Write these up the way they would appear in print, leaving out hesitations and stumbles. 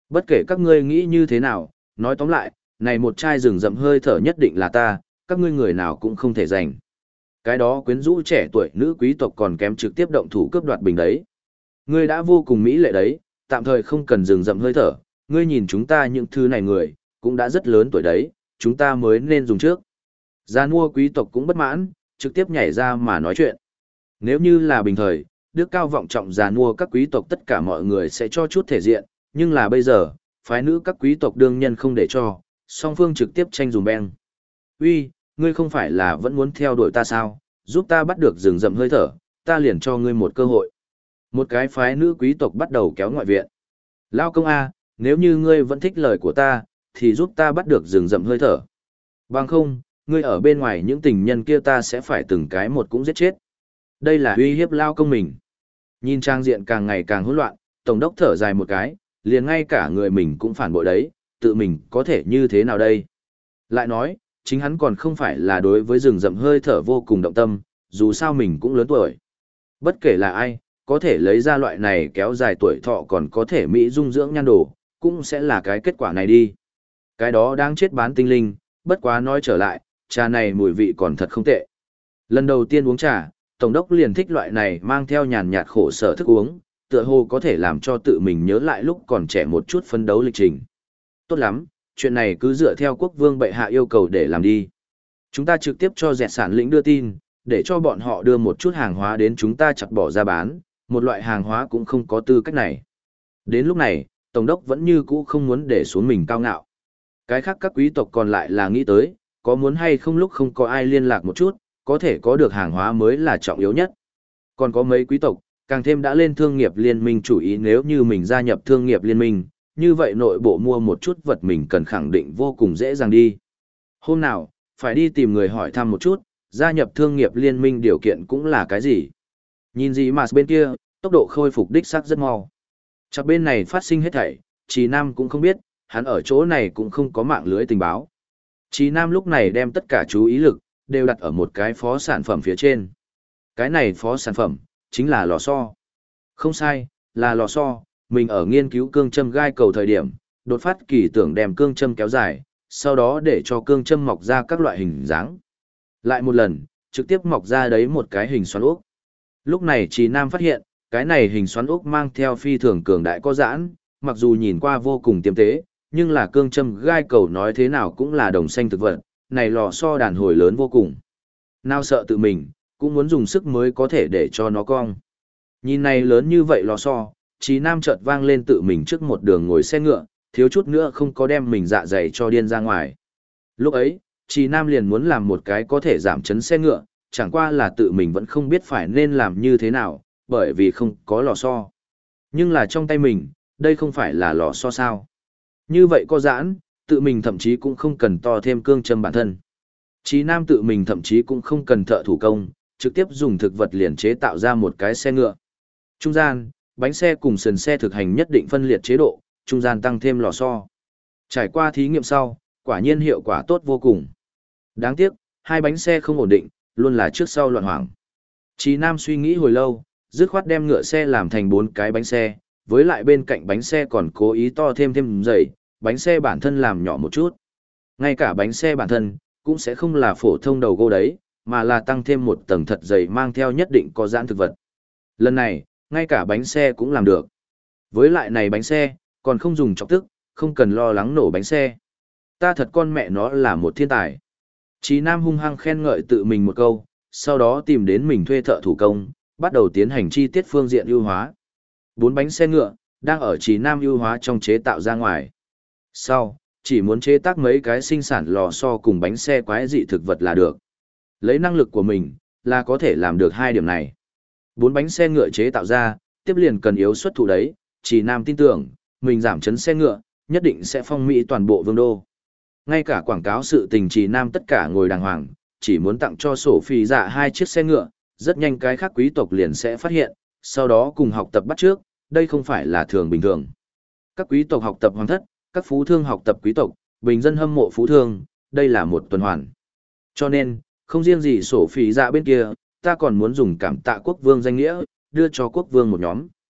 Bất kể các ngươi nghĩ như thế nào, nói tóm lại, này một chai rừng rậm hơi thở nhất định là ta, các ngươi người nào cũng không thể giành. Cái đó quyến rũ trẻ tuổi nữ quý tộc còn kém trực tiếp động thủ cướp đoạt bình đấy. Ngươi đã vô cùng mỹ lệ đấy, tạm thời không cần rừng rậm hơi thở, ngươi nhìn chúng ta những thứ này người, cũng đã rất lớn tuổi đấy, chúng ta mới nên dùng trước. Gia mua quý tộc cũng bất mãn, trực tiếp nhảy ra mà nói chuyện. Nếu như là bình thời, đức cao vọng trọng già mua các quý tộc tất cả mọi người sẽ cho chút thể diện, nhưng là bây giờ, phái nữ các quý tộc đương nhân không để cho, song phương trực tiếp tranh dùm beng. Uy, ngươi không phải là vẫn muốn theo đuổi ta sao, giúp ta bắt được rừng rậm hơi thở, ta liền cho ngươi một cơ hội. Một cái phái nữ quý tộc bắt đầu kéo ngoại viện. Lao công A, nếu như ngươi vẫn thích lời của ta, thì giúp ta bắt được rừng rậm hơi thở. Bằng không, ngươi ở bên ngoài những tình nhân kia ta sẽ phải từng cái một cũng giết chết. Đây là uy hiếp Lao công mình. Nhìn trang diện càng ngày càng hỗn loạn, tổng đốc thở dài một cái, liền ngay cả người mình cũng phản bội đấy, tự mình có thể như thế nào đây? Lại nói, chính hắn còn không phải là đối với rừng rậm hơi thở vô cùng động tâm, dù sao mình cũng lớn tuổi. Bất kể là ai, có thể lấy ra loại này kéo dài tuổi thọ còn có thể mỹ dung dưỡng nhan đồ, cũng sẽ là cái kết quả này đi. Cái đó đang chết bán tinh linh, bất quá nói trở lại, trà này mùi vị còn thật không tệ. Lần đầu tiên uống trà, tổng đốc liền thích loại này mang theo nhàn nhạt khổ sở thức uống, tựa hồ có thể làm cho tự mình nhớ lại lúc còn trẻ một chút phấn đấu lịch trình. Tốt lắm, chuyện này cứ dựa theo quốc vương bệ hạ yêu cầu để làm đi. Chúng ta trực tiếp cho dẹt sản lĩnh đưa tin, để cho bọn họ đưa một chút hàng hóa đến chúng ta chặt bỏ ra bán, một loại hàng hóa cũng không có tư cách này. Đến lúc này, tổng đốc vẫn như cũ không muốn để xuống mình cao ngạo. Cái khác các quý tộc còn lại là nghĩ tới, có muốn hay không lúc không có ai liên lạc một chút, có thể có được hàng hóa mới là trọng yếu nhất. Còn có mấy quý tộc, càng thêm đã lên thương nghiệp liên minh chủ ý nếu như mình gia nhập thương nghiệp liên minh, như vậy nội bộ mua một chút vật mình cần khẳng định vô cùng dễ dàng đi. Hôm nào, phải đi tìm người hỏi thăm một chút, gia nhập thương nghiệp liên minh điều kiện cũng là cái gì. Nhìn gì mà bên kia, tốc độ khôi phục đích xác rất mau. Chắc bên này phát sinh hết thảy, Chí Nam cũng không biết, hắn ở chỗ này cũng không có mạng lưới tình báo. Chí Nam lúc này đem tất cả chú ý lực, đều đặt ở một cái phó sản phẩm phía trên. Cái này phó sản phẩm, chính là lò xo. Không sai, là lò xo, mình ở nghiên cứu cương châm gai cầu thời điểm, đột phát kỳ tưởng đem cương châm kéo dài, sau đó để cho cương châm mọc ra các loại hình dáng. Lại một lần, trực tiếp mọc ra đấy một cái hình xoắn ốc. Lúc này Chí Nam phát hiện, cái này hình xoắn ốc mang theo phi thường cường đại có giãn, mặc dù nhìn qua vô cùng tiềm tế, nhưng là cương châm gai cầu nói thế nào cũng là đồng xanh thực vật, này lò xo đàn hồi lớn vô cùng. Nào sợ tự mình, cũng muốn dùng sức mới có thể để cho nó cong. Nhìn này lớn như vậy lò xo, Chí Nam chợt vang lên tự mình trước một đường ngồi xe ngựa, thiếu chút nữa không có đem mình dạ dày cho điên ra ngoài. Lúc ấy, Chí Nam liền muốn làm một cái có thể giảm chấn xe ngựa, chẳng qua là tự mình vẫn không biết phải nên làm như thế nào, bởi vì không có lò xo. Nhưng là trong tay mình, đây không phải là lò xo sao. Như vậy có giãn, tự mình thậm chí cũng không cần to thêm cương châm bản thân. Chí Nam tự mình thậm chí cũng không cần thợ thủ công, trực tiếp dùng thực vật liền chế tạo ra một cái xe ngựa. Trung gian, bánh xe cùng sườn xe thực hành nhất định phân liệt chế độ, trung gian tăng thêm lò xo. Trải qua thí nghiệm sau, quả nhiên hiệu quả tốt vô cùng. Đáng tiếc, hai bánh xe không ổn định, luôn là trước sau loạn hoảng. Chí Nam suy nghĩ hồi lâu, dứt khoát đem ngựa xe làm thành 4 cái bánh xe, với lại bên cạnh bánh xe còn cố ý to thêm dày, bánh xe bản thân làm nhỏ một chút. Ngay cả bánh xe bản thân, cũng sẽ không là phổ thông đầu gỗ đấy, mà là tăng thêm một tầng thật dày mang theo nhất định có giãn thực vật. Lần này, ngay cả bánh xe cũng làm được. Với lại này bánh xe, còn không dùng chọc tức, không cần lo lắng nổ bánh xe. Ta thật con mẹ nó là một thiên tài. Chí Nam hung hăng khen ngợi tự mình một câu, sau đó tìm đến mình thuê thợ thủ công, bắt đầu tiến hành chi tiết phương diện ưu hóa. 4 bánh xe ngựa, đang ở Chí Nam ưu hóa trong chế tạo ra ngoài. Sau, chỉ muốn chế tác mấy cái sinh sản lò xo cùng bánh xe quái dị thực vật là được. Lấy năng lực của mình, là có thể làm được 2 điểm này. 4 bánh xe ngựa chế tạo ra, tiếp liền cần yếu xuất thủ đấy, Chí Nam tin tưởng, mình giảm chấn xe ngựa, nhất định sẽ phong mỹ toàn bộ vương đô. Ngay cả quảng cáo sự tình Chí Nam tất cả ngồi đàng hoàng, chỉ muốn tặng cho sổ phi dạ 2 chiếc xe ngựa, rất nhanh cái khác quý tộc liền sẽ phát hiện, sau đó cùng học tập bắt trước, đây không phải là thường bình thường. Các quý tộc học tập hoàng thất, các phú thương học tập quý tộc, bình dân hâm mộ phú thương, đây là một tuần hoàn. Cho nên, không riêng gì sổ phi dạ bên kia, ta còn muốn dùng cảm tạ quốc vương danh nghĩa, đưa cho quốc vương một nhóm.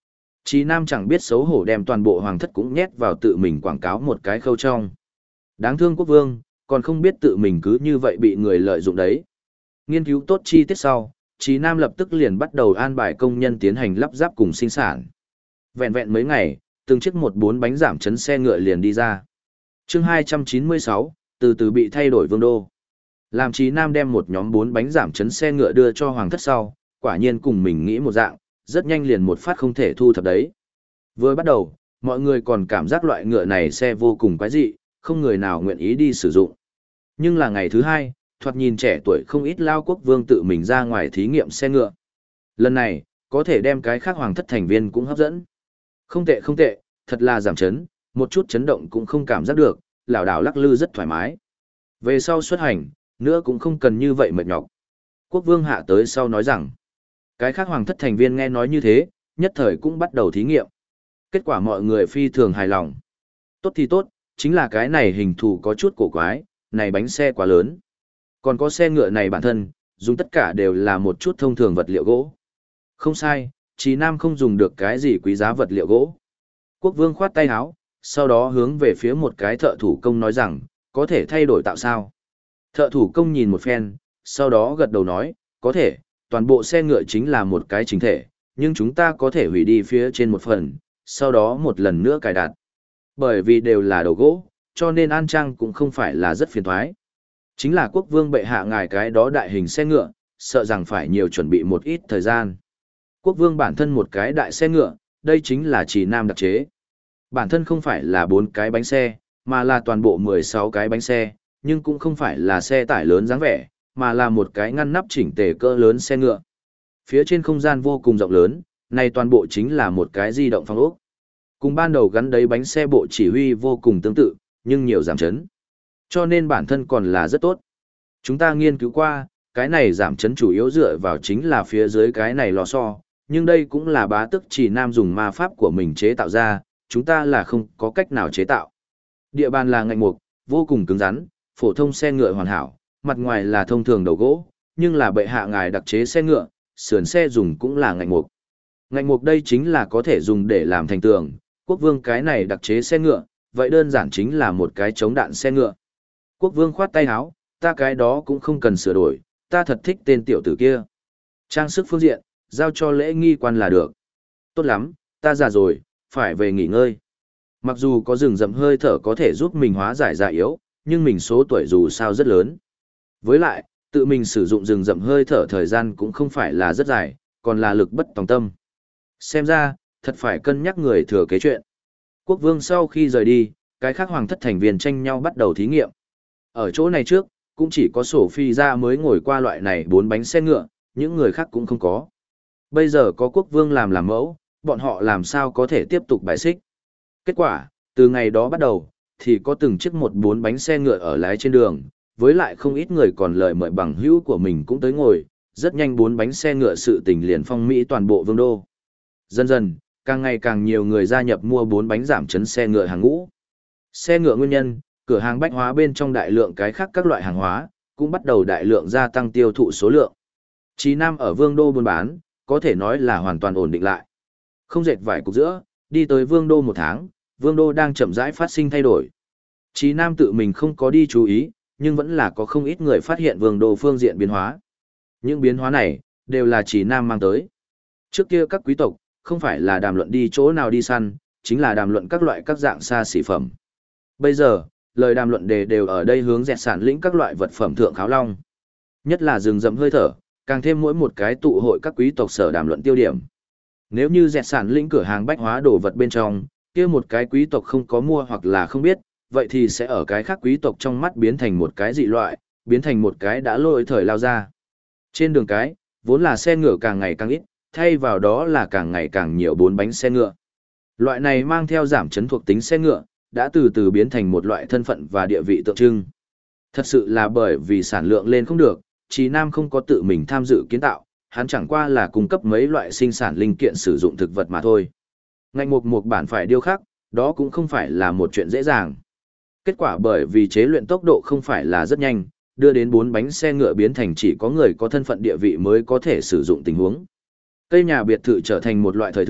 Chí Nam chẳng biết xấu hổ đem toàn bộ hoàng thất cũng nhét vào tự mình quảng cáo một cái khâu trong. Đáng thương quốc vương, còn không biết tự mình cứ như vậy bị người lợi dụng đấy. Nghiên cứu tốt chi tiết sau, Chí Nam lập tức liền bắt đầu an bài công nhân tiến hành lắp ráp cùng sinh sản. Vẹn vẹn mấy ngày, từng chiếc 14 bánh giảm chấn xe ngựa liền đi ra. Chương 296, từ từ bị thay đổi vương đô. Làm Chí Nam đem một nhóm 4 bánh giảm chấn xe ngựa đưa cho hoàng thất sau, quả nhiên cùng mình nghĩ một dạng, rất nhanh liền một phát không thể thu thập đấy. Vừa bắt đầu, mọi người còn cảm giác loại ngựa này xe vô cùng quái dị, không người nào nguyện ý đi sử dụng. Nhưng là ngày thứ hai, thoạt nhìn trẻ tuổi không ít lao quốc vương tự mình ra ngoài thí nghiệm xe ngựa. Lần này, có thể đem cái khác hoàng thất thành viên cũng hấp dẫn. Không tệ không tệ, thật là giảm chấn, một chút chấn động cũng không cảm giác được, lảo đảo lắc lư rất thoải mái. Về sau xuất hành, nữa cũng không cần như vậy mệt nhọc. Quốc vương hạ tới sau nói rằng, cái khác hoàng thất thành viên nghe nói như thế, nhất thời cũng bắt đầu thí nghiệm. Kết quả mọi người phi thường hài lòng. Tốt thì tốt, chính là cái này hình thù có chút cổ quái, này bánh xe quá lớn. Còn có xe ngựa này bản thân, dùng tất cả đều là một chút thông thường vật liệu gỗ. Không sai, Chí Nam không dùng được cái gì quý giá vật liệu gỗ. Quốc vương khoát tay áo, sau đó hướng về phía một cái thợ thủ công nói rằng, có thể thay đổi tạo sao. Thợ thủ công nhìn một phen, sau đó gật đầu nói, có thể, toàn bộ xe ngựa chính là một cái chính thể, nhưng chúng ta có thể hủy đi phía trên một phần, sau đó một lần nữa cài đặt. Bởi vì đều là đầu gỗ, cho nên an trang cũng không phải là rất phiền toái. Chính là quốc vương bệ hạ ngài cái đó đại hình xe ngựa, sợ rằng phải nhiều chuẩn bị một ít thời gian. Quốc vương bản thân một cái đại xe ngựa, đây chính là Chí Nam đặc chế. Bản thân không phải là 4 cái bánh xe, mà là toàn bộ 16 cái bánh xe, nhưng cũng không phải là xe tải lớn dáng vẻ, mà là một cái ngăn nắp chỉnh tề cỡ lớn xe ngựa. Phía trên không gian vô cùng rộng lớn, này toàn bộ chính là một cái di động phong ốc. Cùng ban đầu gắn đấy bánh xe bộ chỉ huy vô cùng tương tự, nhưng nhiều giảm chấn. Cho nên bản thân còn là rất tốt. Chúng ta nghiên cứu qua, cái này giảm chấn chủ yếu dựa vào chính là phía dưới cái này lò xo, nhưng đây cũng là bá tức Chỉ Nam dùng ma pháp của mình chế tạo ra, chúng ta là không có cách nào chế tạo. Địa bàn là ngạnh mục, vô cùng cứng rắn, phổ thông xe ngựa hoàn hảo, mặt ngoài là thông thường đầu gỗ, nhưng là bệ hạ ngài đặc chế xe ngựa, sườn xe dùng cũng là ngạnh mục. Ngạnh mục đây chính là có thể dùng để làm thành tường, quốc vương cái này đặc chế xe ngựa, vậy đơn giản chính là một cái chống đạn xe ngựa. Quốc vương khoát tay áo, ta cái đó cũng không cần sửa đổi, ta thật thích tên tiểu tử kia. Trang sức phương diện, giao cho lễ nghi quan là được. Tốt lắm, ta già rồi, phải về nghỉ ngơi. Mặc dù có rừng rậm hơi thở có thể giúp mình hóa giải già yếu, nhưng mình số tuổi dù sao rất lớn. Với lại, tự mình sử dụng rừng rậm hơi thở thời gian cũng không phải là rất dài, còn là lực bất tòng tâm. Xem ra, thật phải cân nhắc người thừa kế chuyện. Quốc vương sau khi rời đi, cái khác hoàng thất thành viên tranh nhau bắt đầu thí nghiệm. Ở chỗ này trước, cũng chỉ có Sophie ra mới ngồi qua loại này 4 bánh xe ngựa, những người khác cũng không có. Bây giờ có quốc vương làm mẫu, bọn họ làm sao có thể tiếp tục bài xích. Kết quả, từ ngày đó bắt đầu, thì có từng chiếc 4 bánh xe ngựa ở lái trên đường, với lại không ít người còn lời mời bằng hữu của mình cũng tới ngồi, rất nhanh 4 bánh xe ngựa sự tình liền phong mỹ toàn bộ vương đô. Dần dần, càng ngày càng nhiều người gia nhập mua 4 bánh giảm chấn xe ngựa hàng ngũ. Xe ngựa nguyên nhân, cửa hàng bách hóa bên trong đại lượng cái khác các loại hàng hóa, cũng bắt đầu đại lượng gia tăng tiêu thụ số lượng. Chí Nam ở vương đô buôn bán, có thể nói là hoàn toàn ổn định lại. Không dệt vải cục giữa, đi tới vương đô 1 tháng, vương đô đang chậm rãi phát sinh thay đổi. Chí Nam tự mình không có đi chú ý, nhưng vẫn là có không ít người phát hiện vương đô phương diện biến hóa. Những biến hóa này, đều là Chí Nam mang tới. Trước kia các quý tộc, không phải là đàm luận đi chỗ nào đi săn, chính là đàm luận các loại các dạng xa xỉ phẩm. Bây giờ, lời đàm luận đều ở đây hướng dẹt sản lĩnh các loại vật phẩm thượng kháo long. Nhất là rừng rậm hơi thở, càng thêm mỗi một cái tụ hội các quý tộc sở đàm luận tiêu điểm. Nếu như dẹt sản lĩnh cửa hàng bách hóa đồ vật bên trong, kia một cái quý tộc không có mua hoặc là không biết, vậy thì sẽ ở cái khác quý tộc trong mắt biến thành một cái dị loại, biến thành một cái đã lôi thời lao ra. Trên đường cái, vốn là xe ngựa càng ngày càng ít, thay vào đó là càng ngày càng nhiều 4 bánh xe ngựa. Loại này mang theo giảm chấn thuộc tính xe ngựa, đã từ từ biến thành một loại thân phận và địa vị tượng trưng. Thật sự là bởi vì sản lượng lên không được, Chí Nam không có tự mình tham dự kiến tạo, hắn chẳng qua là cung cấp mấy loại sinh sản linh kiện sử dụng thực vật mà thôi. Ngành một bản phải điêu khắc, đó cũng không phải là một chuyện dễ dàng. Kết quả bởi vì chế luyện tốc độ không phải là rất nhanh, đưa đến 4 bánh xe ngựa biến thành chỉ có người có thân phận địa vị mới có thể sử dụng tình huống. Cây nhà biệt thự trở thành một loại thời thượng,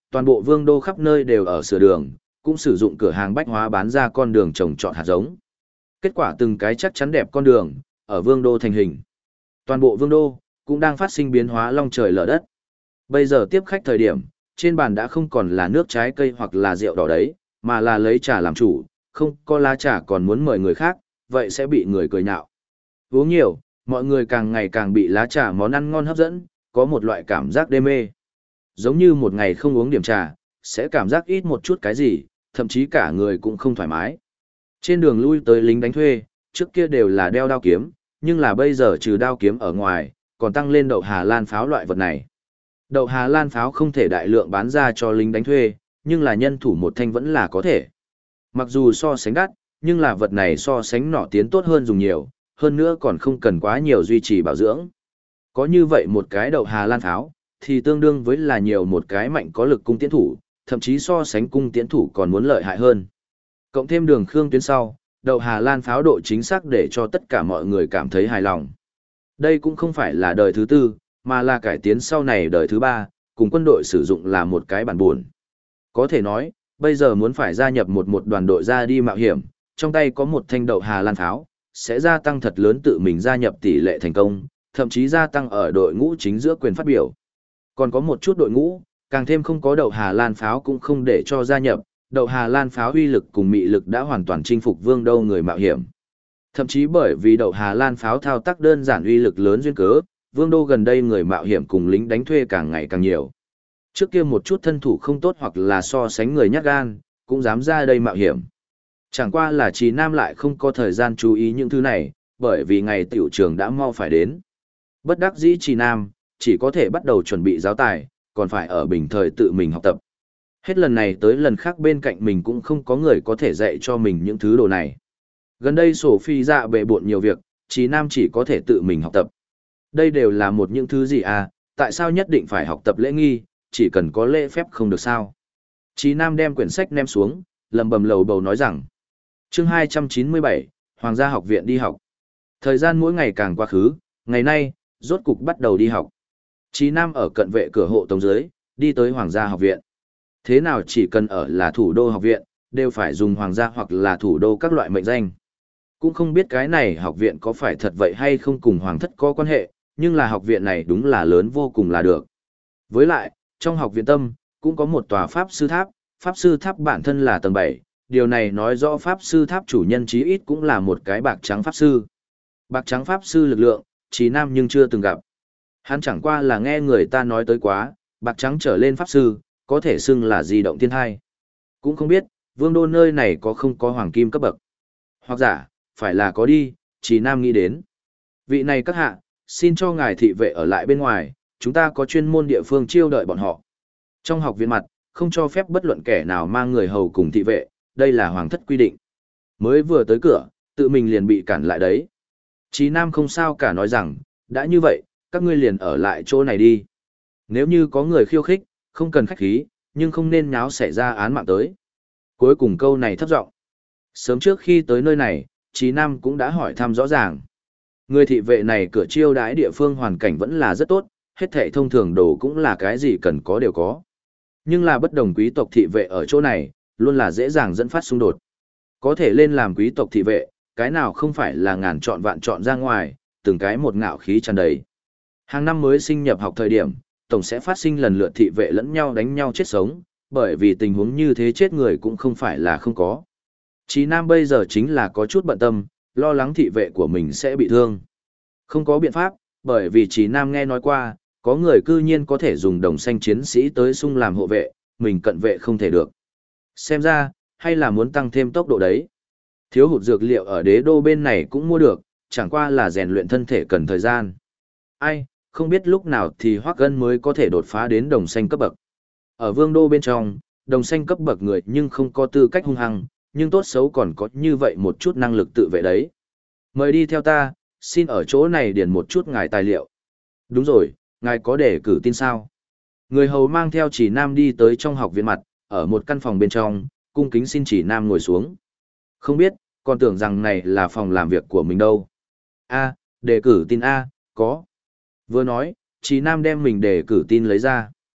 toàn bộ vương đô khắp nơi đều ở sửa đường, cũng sử dụng cửa hàng bách hóa bán ra con đường trồng trọt hạt giống. Kết quả từng cái chắc chắn đẹp con đường, ở vương đô thành hình. Toàn bộ vương đô cũng đang phát sinh biến hóa long trời lở đất. Bây giờ tiếp khách thời điểm, trên bàn đã không còn là nước trái cây hoặc là rượu đỏ đấy, mà là lấy trà làm chủ, không có lá trà còn muốn mời người khác, vậy sẽ bị người cười nhạo. Uống nhiều, mọi người càng ngày càng bị lá trà món ăn ngon hấp dẫn, có một loại cảm giác đê mê. Giống như một ngày không uống điểm trà, sẽ cảm giác ít một chút cái gì, thậm chí cả người cũng không thoải mái. Trên đường lui tới lính đánh thuê, trước kia đều là đeo đao kiếm, nhưng là bây giờ trừ đao kiếm ở ngoài, còn tăng lên đậu Hà Lan pháo loại vật này. Đậu Hà Lan pháo không thể đại lượng bán ra cho lính đánh thuê, nhưng là nhân thủ một thanh vẫn là có thể. Mặc dù so sánh đắt, nhưng là vật này so sánh nỏ tiến tốt hơn dùng nhiều, hơn nữa còn không cần quá nhiều duy trì bảo dưỡng. Có như vậy một cái đậu Hà Lan pháo, thì tương đương với là nhiều một cái mạnh có lực cung tiễn thủ, thậm chí so sánh cung tiễn thủ còn muốn lợi hại hơn. Cộng thêm đường khương tuyến sau, đậu Hà Lan pháo độ chính xác để cho tất cả mọi người cảm thấy hài lòng. Đây cũng không phải là đời thứ tư, mà là cải tiến sau này đời thứ ba, cùng quân đội sử dụng là một cái bản buồn. Có thể nói, bây giờ muốn phải gia nhập một đoàn đội ra đi mạo hiểm, trong tay có một thanh đậu Hà Lan pháo, sẽ gia tăng thật lớn tự mình gia nhập tỷ lệ thành công, thậm chí gia tăng ở đội ngũ chính giữa quyền phát biểu. Còn có một chút đội ngũ, càng thêm không có đậu Hà Lan pháo cũng không để cho gia nhập, đậu Hà Lan pháo uy lực cùng mị lực đã hoàn toàn chinh phục vương đô người mạo hiểm. Thậm chí bởi vì đậu Hà Lan pháo thao tác đơn giản uy lực lớn duyên cớ, vương đô gần đây người mạo hiểm cùng lính đánh thuê càng ngày càng nhiều. Trước kia một chút thân thủ không tốt hoặc là so sánh người nhát gan, cũng dám ra đây mạo hiểm. Chẳng qua là Trì Nam lại không có thời gian chú ý những thứ này, bởi vì ngày tiểu trường đã mau phải đến. Bất đắc dĩ Trì Nam, chỉ có thể bắt đầu chuẩn bị giáo tài, còn phải ở bình thời tự mình học tập. Hết lần này tới lần khác bên cạnh mình cũng không có người có thể dạy cho mình những thứ đồ này. Gần đây Sophie dạ bệ bộn nhiều việc, Trì Nam chỉ có thể tự mình học tập. Đây đều là một những thứ gì à, tại sao nhất định phải học tập lễ nghi, chỉ cần có lễ phép không được sao. Trì Nam đem quyển sách ném xuống, lầm bầm lầu bầu nói rằng. Chương 297, Hoàng gia học viện đi học. Thời gian mỗi ngày càng quá khứ, ngày nay, rốt cục bắt đầu đi học. Trì Nam ở cận vệ cửa hộ tống dưới, đi tới Hoàng gia học viện. Thế nào chỉ cần ở là thủ đô học viện, đều phải dùng Hoàng gia hoặc là thủ đô các loại mệnh danh. Cũng không biết cái này học viện có phải thật vậy hay không cùng Hoàng thất có quan hệ, nhưng là học viện này đúng là lớn vô cùng là được. Với lại, trong học viện tâm, cũng có một tòa Pháp sư tháp bản thân là tầng 7, điều này nói rõ Pháp sư tháp chủ nhân chí ít cũng là một cái bạc trắng Pháp sư. Bạc trắng Pháp sư lực lượng, Trì Nam nhưng chưa từng gặp. Hắn chẳng qua là nghe người ta nói tới quá, bạc trắng trở lên Pháp sư, có thể xưng là di động thiên thai. Cũng không biết, vương đô nơi này có không có hoàng kim cấp bậc. Hoặc giả, phải là có đi, Trì Nam nghĩ đến. Vị này các hạ, xin cho ngài thị vệ ở lại bên ngoài, chúng ta có chuyên môn địa phương chiêu đợi bọn họ. Trong học viện mặt, không cho phép bất luận kẻ nào mang người hầu cùng thị vệ, đây là hoàng thất quy định. Mới vừa tới cửa, tự mình liền bị cản lại đấy. Trì Nam không sao cả nói rằng, đã như vậy, các ngươi liền ở lại chỗ này đi. Nếu như có người khiêu khích, không cần khách khí, nhưng không nên nháo xảy ra án mạng tới. Cuối cùng câu này thấp giọng. Sớm trước khi tới nơi này, Trì Nam cũng đã hỏi thăm rõ ràng. Người thị vệ này cửa chiêu đãi địa phương hoàn cảnh vẫn là rất tốt, hết thảy thông thường đồ cũng là cái gì cần có đều có. Nhưng là bất đồng quý tộc thị vệ ở chỗ này, luôn là dễ dàng dẫn phát xung đột. Có thể lên làm quý tộc thị vệ, cái nào không phải là ngàn chọn vạn chọn ra ngoài, từng cái một ngạo khí tràn đầy. Hàng năm mới sinh nhập học thời điểm, tổng sẽ phát sinh lần lượt thị vệ lẫn nhau đánh nhau chết sống, bởi vì tình huống như thế chết người cũng không phải là không có. Trì Nam bây giờ chính là có chút bận tâm, lo lắng thị vệ của mình sẽ bị thương. Không có biện pháp, bởi vì Trì Nam nghe nói qua, có người cư nhiên có thể dùng đồng xanh chiến sĩ tới sung làm hộ vệ, mình cận vệ không thể được. Xem ra, hay là muốn tăng thêm tốc độ đấy. Thiếu hụt dược liệu ở đế đô bên này cũng mua được, chẳng qua là rèn luyện thân thể cần thời gian. Ai, không biết lúc nào thì Hoắc Ân mới có thể đột phá đến đồng xanh cấp bậc. Ở vương đô bên trong, đồng xanh cấp bậc người nhưng không có tư cách hung hăng, nhưng tốt xấu còn có như vậy một chút năng lực tự vệ đấy. Mời đi theo ta, xin ở chỗ này điền một chút ngài tài liệu. Đúng rồi, ngài có để cử tin sao? Người hầu mang theo Trì Nam đi tới trong học viện mặt, ở một căn phòng bên trong, cung kính xin Trì Nam ngồi xuống. Không biết, còn tưởng rằng này là phòng làm việc của mình đâu. A, đề cử tin A, có. Vừa nói, Trì Nam đem mình đề cử tin lấy ra.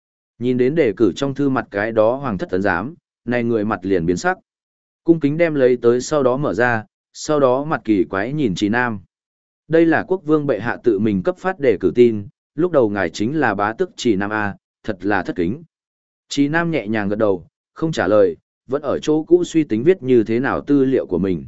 Nhìn đến đề cử trong thư mặt cái đó hoàng thất tấn giám, này người mặt liền biến sắc. Cung kính đem lấy tới sau đó mở ra, sau đó mặt kỳ quái nhìn Trì Nam. Đây là quốc vương bệ hạ tự mình cấp phát đề cử tin, lúc đầu ngài chính là bá tước Trì Nam A, thật là thất kính. Trì Nam nhẹ nhàng gật đầu, không trả lời, vẫn ở chỗ cũ suy tính viết như thế nào tư liệu của mình.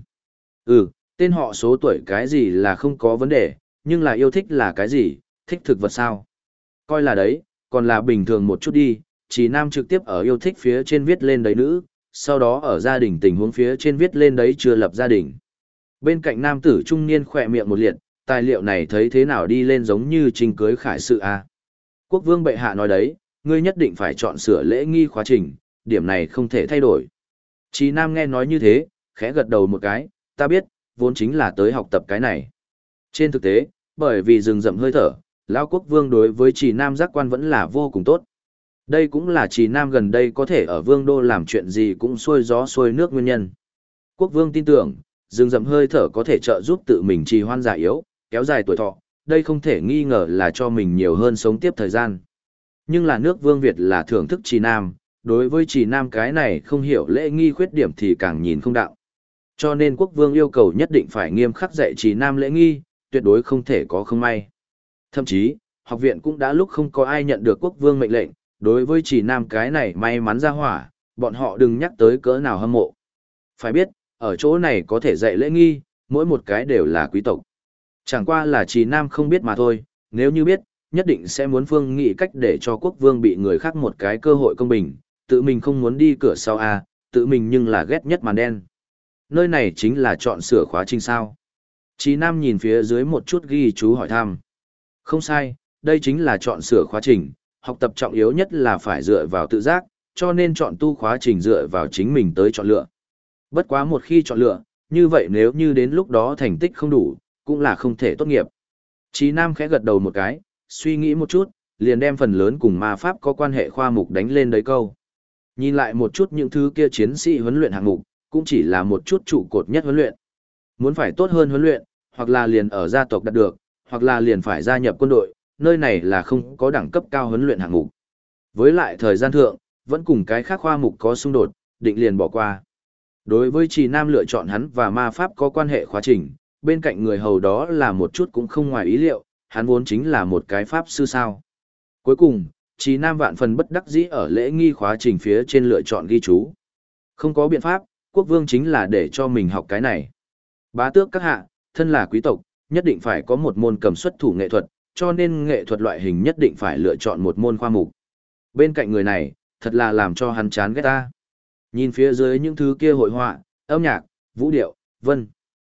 Tên họ số tuổi cái gì là không có vấn đề, nhưng là yêu thích là cái gì, thích thực vật sao? Coi là đấy, còn là bình thường một chút đi, Trì Nam trực tiếp ở yêu thích phía trên viết lên đấy nữ, sau đó ở gia đình tình huống phía trên viết lên đấy chưa lập gia đình. Bên cạnh nam tử trung niên khỏe miệng một liệt, tài liệu này thấy thế nào đi lên giống như trình cưới khải sự a. Quốc vương bệ hạ nói đấy, ngươi nhất định phải chọn sửa lễ nghi khóa trình, điểm này không thể thay đổi. Trì Nam nghe nói như thế, khẽ gật đầu một cái, ta biết, vốn chính là tới học tập cái này. Trên thực tế, bởi vì rừng rậm hơi thở, Lão Quốc vương đối với Trì Nam giác quan vẫn là vô cùng tốt. Đây cũng là Trì Nam gần đây có thể ở vương đô làm chuyện gì cũng xuôi gió xuôi nước nguyên nhân. Quốc vương tin tưởng, rừng rậm hơi thở có thể trợ giúp tự mình trì hoãn già yếu, kéo dài tuổi thọ, đây không thể nghi ngờ là cho mình nhiều hơn sống tiếp thời gian. Nhưng là nước Vương Việt là thưởng thức Trì Nam, đối với Trì Nam cái này không hiểu lễ nghi khuyết điểm thì càng nhìn không đạo. Cho nên quốc vương yêu cầu nhất định phải nghiêm khắc dạy Trì Nam lễ nghi, tuyệt đối không thể có không may. Thậm chí, học viện cũng đã lúc không có ai nhận được quốc vương mệnh lệnh, đối với Trì Nam cái này may mắn ra hỏa, bọn họ đừng nhắc tới cỡ nào hâm mộ. Phải biết, ở chỗ này có thể dạy lễ nghi, mỗi một cái đều là quý tộc. Chẳng qua là Trì Nam không biết mà thôi, nếu như biết, nhất định sẽ muốn phương nghị cách để cho quốc vương bị người khác một cái cơ hội công bình, tự mình không muốn đi cửa sau a, tự mình nhưng là ghét nhất màn đen. Nơi này chính là chọn sửa khóa trình sao. Trì Nam nhìn phía dưới một chút ghi chú hỏi thăm. Không sai, đây chính là chọn sửa khóa trình, học tập trọng yếu nhất là phải dựa vào tự giác, cho nên chọn tu khóa trình dựa vào chính mình tới chọn lựa. Bất quá một khi chọn lựa, như vậy nếu như đến lúc đó thành tích không đủ, cũng là không thể tốt nghiệp. Trì Nam khẽ gật đầu một cái, suy nghĩ một chút, liền đem phần lớn cùng ma pháp có quan hệ khoa mục đánh lên đấy câu. Nhìn lại một chút những thứ kia chiến sĩ huấn luyện hạng mục, cũng chỉ là một chút trụ cột nhất huấn luyện. Muốn phải tốt hơn huấn luyện, hoặc là liền ở gia tộc đạt được, hoặc là liền phải gia nhập quân đội, nơi này là không có đẳng cấp cao huấn luyện hạng mục. Với lại thời gian thượng, vẫn cùng cái khác khoa mục có xung đột, định liền bỏ qua. Đối với Trì Nam lựa chọn hắn và ma pháp có quan hệ khóa trình, bên cạnh người hầu đó là một chút cũng không ngoài ý liệu, hắn vốn chính là một cái pháp sư sao. Cuối cùng, Trì Nam vạn phần bất đắc dĩ ở lễ nghi khóa trình phía trên lựa chọn ghi chú. Không có biện pháp, quốc vương chính là để cho mình học cái này. Bá tước các hạ, thân là quý tộc, nhất định phải có một môn cầm xuất thủ nghệ thuật, cho nên nghệ thuật loại hình nhất định phải lựa chọn một môn khoa mục. Bên cạnh người này, thật là làm cho hắn chán ghét ta. Nhìn phía dưới những thứ kia hội họa, âm nhạc, vũ điệu, vân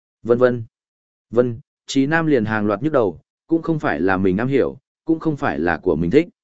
vân, Trì Nam liền hàng loạt nhức đầu, cũng không phải là mình am hiểu, cũng không phải là của mình thích.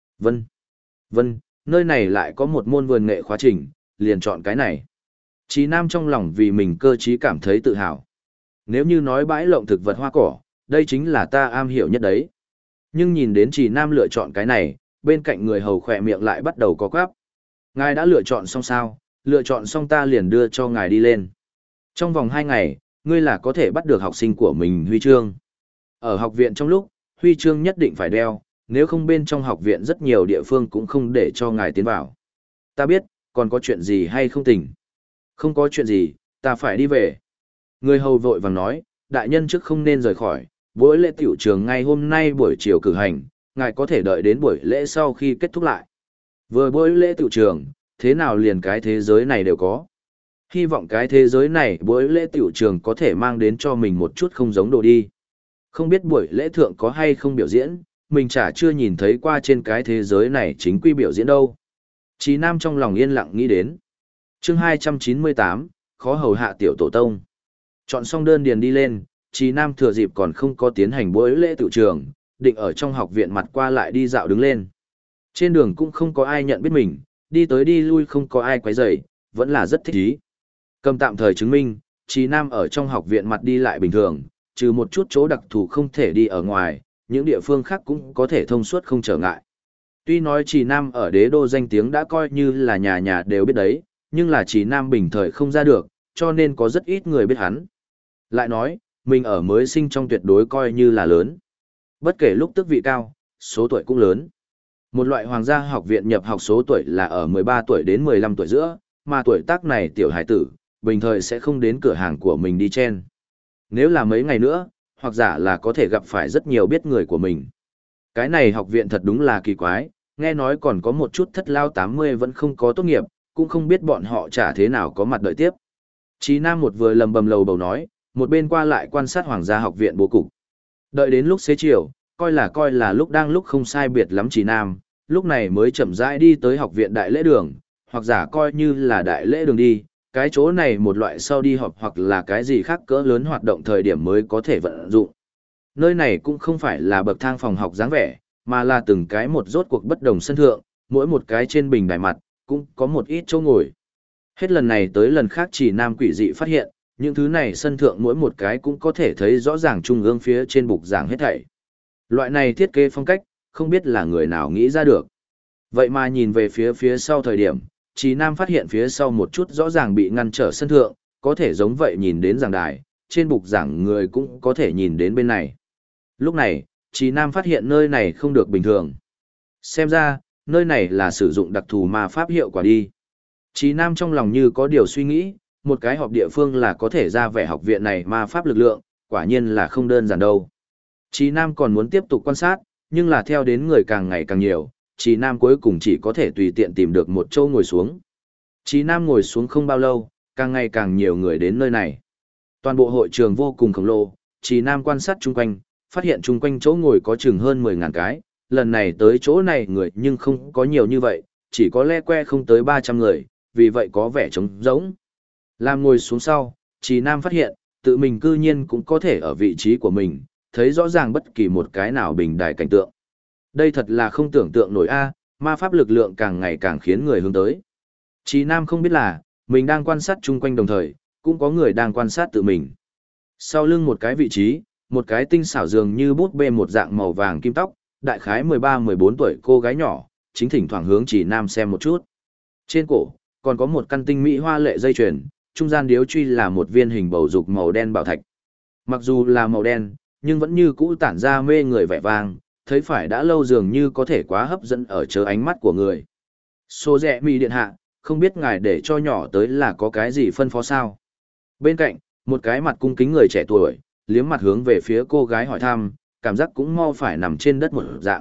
Vân, nơi này lại có một môn vườn nghệ khóa trình, liền chọn cái này. Trì Nam trong lòng vì mình cơ trí cảm thấy tự hào. Nếu như nói bãi lộng thực vật hoa cỏ, đây chính là ta am hiểu nhất đấy. Nhưng nhìn đến Trì Nam lựa chọn cái này, bên cạnh người hầu khỏe miệng lại bắt đầu có quắp. Ngài đã lựa chọn xong sao, lựa chọn xong ta liền đưa cho ngài đi lên. Trong vòng 2 ngày, ngươi là có thể bắt được học sinh của mình huy chương. Ở học viện trong lúc, huy chương nhất định phải đeo, nếu không bên trong học viện rất nhiều địa phương cũng không để cho ngài tiến vào. Ta biết, còn có chuyện gì hay không tỉnh? Không có chuyện gì, ta phải đi về. Người hầu vội vàng nói, đại nhân trước không nên rời khỏi, buổi lễ tiểu trường ngay hôm nay buổi chiều cử hành, ngài có thể đợi đến buổi lễ sau khi kết thúc lại. Vừa buổi lễ tiểu trường, thế nào liền cái thế giới này đều có. Hy vọng cái thế giới này buổi lễ tiểu trường có thể mang đến cho mình một chút không giống đồ đi. Không biết buổi lễ thượng có hay không biểu diễn, mình chả chưa nhìn thấy qua trên cái thế giới này chính quy biểu diễn đâu. Trì Nam trong lòng yên lặng nghĩ đến. Chương 298, khó hầu hạ tiểu tổ tông. Chọn xong đơn điền đi lên, Trì Nam thừa dịp còn không có tiến hành buổi lễ tiểu trường, định ở trong học viện mặt qua lại đi dạo đứng lên. Trên đường cũng không có ai nhận biết mình, đi tới đi lui không có ai quấy rầy, vẫn là rất thích ý. Cầm tạm thời chứng minh, Trì Nam ở trong học viện mặt đi lại bình thường, trừ một chút chỗ đặc thù không thể đi ở ngoài, những địa phương khác cũng có thể thông suốt không trở ngại. Tuy nói Trì Nam ở đế đô danh tiếng đã coi như là nhà nhà đều biết đấy, nhưng là Trì Nam bình thời không ra được, cho nên có rất ít người biết hắn. Lại nói, mình ở mới sinh trong tuyệt đối coi như là lớn. Bất kể lúc tước vị cao, số tuổi cũng lớn. Một loại hoàng gia học viện nhập học số tuổi là ở 13 tuổi đến 15 tuổi giữa, mà tuổi tác này tiểu hải tử, bình thời sẽ không đến cửa hàng của mình đi chen. Nếu là mấy ngày nữa, hoặc giả là có thể gặp phải rất nhiều biết người của mình. Cái này học viện thật đúng là kỳ quái, nghe nói còn có một chút thất lao 80 vẫn không có tốt nghiệp, cũng không biết bọn họ chả thế nào có mặt đợi tiếp. Chí Nam một vừa lầm bầm lầu bầu nói, một bên qua lại quan sát hoàng gia học viện bố cục. Đợi đến lúc xế chiều, coi là lúc không sai biệt lắm Chí Nam, lúc này mới chậm rãi đi tới học viện đại lễ đường, hoặc giả coi như là đại lễ đường đi, cái chỗ này một loại sau đi họp hoặc là cái gì khác cỡ lớn hoạt động thời điểm mới có thể vận dụng. Nơi này cũng không phải là bậc thang phòng học dáng vẻ, mà là từng cái một rốt cuộc bất đồng sân thượng, mỗi một cái trên bình đài mặt, cũng có một ít chỗ ngồi. Hết lần này tới lần khác Chỉ Nam quỷ dị phát hiện, những thứ này sân thượng mỗi một cái cũng có thể thấy rõ ràng trung ương phía trên bục giảng hết thảy. Loại này thiết kế phong cách, không biết là người nào nghĩ ra được. Vậy mà nhìn về phía sau thời điểm, Chỉ Nam phát hiện phía sau một chút rõ ràng bị ngăn trở sân thượng, có thể giống vậy nhìn đến giảng đài, trên bục giảng người cũng có thể nhìn đến bên này. Lúc này, Chỉ Nam phát hiện nơi này không được bình thường. Xem ra, nơi này là sử dụng đặc thù ma pháp hiệu quả đi. Chỉ Nam trong lòng như có điều suy nghĩ, một cái họp địa phương là có thể ra vẻ học viện này ma pháp lực lượng, quả nhiên là không đơn giản đâu. Chỉ Nam còn muốn tiếp tục quan sát, nhưng là theo đến người càng ngày càng nhiều, Chỉ Nam cuối cùng chỉ có thể tùy tiện tìm được một chỗ ngồi xuống. Chỉ Nam ngồi xuống không bao lâu, càng ngày càng nhiều người đến nơi này. Toàn bộ hội trường vô cùng khổng lồ, Chỉ Nam quan sát chung quanh, phát hiện chung quanh chỗ ngồi có chừng hơn 10.000 cái, lần này tới chỗ này người nhưng không có nhiều như vậy, chỉ có le que không tới 300 người, vì vậy có vẻ trống rỗng. Làm ngồi xuống sau, Chỉ Nam phát hiện, tự mình cư nhiên cũng có thể ở vị trí của mình, thấy rõ ràng bất kỳ một cái nào bình đài cảnh tượng. Đây thật là không tưởng tượng nổi a, ma pháp lực lượng càng ngày càng khiến người hướng tới. Chỉ Nam không biết là, mình đang quan sát chung quanh đồng thời, cũng có người đang quan sát tự mình. Sau lưng một cái vị trí, một cái tinh xảo dường như bút bê một dạng màu vàng kim tóc, đại khái 13-14 tuổi cô gái nhỏ, chính thỉnh thoảng hướng Chỉ Nam xem một chút. Trên cổ, còn có một căn tinh mỹ hoa lệ dây chuyền, trung gian điếu truy là một viên hình bầu dục màu đen bảo thạch. Mặc dù là màu đen, nhưng vẫn như cũ tản ra mê người vẻ vang, thấy phải đã lâu dường như có thể quá hấp dẫn ở chớ ánh mắt của người. Số rẻ mì điện hạ, không biết ngài để cho nhỏ tới là có cái gì phân phó sao? Bên cạnh, một cái mặt cung kính người trẻ tuổi, liếm mặt hướng về phía cô gái hỏi thăm, cảm giác cũng mau phải nằm trên đất một dạng.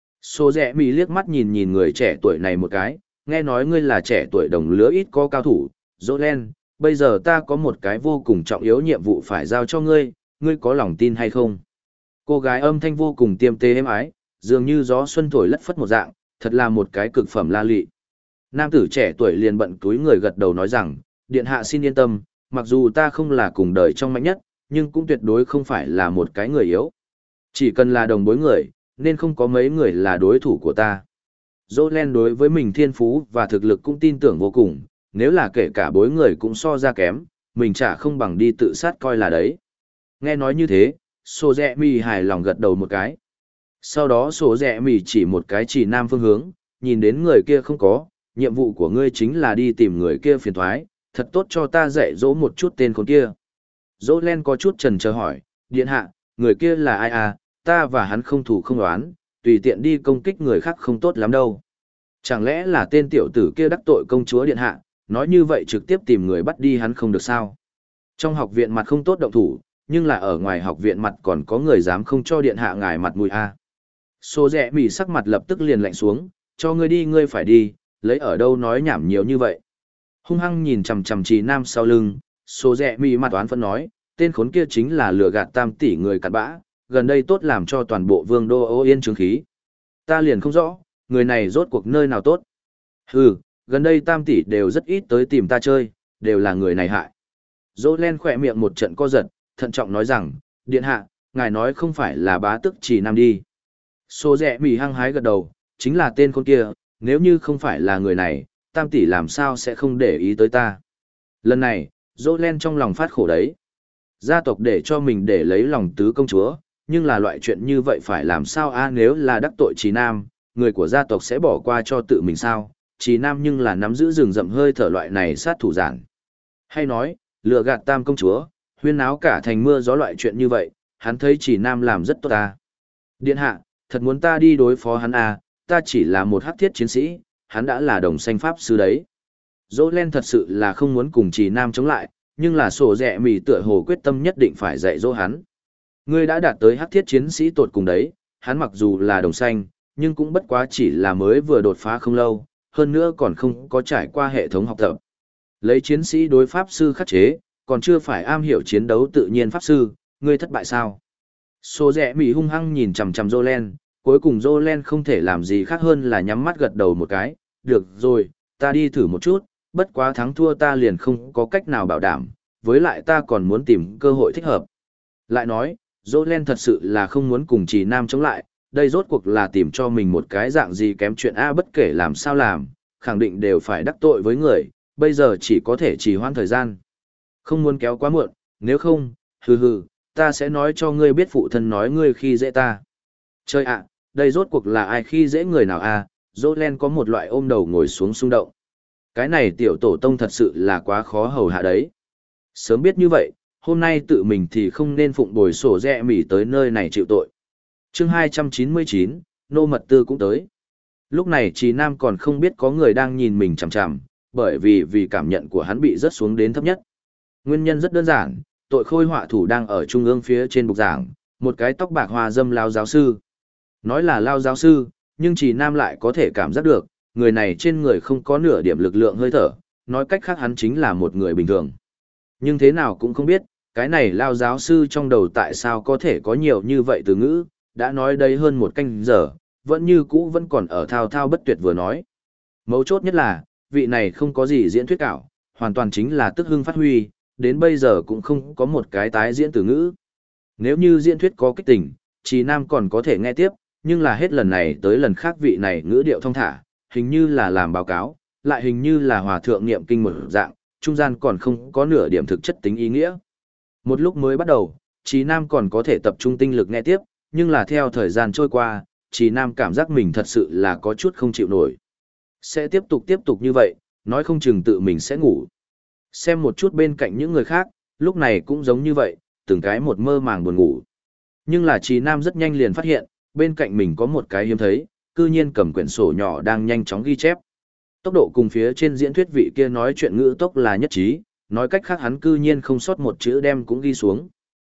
Số rẻ mì liếc mắt nhìn nhìn người trẻ tuổi này một cái, nghe nói ngươi là trẻ tuổi đồng lứa ít có cao thủ, Jolen, bây giờ ta có một cái vô cùng trọng yếu nhiệm vụ phải giao cho ngươi, ngươi có lòng tin hay không? Cô gái âm thanh vô cùng tiêm tê êm ái, dường như gió xuân thổi lất phất một dạng, thật là một cái cực phẩm la lị. Nam tử trẻ tuổi liền bận túi người gật đầu nói rằng, điện hạ xin yên tâm, mặc dù ta không là cùng đời trong mạnh nhất, nhưng cũng tuyệt đối không phải là một cái người yếu. Chỉ cần là đồng bối người, nên không có mấy người là đối thủ của ta. Jolen đối với mình thiên phú và thực lực cũng tin tưởng vô cùng, nếu là kể cả bối người cũng so ra kém, mình chả không bằng đi tự sát coi là đấy. Nghe nói như thế, Sô Rẹ Mì hài lòng gật đầu một cái. Sau đó Sô Rẹ Mì chỉ một cái chỉ nam phương hướng, nhìn đến người kia không có, nhiệm vụ của ngươi chính là đi tìm người kia phiền thoái, thật tốt cho ta dạy dỗ một chút tên con kia. Jolen có chút chần chờ hỏi, điện hạ, người kia là ai à, ta và hắn không thù không đoán, tùy tiện đi công kích người khác không tốt lắm đâu. Chẳng lẽ là tên tiểu tử kia đắc tội công chúa điện hạ, nói như vậy trực tiếp tìm người bắt đi hắn không được sao? Trong học viện mặt không tốt động thủ, nhưng là ở ngoài học viện mặt còn có người dám không cho điện hạ ngài mặt mũi à. Số rẻ mỉ sắc mặt lập tức liền lạnh xuống, cho ngươi đi ngươi phải đi, lấy ở đâu nói nhảm nhiều như vậy. Hung hăng nhìn chằm chằm Trì Nam sau lưng, số rẻ mỉ mặt oán phân nói, tên khốn kia chính là lừa gạt 3 tỷ người cặn bã, gần đây tốt làm cho toàn bộ vương đô ô yên trướng khí. Ta liền không rõ, người này rốt cuộc nơi nào tốt. Hừ, gần đây 3 tỷ đều rất ít tới tìm ta chơi, đều là người này hại. Jolen khỏe miệng một trận co giật, thận trọng nói rằng, điện hạ, ngài nói không phải là bá tức Trì Nam đi. Số rẻ mỉ hăng hái gật đầu, chính là tên con kia, nếu như không phải là người này, 3 tỷ làm sao sẽ không để ý tới ta. Lần này, Jolen trong lòng phát khổ đấy. Gia tộc để cho mình để lấy lòng tứ công chúa, nhưng là loại chuyện như vậy phải làm sao a, nếu là đắc tội Trì Nam, người của gia tộc sẽ bỏ qua cho tự mình sao? Trì Nam nhưng là nắm giữ rừng rậm hơi thở loại này sát thủ giản. Hay nói, lừa gạt 3 công chúa, huyên náo cả thành mưa gió loại chuyện như vậy, hắn thấy Trì Nam làm rất tốt ta. Điện hạ, thật muốn ta đi đối phó hắn à, ta chỉ là một hắc thiết chiến sĩ, hắn đã là đồng xanh pháp sư đấy. Jolen thật sự là không muốn cùng Trì Nam chống lại, nhưng là sổ rẹ mì tựa hồ quyết tâm nhất định phải dạy dỗ hắn. Ngươi đã đạt tới hắc thiết chiến sĩ tột cùng đấy, hắn mặc dù là đồng xanh, nhưng cũng bất quá chỉ là mới vừa đột phá không lâu, hơn nữa còn không có trải qua hệ thống học tập. Lấy chiến sĩ đối pháp sư khắc chế, còn chưa phải am hiểu chiến đấu tự nhiên pháp sư, ngươi thất bại sao? Sổ rẹ mì hung hăng nhìn chằm chằm Jolen, cuối cùng Jolen không thể làm gì khác hơn là nhắm mắt gật đầu một cái, được rồi, ta đi thử một chút, bất quá thắng thua ta liền không có cách nào bảo đảm, với lại ta còn muốn tìm cơ hội thích hợp. Lại nói, Jolen thật sự là không muốn cùng Trì Nam chống lại, đây rốt cuộc là tìm cho mình một cái dạng gì kém chuyện A bất kể làm sao làm, khẳng định đều phải đắc tội với người, bây giờ chỉ có thể trì hoãn thời gian. Không muốn kéo quá muộn, nếu không, ta sẽ nói cho ngươi biết phụ thân nói ngươi khi dễ ta. Chơi ạ, đây rốt cuộc là ai khi dễ người nào a? Jolen có một loại ôm đầu ngồi xuống xung động. Cái này tiểu tổ tông thật sự là quá khó hầu hạ đấy. Sớm biết như vậy, hôm nay tự mình thì không nên phụng bồi sổ rẹ mỉ tới nơi này chịu tội. Chương 299, nô mật tư cũng tới. Lúc này Trì Nam còn không biết có người đang nhìn mình chằm chằm, bởi vì cảm nhận của hắn bị rớt xuống đến thấp nhất. Nguyên nhân rất đơn giản, tội khôi họa thủ đang ở trung ương phía trên bục giảng, một cái tóc bạc hoa dâm lao giáo sư. Nói là lao giáo sư, nhưng Trì Nam lại có thể cảm giác được, người này trên người không có nửa điểm lực lượng hơi thở, nói cách khác hắn chính là một người bình thường. Nhưng thế nào cũng không biết, cái này lao giáo sư trong đầu tại sao có thể có nhiều như vậy từ ngữ, đã nói đây hơn một canh giờ, vẫn như cũ vẫn còn ở thao thao bất tuyệt vừa nói. Mấu chốt nhất là, vị này không có gì diễn thuyết cảo, hoàn toàn chính là tức hưng phát huy, đến bây giờ cũng không có một cái tái diễn từ ngữ. Nếu như diễn thuyết có kích tình, Trì Nam còn có thể nghe tiếp, nhưng là hết lần này tới lần khác vị này ngữ điệu thong thả, hình như là làm báo cáo, lại hình như là hòa thượng niệm kinh một dạng, trung gian còn không có nửa điểm thực chất tính ý nghĩa. Một lúc mới bắt đầu, Trì Nam còn có thể tập trung tinh lực nghe tiếp, nhưng là theo thời gian trôi qua, Trì Nam cảm giác mình thật sự là có chút không chịu nổi. Sẽ tiếp tục như vậy, nói không chừng tự mình sẽ ngủ. Xem một chút bên cạnh những người khác, lúc này cũng giống như vậy, từng cái một mơ màng buồn ngủ. Nhưng là Trì Nam rất nhanh liền phát hiện, bên cạnh mình có một cái hiếm thấy, cư nhiên cầm quyển sổ nhỏ đang nhanh chóng ghi chép. Tốc độ cùng phía trên diễn thuyết vị kia nói chuyện ngữ tốc là nhất trí, nói cách khác hắn cư nhiên không sót một chữ đem cũng ghi xuống.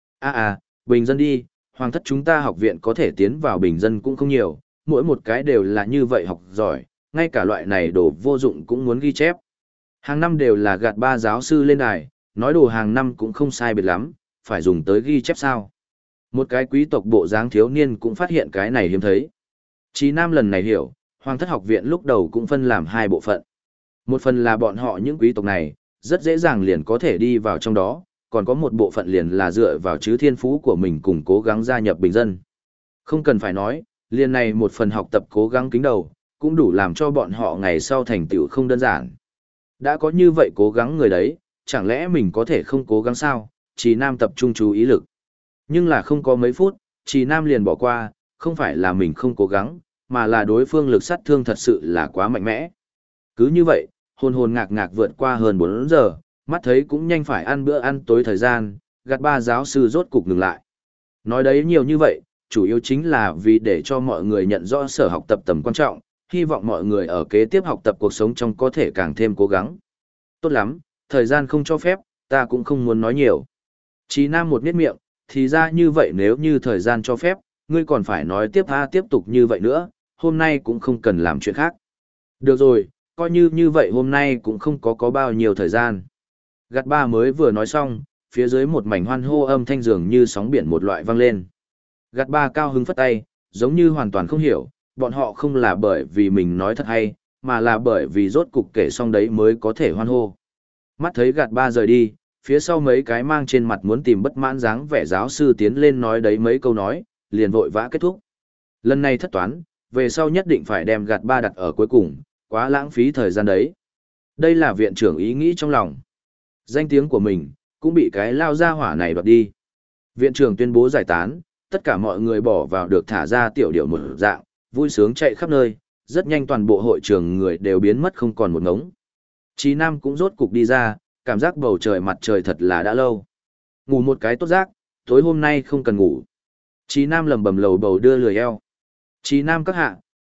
Bình dân đi, hoàng thất chúng ta học viện có thể tiến vào bình dân cũng không nhiều, mỗi một cái đều là như vậy học giỏi, ngay cả loại này đồ vô dụng cũng muốn ghi chép. Hàng năm đều là gạt ba giáo sư lên đài, nói đồ hàng năm cũng không sai biệt lắm, phải dùng tới ghi chép sao. Một cái quý tộc bộ dáng thiếu niên cũng phát hiện cái này hiếm thấy. Chí Nam lần này hiểu, Hoàng thất học viện lúc đầu cũng phân làm hai bộ phận. Một phần là bọn họ những quý tộc này, rất dễ dàng liền có thể đi vào trong đó, còn có một bộ phận liền là dựa vào chứ thiên phú của mình cùng cố gắng gia nhập bình dân. Không cần phải nói, liền này một phần học tập cố gắng kính đầu, cũng đủ làm cho bọn họ ngày sau thành tựu không đơn giản. Đã có như vậy cố gắng người đấy, chẳng lẽ mình có thể không cố gắng sao? Chí Nam tập trung chú ý lực. Nhưng là không có mấy phút, Chí Nam liền bỏ qua, không phải là mình không cố gắng, mà là đối phương lực sát thương thật sự là quá mạnh mẽ. Cứ như vậy, hồn hồn ngạc ngạc vượt qua hơn 4 giờ, mắt thấy cũng nhanh phải ăn bữa ăn tối thời gian, gạt ba giáo sư rốt cục ngừng lại. Nói đấy nhiều như vậy, chủ yếu chính là vì để cho mọi người nhận rõ sở học tập tầm quan trọng, hy vọng mọi người ở kế tiếp học tập cuộc sống trong có thể càng thêm cố gắng. Tốt lắm, thời gian không cho phép, ta cũng không muốn nói nhiều. Chí Nam một miết miệng, thì ra như vậy nếu như thời gian cho phép, ngươi còn phải nói tiếp tục như vậy nữa, hôm nay cũng không cần làm chuyện khác. Được rồi, coi như vậy hôm nay cũng không có bao nhiêu thời gian. Gạt ba mới vừa nói xong, phía dưới một mảnh hoan hô âm thanh dường như sóng biển một loại vang lên. Gạt ba cao hứng phất tay, giống như hoàn toàn không hiểu, bọn họ không là bởi vì mình nói thật hay, mà là bởi vì rốt cục kể xong đấy mới có thể hoan hô. Mắt thấy gạt ba rời đi, phía sau mấy cái mang trên mặt muốn tìm bất mãn dáng vẻ giáo sư tiến lên nói đấy mấy câu nói, liền vội vã kết thúc. Lần này thất toán, về sau nhất định phải đem gạt ba đặt ở cuối cùng, quá lãng phí thời gian đấy. Đây là viện trưởng ý nghĩ trong lòng. Danh tiếng của mình, cũng bị cái lao ra hỏa này đoạt đi. Viện trưởng tuyên bố giải tán, tất cả mọi người bỏ vào được thả ra tiểu điệu một dạng, vui sướng chạy khắp nơi, rất nhanh toàn bộ hội trường người đều biến mất không còn một ngống. Chí Nam cũng rốt cục đi ra, cảm giác bầu trời mặt trời thật là đã lâu. Ngủ một cái tốt giấc, tối hôm nay không cần ngủ. Chí Nam lầm bầm lầu bầu đưa lười eo. Chí Nam các hạ,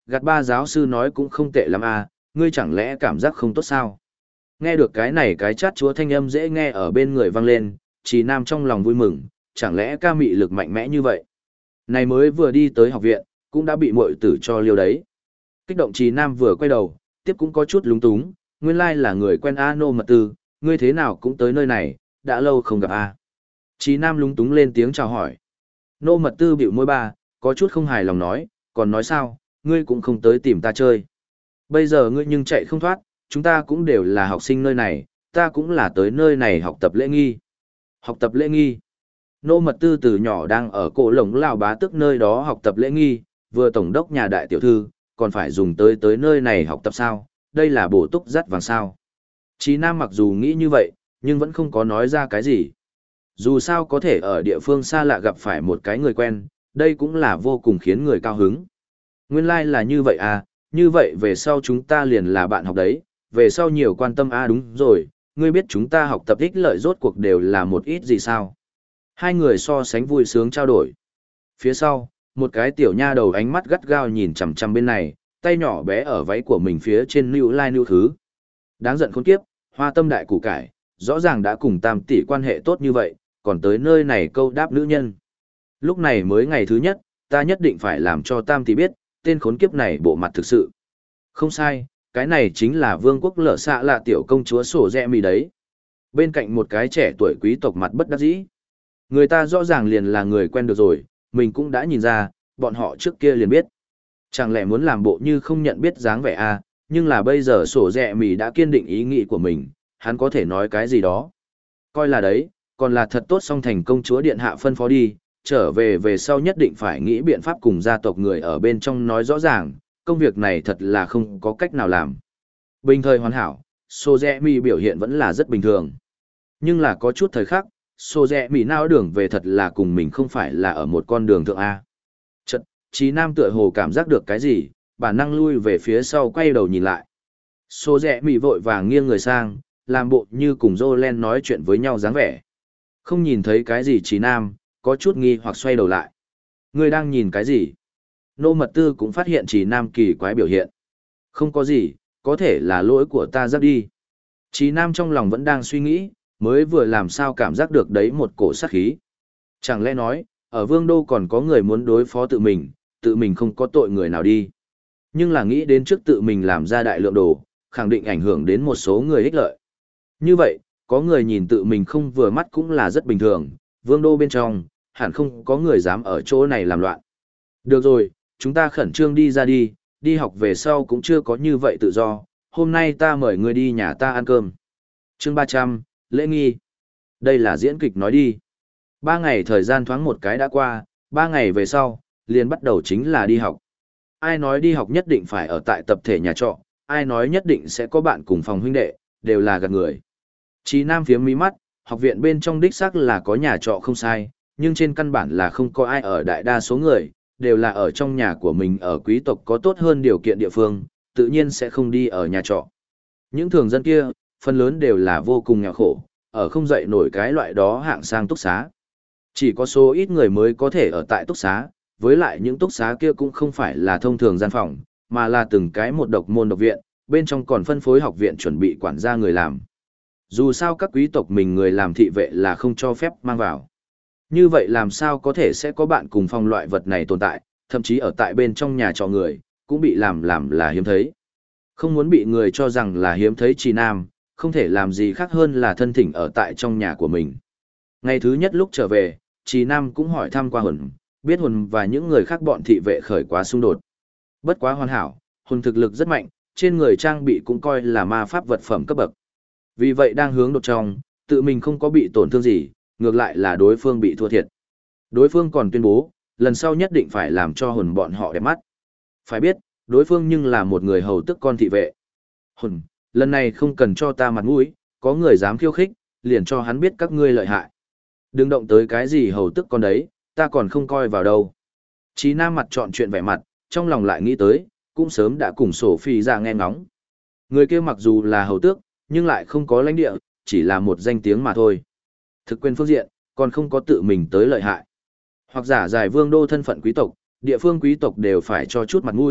gạt ba giáo sư nói cũng không tệ lắm à, ngươi chẳng lẽ cảm giác không tốt sao? Nghe được cái này cái chát chúa thanh âm dễ nghe ở bên người vang lên, Trì Nam trong lòng vui mừng, chẳng lẽ ca mị lực mạnh mẽ như vậy? Này mới vừa đi tới học viện, cũng đã bị muội tử cho liêu đấy. Kích động Trì Nam vừa quay đầu, tiếp cũng có chút lúng túng, nguyên lai là người quen A Nô Mật Tư, ngươi thế nào cũng tới nơi này, đã lâu không gặp A. Trì Nam lúng túng lên tiếng chào hỏi. Nô Mật Tư bĩu môi ba, có chút không hài lòng nói, còn nói sao, ngươi cũng không tới tìm ta chơi. Bây giờ ngươi nhưng chạy không thoát, chúng ta cũng đều là học sinh nơi này, ta cũng là tới nơi này học tập lễ nghi. Học tập lễ nghi. Nô Mật Tư từ nhỏ đang ở cổ lồng Lào Bá Tước nơi đó học tập lễ nghi, vừa tổng đốc nhà đại tiểu thư, còn phải dùng tới nơi này học tập sao, đây là bổ túc dắt vàng sao. Chí Nam mặc dù nghĩ như vậy, nhưng vẫn không có nói ra cái gì. Dù sao có thể ở địa phương xa lạ gặp phải một cái người quen, đây cũng là vô cùng khiến người cao hứng. Nguyên lai là như vậy à, như vậy về sau chúng ta liền là bạn học đấy, về sau nhiều quan tâm à đúng rồi, ngươi biết chúng ta học tập ích lợi rốt cuộc đều là một ít gì sao. Hai người so sánh vui sướng trao đổi. Phía sau, một cái tiểu nha đầu ánh mắt gắt gao nhìn chằm chằm bên này, tay nhỏ bé ở váy của mình phía trên lưu lai lưu thứ. Đáng giận khốn kiếp, hoa tâm đại củ cải, rõ ràng đã cùng Tam tỷ quan hệ tốt như vậy, còn tới nơi này câu đáp nữ nhân. Lúc này mới ngày thứ nhất, ta nhất định phải làm cho Tam tỷ biết, tên khốn kiếp này bộ mặt thực sự. Không sai, cái này chính là vương quốc lở xạ là tiểu công chúa sổ rẽ mì đấy. Bên cạnh một cái trẻ tuổi quý tộc mặt bất đắc dĩ. Người ta rõ ràng liền là người quen được rồi, mình cũng đã nhìn ra, bọn họ trước kia liền biết. Chẳng lẽ muốn làm bộ như không nhận biết dáng vẻ à, nhưng là bây giờ sổ rẽ mì đã kiên định ý nghĩ của mình, hắn có thể nói cái gì đó. Coi là đấy, còn là thật tốt song thành công chúa điện hạ phân phó đi, trở về sau nhất định phải nghĩ biện pháp cùng gia tộc người ở bên trong nói rõ ràng, công việc này thật là không có cách nào làm. Bình thời hoàn hảo, sổ rẽ mì biểu hiện vẫn là rất bình thường. Nhưng là có chút thời khắc, sổ rẽ mì não đường về thật là cùng mình không phải là ở một con đường thượng A. Chật, Chí Nam tựa hồ cảm giác được cái gì, bản năng lui về phía sau quay đầu nhìn lại. Sổ rẽ mì vội vàng nghiêng người sang, làm bộ như cùng Jolen nói chuyện với nhau dáng vẻ. Không nhìn thấy cái gì Chí Nam, có chút nghi hoặc xoay đầu lại. Người đang nhìn cái gì? Nô Mật Tư cũng phát hiện Chí Nam kỳ quái biểu hiện. Không có gì, có thể là lỗi của ta giáp đi. Chí Nam trong lòng vẫn đang suy nghĩ, mới vừa làm sao cảm giác được đấy một cổ sát khí. Chẳng lẽ nói, ở Vương Đô còn có người muốn đối phó tự mình không có tội người nào đi. Nhưng là nghĩ đến trước tự mình làm ra đại lượng đồ, khẳng định ảnh hưởng đến một số người ích lợi. Như vậy, có người nhìn tự mình không vừa mắt cũng là rất bình thường, Vương Đô bên trong, hẳn không có người dám ở chỗ này làm loạn. Được rồi, chúng ta khẩn trương đi ra đi học về sau cũng chưa có như vậy tự do, hôm nay ta mời người đi nhà ta ăn cơm. Chương 300, lễ nghi. Đây là diễn kịch nói đi. 3 ngày thời gian thoáng một cái đã qua, 3 ngày về sau, liền bắt đầu chính là đi học. Ai nói đi học nhất định phải ở tại tập thể nhà trọ, ai nói nhất định sẽ có bạn cùng phòng huynh đệ, đều là gạt người. Chí Nam phiếm mí mắt, học viện bên trong đích xác là có nhà trọ không sai, nhưng trên căn bản là không có ai ở, đại đa số người, đều là ở trong nhà của mình ở quý tộc có tốt hơn điều kiện địa phương, tự nhiên sẽ không đi ở nhà trọ. Những thường dân kia, phần lớn đều là vô cùng nghèo khổ, ở không dậy nổi cái loại đó hạng sang túc xá. Chỉ có số ít người mới có thể ở tại túc xá, với lại những túc xá kia cũng không phải là thông thường gian phòng, mà là từng cái một độc môn độc viện, bên trong còn phân phối học viện chuẩn bị quản gia người làm. Dù sao các quý tộc mình người làm thị vệ là không cho phép mang vào. Như vậy làm sao có thể sẽ có bạn cùng phòng loại vật này tồn tại, thậm chí ở tại bên trong nhà trọ người, cũng bị làm là hiếm thấy. Không muốn bị người cho rằng là hiếm thấy Chí Nam, không thể làm gì khác hơn là thân thỉnh ở tại trong nhà của mình. Ngày thứ nhất lúc trở về, Chí Nam cũng hỏi thăm qua Hồn, biết Hồn và những người khác bọn thị vệ khởi quá xung đột. Bất quá hoàn hảo, Hồn thực lực rất mạnh, trên người trang bị cũng coi là ma pháp vật phẩm cấp bậc. Vì vậy đang hướng đột trong, tự mình không có bị tổn thương gì, ngược lại là đối phương bị thua thiệt. Đối phương còn tuyên bố, lần sau nhất định phải làm cho Hồn bọn họ đẹp mắt. Phải biết, đối phương nhưng là một người hầu tức con thị vệ. Hồn, lần này không cần cho ta mặt mũi, có người dám khiêu khích, liền cho hắn biết các ngươi lợi hại. Đừng động tới cái gì hầu tức con đấy, ta còn không coi vào đâu. Chí Nam mặt trọn chuyện vẻ mặt, trong lòng lại nghĩ tới, cũng sớm đã cùng Sophie ra nghe ngóng. Người kia mặc dù là hầu tước, nhưng lại không có lãnh địa, chỉ là một danh tiếng mà thôi. Thực quyền phương diện, còn không có tự mình tới lợi hại. Hoặc giả giải Vương Đô thân phận quý tộc, địa phương quý tộc đều phải cho chút mặt mũi,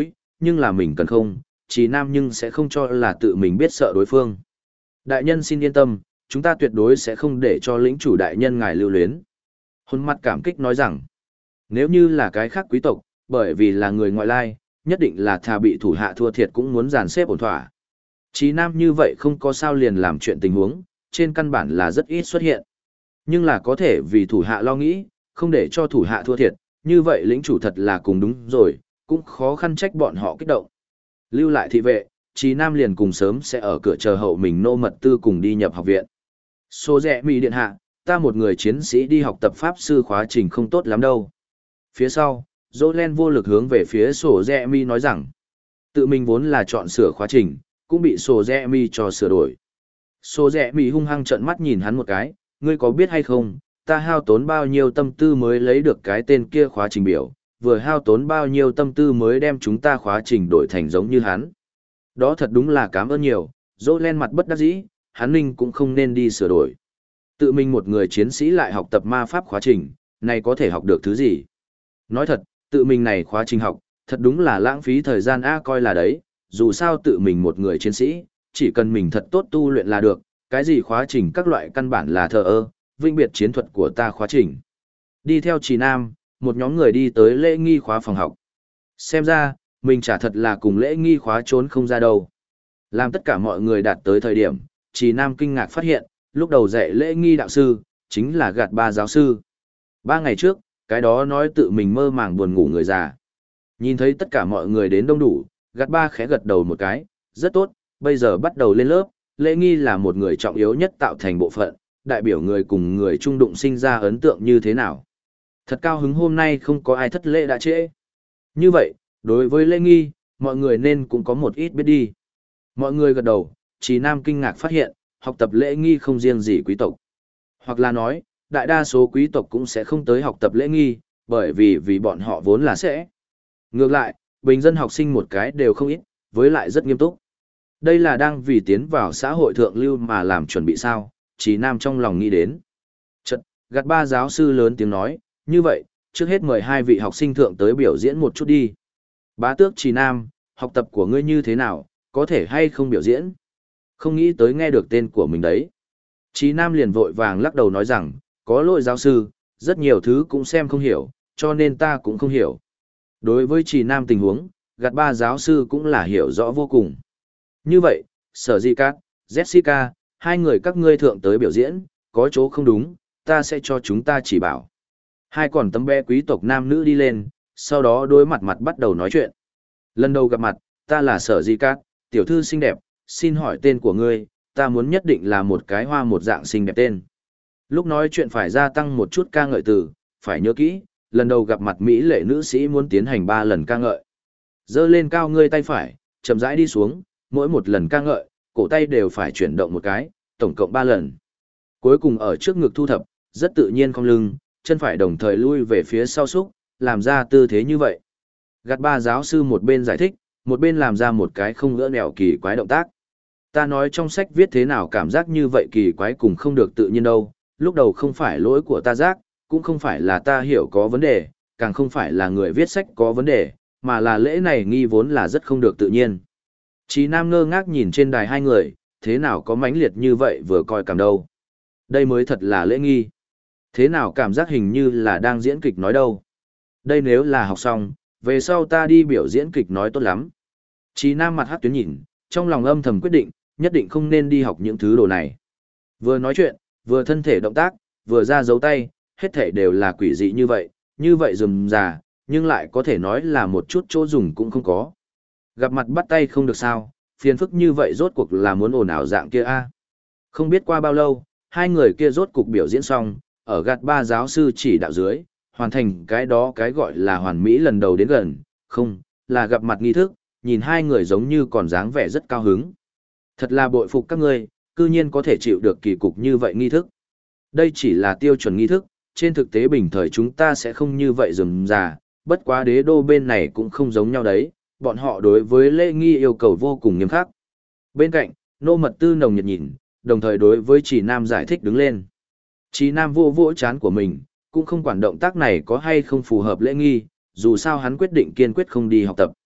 nhưng là mình cần không, Trì Nam nhưng sẽ không cho là tự mình biết sợ đối phương. Đại nhân xin yên tâm, chúng ta tuyệt đối sẽ không để cho lĩnh chủ đại nhân ngài lưu luyến. Hôn mặt cảm kích nói rằng, nếu như là cái khác quý tộc, bởi vì là người ngoại lai, nhất định là thà bị thủ hạ thua thiệt cũng muốn dàn xếp ổn thỏa. Chí Nam như vậy không có sao liền làm chuyện tình huống, trên căn bản là rất ít xuất hiện. Nhưng là có thể vì thủ hạ lo nghĩ, không để cho thủ hạ thua thiệt, như vậy lĩnh chủ thật là cùng đúng rồi, cũng khó khăn trách bọn họ kích động. Lưu lại thị vệ, Chí Nam liền cùng sớm sẽ ở cửa chờ hậu mình nô mật tư cùng đi nhập học viện. Số rẻ mỹ điện hạ, ta một người chiến sĩ đi học tập pháp sư khóa trình không tốt lắm đâu. Phía sau, Jolen vô lực hướng về phía sổ rẻ mi nói rằng, tự mình vốn là chọn sửa khóa trình, cũng bị sổ rẻ mi cho sửa đổi. Sổ rẻ mi hung hăng trợn mắt nhìn hắn một cái, ngươi có biết hay không, ta hao tốn bao nhiêu tâm tư mới lấy được cái tên kia khóa trình biểu, vừa hao tốn bao nhiêu tâm tư mới đem chúng ta khóa trình đổi thành giống như hắn. Đó thật đúng là cảm ơn nhiều, Jolen mặt bất đắc dĩ, hắn ninh cũng không nên đi sửa đổi. Tự mình một người chiến sĩ lại học tập ma pháp khóa trình, này có thể học được thứ gì? Nói thật, tự mình này khóa trình học, thật đúng là lãng phí thời gian coi là đấy, dù sao tự mình một người chiến sĩ, chỉ cần mình thật tốt tu luyện là được, cái gì khóa trình các loại căn bản là thờ ơ, vinh biệt chiến thuật của ta khóa trình. Đi theo Trì Nam, một nhóm người đi tới lễ nghi khóa phòng học. Xem ra, mình chả thật là cùng lễ nghi khóa trốn không ra đâu. Làm tất cả mọi người đạt tới thời điểm, Trì Nam kinh ngạc phát hiện, lúc đầu dạy lễ nghi đạo sư, chính là gạt ba giáo sư. 3 ngày trước, cái đó nói tự mình mơ màng buồn ngủ người già. Nhìn thấy tất cả mọi người đến đông đủ, gạt ba khẽ gật đầu một cái, rất tốt, bây giờ bắt đầu lên lớp, lễ nghi là một người trọng yếu nhất tạo thành bộ phận, đại biểu người cùng người trung đụng sinh ra ấn tượng như thế nào. Thật cao hứng hôm nay không có ai thất lễ đã trễ. Như vậy, đối với lễ nghi, mọi người nên cũng có một ít biết đi. Mọi người gật đầu, Trì Nam kinh ngạc phát hiện, học tập lễ nghi không riêng gì quý tộc. Hoặc là nói, đại đa số quý tộc cũng sẽ không tới học tập lễ nghi, bởi vì bọn họ vốn là sẽ. Ngược lại, bình dân học sinh một cái đều không ít, với lại rất nghiêm túc. Đây là đang vì tiến vào xã hội thượng lưu mà làm chuẩn bị sao, Trì Nam trong lòng nghĩ đến. Chật, gạt ba giáo sư lớn tiếng nói, như vậy, trước hết mời 2 vị học sinh thượng tới biểu diễn một chút đi. Bá tước Trì Nam, học tập của ngươi như thế nào, có thể hay không biểu diễn? Không nghĩ tới nghe được tên của mình đấy. Trì Nam liền vội vàng lắc đầu nói rằng, có lỗi giáo sư, rất nhiều thứ cũng xem không hiểu, cho nên ta cũng không hiểu. Đối với Trì Nam tình huống, gạt ba giáo sư cũng là hiểu rõ vô cùng. Như vậy, Sở Di Cát, Jessica, 2 người các ngươi thượng tới biểu diễn, có chỗ không đúng, ta sẽ cho chúng ta chỉ bảo. 2 còn tấm bé quý tộc nam nữ đi lên, sau đó đối mặt bắt đầu nói chuyện. Lần đầu gặp mặt, ta là Sở Di Cát, tiểu thư xinh đẹp, xin hỏi tên của ngươi, ta muốn nhất định là một cái hoa một dạng xinh đẹp tên. Lúc nói chuyện phải gia tăng một chút ca ngợi từ, phải nhớ kỹ, lần đầu gặp mặt Mỹ lệ nữ sĩ muốn tiến hành 3 lần ca ngợi. Dơ lên cao ngươi tay phải, chậm rãi đi xuống, mỗi một lần ca ngợi, cổ tay đều phải chuyển động một cái, tổng cộng 3 lần. Cuối cùng ở trước ngực thu thập, rất tự nhiên cong lưng, chân phải đồng thời lui về phía sau xúc, làm ra tư thế như vậy. Gạt ba giáo sư một bên giải thích, một bên làm ra một cái không ngỡ nẻo kỳ quái động tác. Ta nói trong sách viết thế nào cảm giác như vậy kỳ quái cùng không được tự nhiên đâu, lúc đầu không phải lỗi của ta giác, cũng không phải là ta hiểu có vấn đề, càng không phải là người viết sách có vấn đề, mà là lễ này nghi vốn là rất không được tự nhiên. Chí Nam ngơ ngác nhìn trên đài 2 người, thế nào có mãnh liệt như vậy vừa coi cảm đâu. Đây mới thật là lễ nghi. Thế nào cảm giác hình như là đang diễn kịch nói đâu. Đây nếu là học xong, về sau ta đi biểu diễn kịch nói tốt lắm. Chí Nam mặt hắc tuyến nhìn, trong lòng âm thầm quyết định, nhất định không nên đi học những thứ đồ này. Vừa nói chuyện, vừa thân thể động tác, vừa ra dấu tay, hết thể đều là quỷ dị như vậy rườm rà, nhưng lại có thể nói là một chút chỗ dùng cũng không có. Gặp mặt bắt tay không được sao, phiền phức như vậy rốt cuộc là muốn ồn ào dạng kia a. Không biết qua bao lâu, 2 người kia rốt cuộc biểu diễn xong, ở gạt ba giáo sư chỉ đạo dưới, hoàn thành cái đó cái gọi là hoàn mỹ lần đầu đến gần, không, là gặp mặt nghi thức, nhìn 2 người giống như còn dáng vẻ rất cao hứng. Thật là bội phục các ngươi, cư nhiên có thể chịu được kỳ cục như vậy nghi thức. Đây chỉ là tiêu chuẩn nghi thức, trên thực tế bình thời chúng ta sẽ không như vậy rườm rà, bất quá đế đô bên này cũng không giống nhau đấy, bọn họ đối với lễ nghi yêu cầu vô cùng nghiêm khắc. Bên cạnh, nô mật tư nồng nhiệt nhìn, đồng thời đối với Trì Nam giải thích đứng lên. Trì Nam vô vỗ chán của mình, cũng không quản động tác này có hay không phù hợp lễ nghi, dù sao hắn quyết định kiên quyết không đi học tập.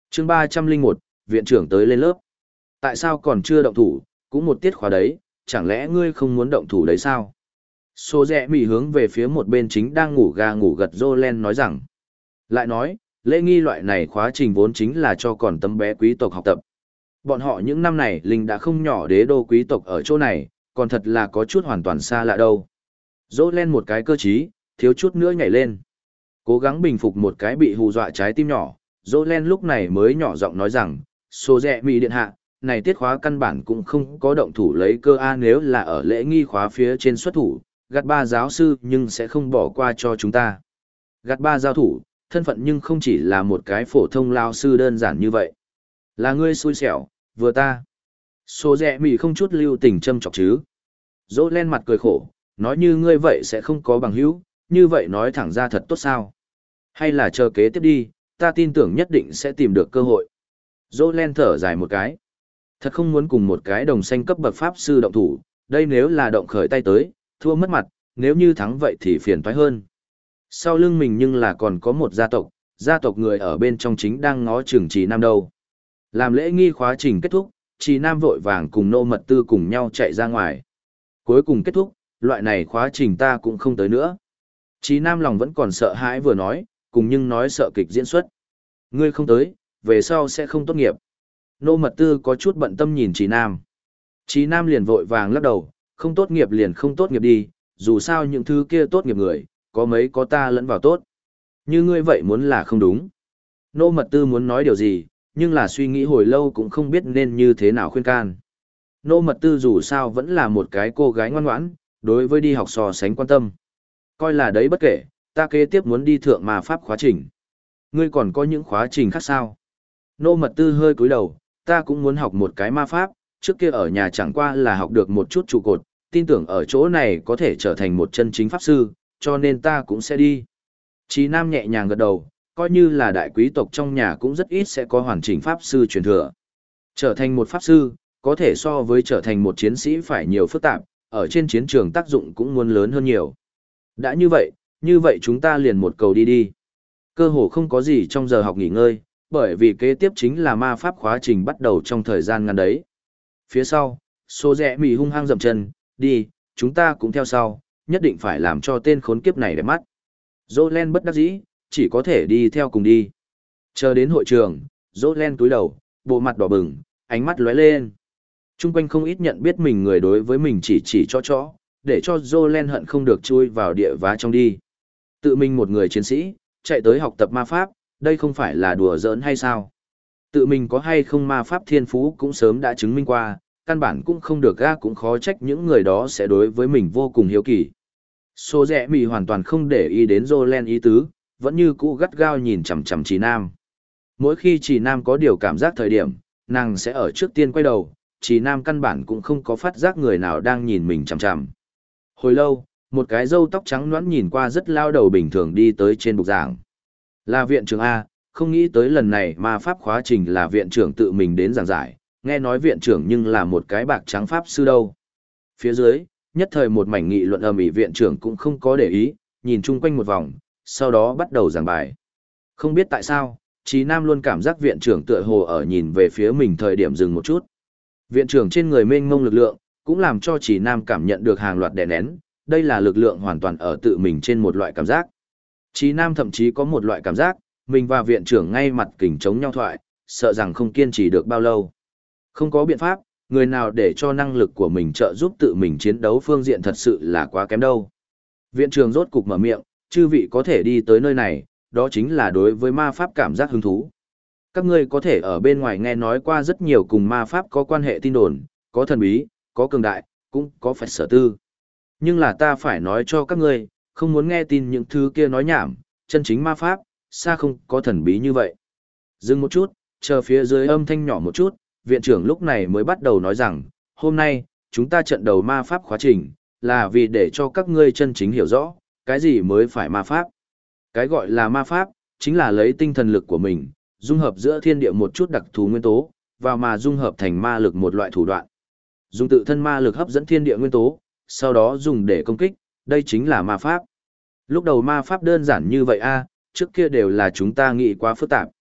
chương 301, viện trưởng tới lên lớp. Tại sao còn chưa động thủ, cũng một tiết khóa đấy, chẳng lẽ ngươi không muốn động thủ đấy sao? Sô rẽ mỉ hướng về phía một bên chính đang ngủ gà ngủ gật Jolen nói rằng. Lại nói, lễ nghi loại này khóa trình vốn chính là cho còn tấm bé quý tộc học tập. Bọn họ những năm này linh đã không nhỏ đế đô quý tộc ở chỗ này, còn thật là có chút hoàn toàn xa lạ đâu. Jolen một cái cơ trí, thiếu chút nữa nhảy lên. Cố gắng bình phục một cái bị hù dọa trái tim nhỏ, Jolen lúc này mới nhỏ giọng nói rằng, Sô rẽ mỉ điện hạ, này tiết khóa căn bản cũng không có động thủ lấy cơ a, nếu là ở lễ nghi khóa phía trên xuất thủ, gạt ba giáo sư nhưng sẽ không bỏ qua cho chúng ta. Gạt ba giáo thủ, thân phận nhưng không chỉ là một cái phổ thông lao sư đơn giản như vậy. Là ngươi xui xẻo, vừa ta. Sô rẽ mỉ không chút lưu tình châm chọc chứ. Dỗ lên mặt cười khổ, nói như ngươi vậy sẽ không có bằng hữu, như vậy nói thẳng ra thật tốt sao. Hay là chờ kế tiếp đi, ta tin tưởng nhất định sẽ tìm được cơ hội. Dỗ lên thở dài một cái. Thật không muốn cùng một cái đồng xanh cấp bậc pháp sư động thủ, đây nếu là động khởi tay tới, thua mất mặt, nếu như thắng vậy thì phiền toái hơn. Sau lưng mình nhưng là còn có một gia tộc người ở bên trong chính đang ngó chừng Trì Nam đâu. Làm lễ nghi khóa trình kết thúc, Trì Nam vội vàng cùng Nô Mật Tư cùng nhau chạy ra ngoài. Cuối cùng kết thúc, loại này khóa trình ta cũng không tới nữa. Trì Nam lòng vẫn còn sợ hãi vừa nói, cùng nhưng nói sợ kịch diễn xuất. Ngươi không tới, về sau sẽ không tốt nghiệp. Nô Mật Tư có chút bận tâm nhìn Trì Nam. Trì Nam liền vội vàng lắc đầu, không tốt nghiệp liền không tốt nghiệp đi, dù sao những thứ kia tốt nghiệp người, có mấy có ta lẫn vào tốt. Như ngươi vậy muốn là không đúng. Nô Mật Tư muốn nói điều gì, nhưng là suy nghĩ hồi lâu cũng không biết nên như thế nào khuyên can. Nô Mật Tư dù sao vẫn là một cái cô gái ngoan ngoãn, đối với đi học so sánh quan tâm. Coi là đấy bất kể, ta kế tiếp muốn đi thượng mà pháp khóa trình. Ngươi còn có những khóa trình khác sao? Nô Mật Tư hơi cúi đầu, ta cũng muốn học một cái ma pháp, trước kia ở nhà chẳng qua là học được một chút trụ cột, tin tưởng ở chỗ này có thể trở thành một chân chính pháp sư, cho nên ta cũng sẽ đi. Chí Nam nhẹ nhàng gật đầu, coi như là đại quý tộc trong nhà cũng rất ít sẽ có hoàn chỉnh pháp sư truyền thừa. Trở thành một pháp sư, có thể so với trở thành một chiến sĩ phải nhiều phức tạp, ở trên chiến trường tác dụng cũng muốn lớn hơn nhiều. Đã như vậy chúng ta liền một cầu đi đi. Cơ hồ không có gì trong giờ học nghỉ ngơi, bởi vì kế tiếp chính là ma pháp khóa trình bắt đầu trong thời gian ngắn đấy. Phía sau, Sô rẽ mỉ hung hăng dậm chân, đi, chúng ta cũng theo sau, nhất định phải làm cho tên khốn kiếp này đẹp mắt. Jolen bất đắc dĩ, chỉ có thể đi theo cùng đi. Chờ đến hội trường, Jolen túi đầu, bộ mặt đỏ bừng, ánh mắt lóe lên. Trung quanh không ít nhận biết mình người đối với mình chỉ cho, để cho Jolen hận không được chui vào địa vá trong đi. Tự mình một người chiến sĩ, chạy tới học tập ma pháp, đây không phải là đùa giỡn hay sao? Tự mình có hay không ma pháp thiên phú cũng sớm đã chứng minh qua, căn bản cũng không được ga cũng khó trách những người đó sẽ đối với mình vô cùng hiếu kỳ. Sô rẽ mì hoàn toàn không để ý đến Jolen ý tứ, vẫn như cũ gắt gao nhìn chằm chằm Trì Nam. Mỗi khi Trì Nam có điều cảm giác thời điểm, nàng sẽ ở trước tiên quay đầu, Trì Nam căn bản cũng không có phát giác người nào đang nhìn mình chằm chằm. Hồi lâu, một cái râu tóc trắng nõn nhìn qua rất lao đầu bình thường đi tới trên bục giảng. Là viện trưởng A, không nghĩ tới lần này ma pháp khóa trình là viện trưởng tự mình đến giảng giải, nghe nói viện trưởng nhưng là một cái bạc trắng pháp sư đâu. Phía dưới, nhất thời một mảnh nghị luận ầm ĩ, viện trưởng cũng không có để ý, nhìn chung quanh một vòng, sau đó bắt đầu giảng bài. Không biết tại sao, Chí Nam luôn cảm giác viện trưởng tựa hồ ở nhìn về phía mình thời điểm dừng một chút. Viện trưởng trên người mênh mông lực lượng, cũng làm cho Chí Nam cảm nhận được hàng loạt đè nén, đây là lực lượng hoàn toàn ở tự mình trên một loại cảm giác. Chí Nam thậm chí có một loại cảm giác, mình và viện trưởng ngay mặt kình chống nhau thoại, sợ rằng không kiên trì được bao lâu. Không có biện pháp, người nào để cho năng lực của mình trợ giúp tự mình chiến đấu phương diện thật sự là quá kém đâu. Viện trưởng rốt cục mở miệng, chư vị có thể đi tới nơi này, đó chính là đối với ma pháp cảm giác hứng thú. Các ngươi có thể ở bên ngoài nghe nói qua rất nhiều cùng ma pháp có quan hệ tin đồn, có thần bí, có cường đại, cũng có phải sở tư. Nhưng là ta phải nói cho các ngươi, không muốn nghe tin những thứ kia nói nhảm, chân chính ma pháp, xa không có thần bí như vậy. Dừng một chút, chờ phía dưới âm thanh nhỏ một chút, viện trưởng lúc này mới bắt đầu nói rằng, hôm nay, chúng ta trận đầu ma pháp khóa trình, là vì để cho các ngươi chân chính hiểu rõ, cái gì mới phải ma pháp. Cái gọi là ma pháp, chính là lấy tinh thần lực của mình, dung hợp giữa thiên địa một chút đặc thù nguyên tố, và mà dung hợp thành ma lực một loại thủ đoạn. Dùng tự thân ma lực hấp dẫn thiên địa nguyên tố, sau đó dùng để công kích, đây chính là ma pháp. Lúc đầu ma pháp đơn giản như vậy a, trước kia đều là chúng ta nghĩ quá phức tạp.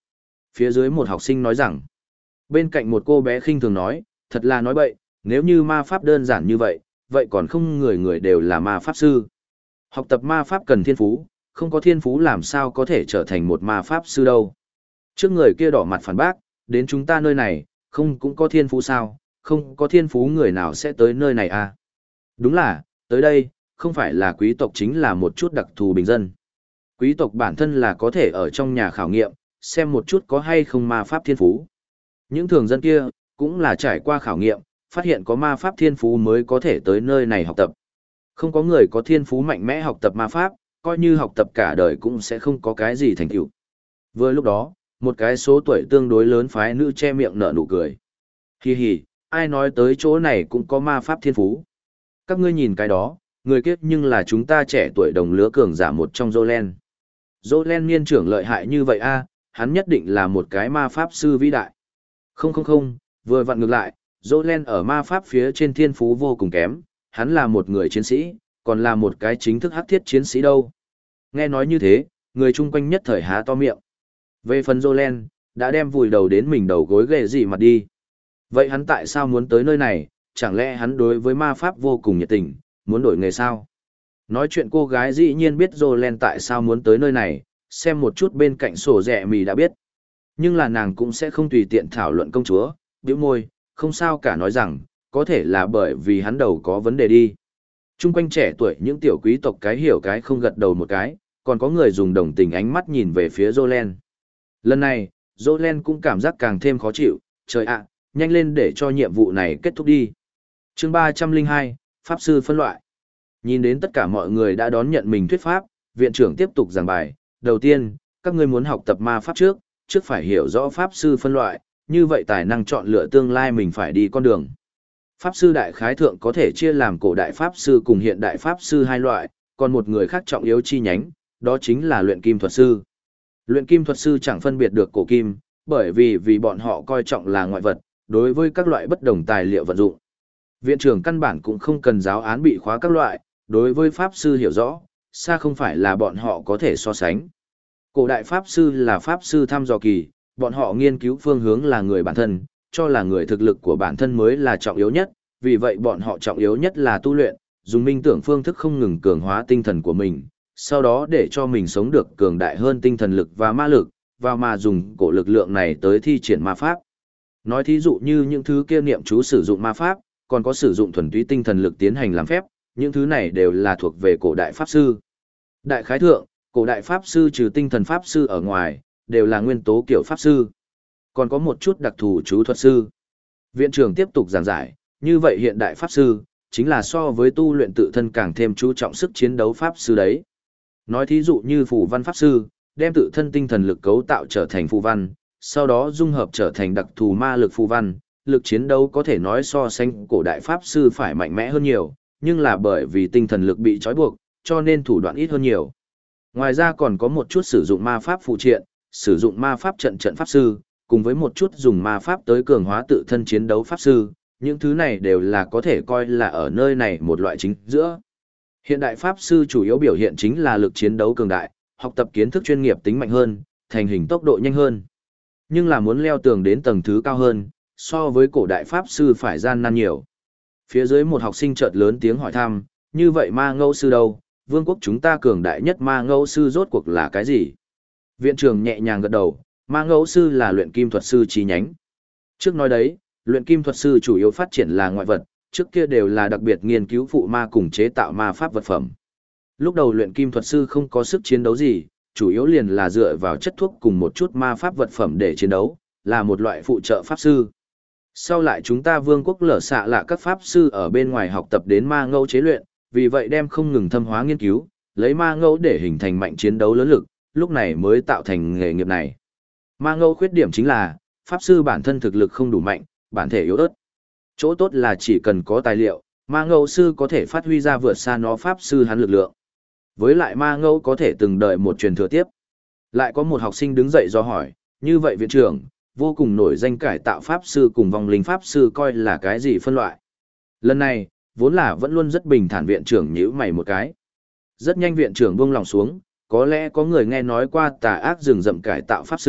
Phía dưới một học sinh nói rằng, bên cạnh một cô bé khinh thường nói, thật là nói bậy, nếu như ma pháp đơn giản như vậy, vậy còn không người người đều là ma pháp sư. Học tập ma pháp cần thiên phú, không có thiên phú làm sao có thể trở thành một ma pháp sư đâu. Trước người kia đỏ mặt phản bác, đến chúng ta nơi này, không cũng có thiên phú sao, không có thiên phú người nào sẽ tới nơi này à. Đúng là, tới đây, không phải là quý tộc chính là một chút đặc thù bình dân. Quý tộc bản thân là có thể ở trong nhà khảo nghiệm, xem một chút có hay không ma pháp thiên phú. Những thường dân kia, cũng là trải qua khảo nghiệm, phát hiện có ma pháp thiên phú mới có thể tới nơi này học tập. Không có người có thiên phú mạnh mẽ học tập ma pháp, coi như học tập cả đời cũng sẽ không có cái gì thành tựu. Vừa lúc đó, một cái số tuổi tương đối lớn phái nữ che miệng nở nụ cười. Hi hi, ai nói tới chỗ này cũng có ma pháp thiên phú. Các ngươi nhìn cái đó, người kiếp nhưng là chúng ta trẻ tuổi đồng lứa cường giả một trong Jolen. Jolen niên trưởng lợi hại như vậy a, hắn nhất định là một cái ma pháp sư vĩ đại. Không không không, vừa vặn ngược lại, Jolen ở ma pháp phía trên thiên phú vô cùng kém, hắn là một người chiến sĩ, còn là một cái chính thức hắc thiết chiến sĩ đâu. Nghe nói như thế, người chung quanh nhất thời há to miệng. Về phần Jolen, đã đem vùi đầu đến mình đầu gối ghệ gì mặt đi. Vậy hắn tại sao muốn tới nơi này, chẳng lẽ hắn đối với ma pháp vô cùng nhiệt tình, muốn đổi nghề sao? Nói chuyện cô gái dĩ nhiên biết Jolen tại sao muốn tới nơi này, xem một chút bên cạnh sổ rẻ mì đã biết. Nhưng là nàng cũng sẽ không tùy tiện thảo luận công chúa, bĩu môi, không sao cả nói rằng, có thể là bởi vì hắn đầu có vấn đề đi. Trung quanh trẻ tuổi những tiểu quý tộc cái hiểu cái không gật đầu một cái, còn có người dùng đồng tình ánh mắt nhìn về phía Jolen. Lần này, Jolen cũng cảm giác càng thêm khó chịu, trời ạ, nhanh lên để cho nhiệm vụ này kết thúc đi. Chương 302, Pháp sư phân loại. Nhìn đến tất cả mọi người đã đón nhận mình thuyết pháp, viện trưởng tiếp tục giảng bài. Đầu tiên, các ngươi muốn học tập ma pháp trước phải hiểu rõ Pháp sư phân loại, như vậy tài năng chọn lựa tương lai mình phải đi con đường. Pháp sư đại khái thượng có thể chia làm cổ đại Pháp sư cùng hiện đại Pháp sư hai loại, còn một người khác trọng yếu chi nhánh, đó chính là luyện kim thuật sư. Luyện kim thuật sư chẳng phân biệt được cổ kim, bởi vì bọn họ coi trọng là ngoại vật, đối với các loại bất đồng tài liệu vận dụng. Viện trưởng căn bản cũng không cần giáo án bị khóa các loại, đối với Pháp sư hiểu rõ, xa không phải là bọn họ có thể so sánh. Cổ đại Pháp sư là Pháp sư thăm dò kỳ, bọn họ nghiên cứu phương hướng là người bản thân, cho là người thực lực của bản thân mới là trọng yếu nhất, vì vậy bọn họ trọng yếu nhất là tu luyện, dùng minh tưởng phương thức không ngừng cường hóa tinh thần của mình, sau đó để cho mình sống được cường đại hơn tinh thần lực và ma lực, và mà dùng cổ lực lượng này tới thi triển ma pháp. Nói thí dụ như những thứ kia niệm chú sử dụng ma pháp, còn có sử dụng thuần túy tinh thần lực tiến hành làm phép, những thứ này đều là thuộc về cổ đại pháp sư. Đại khái thượng, cổ đại pháp sư trừ tinh thần pháp sư ở ngoài, đều là nguyên tố kiểu pháp sư. Còn có một chút đặc thù chú thuật sư. Viện trưởng tiếp tục giảng giải, như vậy hiện đại pháp sư, chính là so với tu luyện tự thân càng thêm chú trọng sức chiến đấu pháp sư đấy. Nói thí dụ như phù văn pháp sư, đem tự thân tinh thần lực cấu tạo trở thành phù văn, sau đó dung hợp trở thành đặc thù ma lực phù văn, lực chiến đấu có thể nói so sánh cổ đại pháp sư phải mạnh mẽ hơn nhiều, nhưng là bởi vì tinh thần lực bị trói buộc, cho nên thủ đoạn ít hơn nhiều. Ngoài ra còn có một chút sử dụng ma pháp phụ triện, sử dụng ma pháp trận pháp sư, cùng với một chút dùng ma pháp tới cường hóa tự thân chiến đấu pháp sư, những thứ này đều là có thể coi là ở nơi này một loại chính giữa. Hiện đại pháp sư chủ yếu biểu hiện chính là lực chiến đấu cường đại, học tập kiến thức chuyên nghiệp tính mạnh hơn, thành hình tốc độ nhanh hơn. Nhưng là muốn leo tường đến tầng thứ cao hơn, so với cổ đại pháp sư phải gian nan nhiều. Phía dưới một học sinh chợt lớn tiếng hỏi thăm, như vậy ma ngẫu sư đâu, vương quốc chúng ta cường đại nhất ma ngẫu sư rốt cuộc là cái gì? Viện trưởng nhẹ nhàng gật đầu, ma ngẫu sư là luyện kim thuật sư chi nhánh. Trước nói đấy, luyện kim thuật sư chủ yếu phát triển là ngoại vật, trước kia đều là đặc biệt nghiên cứu phụ ma cùng chế tạo ma pháp vật phẩm. Lúc đầu luyện kim thuật sư không có sức chiến đấu gì, chủ yếu liền là dựa vào chất thuốc cùng một chút ma pháp vật phẩm để chiến đấu, là một loại phụ trợ pháp sư. Sau lại chúng ta vương quốc lở xạ là các pháp sư ở bên ngoài học tập đến ma ngẫu chế luyện, vì vậy đem không ngừng thâm hóa nghiên cứu, lấy ma ngẫu để hình thành mạnh chiến đấu lớn lực, lúc này mới tạo thành nghề nghiệp này. Ma ngẫu khuyết điểm chính là, pháp sư bản thân thực lực không đủ mạnh, bản thể yếu ớt. Chỗ tốt là chỉ cần có tài liệu, ma ngẫu sư có thể phát huy ra vượt xa nó pháp sư hắn lực lượng. Với lại ma ngẫu có thể từng đợi một truyền thừa tiếp. Lại có một học sinh đứng dậy do hỏi, như vậy viện trưởng, vô cùng nổi danh cải tạo pháp sư cùng vong linh pháp sư coi là cái gì phân loại. Lần này, vốn là vẫn luôn rất bình thản viện trưởng nhíu mày một cái. Rất nhanh viện trưởng buông lòng xuống, có lẽ có người nghe nói qua tà ác rừng rậm cải tạo pháp sư,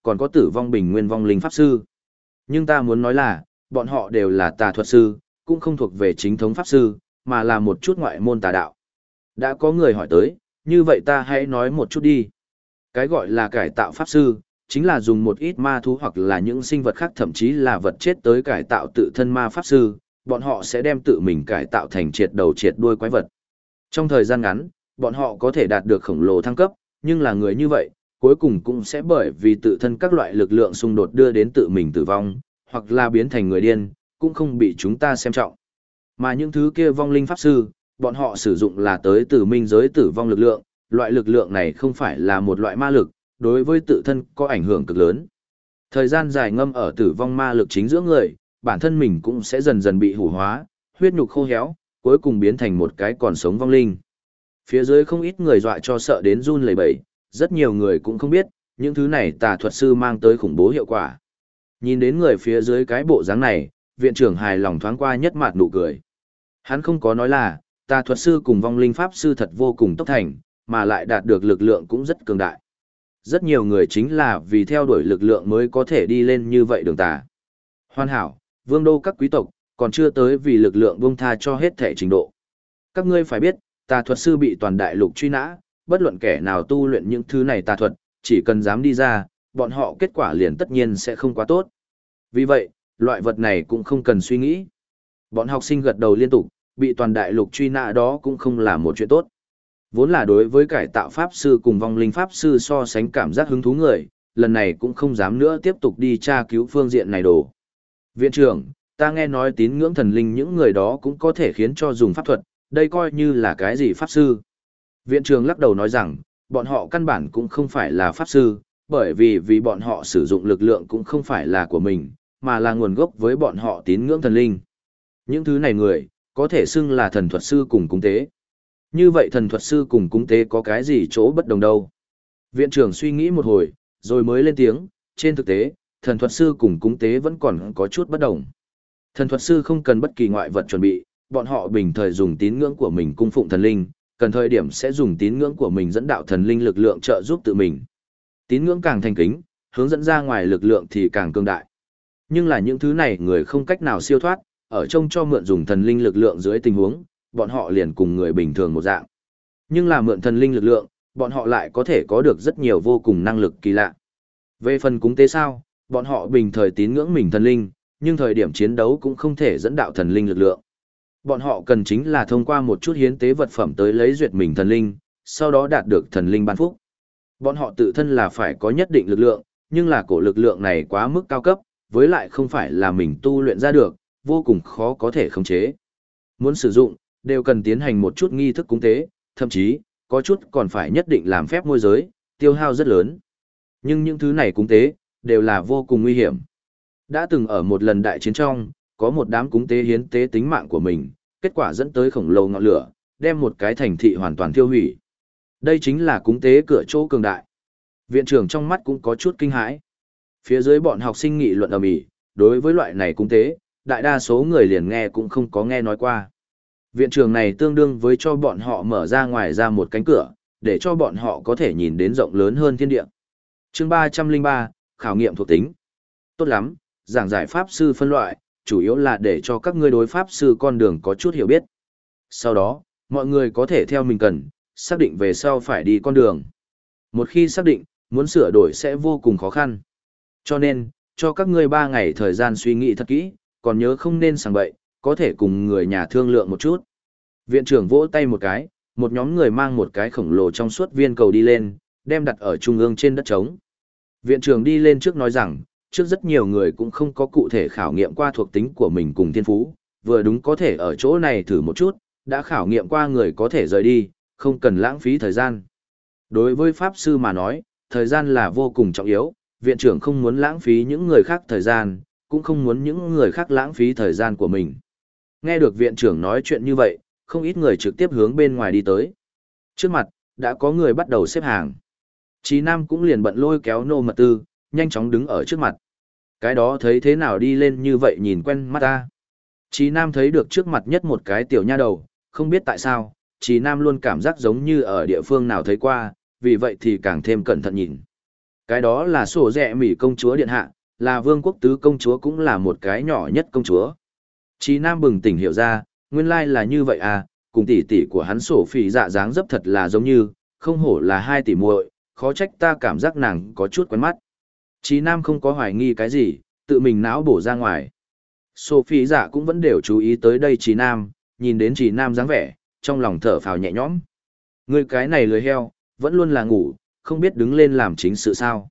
còn có tử vong bình nguyên vong linh pháp sư. Nhưng ta muốn nói là, bọn họ đều là tà thuật sư, cũng không thuộc về chính thống pháp sư, mà là một chút ngoại môn tà đạo. Đã có người hỏi tới, như vậy ta hãy nói một chút đi. Cái gọi là cải tạo pháp sư, chính là dùng một ít ma thú hoặc là những sinh vật khác thậm chí là vật chết tới cải tạo tự thân ma pháp sư, bọn họ sẽ đem tự mình cải tạo thành triệt đầu triệt đuôi quái vật. Trong thời gian ngắn, bọn họ có thể đạt được khổng lồ thăng cấp, nhưng là người như vậy, cuối cùng cũng sẽ bởi vì tự thân các loại lực lượng xung đột đưa đến tự mình tử vong, hoặc là biến thành người điên, cũng không bị chúng ta xem trọng. Mà những thứ kia vong linh pháp sư, bọn họ sử dụng là tới từ minh giới tử vong lực lượng, loại lực lượng này không phải là một loại ma lực, đối với tự thân có ảnh hưởng cực lớn. Thời gian dài ngâm ở tử vong ma lực chính giữa người, bản thân mình cũng sẽ dần dần bị hủ hóa, huyết nhục khô héo, cuối cùng biến thành một cái còn sống vong linh. Phía dưới không ít người dọa cho sợ đến run lẩy bẩy, rất nhiều người cũng không biết, những thứ này tà thuật sư mang tới khủng bố hiệu quả. Nhìn đến người phía dưới cái bộ dáng này, viện trưởng hài lòng thoáng qua nhất mặt nụ cười. Hắn không có nói là, tà thuật sư cùng vong linh pháp sư thật vô cùng tốc thành, mà lại đạt được lực lượng cũng rất cường đại. Rất nhiều người chính là vì theo đuổi lực lượng mới có thể đi lên như vậy đường tà. Hoàn hảo, vương đô các quý tộc, còn chưa tới vì lực lượng buông tha cho hết thể trình độ. Các ngươi phải biết, tà thuật sư bị toàn đại lục truy nã, bất luận kẻ nào tu luyện những thứ này tà thuật, chỉ cần dám đi ra, bọn họ kết quả liền tất nhiên sẽ không quá tốt. Vì vậy, loại vật này cũng không cần suy nghĩ. Bọn học sinh gật đầu liên tục, bị toàn đại lục truy nã đó cũng không là một chuyện tốt. Vốn là đối với cải tạo pháp sư cùng vong linh pháp sư so sánh cảm giác hứng thú người, lần này cũng không dám nữa tiếp tục đi tra cứu phương diện này đồ. Viện trưởng, ta nghe nói tín ngưỡng thần linh những người đó cũng có thể khiến cho dùng pháp thuật, đây coi như là cái gì pháp sư. Viện trưởng lắc đầu nói rằng, bọn họ căn bản cũng không phải là pháp sư, bởi vì bọn họ sử dụng lực lượng cũng không phải là của mình, mà là nguồn gốc với bọn họ tín ngưỡng thần linh. Những thứ này người, có thể xưng là thần thuật sư cùng cúng tế. Như vậy thần thuật sư cùng cúng tế có cái gì chỗ bất đồng đâu? Viện trưởng suy nghĩ một hồi, rồi mới lên tiếng, trên thực tế, thần thuật sư cùng cúng tế vẫn còn có chút bất đồng. Thần thuật sư không cần bất kỳ ngoại vật chuẩn bị, bọn họ bình thời dùng tín ngưỡng của mình cung phụng thần linh, cần thời điểm sẽ dùng tín ngưỡng của mình dẫn đạo thần linh lực lượng trợ giúp tự mình. Tín ngưỡng càng thành kính, hướng dẫn ra ngoài lực lượng thì càng cường đại. Nhưng là những thứ này người không cách nào siêu thoát, ở trông cho mượn dùng thần linh lực lượng dưới tình huống, bọn họ liền cùng người bình thường một dạng. Nhưng là mượn thần linh lực lượng, bọn họ lại có thể có được rất nhiều vô cùng năng lực kỳ lạ. Về phần cúng tế sao, bọn họ bình thời tín ngưỡng mình thần linh, nhưng thời điểm chiến đấu cũng không thể dẫn đạo thần linh lực lượng. Bọn họ cần chính là thông qua một chút hiến tế vật phẩm tới lấy duyệt mình thần linh, sau đó đạt được thần linh ban phúc. Bọn họ tự thân là phải có nhất định lực lượng, nhưng là cổ lực lượng này quá mức cao cấp, với lại không phải là mình tu luyện ra được, vô cùng khó có thể khống chế. Muốn sử dụng, đều cần tiến hành một chút nghi thức cúng tế, thậm chí, có chút còn phải nhất định làm phép môi giới, tiêu hao rất lớn. Nhưng những thứ này cúng tế, đều là vô cùng nguy hiểm. Đã từng ở một lần đại chiến trong, có một đám cúng tế hiến tế tính mạng của mình, kết quả dẫn tới khổng lồ ngọn lửa, đem một cái thành thị hoàn toàn thiêu hủy. Đây chính là cúng tế cửa chỗ cường đại. Viện trưởng trong mắt cũng có chút kinh hãi. Phía dưới bọn học sinh nghị luận ầm ĩ, đối với loại này cúng tế, đại đa số người liền nghe cũng không có nghe nói qua. Viện trưởng này tương đương với cho bọn họ mở ra ngoài ra một cánh cửa, để cho bọn họ có thể nhìn đến rộng lớn hơn thiên địa. Chương 303, khảo nghiệm thuộc tính. Tốt lắm, giảng giải pháp sư phân loại, chủ yếu là để cho các ngươi đối pháp sư con đường có chút hiểu biết. Sau đó, mọi người có thể theo mình cần, xác định về sau phải đi con đường. Một khi xác định, muốn sửa đổi sẽ vô cùng khó khăn. Cho nên, cho các ngươi 3 ngày thời gian suy nghĩ thật kỹ, còn nhớ không nên sảng bậy, có thể cùng người nhà thương lượng một chút. Viện trưởng vỗ tay một cái, một nhóm người mang một cái khổng lồ trong suốt viên cầu đi lên, đem đặt ở trung ương trên đất trống. Viện trưởng đi lên trước nói rằng, trước rất nhiều người cũng không có cụ thể khảo nghiệm qua thuộc tính của mình cùng thiên phú, vừa đúng có thể ở chỗ này thử một chút, đã khảo nghiệm qua người có thể rời đi, không cần lãng phí thời gian. Đối với pháp sư mà nói, thời gian là vô cùng trọng yếu, viện trưởng không muốn lãng phí những người khác thời gian, cũng không muốn những người khác lãng phí thời gian của mình. Nghe được viện trưởng nói chuyện như vậy, không ít người trực tiếp hướng bên ngoài đi tới. Trước mặt, đã có người bắt đầu xếp hàng. Chí Nam cũng liền bận lôi kéo Nô Mật Tư, nhanh chóng đứng ở trước mặt. Cái đó thấy thế nào đi lên như vậy nhìn quen mắt ta. Chí Nam thấy được trước mặt nhất một cái tiểu nha đầu, không biết tại sao, Chí Nam luôn cảm giác giống như ở địa phương nào thấy qua, vì vậy thì càng thêm cẩn thận nhìn. Cái đó là sổ rẹ mỉ công chúa điện hạ, là vương quốc tứ công chúa cũng là một cái nhỏ nhất công chúa. Chí Nam bừng tỉnh hiểu ra, nguyên lai là như vậy à, cùng tỷ tỷ của hắn sổ phỉ dạ dáng dấp thật là giống như, không hổ là hai tỷ muội, khó trách ta cảm giác nàng có chút quen mắt. Chí Nam không có hoài nghi cái gì, tự mình não bổ ra ngoài. Sổ phỉ dạ cũng vẫn đều chú ý tới đây Chí Nam, nhìn đến Chí Nam dáng vẻ, trong lòng thở phào nhẹ nhõm. Người cái này lười heo, vẫn luôn là ngủ, không biết đứng lên làm chính sự sao.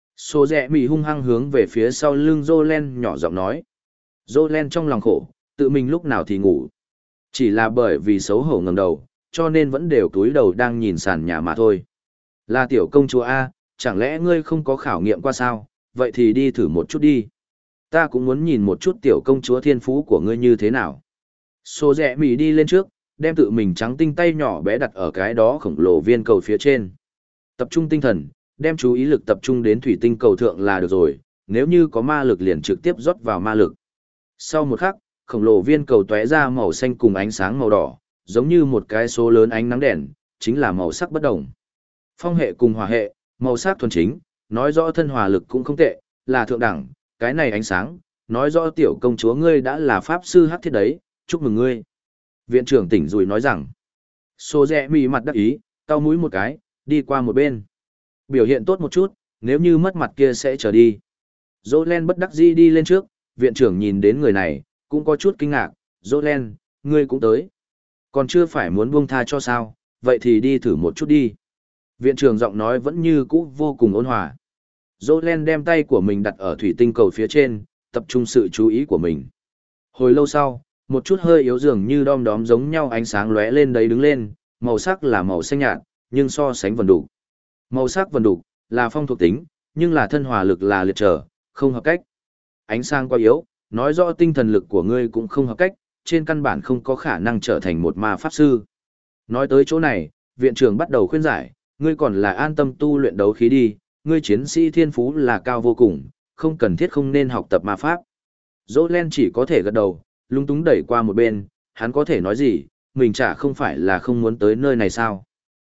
Sổ rẹ mỉ hung hăng hướng về phía sau lưng Jolen nhỏ giọng nói. Jolen trong lòng khổ, tự mình lúc nào thì ngủ. Chỉ là bởi vì xấu hổ ngẩng đầu, cho nên vẫn đều túi đầu đang nhìn sàn nhà mà thôi. Là tiểu công chúa A, chẳng lẽ ngươi không có khảo nghiệm qua sao, vậy thì đi thử một chút đi. Ta cũng muốn nhìn một chút tiểu công chúa thiên phú của ngươi như thế nào. Sổ rẹ mỉ đi lên trước, đem tự mình trắng tinh tay nhỏ bé đặt ở cái đó khổng lồ viên cầu phía trên. Tập trung tinh thần, đem chú ý lực tập trung đến thủy tinh cầu thượng là được rồi, nếu như có ma lực liền trực tiếp rót vào ma lực. Sau một khắc, khổng lồ viên cầu tóe ra màu xanh cùng ánh sáng màu đỏ, giống như một cái số lớn ánh nắng đèn, chính là màu sắc bất đồng. Phong hệ cùng hỏa hệ, màu sắc thuần chính, nói rõ thân hỏa lực cũng không tệ, là thượng đẳng, cái này ánh sáng, nói rõ tiểu công chúa ngươi đã là pháp sư hắc thiết đấy, chúc mừng ngươi. Viện trưởng tỉnh rùi nói rằng, Sô Rẽ mì mặt đắc ý, cau mũi một cái, đi qua một bên. Biểu hiện tốt một chút, nếu như mất mặt kia sẽ trở đi. Jolen bất đắc dĩ đi lên trước, viện trưởng nhìn đến người này, cũng có chút kinh ngạc. Jolen, ngươi cũng tới. Còn chưa phải muốn buông tha cho sao, vậy thì đi thử một chút đi. Viện trưởng giọng nói vẫn như cũ vô cùng ôn hòa. Jolen đem tay của mình đặt ở thủy tinh cầu phía trên, tập trung sự chú ý của mình. Hồi lâu sau, một chút hơi yếu dường như đom đóm giống nhau ánh sáng lóe lên đấy đứng lên, màu sắc là màu xanh nhạt, nhưng so sánh vần đủ. Màu sắc vần đục, là phong thuộc tính, nhưng là thân hỏa lực là liệt trở, không hợp cách. Ánh sáng quá yếu, nói rõ tinh thần lực của ngươi cũng không hợp cách, trên căn bản không có khả năng trở thành một ma pháp sư. Nói tới chỗ này, viện trưởng bắt đầu khuyên giải, ngươi còn là an tâm tu luyện đấu khí đi, ngươi chiến sĩ thiên phú là cao vô cùng, không cần thiết không nên học tập ma pháp. Jolen chỉ có thể gật đầu, lung túng đẩy qua một bên, hắn có thể nói gì, mình chả không phải là không muốn tới nơi này sao.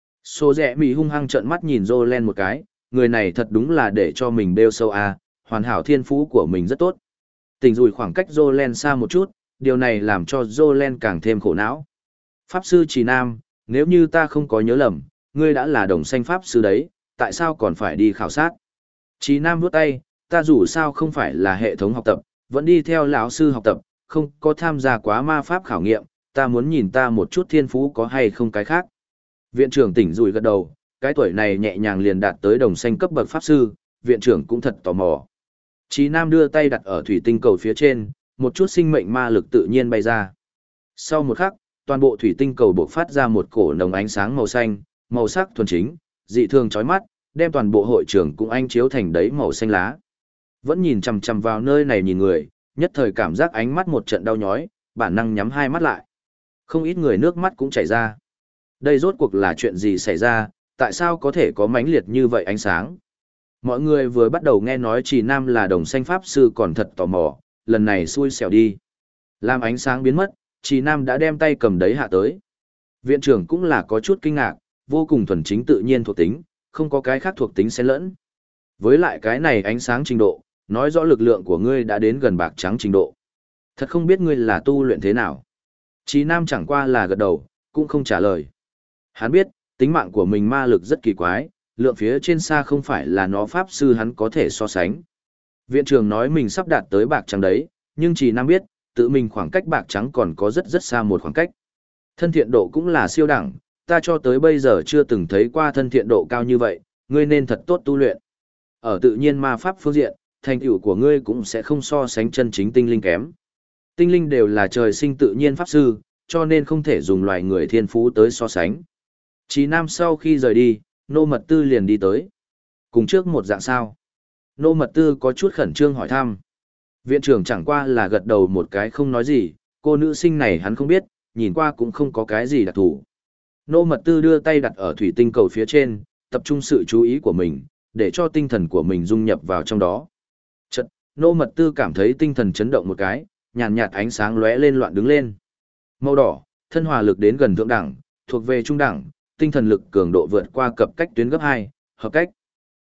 Sô rẽ mì hung hăng trợn mắt nhìn Jolen một cái, người này thật đúng là để cho mình bêu sâu à, hoàn hảo thiên phú của mình rất tốt. Tình rủi khoảng cách Jolen xa một chút, điều này làm cho Jolen càng thêm khổ não. Pháp sư Trì Nam, nếu như ta không có nhớ lầm, ngươi đã là đồng xanh pháp sư đấy, tại sao còn phải đi khảo sát? Trì Nam vuốt tay, ta dù sao không phải là hệ thống học tập, vẫn đi theo lão sư học tập, không có tham gia quá ma pháp khảo nghiệm, ta muốn nhìn ta một chút thiên phú có hay không cái khác. Viện trưởng tỉnh rùi gật đầu, cái tuổi này nhẹ nhàng liền đạt tới đồng xanh cấp bậc pháp sư, viện trưởng cũng thật tò mò. Chí Nam đưa tay đặt ở thủy tinh cầu phía trên, một chút sinh mệnh ma lực tự nhiên bay ra. Sau một khắc, toàn bộ thủy tinh cầu bộc phát ra một cổ nồng ánh sáng màu xanh, màu sắc thuần chính, dị thường chói mắt, đem toàn bộ hội trường cũng ánh chiếu thành đấy màu xanh lá. Vẫn nhìn chằm chằm vào nơi này nhìn người, nhất thời cảm giác ánh mắt một trận đau nhói, bản năng nhắm hai mắt lại. Không ít người nước mắt cũng chảy ra. Đây rốt cuộc là chuyện gì xảy ra, tại sao có thể có mãnh liệt như vậy ánh sáng? Mọi người vừa bắt đầu nghe nói Trì Nam là đồng xanh pháp sư còn thật tò mò, lần này xui xẻo đi. Làm ánh sáng biến mất, Trì Nam đã đem tay cầm đấy hạ tới. Viện trưởng cũng là có chút kinh ngạc, vô cùng thuần chính tự nhiên thuộc tính, không có cái khác thuộc tính xen lẫn. Với lại cái này ánh sáng trình độ, nói rõ lực lượng của ngươi đã đến gần bạc trắng trình độ. Thật không biết ngươi là tu luyện thế nào. Trì Nam chẳng qua là gật đầu, cũng không trả lời. Hắn biết, tính mạng của mình ma lực rất kỳ quái, lượng phía trên xa không phải là nó pháp sư hắn có thể so sánh. Viện trưởng nói mình sắp đạt tới bạc trắng đấy, nhưng Trì Nam biết, tự mình khoảng cách bạc trắng còn có rất rất xa một khoảng cách. Thân thiện độ cũng là siêu đẳng, ta cho tới bây giờ chưa từng thấy qua thân thiện độ cao như vậy, ngươi nên thật tốt tu luyện. Ở tự nhiên ma pháp phương diện, thành tựu của ngươi cũng sẽ không so sánh chân chính tinh linh kém. Tinh linh đều là trời sinh tự nhiên pháp sư, cho nên không thể dùng loài người thiên phú tới so sánh. Chí Nam sau khi rời đi, Nô Mật Tư liền đi tới. Cùng trước một dạng sao. Nô Mật Tư có chút khẩn trương hỏi thăm. Viện trưởng chẳng qua là gật đầu một cái không nói gì, cô nữ sinh này hắn không biết, nhìn qua cũng không có cái gì đặc thù. Nô Mật Tư đưa tay đặt ở thủy tinh cầu phía trên, tập trung sự chú ý của mình, để cho tinh thần của mình dung nhập vào trong đó. Chợt, Nô Mật Tư cảm thấy tinh thần chấn động một cái, nhàn nhạt ánh sáng lóe lên loạn đứng lên. Màu đỏ, thân hòa lực đến gần thượng đẳng, thuộc về trung đẳng, tinh thần lực cường độ vượt qua cập cách tuyến gấp 2, hợp cách.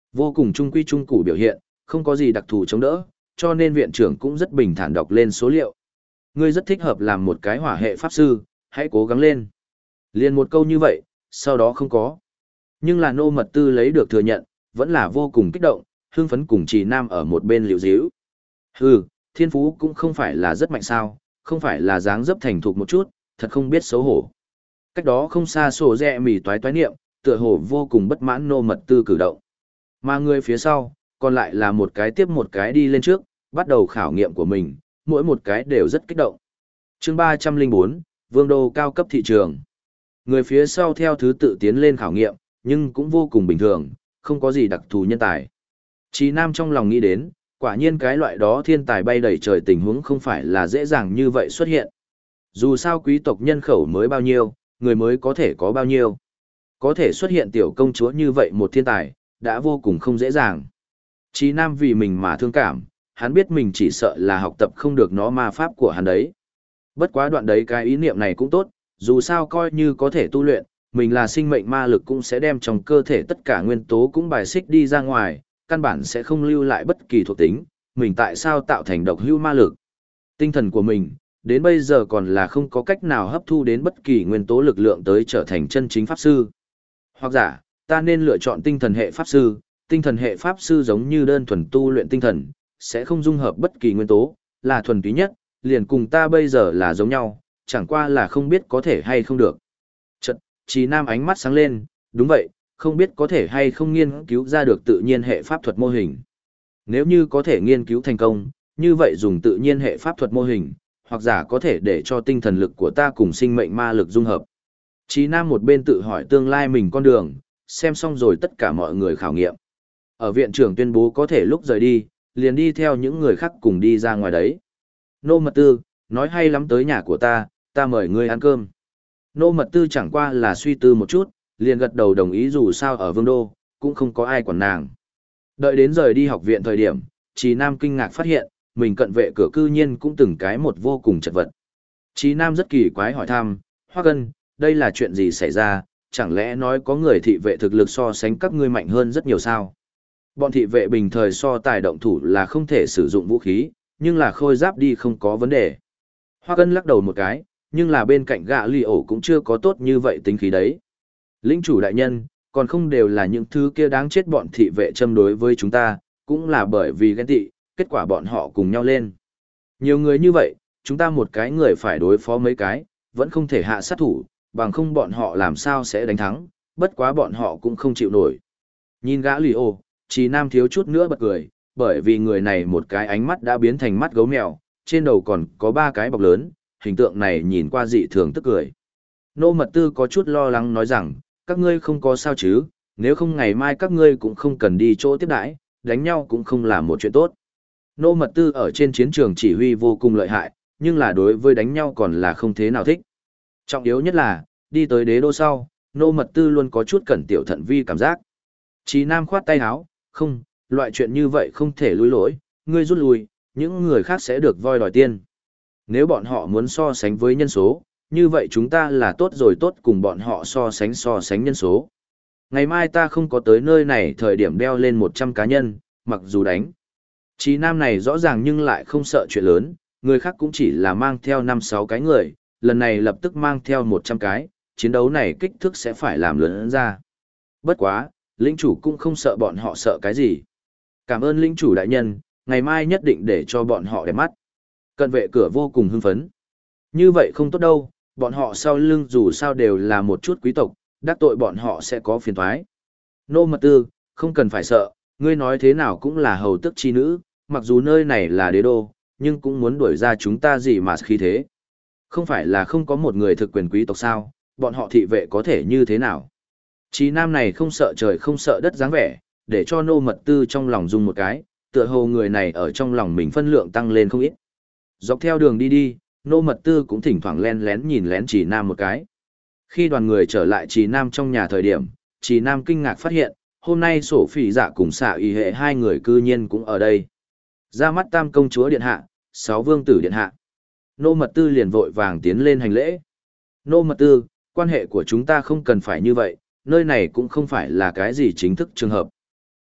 Vô cùng trung quy trung củ biểu hiện, không có gì đặc thù chống đỡ, cho nên viện trưởng cũng rất bình thản đọc lên số liệu. Ngươi rất thích hợp làm một cái hỏa hệ pháp sư, hãy cố gắng lên. Liền một câu như vậy, sau đó không có. Nhưng là Nô Mật Tư lấy được thừa nhận, vẫn là vô cùng kích động, hưng phấn cùng Trì Nam ở một bên liễu díu. Hừ, thiên phú cũng không phải là rất mạnh sao, không phải là dáng dấp thành thục một chút, thật không biết xấu hổ. Cách đó không xa sổ rẹ mỉ toái toái niệm, tựa hồ vô cùng bất mãn Nô Mật Tư cử động. Mà người phía sau, còn lại là một cái tiếp một cái đi lên trước, bắt đầu khảo nghiệm của mình, mỗi một cái đều rất kích động. Chương 304, Vương đô cao cấp thị trường. Người phía sau theo thứ tự tiến lên khảo nghiệm, nhưng cũng vô cùng bình thường, không có gì đặc thù nhân tài. Chí Nam trong lòng nghĩ đến, quả nhiên cái loại đó thiên tài bay đầy trời tình huống không phải là dễ dàng như vậy xuất hiện. Dù sao quý tộc nhân khẩu mới bao nhiêu, người mới có thể có bao nhiêu. Có thể xuất hiện tiểu công chúa như vậy một thiên tài, đã vô cùng không dễ dàng. Chí Nam vì mình mà thương cảm, hắn biết mình chỉ sợ là học tập không được nó ma pháp của hắn đấy. Bất quá đoạn đấy cái ý niệm này cũng tốt, dù sao coi như có thể tu luyện, mình là sinh mệnh ma lực cũng sẽ đem trong cơ thể tất cả nguyên tố cũng bài xích đi ra ngoài, căn bản sẽ không lưu lại bất kỳ thuộc tính, mình tại sao tạo thành độc hữu ma lực. Tinh thần của mình, đến bây giờ còn là không có cách nào hấp thu đến bất kỳ nguyên tố lực lượng tới trở thành chân chính pháp sư. Hoặc giả, ta nên lựa chọn tinh thần hệ pháp sư, tinh thần hệ pháp sư giống như đơn thuần tu luyện tinh thần, sẽ không dung hợp bất kỳ nguyên tố, là thuần túy nhất, liền cùng ta bây giờ là giống nhau, chẳng qua là không biết có thể hay không được. Chật, Chí Nam ánh mắt sáng lên, đúng vậy, không biết có thể hay không nghiên cứu ra được tự nhiên hệ pháp thuật mô hình. Nếu như có thể nghiên cứu thành công, như vậy dùng tự nhiên hệ pháp thuật mô hình, hoặc giả có thể để cho tinh thần lực của ta cùng sinh mệnh ma lực dung hợp. Chí Nam một bên tự hỏi tương lai mình con đường, xem xong rồi tất cả mọi người khảo nghiệm. Ở viện trưởng tuyên bố có thể lúc rời đi, liền đi theo những người khác cùng đi ra ngoài đấy. Nô Mật Tư, nói hay lắm tới nhà của ta mời ngươi ăn cơm. Nô Mật Tư chẳng qua là suy tư một chút, liền gật đầu đồng ý dù sao ở Vương Đô, cũng không có ai quản nàng. Đợi đến rời đi học viện thời điểm, Chí Nam kinh ngạc phát hiện, mình cận vệ cửa cư nhiên cũng từng cái một vô cùng chật vật. Chí Nam rất kỳ quái hỏi thăm, Hoắc Ân, đây là chuyện gì xảy ra, chẳng lẽ nói có người thị vệ thực lực so sánh các ngươi mạnh hơn rất nhiều sao? Bọn thị vệ bình thời so tài động thủ là không thể sử dụng vũ khí, nhưng là khôi giáp đi không có vấn đề. Hoắc Ân lắc đầu một cái, nhưng là bên cạnh gã lì ổ cũng chưa có tốt như vậy tính khí đấy. Lĩnh chủ đại nhân, còn không đều là những thứ kia đáng chết bọn thị vệ châm đối với chúng ta, cũng là bởi vì ghen tị, kết quả bọn họ cùng nhau lên. Nhiều người như vậy, chúng ta một cái người phải đối phó mấy cái, vẫn không thể hạ sát thủ, bằng không bọn họ làm sao sẽ đánh thắng, bất quá bọn họ cũng không chịu nổi. Nhìn gã lì ổ, Chí Nam thiếu chút nữa bật cười, bởi vì người này một cái ánh mắt đã biến thành mắt gấu mèo, trên đầu còn có 3 cái bọc lớn, hình tượng này nhìn qua dị thường tức cười. Nô Mật Tư có chút lo lắng nói rằng, các ngươi không có sao chứ, nếu không ngày mai các ngươi cũng không cần đi chỗ tiếp đãi, đánh nhau cũng không là một chuyện tốt. Nô Mật Tư ở trên chiến trường chỉ huy vô cùng lợi hại, nhưng là đối với đánh nhau còn là không thế nào thích. Trọng yếu nhất là, đi tới đế đô sau, Nô Mật Tư luôn có chút cẩn tiểu thận vi cảm giác. Chí Nam khoát tay áo, không, loại chuyện như vậy không thể lùi lỗi, ngươi rút lui, những người khác sẽ được voi đòi tiên. Nếu bọn họ muốn so sánh với nhân số, như vậy chúng ta là tốt rồi tốt cùng bọn họ so sánh nhân số. Ngày mai ta không có tới nơi này thời điểm đeo lên 100 cá nhân, mặc dù đánh. Chí Nam này rõ ràng nhưng lại không sợ chuyện lớn, người khác cũng chỉ là mang theo 5-6 cái người, lần này lập tức mang theo 100 cái, chiến đấu này kích thước sẽ phải làm lớn ra. Bất quá, lĩnh chủ cũng không sợ bọn họ sợ cái gì. Cảm ơn lĩnh chủ đại nhân, ngày mai nhất định để cho bọn họ đẹp mắt. Cận vệ cửa vô cùng hưng phấn. Như vậy không tốt đâu, bọn họ sau lưng dù sao đều là một chút quý tộc, đắc tội bọn họ sẽ có phiền toái. Nô Mật Tư, không cần phải sợ, ngươi nói thế nào cũng là hầu tước chi nữ, mặc dù nơi này là đế đô, nhưng cũng muốn đuổi ra chúng ta gì mà khi thế. Không phải là không có một người thực quyền quý tộc sao, bọn họ thị vệ có thể như thế nào. Chí Nam này không sợ trời không sợ đất dáng vẻ, để cho Nô Mật Tư trong lòng rung một cái, tựa hồ người này ở trong lòng mình phân lượng tăng lên không ít. Dọc theo đường đi, Nô Mật Tư cũng thỉnh thoảng len lén nhìn lén Chí Nam một cái. Khi đoàn người trở lại Chí Nam trong nhà thời điểm, Chí Nam kinh ngạc phát hiện, hôm nay sổ phỉ dạ cùng xạ y hệ 2 người cư nhiên cũng ở đây. Ra mắt Tam công chúa điện hạ, 6 vương tử điện hạ. Nô Mật Tư liền vội vàng tiến lên hành lễ. Nô Mật Tư, quan hệ của chúng ta không cần phải như vậy, nơi này cũng không phải là cái gì chính thức trường hợp.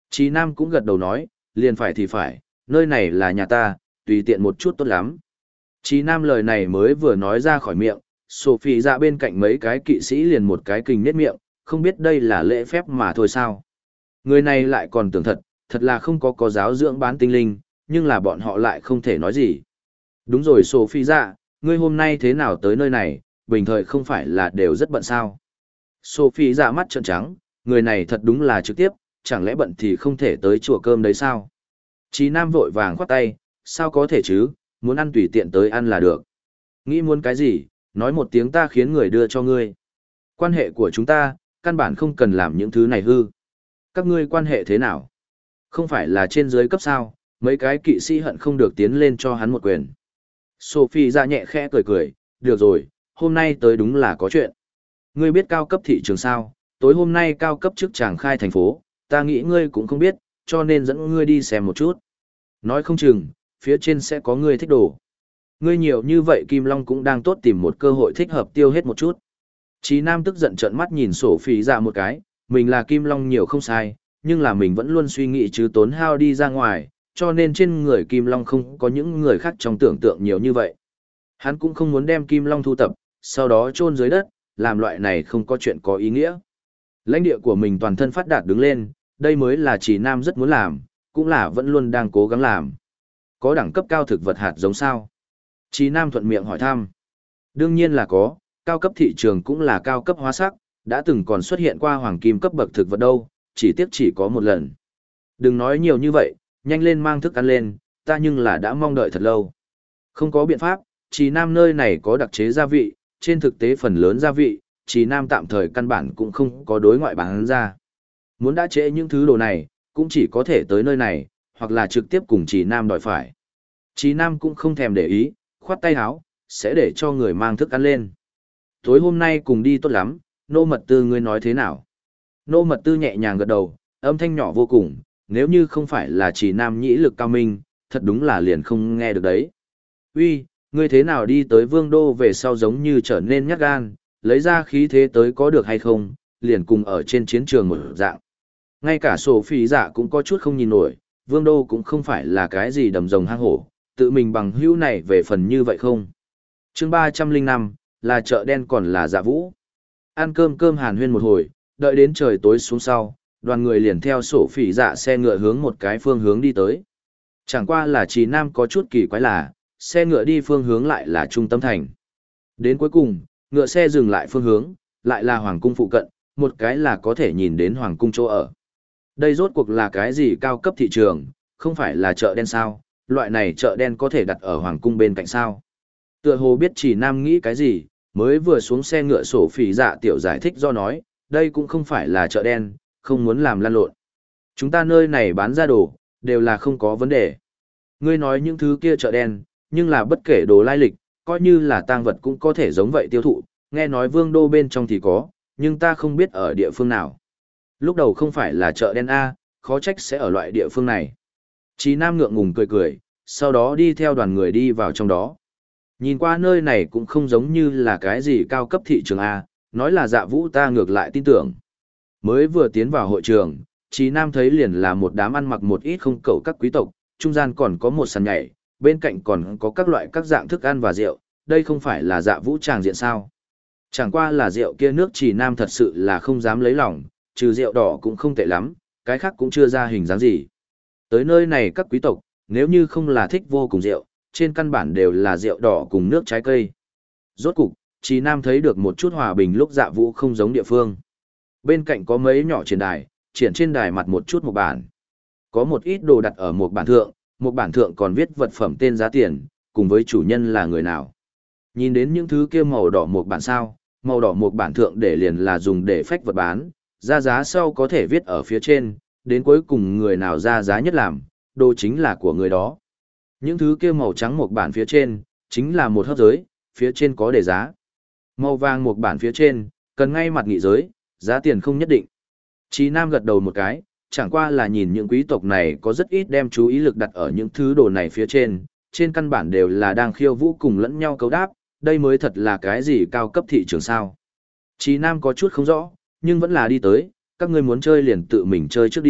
Chí Nam cũng gật đầu nói, liền phải thì phải, nơi này là nhà ta, tùy tiện một chút tốt lắm. Chí Nam lời này mới vừa nói ra khỏi miệng, Sophie dạ bên cạnh mấy cái kỵ sĩ liền một cái kình nết miệng, không biết đây là lễ phép mà thôi sao. Người này lại còn tưởng thật, thật là không có giáo dưỡng bán tinh linh, nhưng là bọn họ lại không thể nói gì. Đúng rồi Sophie dạ, ngươi hôm nay thế nào tới nơi này, bình thời không phải là đều rất bận sao. Sophie dạ mắt trợn trắng, người này thật đúng là trực tiếp, chẳng lẽ bận thì không thể tới chùa cơm đấy sao? Chí Nam vội vàng khoát tay, sao có thể chứ, muốn ăn tùy tiện tới ăn là được. Nghĩ muốn cái gì, nói một tiếng ta khiến người đưa cho ngươi. Quan hệ của chúng ta, căn bản không cần làm những thứ này hư. Các ngươi quan hệ thế nào? Không phải là trên dưới cấp sao, mấy cái kỵ sĩ hận không được tiến lên cho hắn một quyền. Sophie ra nhẹ khẽ cười cười, được rồi, hôm nay tới đúng là có chuyện. Ngươi biết cao cấp thị trường sao, tối hôm nay cao cấp chức tràng khai thành phố, ta nghĩ ngươi cũng không biết, cho nên dẫn ngươi đi xem một chút. Nói không chừng, phía trên sẽ có ngươi thích đồ. Ngươi nhiều như vậy Kim Long cũng đang tốt tìm một cơ hội thích hợp tiêu hết một chút. Chí Nam tức giận trợn mắt nhìn Sophie ra một cái, mình là Kim Long nhiều không sai, nhưng là mình vẫn luôn suy nghĩ chứ tốn hao đi ra ngoài, cho nên trên người Kim Long không có những người khác trong tưởng tượng nhiều như vậy. Hắn cũng không muốn đem Kim Long thu tập, sau đó chôn dưới đất, làm loại này không có chuyện có ý nghĩa. Lãnh địa của mình toàn thân phát đạt đứng lên, đây mới là Chí Nam rất muốn làm, cũng là vẫn luôn đang cố gắng làm. Có đẳng cấp cao thực vật hạt giống sao? Chí Nam thuận miệng hỏi thăm. Đương nhiên là có, cao cấp thị trường cũng là cao cấp hóa sắc, đã từng còn xuất hiện qua hoàng kim cấp bậc thực vật đâu, chỉ tiếc chỉ có một lần. Đừng nói nhiều như vậy, nhanh lên mang thức ăn lên, ta nhưng là đã mong đợi thật lâu. Không có biện pháp, Chí Nam nơi này có đặc chế gia vị, trên thực tế phần lớn gia vị, Chí Nam tạm thời căn bản cũng không có đối ngoại bán ra. Muốn đã chế những thứ đồ này, cũng chỉ có thể tới nơi này, hoặc là trực tiếp cùng Chí Nam đòi phải. Chí Nam cũng không thèm để ý, khoát tay áo, sẽ để cho người mang thức ăn lên. Tối hôm nay cùng đi tốt lắm, nô mật tư ngươi nói thế nào? Nô mật tư nhẹ nhàng gật đầu, âm thanh nhỏ vô cùng, nếu như không phải là Chí Nam nhĩ lực cao minh, thật đúng là liền không nghe được đấy. Uy, ngươi thế nào đi tới vương đô về sau giống như trở nên nhát gan, lấy ra khí thế tới có được hay không, liền cùng ở trên chiến trường một dạng. Ngay cả Sophie dạ cũng có chút không nhìn nổi, vương đô cũng không phải là cái gì đầm rồng hang hổ, tự mình bằng hữu này về phần như vậy không. Chương 305, là chợ đen còn là dạ vũ. Ăn cơm hàn huyên một hồi, đợi đến trời tối xuống sau, đoàn người liền theo Sophie dạ xe ngựa hướng một cái phương hướng đi tới. Chẳng qua là Chí Nam có chút kỳ quái là, xe ngựa đi phương hướng lại là trung tâm thành. Đến cuối cùng, ngựa xe dừng lại phương hướng, lại là hoàng cung phụ cận, một cái là có thể nhìn đến hoàng cung chỗ ở. Đây rốt cuộc là cái gì cao cấp thị trường, không phải là chợ đen sao, loại này chợ đen có thể đặt ở hoàng cung bên cạnh sao. Tựa hồ biết Chí Nam nghĩ cái gì, mới vừa xuống xe ngựa Sophie dạ tiểu giải thích do nói, đây cũng không phải là chợ đen, không muốn làm lăn lộn. Chúng ta nơi này bán ra đồ, đều là không có vấn đề. Ngươi nói những thứ kia chợ đen, nhưng là bất kể đồ lai lịch, coi như là tang vật cũng có thể giống vậy tiêu thụ, nghe nói vương đô bên trong thì có, nhưng ta không biết ở địa phương nào. Lúc đầu không phải là chợ đen A, khó trách sẽ ở loại địa phương này. Chí Nam ngượng ngùng cười cười, sau đó đi theo đoàn người đi vào trong đó. Nhìn qua nơi này cũng không giống như là cái gì cao cấp thị trường A, nói là dạ vũ ta ngược lại tin tưởng. Mới vừa tiến vào hội trường, Chí Nam thấy liền là một đám ăn mặc một ít không cẩu các quý tộc, trung gian còn có một sàn nhảy, bên cạnh còn có các loại các dạng thức ăn và rượu, đây không phải là dạ vũ tràng diện sao. Chẳng qua là rượu kia nước Chí Nam thật sự là không dám lấy lòng, trừ rượu đỏ cũng không tệ lắm, cái khác cũng chưa ra hình dáng gì. Tới nơi này các quý tộc, nếu như không là thích vô cùng rượu, trên căn bản đều là rượu đỏ cùng nước trái cây. Rốt cục, Chí Nam thấy được một chút hòa bình lúc dạ vũ không giống địa phương. Bên cạnh có mấy nhỏ trên đài, triển trên đài mặt một chút một bản. Có một ít đồ đặt ở một bản thượng còn viết vật phẩm tên giá tiền, cùng với chủ nhân là người nào. Nhìn đến những thứ kia màu đỏ một bản sao, màu đỏ một bản thượng để liền là dùng để phách vật bán, ra giá sau có thể viết ở phía trên, đến cuối cùng người nào ra giá nhất làm, đồ chính là của người đó. Những thứ kia màu trắng một bản phía trên, chính là một hấp giới, phía trên có đề giá. Màu vàng một bản phía trên, cần ngay mặt nghị giới, giá tiền không nhất định. Chí Nam gật đầu một cái, chẳng qua là nhìn những quý tộc này có rất ít đem chú ý lực đặt ở những thứ đồ này phía trên căn bản đều là đang khiêu vũ cùng lẫn nhau cấu đáp, đây mới thật là cái gì cao cấp thị trường sao. Chí Nam có chút không rõ, nhưng vẫn là đi tới, các ngươi muốn chơi liền tự mình chơi trước đi,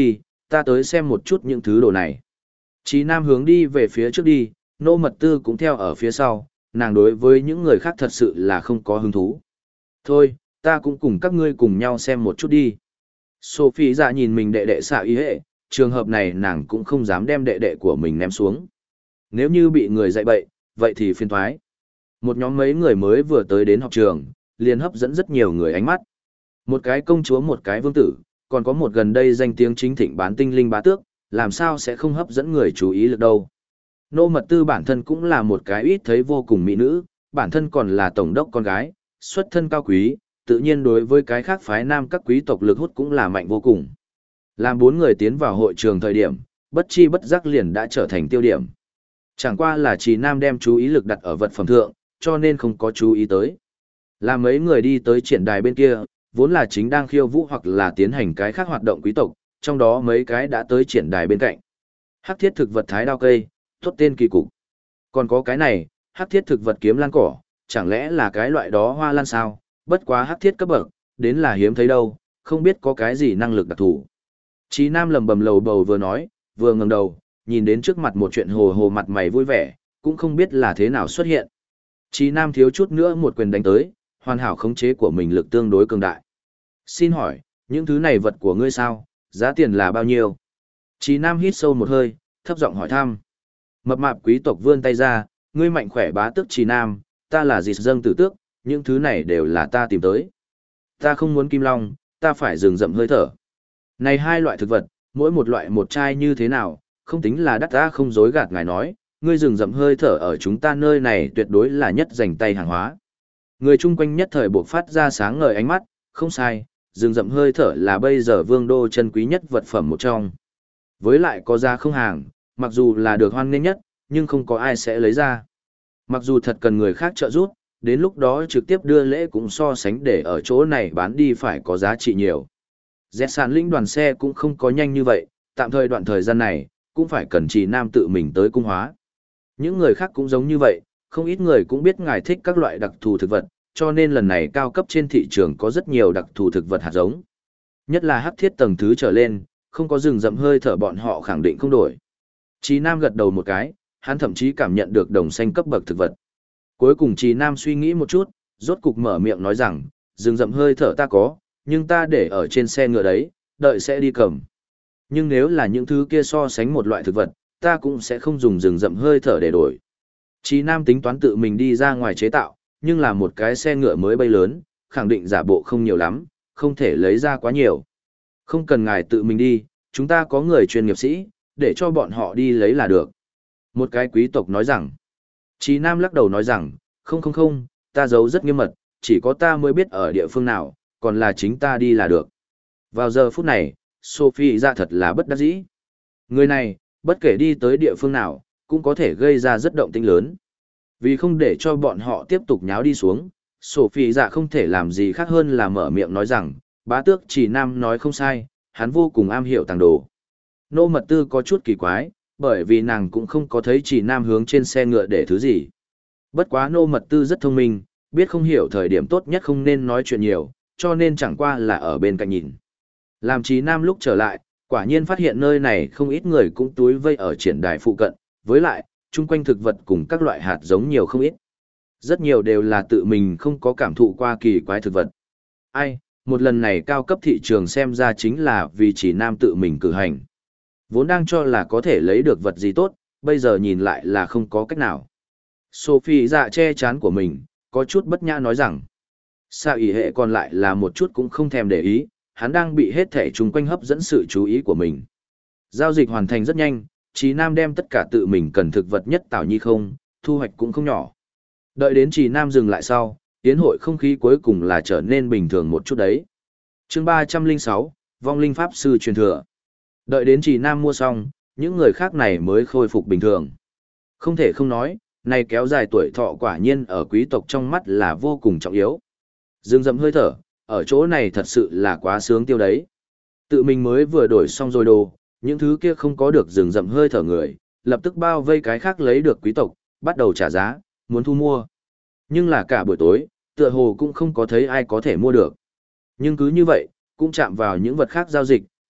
ta tới xem một chút những thứ đồ này. Chí Nam hướng đi về phía trước đi, Nô Mật Tư cũng theo ở phía sau, nàng đối với những người khác thật sự là không có hứng thú. Thôi, ta cũng cùng các ngươi cùng nhau xem một chút đi. Sophie dạ nhìn mình đệ đệ xạ y hệ, trường hợp này nàng cũng không dám đem đệ đệ của mình ném xuống. Nếu như bị người dạy bậy, vậy thì phiền thoái. Một nhóm mấy người mới vừa tới đến học trường, liền hấp dẫn rất nhiều người ánh mắt. Một cái công chúa, một cái vương tử, còn có một gần đây danh tiếng chính thịnh bán tinh linh bá tước, làm sao sẽ không hấp dẫn người chú ý lực đâu. Nô Mật Tư bản thân cũng là một cái ít thấy vô cùng mỹ nữ, bản thân còn là tổng đốc con gái, xuất thân cao quý, tự nhiên đối với cái khác phái nam các quý tộc lực hút cũng là mạnh vô cùng. Làm bốn người tiến vào hội trường thời điểm, bất chi bất giác liền đã trở thành tiêu điểm. Chẳng qua là Trì Nam đem chú ý lực đặt ở vật phẩm thượng, cho nên không có chú ý tới. Làm mấy người đi tới triển đài bên kia, vốn là chính đang khiêu vũ hoặc là tiến hành cái khác hoạt động quý tộc, trong đó mấy cái đã tới triển đài bên cạnh. Hắc thiết thực vật thái đao cây, thốt tên kỳ cục. Còn có cái này, hắc thiết thực vật kiếm lan cỏ, chẳng lẽ là cái loại đó hoa lan sao? Bất quá hắc thiết cấp bậc, đến là hiếm thấy đâu, không biết có cái gì năng lực đặc thù. Chí Nam lầm bầm lầu bầu vừa nói, vừa ngẩng đầu, nhìn đến trước mặt một chuyện hồ hồ mặt mày vui vẻ, cũng không biết là thế nào xuất hiện. Chí Nam thiếu chút nữa một quyền đánh tới, hoàn hảo khống chế của mình lực tương đối cường đại. Xin hỏi, những thứ này vật của ngươi sao, giá tiền là bao nhiêu? Chí Nam hít sâu một hơi, thấp giọng hỏi thăm. Mập mạp quý tộc vươn tay ra, ngươi mạnh khỏe bá tước Chí Nam, ta là Dịch Dâng Tử Tước, những thứ này đều là ta tìm tới. Ta không muốn kim long, ta phải rừng rậm hơi thở. Này hai loại thực vật, mỗi một loại một chai như thế nào, không tính là đắt, ta không dối gạt ngài nói, ngươi rừng rậm hơi thở ở chúng ta nơi này tuyệt đối là nhất dành tay hàng hóa. Người chung quanh nhất thời buộc phát ra sáng ngời ánh mắt, không sai, rừng rậm hơi thở là bây giờ vương đô chân quý nhất vật phẩm một trong. Với lại có giá không hàng, mặc dù là được hoan nghênh nhất, nhưng không có ai sẽ lấy ra. Mặc dù thật cần người khác trợ giúp, đến lúc đó trực tiếp đưa lễ cũng so sánh để ở chỗ này bán đi phải có giá trị nhiều. Dẹt sàn lĩnh đoàn xe cũng không có nhanh như vậy, tạm thời đoạn thời gian này, cũng phải cần Trì Nam tự mình tới cung hóa. Những người khác cũng giống như vậy, không ít người cũng biết ngài thích các loại đặc thù thực vật, cho nên lần này cao cấp trên thị trường có rất nhiều đặc thù thực vật hạt giống. Nhất là hắc thiết tầng thứ trở lên, không có rừng rậm hơi thở bọn họ khẳng định không đổi. Trì Nam gật đầu một cái, hắn thậm chí cảm nhận được đồng xanh cấp bậc thực vật. Cuối cùng Trì Nam suy nghĩ một chút, rốt cục mở miệng nói rằng, rừng rậm hơi thở ta có, nhưng ta để ở trên xe ngựa đấy, đợi sẽ đi cầm. Nhưng nếu là những thứ kia so sánh một loại thực vật, ta cũng sẽ không dùng rừng rậm hơi thở để đổi. Trì Nam tính toán tự mình đi ra ngoài chế tạo, nhưng là một cái xe ngựa mới bay lớn, khẳng định giả bộ không nhiều lắm, không thể lấy ra quá nhiều. Không cần ngài tự mình đi, chúng ta có người chuyên nghiệp sĩ, để cho bọn họ đi lấy là được. Một cái quý tộc nói rằng, Trì Nam lắc đầu nói rằng, không, ta giấu rất nghiêm mật, chỉ có ta mới biết ở địa phương nào, còn là chính ta đi là được. Vào giờ phút này, Sophie ra thật là bất đắc dĩ. Người này, bất kể đi tới địa phương nào, cũng có thể gây ra rất động tĩnh lớn. Vì không để cho bọn họ tiếp tục nháo đi xuống, Sophie dạ không thể làm gì khác hơn là mở miệng nói rằng, bá tước Trì Nam nói không sai, hắn vô cùng am hiểu tàng đồ. Nô Mật Tư có chút kỳ quái, bởi vì nàng cũng không có thấy Trì Nam hướng trên xe ngựa để thứ gì. Bất quá Nô Mật Tư rất thông minh, biết không hiểu thời điểm tốt nhất không nên nói chuyện nhiều, cho nên chẳng qua là ở bên cạnh nhìn. Làm Trì Nam lúc trở lại, quả nhiên phát hiện nơi này không ít người cũng túi vây ở triển đài phụ cận, với lại, chung quanh thực vật cùng các loại hạt giống nhiều không ít. Rất nhiều đều là tự mình không có cảm thụ qua kỳ quái thực vật. Ai, một lần này cao cấp thị trường xem ra chính là vì Trì Nam tự mình cử hành. Vốn đang cho là có thể lấy được vật gì tốt, bây giờ nhìn lại là không có cách nào. Sophie dạ che chán của mình, có chút bất nhã nói rằng, Sa ỷ hệ còn lại là một chút cũng không thèm để ý, hắn đang bị hết thảy chung quanh hấp dẫn sự chú ý của mình. Giao dịch hoàn thành rất nhanh, Trì Nam đem tất cả tự mình cần thực vật nhất tảo nhi không, thu hoạch cũng không nhỏ. Đợi đến Trì Nam dừng lại sau, tiến hội không khí cuối cùng là trở nên bình thường một chút đấy. Chương 306, Vong linh pháp sư truyền thừa. Đợi đến Trì Nam mua xong, những người khác này mới khôi phục bình thường. Không thể không nói, này kéo dài tuổi thọ quả nhiên ở quý tộc trong mắt là vô cùng trọng yếu. Dương dẫm hơi thở, ở chỗ này thật sự là quá sướng tiêu đấy. Tự mình mới vừa đổi xong rồi đồ, những thứ kia không có được rừng rậm hơi thở người, lập tức bao vây cái khác lấy được quý tộc, bắt đầu trả giá, muốn thu mua. Nhưng là cả buổi tối, tựa hồ cũng không có thấy ai có thể mua được. Nhưng cứ như vậy, cũng chạm vào những vật khác giao dịch,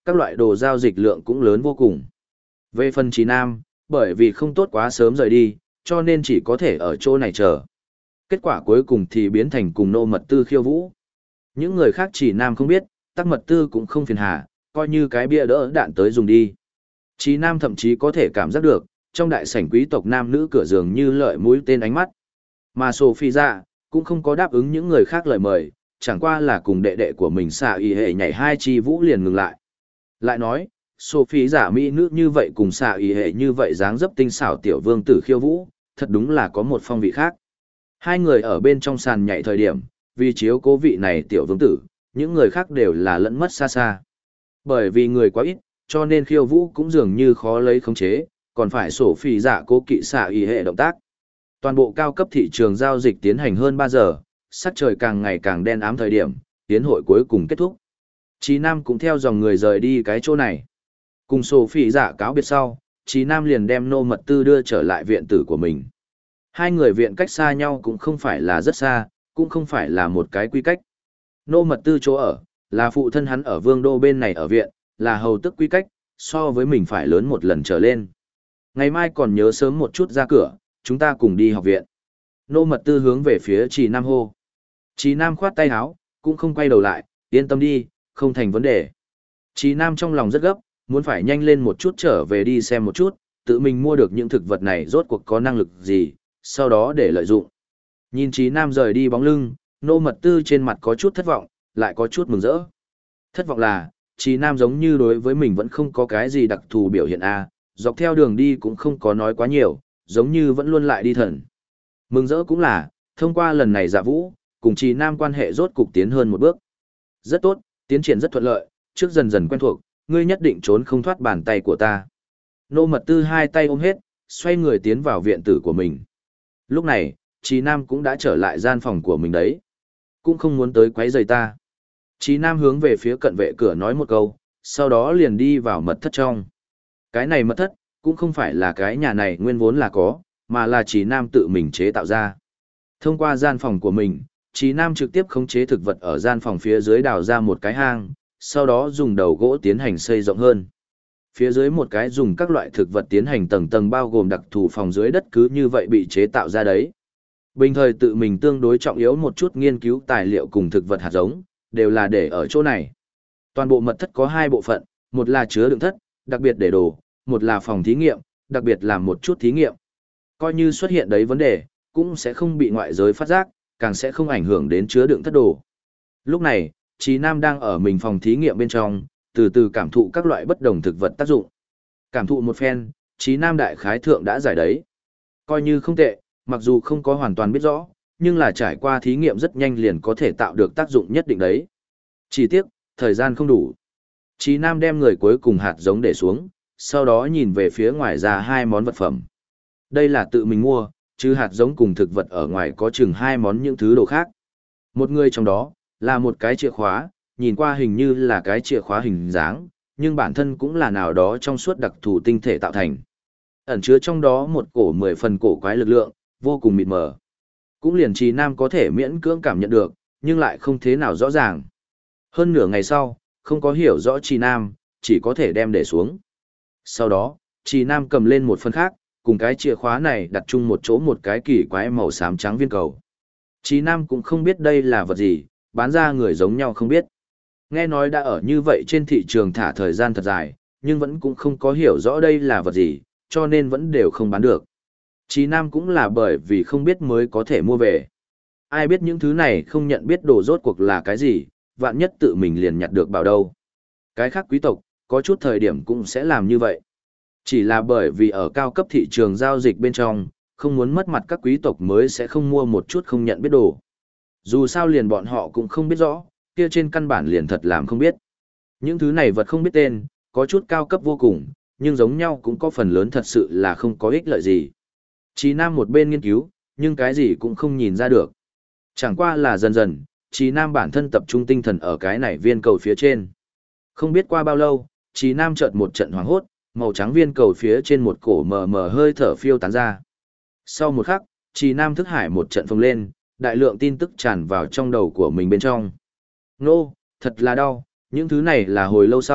các loại đồ giao dịch lượng cũng lớn vô cùng. Về phần Trí Nam, bởi vì không tốt quá sớm rời đi, cho nên chỉ có thể ở chỗ này chờ. Kết quả cuối cùng thì biến thành cùng Nô Mật Tư khiêu vũ. Những người khác Trí Nam không biết, Tắc Mật Tư cũng không phiền hà, coi như cái bia đỡ đạn tới dùng đi. Trí Nam thậm chí có thể cảm giác được, trong đại sảnh quý tộc nam nữ cửa giường như lợi mũi tên ánh mắt. Mà Sophie dạ, cũng không có đáp ứng những người khác lời mời, chẳng qua là cùng đệ đệ của mình xạ y hệ nhảy hai chi vũ liền ngừng lại. Lại nói, Sophie giả mỹ nữ như vậy cùng xạ y hệ như vậy dáng dấp tinh xảo tiểu vương tử khiêu vũ, thật đúng là có một phong vị khác. Hai người ở bên trong sàn nhảy thời điểm, vì chiếu cố vị này tiểu vương tử, những người khác đều là lẫn mất xa xa. Bởi vì người quá ít, cho nên khiêu vũ cũng dường như khó lấy khống chế, còn phải Sophie giả cố kỵ xạ y hệ động tác. Toàn bộ cao cấp thị trường giao dịch tiến hành hơn 3 giờ, sắc trời càng ngày càng đen ám thời điểm, tiến hội cuối cùng kết thúc. Chí Nam cũng theo dòng người rời đi cái chỗ này. Cùng Sophie dạ cáo biệt sau, Chí Nam liền đem Nô Mật Tư đưa trở lại viện tử của mình. Hai người viện cách xa nhau cũng không phải là rất xa, cũng không phải là một cái quy cách. Nô Mật Tư chỗ ở, là phụ thân hắn ở Vương Đô bên này ở viện, là hầu tức quy cách, so với mình phải lớn một lần trở lên. Ngày mai còn nhớ sớm một chút ra cửa, chúng ta cùng đi học viện. Nô Mật Tư hướng về phía Trì Nam hô. Trì Nam khoát tay áo, cũng không quay đầu lại, yên tâm đi, không thành vấn đề. Trì Nam trong lòng rất gấp, muốn phải nhanh lên một chút trở về đi xem một chút, tự mình mua được những thực vật này rốt cuộc có năng lực gì, sau đó để lợi dụng. Nhìn Trì Nam rời đi bóng lưng, Nô Mật Tư trên mặt có chút thất vọng, lại có chút mừng rỡ. Thất vọng là, Trì Nam giống như đối với mình vẫn không có cái gì đặc thù biểu hiện a, dọc theo đường đi cũng không có nói quá nhiều, giống như vẫn luôn lại đi thần. Mừng rỡ cũng là, thông qua lần này Dạ Vũ, cùng Trì Nam quan hệ rốt cục tiến hơn một bước. Rất tốt, tiến triển rất thuận lợi, trước dần dần quen thuộc, ngươi nhất định trốn không thoát bàn tay của ta. Nô Mật Tư hai tay ôm hết, xoay người tiến vào viện tử của mình. Lúc này, Trì Nam cũng đã trở lại gian phòng của mình đấy. Cũng không muốn tới quấy rầy ta. Trì Nam hướng về phía cận vệ cửa nói một câu, sau đó liền đi vào mật thất trong. Cái này mật thất, cũng không phải là cái nhà này nguyên vốn là có, mà là Trì Nam tự mình chế tạo ra. Thông qua gian phòng của mình, Trì Nam trực tiếp khống chế thực vật ở gian phòng phía dưới đào ra một cái hang, sau đó dùng đầu gỗ tiến hành xây rộng hơn. Phía dưới một cái dùng các loại thực vật tiến hành tầng tầng bao gồm đặc thù phòng dưới đất cứ như vậy bị chế tạo ra đấy. Bình thời tự mình tương đối trọng yếu một chút nghiên cứu tài liệu cùng thực vật hạt giống, đều là để ở chỗ này. Toàn bộ mật thất có hai bộ phận, một là chứa đựng thất, đặc biệt để đồ, một là phòng thí nghiệm, đặc biệt làm một chút thí nghiệm. Coi như xuất hiện đấy vấn đề, cũng sẽ không bị ngoại giới phát giác, càng sẽ không ảnh hưởng đến chứa đựng thất đồ. Lúc này, Trí Nam đang ở mình phòng thí nghiệm bên trong, từ từ cảm thụ các loại bất đồng thực vật tác dụng. Cảm thụ một phen, Trí Nam đại khái thượng đã giải đấy. Coi như không tệ, mặc dù không có hoàn toàn biết rõ, nhưng là trải qua thí nghiệm rất nhanh liền có thể tạo được tác dụng nhất định đấy. Chỉ tiếc, thời gian không đủ. Trí Nam đem người cuối cùng hạt giống để xuống, sau đó nhìn về phía ngoài ra hai món vật phẩm. Đây là tự mình mua, chứ hạt giống cùng thực vật ở ngoài có chừng hai món những thứ đồ khác. Một người trong đó, là một cái chìa khóa, nhìn qua hình như là cái chìa khóa hình dáng, nhưng bản thân cũng là nào đó trong suốt đặc thù tinh thể tạo thành. Ẩn chứa trong đó một cổ 10 phần cổ quái lực lượng, vô cùng mịt mờ. Cũng liền Trì Nam có thể miễn cưỡng cảm nhận được, nhưng lại không thế nào rõ ràng. Hơn nửa ngày sau, không có hiểu rõ Trì Nam, chỉ có thể đem để xuống. Sau đó, Trì Nam cầm lên một phần khác, cùng cái chìa khóa này đặt chung một chỗ một cái kỳ quái màu xám trắng viên cầu. Trì Nam cũng không biết đây là vật gì, bán ra người giống nhau không biết. Nghe nói đã ở như vậy trên thị trường thả thời gian thật dài, nhưng vẫn cũng không có hiểu rõ đây là vật gì, cho nên vẫn đều không bán được. Trì Nam cũng là bởi vì không biết mới có thể mua về. Ai biết những thứ này không nhận biết đồ rốt cuộc là cái gì, vạn nhất tự mình liền nhặt được bảo đâu. Cái khác quý tộc, có chút thời điểm cũng sẽ làm như vậy. Chỉ là bởi vì ở cao cấp thị trường giao dịch bên trong, không muốn mất mặt các quý tộc mới sẽ không mua một chút không nhận biết đồ. Dù sao liền bọn họ cũng không biết rõ, kia trên căn bản liền thật làm không biết. Những thứ này vật không biết tên, có chút cao cấp vô cùng, nhưng giống nhau cũng có phần lớn thật sự là không có ích lợi gì. Trí Nam một bên nghiên cứu, nhưng cái gì cũng không nhìn ra được. Chẳng qua là dần dần, Trí Nam bản thân tập trung tinh thần ở cái này viên cầu phía trên. Không biết qua bao lâu, Trí Nam chợt một trận hoảng hốt, màu trắng viên cầu phía trên một cổ mờ mờ hơi thở phiêu tán ra. Sau một khắc, Trí Nam thức hải một trận phồng lên, đại lượng tin tức tràn vào trong đầu của mình bên trong. Nô, thật là đau, những thứ này là hồi lâu sau,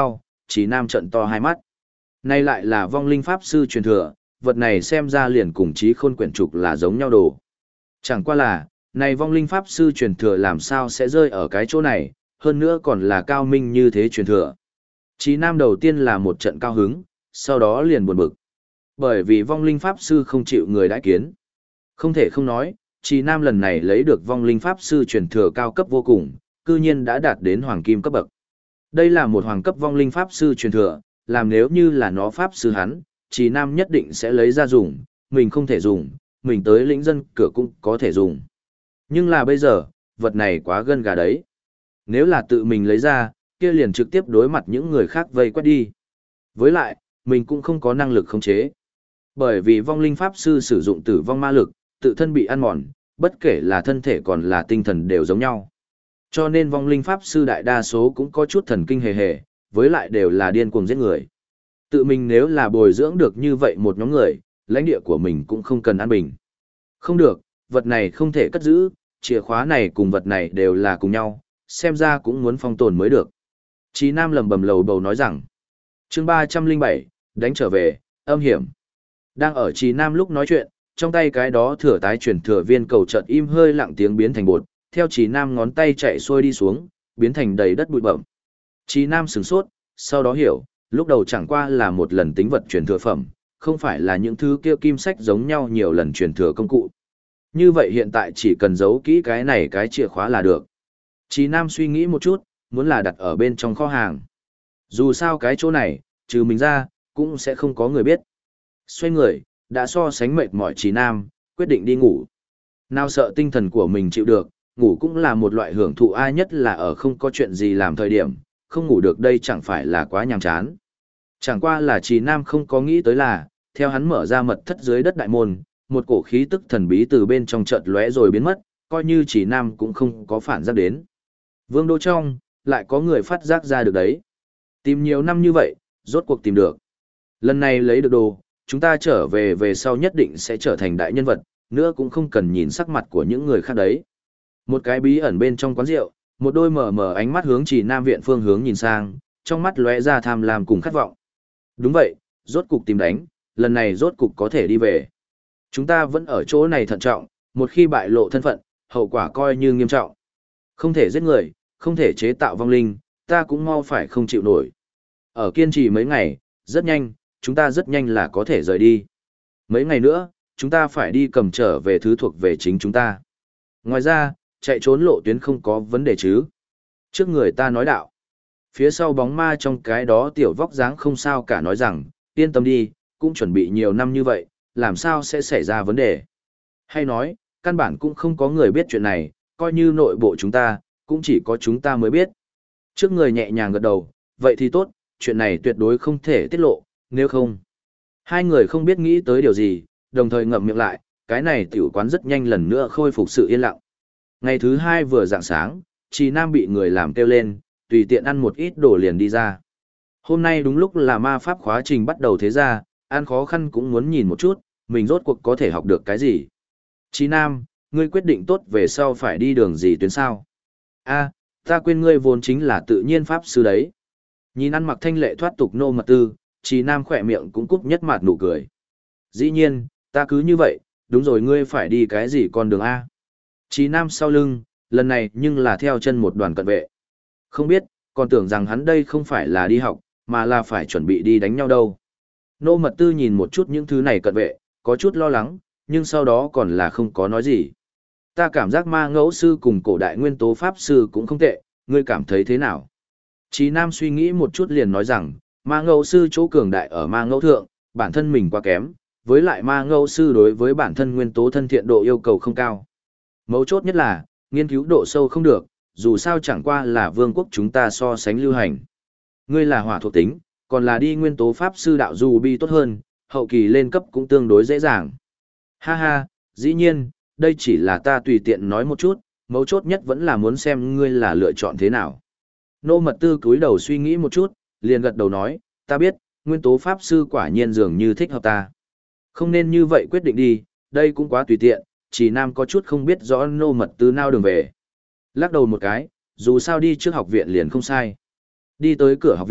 Trí Nam trận to hai mắt. Nay lại là vong linh pháp sư truyền thừa, vật này xem ra liền cùng trí khôn quyển trục là giống nhau đồ. Chẳng qua là, này vong linh pháp sư truyền thừa làm sao sẽ rơi ở cái chỗ này, hơn nữa còn là cao minh như thế truyền thừa. Trí Nam đầu tiên là một trận cao hứng, sau đó liền buồn bực. Bởi vì vong linh pháp sư không chịu người đãi kiến. Không thể không nói, Trí Nam lần này lấy được vong linh pháp sư truyền thừa cao cấp vô cùng, cư nhiên đã đạt đến hoàng kim cấp bậc. Đây là một hoàng cấp vong linh pháp sư truyền thừa, làm nếu như là nó pháp sư hắn, Trí Nam nhất định sẽ lấy ra dùng, mình không thể dùng, mình tới lĩnh dân cửa cũng có thể dùng. Nhưng là bây giờ, vật này quá gân gà đấy. Nếu là tự mình lấy ra, kia liền trực tiếp đối mặt những người khác vây quét đi. Với lại, mình cũng không có năng lực khống chế. Bởi vì vong linh pháp sư sử dụng tử vong ma lực, tự thân bị ăn mòn, bất kể là thân thể còn là tinh thần đều giống nhau. Cho nên vong linh pháp sư đại đa số cũng có chút thần kinh hề hề, với lại đều là điên cuồng giết người. Tự mình nếu là bồi dưỡng được như vậy một nhóm người, lãnh địa của mình cũng không cần an bình. Không được, vật này không thể cất giữ, chìa khóa này cùng vật này đều là cùng nhau, xem ra cũng muốn phong tồn mới được. Chí Nam lầm bầm lầu bầu nói rằng, chương 307, đánh trở về, âm hiểm. Đang ở Chí Nam lúc nói chuyện, trong tay cái đó thừa tái chuyển thừa viên cầu chợt im hơi lặng tiếng biến thành bột, theo Chí Nam ngón tay chạy xuôi đi xuống, biến thành đầy đất bụi bặm. Chí Nam sửng sốt, sau đó hiểu, lúc đầu chẳng qua là một lần tính vật truyền thừa phẩm, không phải là những thứ kia kim sách giống nhau nhiều lần truyền thừa công cụ. Như vậy hiện tại chỉ cần giấu kỹ cái này cái chìa khóa là được. Chí Nam suy nghĩ một chút, muốn là đặt ở bên trong kho hàng. Dù sao cái chỗ này, trừ mình ra, cũng sẽ không có người biết. Xoay người, đã so sánh mệt mỏi Chí Nam, quyết định đi ngủ. Nào sợ tinh thần của mình chịu được, ngủ cũng là một loại hưởng thụ ai nhất là ở không có chuyện gì làm thời điểm, không ngủ được đây chẳng phải là quá nhàm chán. Chẳng qua là Chí Nam không có nghĩ tới là, theo hắn mở ra mật thất dưới đất đại môn, một cổ khí tức thần bí từ bên trong chợt lóe rồi biến mất, coi như Chí Nam cũng không có phản giác đến. Vương đô trong, lại có người phát giác ra được đấy. Tìm nhiều năm như vậy, rốt cuộc tìm được. Lần này lấy được đồ, chúng ta trở về về sau nhất định sẽ trở thành đại nhân vật, nữa cũng không cần nhìn sắc mặt của những người khác đấy. Một cái bí ẩn bên trong quán rượu, một đôi mờ mờ ánh mắt hướng Chỉ Nam viện phương hướng nhìn sang, trong mắt lóe ra tham lam cùng khát vọng. Đúng vậy, rốt cục tìm đánh, lần này rốt cục có thể đi về. Chúng ta vẫn ở chỗ này thận trọng, một khi bại lộ thân phận, hậu quả coi như nghiêm trọng. Không thể giết người, không thể chế tạo vong linh, ta cũng mau phải không chịu nổi. Ở kiên trì mấy ngày, rất nhanh, chúng ta rất nhanh là có thể rời đi. Mấy ngày nữa, chúng ta phải đi cầm trở về thứ thuộc về chính chúng ta. Ngoài ra, chạy trốn lộ tuyến không có vấn đề chứ. Trước người ta nói đạo. Phía sau bóng ma trong cái đó tiểu vóc dáng không sao cả nói rằng, yên tâm đi, cũng chuẩn bị nhiều năm như vậy, làm sao sẽ xảy ra vấn đề. Hay nói, căn bản cũng không có người biết chuyện này, coi như nội bộ chúng ta, cũng chỉ có chúng ta mới biết. Trước người nhẹ nhàng gật đầu, vậy thì tốt, chuyện này tuyệt đối không thể tiết lộ, nếu không. Hai người không biết nghĩ tới điều gì, đồng thời ngậm miệng lại, cái này tiểu quán rất nhanh lần nữa khôi phục sự yên lặng. Ngày thứ hai vừa rạng sáng, Trì Nam bị người làm kêu lên, tùy tiện ăn một ít đồ liền đi ra. Hôm nay đúng lúc là ma pháp khóa trình bắt đầu thế ra, ăn khó khăn cũng muốn nhìn một chút, mình rốt cuộc có thể học được cái gì. Trì Nam, ngươi quyết định tốt về sau phải đi đường gì tuyến sao? A, ta quên ngươi vốn chính là tự nhiên pháp sư đấy. Nhìn ăn mặc thanh lệ thoát tục nô mật tư, Trì Nam khỏe miệng cũng cúp nhất mặt nụ cười. Dĩ nhiên, ta cứ như vậy, đúng rồi ngươi phải đi cái gì con đường A. Trì Nam sau lưng, lần này nhưng là theo chân một đoàn cận vệ. Không biết, còn tưởng rằng hắn đây không phải là đi học, mà là phải chuẩn bị đi đánh nhau đâu. Nô mật tư nhìn một chút những thứ này cận vệ, có chút lo lắng, nhưng sau đó còn là không có nói gì. Ta cảm giác ma ngẫu sư cùng cổ đại nguyên tố pháp sư cũng không tệ, ngươi cảm thấy thế nào? Chí Nam suy nghĩ một chút liền nói rằng, ma ngẫu sư chỗ cường đại ở ma ngẫu thượng, bản thân mình quá kém, với lại ma ngẫu sư đối với bản thân nguyên tố thân thiện độ yêu cầu không cao. Mấu chốt nhất là, nghiên cứu độ sâu không được, dù sao chẳng qua là vương quốc chúng ta so sánh lưu hành. Ngươi là hỏa thuộc tính, còn là đi nguyên tố pháp sư đạo dù bi tốt hơn, hậu kỳ lên cấp cũng tương đối dễ dàng. Ha ha, dĩ nhiên, đây chỉ là ta tùy tiện nói một chút, mấu chốt nhất vẫn là muốn xem ngươi là lựa chọn thế nào. Nô mật tư cúi đầu suy nghĩ một chút, liền gật đầu nói, ta biết, nguyên tố pháp sư quả nhiên dường như thích hợp ta. Không nên như vậy quyết định đi, đây cũng quá tùy tiện, chỉ Nam có chút không biết rõ nô mật tư nào đường về. Lắc đầu một cái, dù sao đi trước học viện liền không sai. Đi tới cửa học viện,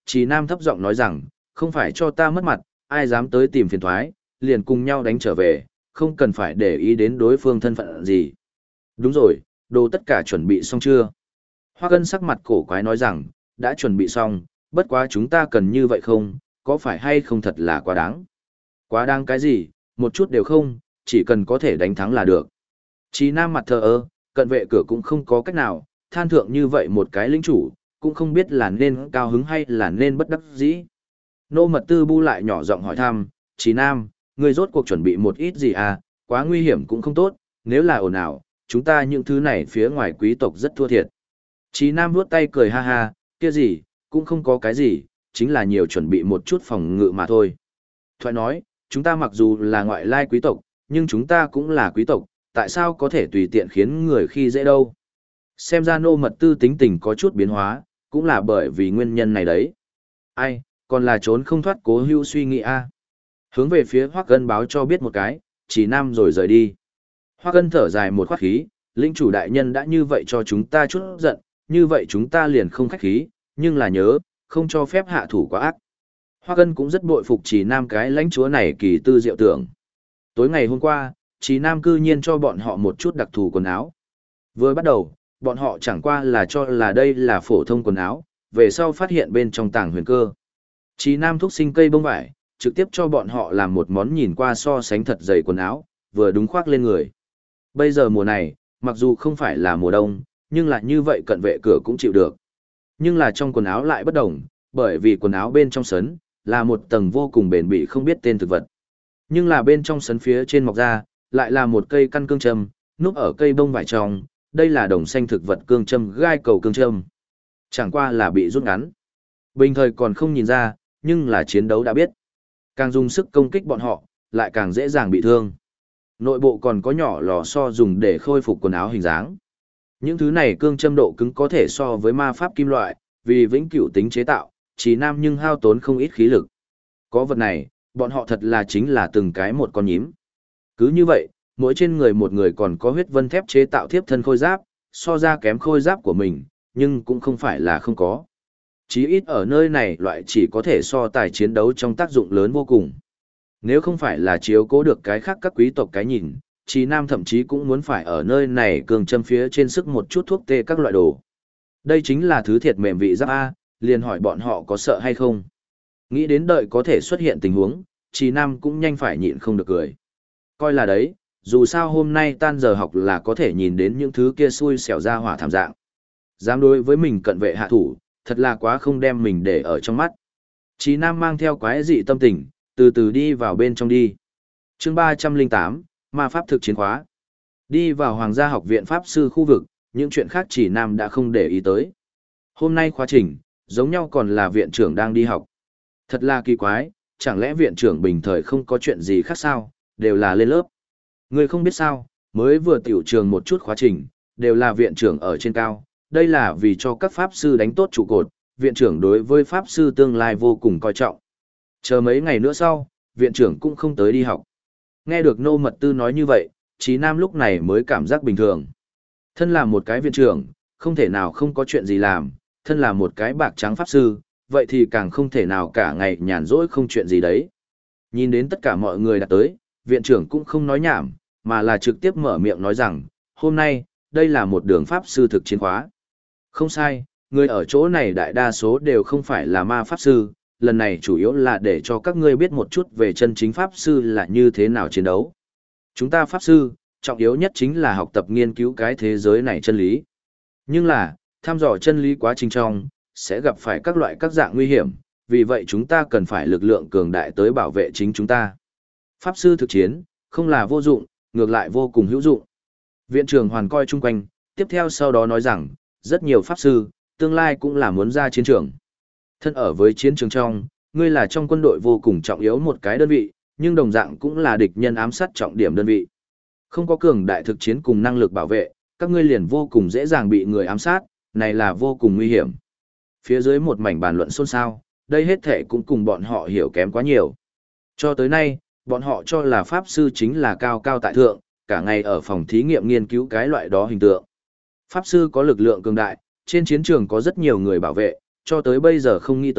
Chỉ Nam thấp giọng nói rằng, không phải cho ta mất mặt, ai dám tới tìm phiền thoái, liền cùng nhau đánh trở về, không cần phải để ý đến đối phương thân phận gì. Đúng rồi, đồ tất cả chuẩn bị xong chưa? Hoắc Ân sắc mặt cổ quái nói rằng, đã chuẩn bị xong, bất quá chúng ta cần như vậy không, có phải hay không thật là quá đáng? Quá đáng cái gì, một chút đều không, chỉ cần có thể đánh thắng là được. Chí Nam mặt thờ ơ, cận vệ cửa cũng không có cách nào, than thượng như vậy một cái lĩnh chủ, cũng không biết là nên cao hứng hay là nên bất đắc dĩ. Nô Mật Tư Bu lại nhỏ giọng hỏi thăm, Chí Nam, ngươi rốt cuộc chuẩn bị một ít gì à, quá nguy hiểm cũng không tốt, nếu là ồn ào, chúng ta những thứ này phía ngoài quý tộc rất thua thiệt. Chí Nam vuốt tay cười ha ha, kia gì, cũng không có cái gì, chính là nhiều chuẩn bị một chút phòng ngự mà thôi. Thoại nói, chúng ta mặc dù là ngoại lai quý tộc, nhưng chúng ta cũng là quý tộc, tại sao có thể tùy tiện khiến người khi dễ đâu. Xem ra Nô Mật Tư tính tình có chút biến hóa, cũng là bởi vì nguyên nhân này đấy. Ai, còn là trốn không thoát Cố Hưu suy nghĩ a. Hướng về phía Hoắc Ân báo cho biết một cái, Chỉ Nam rồi rời đi. Hoắc Ân thở dài một khoát khí, lĩnh chủ đại nhân đã như vậy cho chúng ta chút giận, như vậy chúng ta liền không khách khí, nhưng là nhớ, không cho phép hạ thủ quá ác. Hoắc Ân cũng rất bội phục Chỉ Nam cái lãnh chúa này kỳ tư diệu tưởng. Tối ngày hôm qua, Chỉ Nam cư nhiên cho bọn họ một chút đặc thù quần áo. Vừa bắt đầu, bọn họ chẳng qua là cho là đây là phổ thông quần áo, về sau phát hiện bên trong tàng huyền cơ. Chỉ Nam thúc sinh cây bông vải, trực tiếp cho bọn họ làm một món nhìn qua so sánh thật dày quần áo, vừa đúng khoác lên người. Bây giờ mùa này, mặc dù không phải là mùa đông, nhưng là như vậy cận vệ cửa cũng chịu được. Nhưng là trong quần áo lại bất đồng, bởi vì quần áo bên trong sấn, là một tầng vô cùng bền bỉ không biết tên thực vật. Nhưng là bên trong sấn phía trên mọc ra, lại là một cây căn cương châm, núp ở cây bông vải trong, đây là đồng xanh thực vật cương châm gai cầu cương châm. Chẳng qua là bị rút ngắn. Bình thời còn không nhìn ra, nhưng là chiến đấu đã biết. Càng dùng sức công kích bọn họ, lại càng dễ dàng bị thương. Nội bộ còn có nhỏ lò xo dùng để khôi phục quần áo hình dáng. Những thứ này cương châm độ cứng có thể so với ma pháp kim loại, vì vĩnh cửu tính chế tạo, Chỉ Nam nhưng hao tốn không ít khí lực. Có vật này, bọn họ thật là chính là từng cái một con nhím. Cứ như vậy, mỗi trên người một người còn có huyết vân thép chế tạo thiếp thân khôi giáp, so ra kém khôi giáp của mình, nhưng cũng không phải là không có. Chí ít ở nơi này loại chỉ có thể so tài chiến đấu trong tác dụng lớn vô cùng. Nếu không phải là chiếu cố được cái khác các quý tộc cái nhìn, Chí Nam thậm chí cũng muốn phải ở nơi này cường châm phía trên sức một chút thuốc tê các loại đồ. Đây chính là thứ thiệt mềm vị giáp A, liền hỏi bọn họ có sợ hay không. Nghĩ đến đợi có thể xuất hiện tình huống, Chí Nam cũng nhanh phải nhịn không được cười. Coi là đấy, dù sao hôm nay tan giờ học là có thể nhìn đến những thứ kia xui xẻo ra hỏa thảm dạng. Dám đối với mình cận vệ hạ thủ, thật là quá không đem mình để ở trong mắt. Chí Nam mang theo quái dị tâm tình, từ từ đi vào bên trong đi. Chương 308, Ma Pháp thực chiến khóa. Đi vào Hoàng gia học viện Pháp sư khu vực, những chuyện khác Chỉ Nam đã không để ý tới. Hôm nay khóa trình, giống nhau còn là viện trưởng đang đi học. Thật là kỳ quái, chẳng lẽ viện trưởng bình thời không có chuyện gì khác sao, đều là lên lớp. Người không biết sao, mới vừa tiểu trường một chút khóa trình, đều là viện trưởng ở trên cao. Đây là vì cho các pháp sư đánh tốt trụ cột, viện trưởng đối với pháp sư tương lai vô cùng coi trọng. Chờ mấy ngày nữa sau, viện trưởng cũng không tới đi học. Nghe được Nô Mật Tư nói như vậy, Chí Nam lúc này mới cảm giác bình thường. Thân là một cái viện trưởng, không thể nào không có chuyện gì làm, thân là một cái bạc trắng pháp sư, vậy thì càng không thể nào cả ngày nhàn rỗi không chuyện gì đấy. Nhìn đến tất cả mọi người đã tới, viện trưởng cũng không nói nhảm, mà là trực tiếp mở miệng nói rằng, hôm nay, đây là một đường pháp sư thực chiến khóa. Không sai, người ở chỗ này đại đa số đều không phải là ma pháp sư, lần này chủ yếu là để cho các ngươi biết một chút về chân chính pháp sư là như thế nào chiến đấu. Chúng ta pháp sư, trọng yếu nhất chính là học tập nghiên cứu cái thế giới này chân lý. Nhưng là, thăm dò chân lý quá trình trong, sẽ gặp phải các loại các dạng nguy hiểm, vì vậy chúng ta cần phải lực lượng cường đại tới bảo vệ chính chúng ta. Pháp sư thực chiến, không là vô dụng, ngược lại vô cùng hữu dụng. Viện trưởng hoàn coi chung quanh, tiếp theo sau đó nói rằng, rất nhiều pháp sư, tương lai cũng là muốn ra chiến trường. Thân ở với chiến trường trong, ngươi là trong quân đội vô cùng trọng yếu một cái đơn vị, nhưng đồng dạng cũng là địch nhân ám sát trọng điểm đơn vị. Không có cường đại thực chiến cùng năng lực bảo vệ, các ngươi liền vô cùng dễ dàng bị người ám sát, này là vô cùng nguy hiểm. Phía dưới một mảnh bàn luận xôn xao, đây hết thể cũng cùng bọn họ hiểu kém quá nhiều. Cho tới nay, bọn họ cho là pháp sư chính là cao cao tại thượng, cả ngày ở phòng thí nghiệm nghiên cứu cái loại đó hình tượng. Pháp sư có lực lượng cường đại, trên chiến trường có rất nhiều người bảo vệ, cho tới bây giờ không nghĩ tới,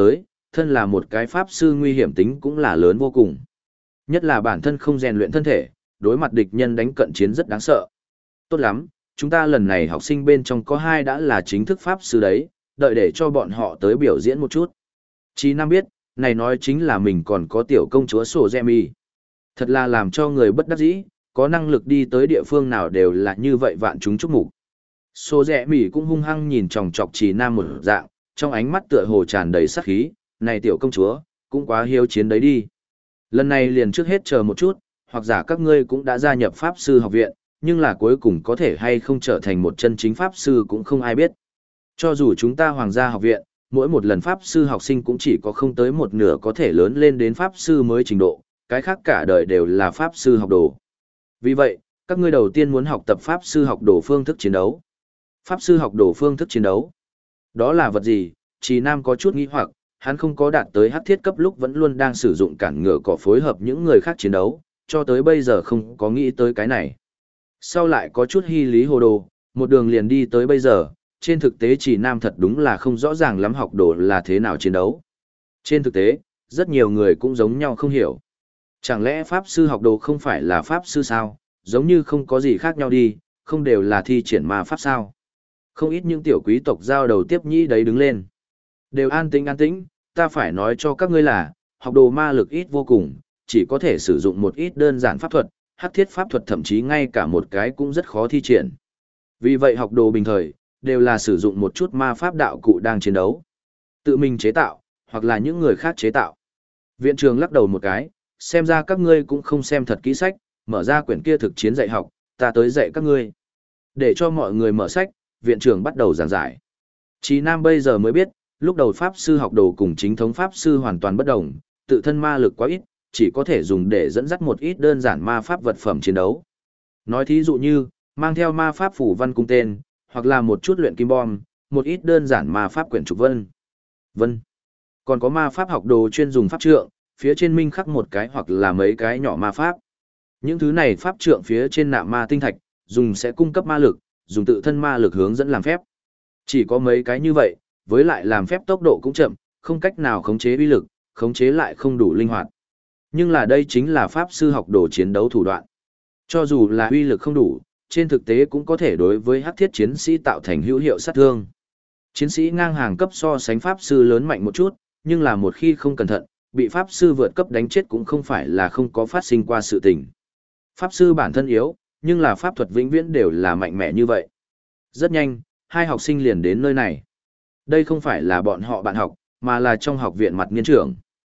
thân là một cái pháp sư nguy hiểm tính cũng là lớn vô cùng. Nhất là bản thân không rèn luyện thân thể, đối mặt địch nhân đánh cận chiến rất đáng sợ. Tốt lắm, chúng ta lần này học sinh bên trong có 2 đã là chính thức pháp sư đấy, đợi để cho bọn họ tới biểu diễn một chút. Chí Nam biết, này nói chính là mình còn có tiểu công chúa Sổ Demi. Thật là làm cho người bất đắc dĩ, có năng lực đi tới địa phương nào đều là như vậy vạn chúng chúc mục. Sổ Demi cũng hung hăng nhìn chòng chọc Chí Nam một dạng, trong ánh mắt tựa hồ tràn đầy sát khí, này tiểu công chúa, cũng quá hiếu chiến đấy đi. Lần này liền trước hết chờ một chút, hoặc giả các ngươi cũng đã gia nhập Pháp Sư học viện, nhưng là cuối cùng có thể hay không trở thành một chân chính Pháp Sư cũng không ai biết. Cho dù chúng ta Hoàng gia học viện, mỗi một lần Pháp Sư học sinh cũng chỉ có không tới một nửa có thể lớn lên đến Pháp Sư mới trình độ, cái khác cả đời đều là Pháp Sư học đồ. Vì vậy, các ngươi đầu tiên muốn học tập Pháp Sư học đồ phương thức chiến đấu. Pháp Sư học đồ phương thức chiến đấu. Đó là vật gì? Chí Nam có chút nghi hoặc, hắn không có đạt tới hắc thiết cấp lúc vẫn luôn đang sử dụng cản ngựa cỏ phối hợp những người khác chiến đấu, cho tới bây giờ không có nghĩ tới cái này. Sau lại có chút hy lý hồ đồ, một đường liền đi tới bây giờ, trên thực tế Chí Nam thật đúng là không rõ ràng lắm học đồ là thế nào chiến đấu. Trên thực tế, rất nhiều người cũng giống nhau không hiểu. Chẳng lẽ Pháp Sư học đồ không phải là Pháp Sư sao, giống như không có gì khác nhau đi, không đều là thi triển ma Pháp sao. Không ít những tiểu quý tộc giao đầu tiếp nhĩ đấy đứng lên. Đều an tĩnh, ta phải nói cho các ngươi là, học đồ ma lực ít vô cùng, chỉ có thể sử dụng một ít đơn giản pháp thuật, hắc thiết pháp thuật thậm chí ngay cả một cái cũng rất khó thi triển. Vì vậy học đồ bình thời, đều là sử dụng một chút ma pháp đạo cụ đang chiến đấu. Tự mình chế tạo, hoặc là những người khác chế tạo. Viện trưởng lắc đầu một cái, xem ra các ngươi cũng không xem thật kỹ sách, mở ra quyển kia thực chiến dạy học, ta tới dạy các ngươi. Để cho mọi người mở sách, viện trưởng bắt đầu giảng giải. Chí Nam bây giờ mới biết, lúc đầu Pháp Sư học đồ cùng chính thống Pháp Sư hoàn toàn bất đồng, tự thân ma lực quá ít, chỉ có thể dùng để dẫn dắt một ít đơn giản ma pháp vật phẩm chiến đấu. Nói thí dụ như, mang theo ma pháp phủ văn cung tên, hoặc là một chút luyện kim bom, một ít đơn giản ma pháp quyển trục vân. Còn có ma pháp học đồ chuyên dùng pháp trượng, phía trên minh khắc một cái hoặc là mấy cái nhỏ ma pháp. Những thứ này pháp trượng phía trên nạm ma tinh thạch, dùng sẽ cung cấp ma lực, dùng tự thân ma lực hướng dẫn làm phép. Chỉ có mấy cái như vậy, với lại làm phép tốc độ cũng chậm, không cách nào khống chế uy lực, khống chế lại không đủ linh hoạt. Nhưng là đây chính là Pháp Sư học đồ chiến đấu thủ đoạn. Cho dù là uy lực không đủ, trên thực tế cũng có thể đối với hắc thiết chiến sĩ tạo thành hữu hiệu sát thương. Chiến sĩ ngang hàng cấp so sánh Pháp Sư lớn mạnh một chút, nhưng là một khi không cẩn thận, bị Pháp Sư vượt cấp đánh chết cũng không phải là không có phát sinh qua sự tình. Pháp Sư bản thân yếu, nhưng là pháp thuật vĩnh viễn đều là mạnh mẽ như vậy. Rất nhanh, 2 học sinh liền đến nơi này. Đây không phải là bọn họ bạn học, mà là trong học viện mặt nghiên trưởng.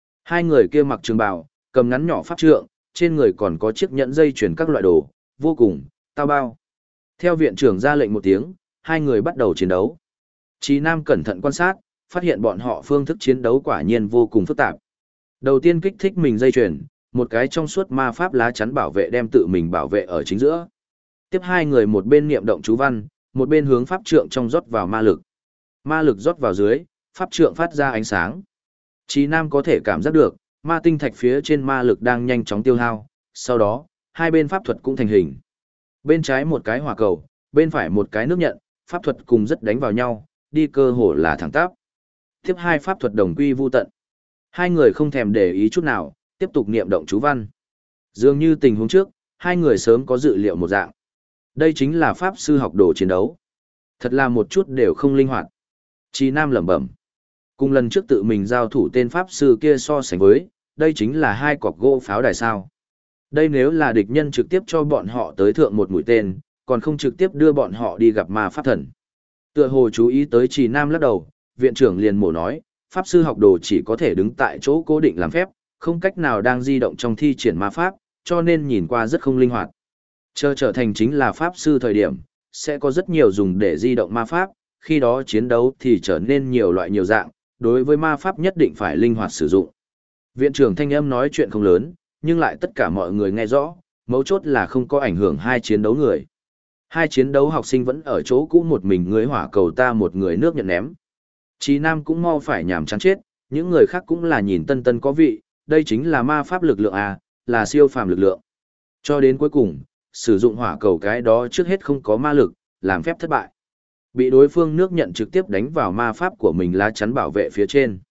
2 người kia mặc trường bào, cầm ngắn nhỏ pháp trượng, trên người còn có chiếc nhẫn dây chuyền các loại đồ, vô cùng, tao bao. Theo viện trưởng ra lệnh một tiếng, 2 người bắt đầu chiến đấu. Chí Nam cẩn thận quan sát, phát hiện bọn họ phương thức chiến đấu quả nhiên vô cùng phức tạp. Đầu tiên kích thích mình dây chuyền, một cái trong suốt ma pháp lá chắn bảo vệ đem tự mình bảo vệ ở chính giữa. Tiếp 2 người một bên niệm động chú văn, một bên hướng pháp trượng trong rót vào ma lực. Ma lực rót vào dưới, pháp trượng phát ra ánh sáng. Chí Nam có thể cảm giác được, ma tinh thạch phía trên ma lực đang nhanh chóng tiêu hao, sau đó, 2 bên pháp thuật cũng thành hình. Bên trái một cái hỏa cầu, bên phải một cái nước nhận, pháp thuật cùng rất đánh vào nhau, đi cơ hồ là thẳng tắp. Tiếp 2 pháp thuật đồng quy vu tận. 2 người không thèm để ý chút nào, tiếp tục niệm động chú văn. Dường như tình huống trước, 2 người sớm có dự liệu một dạng. Đây chính là Pháp Sư học đồ chiến đấu. Thật là một chút đều không linh hoạt. Chí Nam lẩm bẩm. Cùng lần trước tự mình giao thủ tên Pháp Sư kia so sánh với, đây chính là 2 cọc gỗ pháo đài sao. Đây nếu là địch nhân trực tiếp cho bọn họ tới thượng một mũi tên, còn không trực tiếp đưa bọn họ đi gặp ma pháp thần. Tựa hồ chú ý tới Chí Nam lắc đầu, viện trưởng liền mổ nói, Pháp Sư học đồ chỉ có thể đứng tại chỗ cố định làm phép, không cách nào đang di động trong thi triển ma pháp, cho nên nhìn qua rất không linh hoạt. Chờ trở thành chính là Pháp Sư thời điểm, sẽ có rất nhiều dùng để di động ma pháp, khi đó chiến đấu thì trở nên nhiều loại nhiều dạng, đối với ma pháp nhất định phải linh hoạt sử dụng. Viện trưởng thanh âm nói chuyện không lớn, nhưng lại tất cả mọi người nghe rõ, mấu chốt là không có ảnh hưởng 2 chiến đấu người. 2 chiến đấu học sinh vẫn ở chỗ cũ một mình người hỏa cầu ta một người nước nhận ném. Chí Nam cũng mau phải nhàm chán chết, những người khác cũng là nhìn tân tân có vị, đây chính là ma pháp lực lượng à, là siêu phàm lực lượng. Cho đến cuối cùng, sử dụng hỏa cầu cái đó trước hết không có ma lực, làm phép thất bại. Bị đối phương nước nhận trực tiếp đánh vào ma pháp của mình lá chắn bảo vệ phía trên.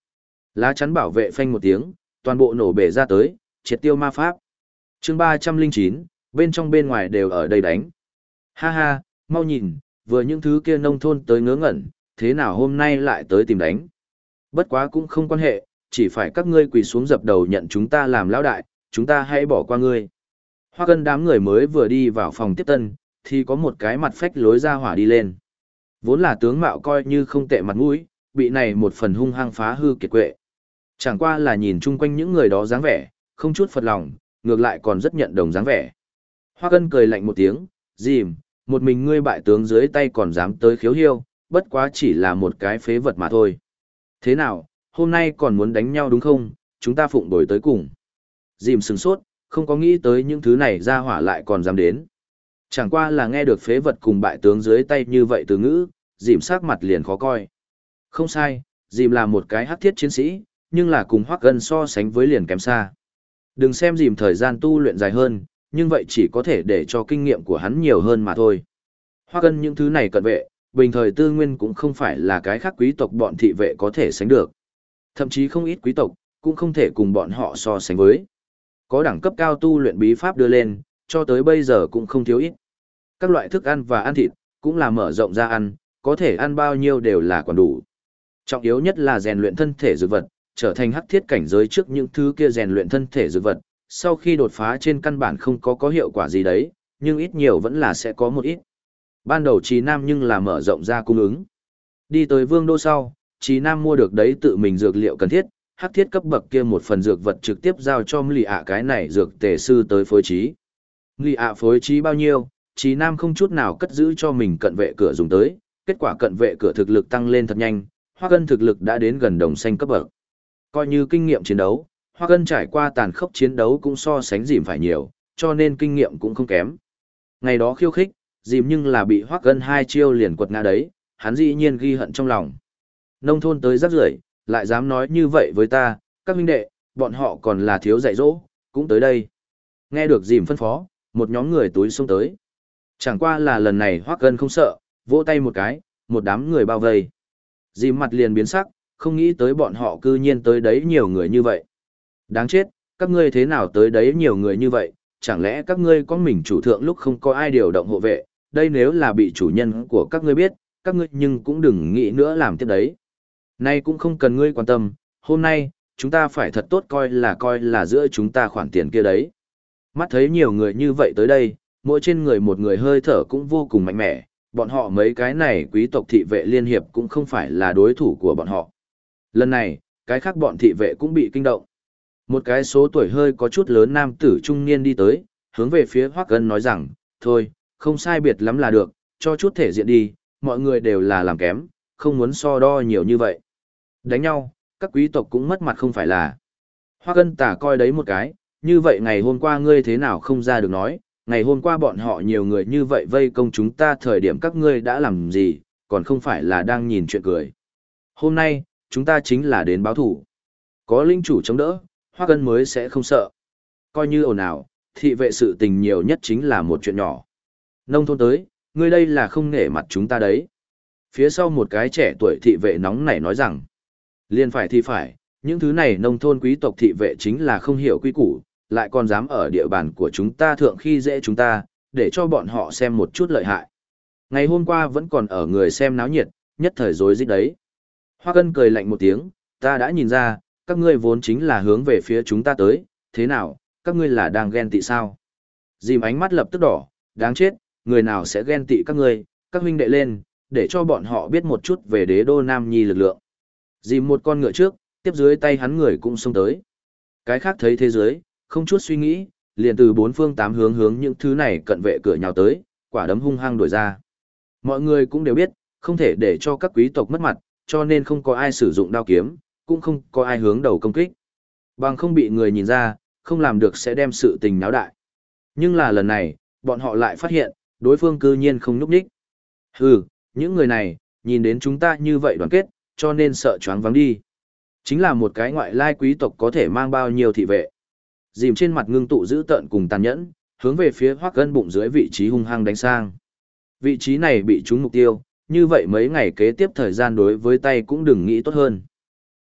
Lá chắn bảo vệ phanh một tiếng, toàn bộ nổ bể ra tới, triệt tiêu ma pháp. Chương 309, bên trong bên ngoài đều ở đây đánh. Ha ha, mau nhìn, vừa những thứ kia nông thôn tới ngớ ngẩn, thế nào hôm nay lại tới tìm đánh. Bất quá cũng không quan hệ, chỉ phải các ngươi quỳ xuống dập đầu nhận chúng ta làm lão đại, chúng ta hãy bỏ qua ngươi. Hoa cân đám người mới vừa đi vào phòng tiếp tân, thì có một cái mặt phách lối ra hỏa đi lên. Vốn là tướng mạo coi như không tệ mặt mũi, bị này một phần hung hăng phá hư kiệt quệ. Chẳng qua là nhìn chung quanh những người đó dáng vẻ, không chút phật lòng, ngược lại còn rất nhận đồng dáng vẻ. Hoa cân cười lạnh một tiếng, dìm, một mình ngươi bại tướng dưới tay còn dám tới khiếu hiêu, bất quá chỉ là một cái phế vật mà thôi. Thế nào, hôm nay còn muốn đánh nhau đúng không, chúng ta phụng đổi tới cùng. Dìm sừng sốt, không có nghĩ tới những thứ này ra hỏa lại còn dám đến. Chẳng qua là nghe được phế vật cùng bại tướng dưới tay như vậy từ ngữ, dìm sắc mặt liền khó coi. Không sai, dìm là một cái hắc thiết chiến sĩ, nhưng là cùng Hoắc Ân so sánh với liền kém xa. Đừng xem dìm thời gian tu luyện dài hơn, nhưng vậy chỉ có thể để cho kinh nghiệm của hắn nhiều hơn mà thôi. Hoắc Ân những thứ này cận vệ, bình thời tư nguyên cũng không phải là cái khác quý tộc bọn thị vệ có thể sánh được. Thậm chí không ít quý tộc, cũng không thể cùng bọn họ so sánh với. Có đẳng cấp cao tu luyện bí pháp đưa lên, cho tới bây giờ cũng không thiếu ít. Các loại thức ăn và ăn thịt, cũng là mở rộng ra ăn, có thể ăn bao nhiêu đều là còn đủ. Trọng yếu nhất là rèn luyện thân thể dược vật, trở thành hắc thiết cảnh giới trước những thứ kia rèn luyện thân thể dược vật, sau khi đột phá trên căn bản không có hiệu quả gì đấy, nhưng ít nhiều vẫn là sẽ có một ít. Ban đầu Trì Nam nhưng là mở rộng ra cung ứng. Đi tới Vương đô sau, Trì Nam mua được đấy tự mình dược liệu cần thiết, hắc thiết cấp bậc kia một phần dược vật trực tiếp giao cho Lì ạ cái này dược tề sư tới phối trí. Lì ạ phối trí bao nhiêu, Trì Nam không chút nào cất giữ cho mình cận vệ cửa dùng tới, kết quả cận vệ cửa thực lực tăng lên thật nhanh, Hoa Cân thực lực đã đến gần đồng xanh cấp bậc. Coi như kinh nghiệm chiến đấu, Hoa Cân trải qua tàn khốc chiến đấu cũng so sánh dìm phải nhiều, cho nên kinh nghiệm cũng không kém. Ngày đó khiêu khích, dìm nhưng là bị Hoa Cân hai chiêu liền quật ngã đấy, hắn dĩ nhiên ghi hận trong lòng. Nông thôn tới rắc rưởi, lại dám nói như vậy với ta, các huynh đệ, bọn họ còn là thiếu dạy dỗ, cũng tới đây. Nghe được dìm phân phó, một nhóm người túi xông tới. Chẳng qua là lần này Hoắc Cân không sợ, vỗ tay một cái, một đám người bao vây. Dìm mặt liền biến sắc, không nghĩ tới bọn họ cư nhiên tới đấy nhiều người như vậy. Đáng chết, các ngươi thế nào tới đấy nhiều người như vậy, chẳng lẽ các ngươi có mình chủ thượng lúc không có ai điều động hộ vệ, đây nếu là bị chủ nhân của các ngươi biết, các ngươi nhưng cũng đừng nghĩ nữa làm tiếp đấy. Nay cũng không cần ngươi quan tâm, hôm nay, chúng ta phải thật tốt coi là giữa chúng ta khoản tiền kia đấy. Mắt thấy nhiều người như vậy tới đây, mỗi trên người một người hơi thở cũng vô cùng mạnh mẽ, bọn họ mấy cái này quý tộc thị vệ liên hiệp cũng không phải là đối thủ của bọn họ. Lần này, cái khác bọn thị vệ cũng bị kinh động. Một cái số tuổi hơi có chút lớn nam tử trung niên đi tới, hướng về phía Hoắc Ân nói rằng, thôi, không sai biệt lắm là được, cho chút thể diện đi, mọi người đều là làm kém, không muốn so đo nhiều như vậy. Đánh nhau, các quý tộc cũng mất mặt không phải là. Hoắc Ân tả coi đấy một cái, như vậy ngày hôm qua ngươi thế nào không ra được nói, ngày hôm qua bọn họ nhiều người như vậy vây công chúng ta thời điểm các ngươi đã làm gì, còn không phải là đang nhìn chuyện cười. Hôm nay, chúng ta chính là đến báo thủ. Có linh chủ chống đỡ, Hoắc Ân mới sẽ không sợ. Coi như ồn ào, thị vệ sự tình nhiều nhất chính là một chuyện nhỏ. Nông thôn tới, ngươi đây là không nể mặt chúng ta đấy. Phía sau một cái trẻ tuổi thị vệ nóng nảy nói rằng, liền phải thì phải, những thứ này nông thôn quý tộc thị vệ chính là không hiểu quy củ, lại còn dám ở địa bàn của chúng ta thượng khi dễ chúng ta, để cho bọn họ xem một chút lợi hại. Ngày hôm qua vẫn còn ở người xem náo nhiệt, nhất thời rối rít đấy. Hoa Cân cười lạnh một tiếng, ta đã nhìn ra, các ngươi vốn chính là hướng về phía chúng ta tới, thế nào, các ngươi là đang ghen tị sao? Dìm ánh mắt lập tức đỏ, đáng chết, người nào sẽ ghen tị các ngươi, các huynh đệ lên, để cho bọn họ biết một chút về đế đô Nam Nhi lực lượng. Dìm một con ngựa trước, tiếp dưới tay hắn người cũng xông tới. Cái khác thấy thế giới, không chút suy nghĩ, liền từ bốn phương tám hướng hướng những thứ này cận vệ cửa nhào tới, quả đấm hung hăng đuổi ra. Mọi người cũng đều biết, không thể để cho các quý tộc mất mặt, cho nên không có ai sử dụng đao kiếm, cũng không có ai hướng đầu công kích. Bằng không bị người nhìn ra, không làm được sẽ đem sự tình náo đại. Nhưng là lần này, bọn họ lại phát hiện, đối phương cư nhiên không nhúc nhích. Hừ, những người này, nhìn đến chúng ta như vậy đoàn kết, cho nên sợ choáng vắng đi. Chính là một cái ngoại lai quý tộc có thể mang bao nhiêu thị vệ. Dìm trên mặt ngưng tụ dữ tợn cùng tàn nhẫn, hướng về phía Hoắc Ân bụng dưới vị trí hung hăng đánh sang. Vị trí này bị trúng mục tiêu, như vậy mấy ngày kế tiếp thời gian đối với tay cũng đừng nghĩ tốt hơn.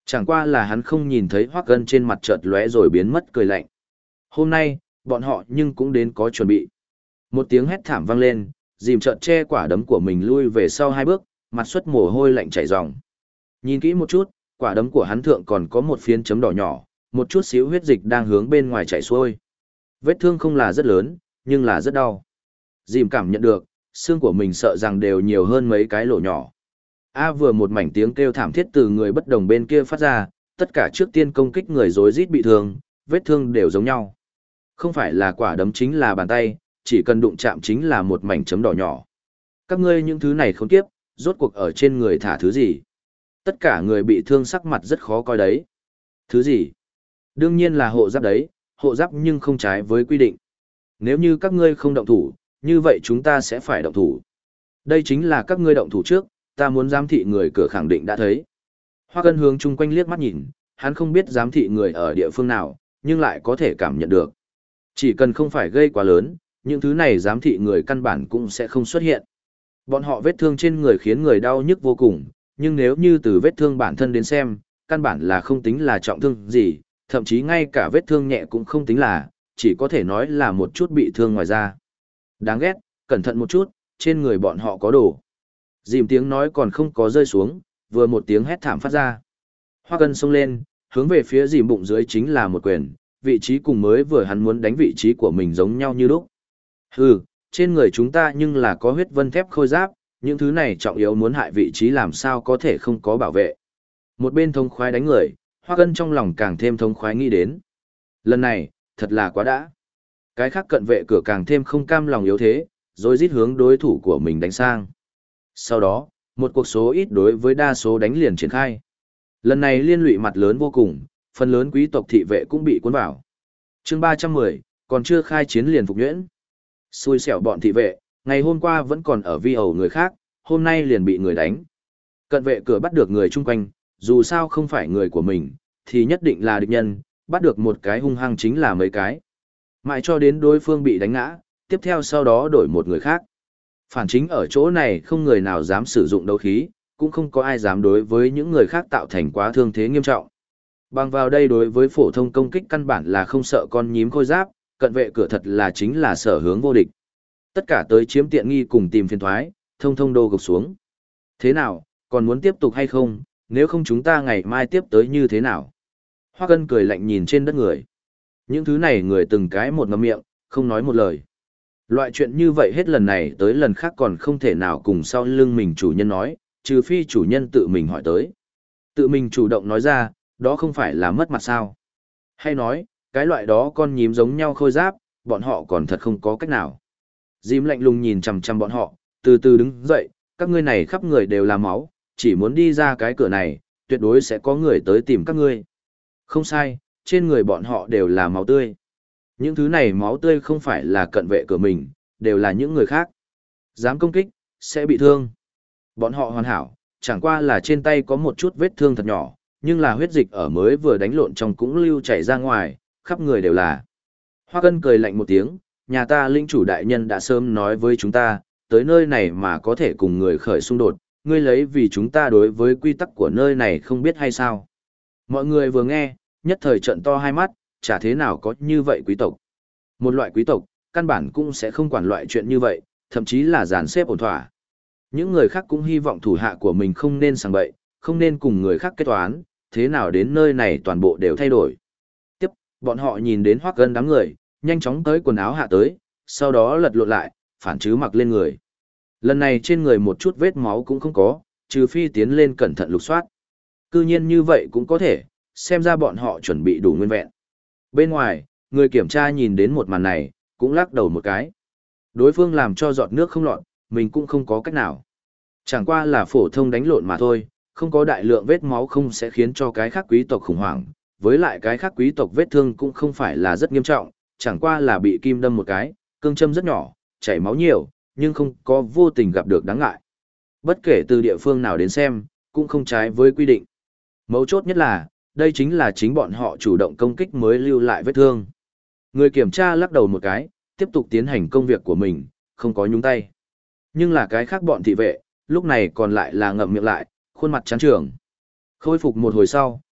Chẳng qua là hắn không nhìn thấy Hoắc Ân trên mặt chợt lóe rồi biến mất cười lạnh. Hôm nay, bọn họ nhưng cũng đến có chuẩn bị. Một tiếng hét thảm vang lên, dìm chợt che quả đấm của mình lui về sau 2 bước, mặt xuất mồ hôi lạnh chảy ròng. Nhìn kỹ một chút, quả đấm của hắn thượng còn có một phiến chấm đỏ nhỏ, một chút xíu huyết dịch đang hướng bên ngoài chảy xuôi. Vết thương không là rất lớn, nhưng là rất đau. Dìm cảm nhận được, xương của mình sợ rằng đều nhiều hơn mấy cái lỗ nhỏ. Vừa một mảnh tiếng kêu thảm thiết từ người bất đồng bên kia phát ra, tất cả trước tiên công kích người rối rít bị thương, vết thương đều giống nhau. Không phải là quả đấm chính là bàn tay, chỉ cần đụng chạm chính là một mảnh chấm đỏ nhỏ. Các ngươi những thứ này không tiếp, rốt cuộc ở trên người thả thứ gì? Tất cả người bị thương sắc mặt rất khó coi đấy. Thứ gì? Đương nhiên là hộ giáp đấy, hộ giáp nhưng không trái với quy định. Nếu như các ngươi không động thủ, như vậy chúng ta sẽ phải động thủ. Đây chính là các ngươi động thủ trước, ta muốn giám thị người cửa khẳng định đã thấy. Hoa Cân hướng chung quanh liếc mắt nhìn, hắn không biết giám thị người ở địa phương nào, nhưng lại có thể cảm nhận được. Chỉ cần không phải gây quá lớn, những thứ này giám thị người căn bản cũng sẽ không xuất hiện. Bọn họ vết thương trên người khiến người đau nhức vô cùng, nhưng nếu như từ vết thương bản thân đến xem, căn bản là không tính là trọng thương gì, thậm chí ngay cả vết thương nhẹ cũng không tính là, chỉ có thể nói là một chút bị thương ngoài da. Đáng ghét, cẩn thận một chút, trên người bọn họ có đồ. Dìm tiếng nói còn không có rơi xuống, vừa một tiếng hét thảm phát ra. Hoa Cân xông lên, hướng về phía dìm bụng dưới chính là một quyền, vị trí cùng mới vừa hắn muốn đánh vị trí của mình giống nhau như lúc. Hừ, trên người chúng ta nhưng là có huyết vân thép khôi giáp, những thứ này trọng yếu muốn hại vị trí làm sao có thể không có bảo vệ. Một bên thống khoái đánh người, Hoa Cân trong lòng càng thêm thống khoái nghĩ đến. Lần này, thật là quá đã. Cái khác cận vệ cửa càng thêm không cam lòng yếu thế, rồi rít hướng đối thủ của mình đánh sang. Sau đó, một cuộc số ít đối với đa số đánh liền triển khai. Lần này liên lụy mặt lớn vô cùng, phần lớn quý tộc thị vệ cũng bị cuốn vào. Chương 310, còn chưa khai chiến liền phục nhuyễn. Xui xẻo bọn thị vệ, ngày hôm qua vẫn còn ở vi ẩu người khác, hôm nay liền bị người đánh. Cận vệ cửa bắt được người chung quanh, dù sao không phải người của mình, thì nhất định là địch nhân, bắt được một cái hung hăng chính là mấy cái. Mãi cho đến đối phương bị đánh ngã, tiếp theo sau đó đổi một người khác. Phản chính ở chỗ này không người nào dám sử dụng đấu khí, cũng không có ai dám đối với những người khác tạo thành quá thương thế nghiêm trọng. Bằng vào đây đối với phổ thông công kích căn bản là không sợ con nhím khôi giáp, cận vệ cửa thật là chính là sở hướng vô địch. Tất cả tới chiếm tiện nghi cùng tìm phiền thoái, thông thông đô gục xuống. Thế nào, còn muốn tiếp tục hay không, nếu không chúng ta ngày mai tiếp tới như thế nào? Hoa Cân cười lạnh nhìn trên đất người. Những thứ này người từng cái một ngậm miệng, không nói một lời. Loại chuyện như vậy hết lần này tới lần khác còn không thể nào cùng sau lưng mình chủ nhân nói, trừ phi chủ nhân tự mình hỏi tới. Tự mình chủ động nói ra, đó không phải là mất mặt sao. Hay nói, cái loại đó con nhím giống nhau khôi giáp, bọn họ còn thật không có cách nào. Dìm lạnh lùng nhìn chằm chằm bọn họ, từ từ đứng dậy, các ngươi này khắp người đều là máu, chỉ muốn đi ra cái cửa này, tuyệt đối sẽ có người tới tìm các ngươi. Không sai, trên người bọn họ đều là máu tươi. Những thứ này máu tươi không phải là cận vệ cửa mình, đều là những người khác. Dám công kích, sẽ bị thương. Bọn họ hoàn hảo, chẳng qua là trên tay có một chút vết thương thật nhỏ, nhưng là huyết dịch ở mới vừa đánh lộn trong cũng lưu chảy ra ngoài, khắp người đều là. Hoa Cân cười lạnh một tiếng, nhà ta linh chủ đại nhân đã sớm nói với chúng ta, tới nơi này mà có thể cùng người khởi xung đột, ngươi lấy vì chúng ta đối với quy tắc của nơi này không biết hay sao. Mọi người vừa nghe, nhất thời trận to hai mắt, chả thế nào có như vậy quý tộc. Một loại quý tộc, căn bản cũng sẽ không quản loại chuyện như vậy, thậm chí là dàn xếp ổn thỏa. Những người khác cũng hy vọng thủ hạ của mình không nên sảng bậy, không nên cùng người khác kết toán, thế nào đến nơi này toàn bộ đều thay đổi. Tiếp, bọn họ nhìn đến Hoắc Cân đám người, nhanh chóng tới quần áo hạ tới, sau đó lật lộn lại, phản chứ mặc lên người. Lần này trên người một chút vết máu cũng không có, trừ phi tiến lên cẩn thận lục soát. Cư nhiên như vậy cũng có thể, xem ra bọn họ chuẩn bị đủ nguyên vẹn. Bên ngoài, người kiểm tra nhìn đến một màn này, cũng lắc đầu một cái. Đối phương làm cho giọt nước không lọt, mình cũng không có cách nào. Chẳng qua là phổ thông đánh lộn mà thôi, không có đại lượng vết máu không sẽ khiến cho cái khác quý tộc khủng hoảng. Với lại cái khác quý tộc vết thương cũng không phải là rất nghiêm trọng, chẳng qua là bị kim đâm một cái, cương châm rất nhỏ, chảy máu nhiều, nhưng không có vô tình gặp được đáng ngại. Bất kể từ địa phương nào đến xem, cũng không trái với quy định. Mấu chốt nhất là, đây chính là chính bọn họ chủ động công kích mới lưu lại vết thương. Người kiểm tra lắc đầu một cái, tiếp tục tiến hành công việc của mình, không có nhúng tay. Nhưng là cái khác bọn thị vệ, lúc này còn lại là ngậm miệng lại, khuôn mặt chán trường. Khôi phục một hồi sau,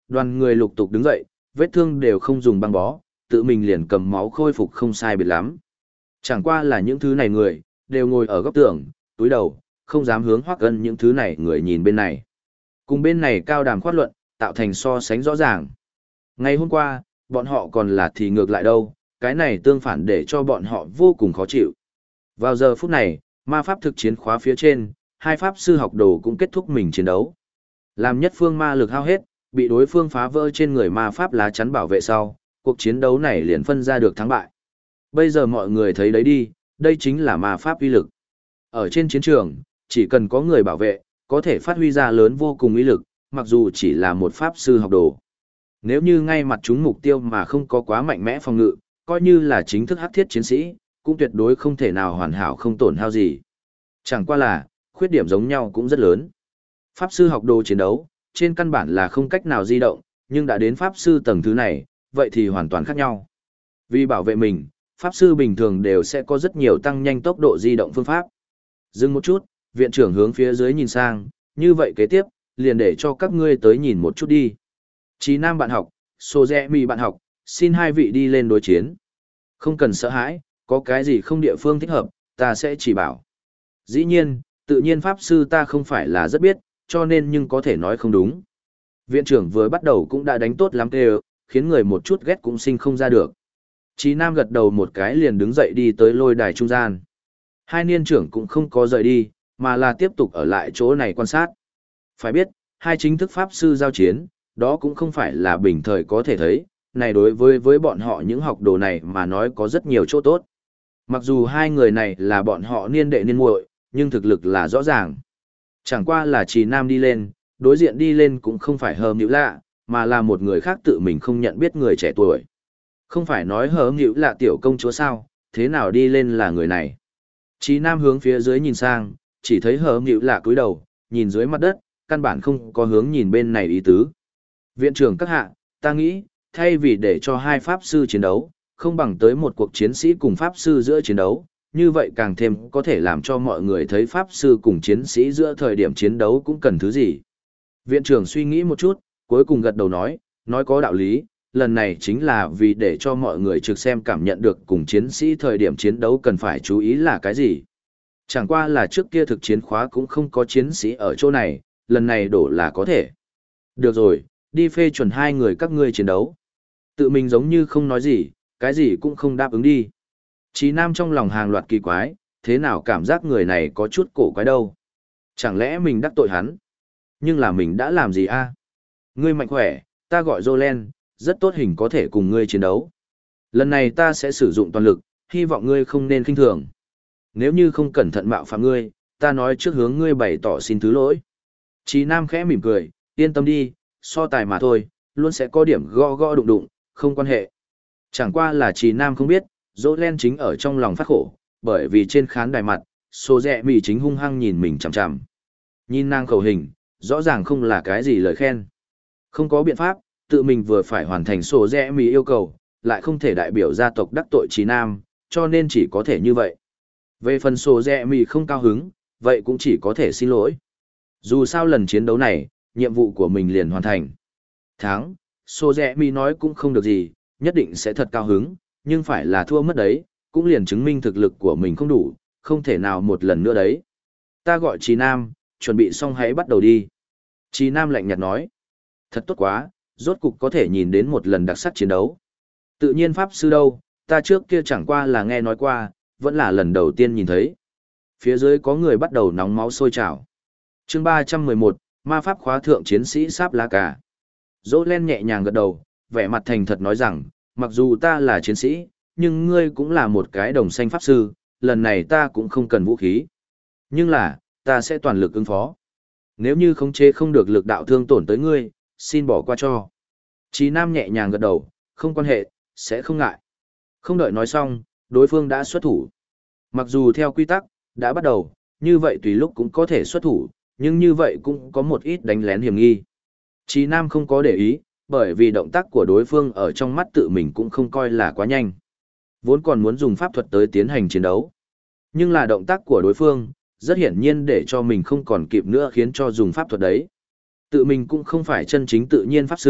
Đoàn người lục tục đứng dậy, vết thương đều không dùng băng bó, tự mình liền cầm máu khôi phục không sai biệt lắm. Chẳng qua là những thứ này người, đều ngồi ở góc tường, túi đầu, không dám hướng Hoắc Ân những thứ này người nhìn bên này. Cùng bên này cao đàm khoát luận, tạo thành so sánh rõ ràng. Ngày hôm qua, bọn họ còn là thì ngược lại đâu, cái này tương phản để cho bọn họ vô cùng khó chịu. Vào giờ phút này, ma pháp thực chiến khóa phía trên, hai pháp sư học đồ cũng kết thúc mình chiến đấu. Làm nhất phương ma lực hao hết, bị đối phương phá vỡ trên người ma pháp lá chắn bảo vệ sau, cuộc chiến đấu này liền phân ra được thắng bại. Bây giờ mọi người thấy đấy đi, đây chính là ma pháp uy lực. Ở trên chiến trường, chỉ cần có người bảo vệ, có thể phát huy ra lớn vô cùng uy lực, mặc dù chỉ là một pháp sư học đồ. Nếu như ngay mặt chúng mục tiêu mà không có quá mạnh mẽ phòng ngự, coi như là chính thức hắc thiết chiến sĩ, cũng tuyệt đối không thể nào hoàn hảo không tổn hao gì. Chẳng qua là, khuyết điểm giống nhau cũng rất lớn. Pháp sư học đồ chiến đấu, trên căn bản là không cách nào di động, nhưng đã đến pháp sư tầng thứ này, vậy thì hoàn toàn khác nhau. Vì bảo vệ mình, pháp sư bình thường đều sẽ có rất nhiều tăng nhanh tốc độ di động phương pháp. Dừng một chút, viện trưởng hướng phía dưới nhìn sang, như vậy kế tiếp, liền để cho các ngươi tới nhìn một chút đi. Chí Nam bạn học, Sô Rẽ Mì bạn học, xin hai vị đi lên đối chiến. Không cần sợ hãi, có cái gì không địa phương thích hợp, ta sẽ chỉ bảo. Dĩ nhiên, tự nhiên pháp sư ta không phải là rất biết, cho nên nhưng có thể nói không đúng. Viện trưởng vừa bắt đầu cũng đã đánh tốt lắm kêu, khiến người một chút ghét cũng sinh không ra được. Chí Nam gật đầu một cái liền đứng dậy đi tới lôi đài trung gian. Hai niên trưởng cũng không có rời đi, mà là tiếp tục ở lại chỗ này quan sát. Phải biết, hai chính thức pháp sư giao chiến, đó cũng không phải là bình thời có thể thấy, này đối với bọn họ những học đồ này mà nói có rất nhiều chỗ tốt. Mặc dù hai người này là bọn họ niên đệ niên muội, nhưng thực lực là rõ ràng. Chẳng qua là Chí Nam đi lên, đối diện đi lên cũng không phải Hờ Nhữ Lạ, mà là một người khác tự mình không nhận biết người trẻ tuổi. Không phải nói Hờ Nhữ Lạ tiểu công chúa sao, thế nào đi lên là người này. Chí Nam hướng phía dưới nhìn sang, chỉ thấy Hờ Nhữ Lạ cúi đầu, nhìn dưới mặt đất, căn bản không có hướng nhìn bên này ý tứ. Viện trưởng các hạ, ta nghĩ, thay vì để cho hai pháp sư chiến đấu, không bằng tới một cuộc chiến sĩ cùng pháp sư giữa chiến đấu, như vậy càng thêm có thể làm cho mọi người thấy pháp sư cùng chiến sĩ giữa thời điểm chiến đấu cũng cần thứ gì. Viện trưởng suy nghĩ một chút, cuối cùng gật đầu nói có đạo lý, lần này chính là vì để cho mọi người trực xem cảm nhận được cùng chiến sĩ thời điểm chiến đấu cần phải chú ý là cái gì. Chẳng qua là trước kia thực chiến khóa cũng không có chiến sĩ ở chỗ này, lần này đổ là có thể. Được rồi, đi phê chuẩn hai người các ngươi chiến đấu. Tự mình giống như không nói gì, cái gì cũng không đáp ứng đi. Chí Nam trong lòng hàng loạt kỳ quái, thế nào cảm giác người này có chút cổ quái đâu. Chẳng lẽ mình đắc tội hắn? Nhưng là mình đã làm gì a? Ngươi mạnh khỏe, ta gọi Jolen, rất tốt hình có thể cùng ngươi chiến đấu. Lần này ta sẽ sử dụng toàn lực, hy vọng ngươi không nên khinh thường. Nếu như không cẩn thận mạo phạm ngươi, ta nói trước hướng ngươi bày tỏ xin thứ lỗi. Chí Nam khẽ mỉm cười, yên tâm đi, so tài mà thôi, luôn sẽ có điểm gõ gõ đụng đụng, không quan hệ. Chẳng qua là Chí Nam không biết, Jolen chính ở trong lòng phát khổ, bởi vì trên khán đài mặt, Sô Rẽ Mì chính hung hăng nhìn mình chằm chằm. Nhìn nàng khẩu hình, rõ ràng không là cái gì lời khen. Không có biện pháp, tự mình vừa phải hoàn thành Sô Rẽ Mì yêu cầu, lại không thể đại biểu gia tộc đắc tội Chí Nam, cho nên chỉ có thể như vậy. Về phần Sô Rẽ Mì không cao hứng, vậy cũng chỉ có thể xin lỗi. Dù sao lần chiến đấu này, nhiệm vụ của mình liền hoàn thành. Thắng, Sô Rẽ Mì nói cũng không được gì, nhất định sẽ thật cao hứng, nhưng phải là thua mất đấy, cũng liền chứng minh thực lực của mình không đủ, không thể nào một lần nữa đấy. Ta gọi Chí Nam, chuẩn bị xong hãy bắt đầu đi. Chí Nam lạnh nhạt nói. Thật tốt quá, rốt cục có thể nhìn đến một lần đặc sắc chiến đấu. Tự nhiên pháp sư đâu, ta trước kia chẳng qua là nghe nói qua, vẫn là lần đầu tiên nhìn thấy. Phía dưới có người bắt đầu nóng máu sôi trào. Chương 311, ma pháp khóa thượng chiến sĩ Sáp La Cà. Jolen nhẹ nhàng gật đầu, vẻ mặt thành thật nói rằng, mặc dù ta là chiến sĩ, nhưng ngươi cũng là một cái đồng xanh pháp sư, lần này ta cũng không cần vũ khí. Nhưng là, ta sẽ toàn lực ứng phó. Nếu như khống chế không được lực đạo thương tổn tới ngươi, xin bỏ qua cho. Chí Nam nhẹ nhàng gật đầu, không quan hệ, sẽ không ngại. Không đợi nói xong, đối phương đã xuất thủ. Mặc dù theo quy tắc, đã bắt đầu, như vậy tùy lúc cũng có thể xuất thủ, nhưng như vậy cũng có một ít đánh lén hiểm nghi. Chí Nam không có để ý, bởi vì động tác của đối phương ở trong mắt tự mình cũng không coi là quá nhanh. Vốn còn muốn dùng pháp thuật tới tiến hành chiến đấu. Nhưng là động tác của đối phương, rất hiển nhiên để cho mình không còn kịp nữa khiến cho dùng pháp thuật đấy. Tự mình cũng không phải chân chính tự nhiên pháp sư,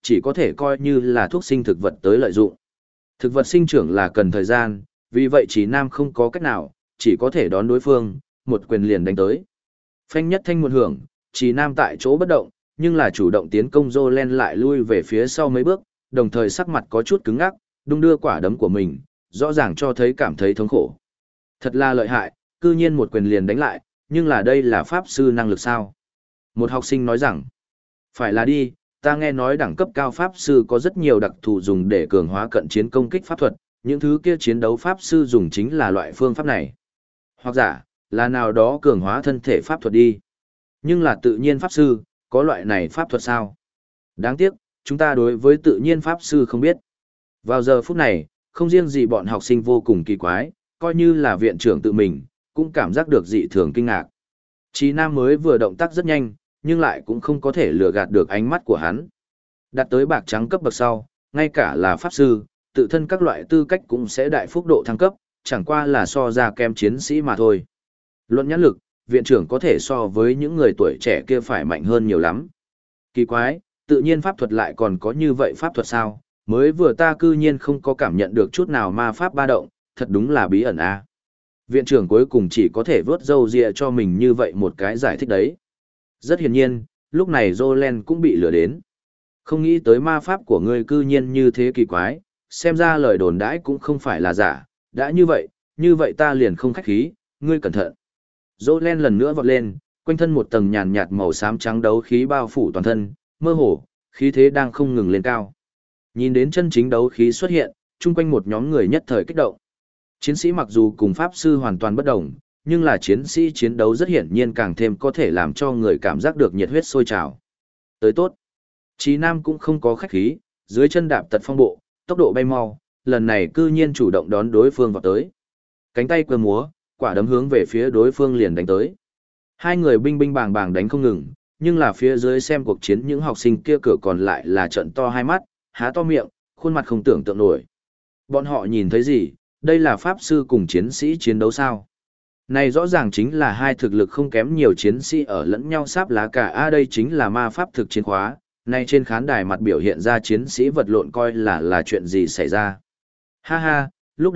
chỉ có thể coi như là thuốc sinh thực vật tới lợi dụng. Thực vật sinh trưởng là cần thời gian, vì vậy Trì Nam không có cách nào, chỉ có thể đón đối phương, một quyền liền đánh tới. Phanh nhất thanh một hưởng, Trì Nam tại chỗ bất động, nhưng là chủ động tiến công Jolen lại lui về phía sau mấy bước, đồng thời sắc mặt có chút cứng ngắc, đung đưa quả đấm của mình, rõ ràng cho thấy cảm thấy thống khổ. Thật là lợi hại, cư nhiên một quyền liền đánh lại, nhưng là đây là pháp sư năng lực sao? Một học sinh nói rằng, phải là đi, ta nghe nói đẳng cấp cao pháp sư có rất nhiều đặc thù dùng để cường hóa cận chiến công kích pháp thuật, những thứ kia chiến đấu pháp sư dùng chính là loại phương pháp này. Hoặc giả, là nào đó cường hóa thân thể pháp thuật đi. Nhưng là tự nhiên pháp sư, có loại này pháp thuật sao? Đáng tiếc, chúng ta đối với tự nhiên pháp sư không biết. Vào giờ phút này, không riêng gì bọn học sinh vô cùng kỳ quái, coi như là viện trưởng tự mình, cũng cảm giác được dị thường kinh ngạc. Chí Nam mới vừa động tác rất nhanh, nhưng lại cũng không có thể lừa gạt được ánh mắt của hắn. Đạt tới bạc trắng cấp bậc sau, ngay cả là pháp sư, tự thân các loại tư cách cũng sẽ đại phúc độ thăng cấp, chẳng qua là so ra kem chiến sĩ mà thôi. Luận nhãn lực, viện trưởng có thể so với những người tuổi trẻ kia phải mạnh hơn nhiều lắm. Kỳ quái, tự nhiên pháp thuật lại còn có như vậy pháp thuật sao? Mới vừa ta cư nhiên không có cảm nhận được chút nào ma pháp ba động, thật đúng là bí ẩn a. Viện trưởng cuối cùng chỉ có thể vớt râu ria cho mình như vậy một cái giải thích đấy. Rất hiển nhiên, lúc này Jolen cũng bị lừa đến. Không nghĩ tới ma pháp của ngươi cư nhiên như thế kỳ quái, xem ra lời đồn đãi cũng không phải là giả, đã như vậy ta liền không khách khí, ngươi cẩn thận. Jolen lần nữa vọt lên, quanh thân một tầng nhàn nhạt màu xám trắng đấu khí bao phủ toàn thân, mơ hồ, khí thế đang không ngừng lên cao. Nhìn đến chân chính đấu khí xuất hiện, chung quanh một nhóm người nhất thời kích động. Chiến sĩ mặc dù cùng pháp sư hoàn toàn bất đồng, nhưng là chiến sĩ chiến đấu rất hiển nhiên càng thêm có thể làm cho người cảm giác được nhiệt huyết sôi trào. Tới tốt. Chí Nam cũng không có khách khí, dưới chân đạp tật phong bộ, tốc độ bay mau, lần này cư nhiên chủ động đón đối phương vào tới. Cánh tay cơ múa, quả đấm hướng về phía đối phương liền đánh tới. Hai người binh binh bàng bàng đánh không ngừng, nhưng là phía dưới xem cuộc chiến những học sinh kia cửa còn lại là trận to hai mắt, há to miệng, khuôn mặt không tưởng tượng nổi. Bọn họ nhìn thấy gì, đây là pháp sư cùng chiến sĩ chiến đấu sao? Này rõ ràng chính là hai thực lực không kém nhiều chiến sĩ ở lẫn nhau sáp lá cả đây chính là ma pháp thực chiến khóa, này trên khán đài mặt biểu hiện ra chiến sĩ vật lộn coi là chuyện gì xảy ra. Ha ha,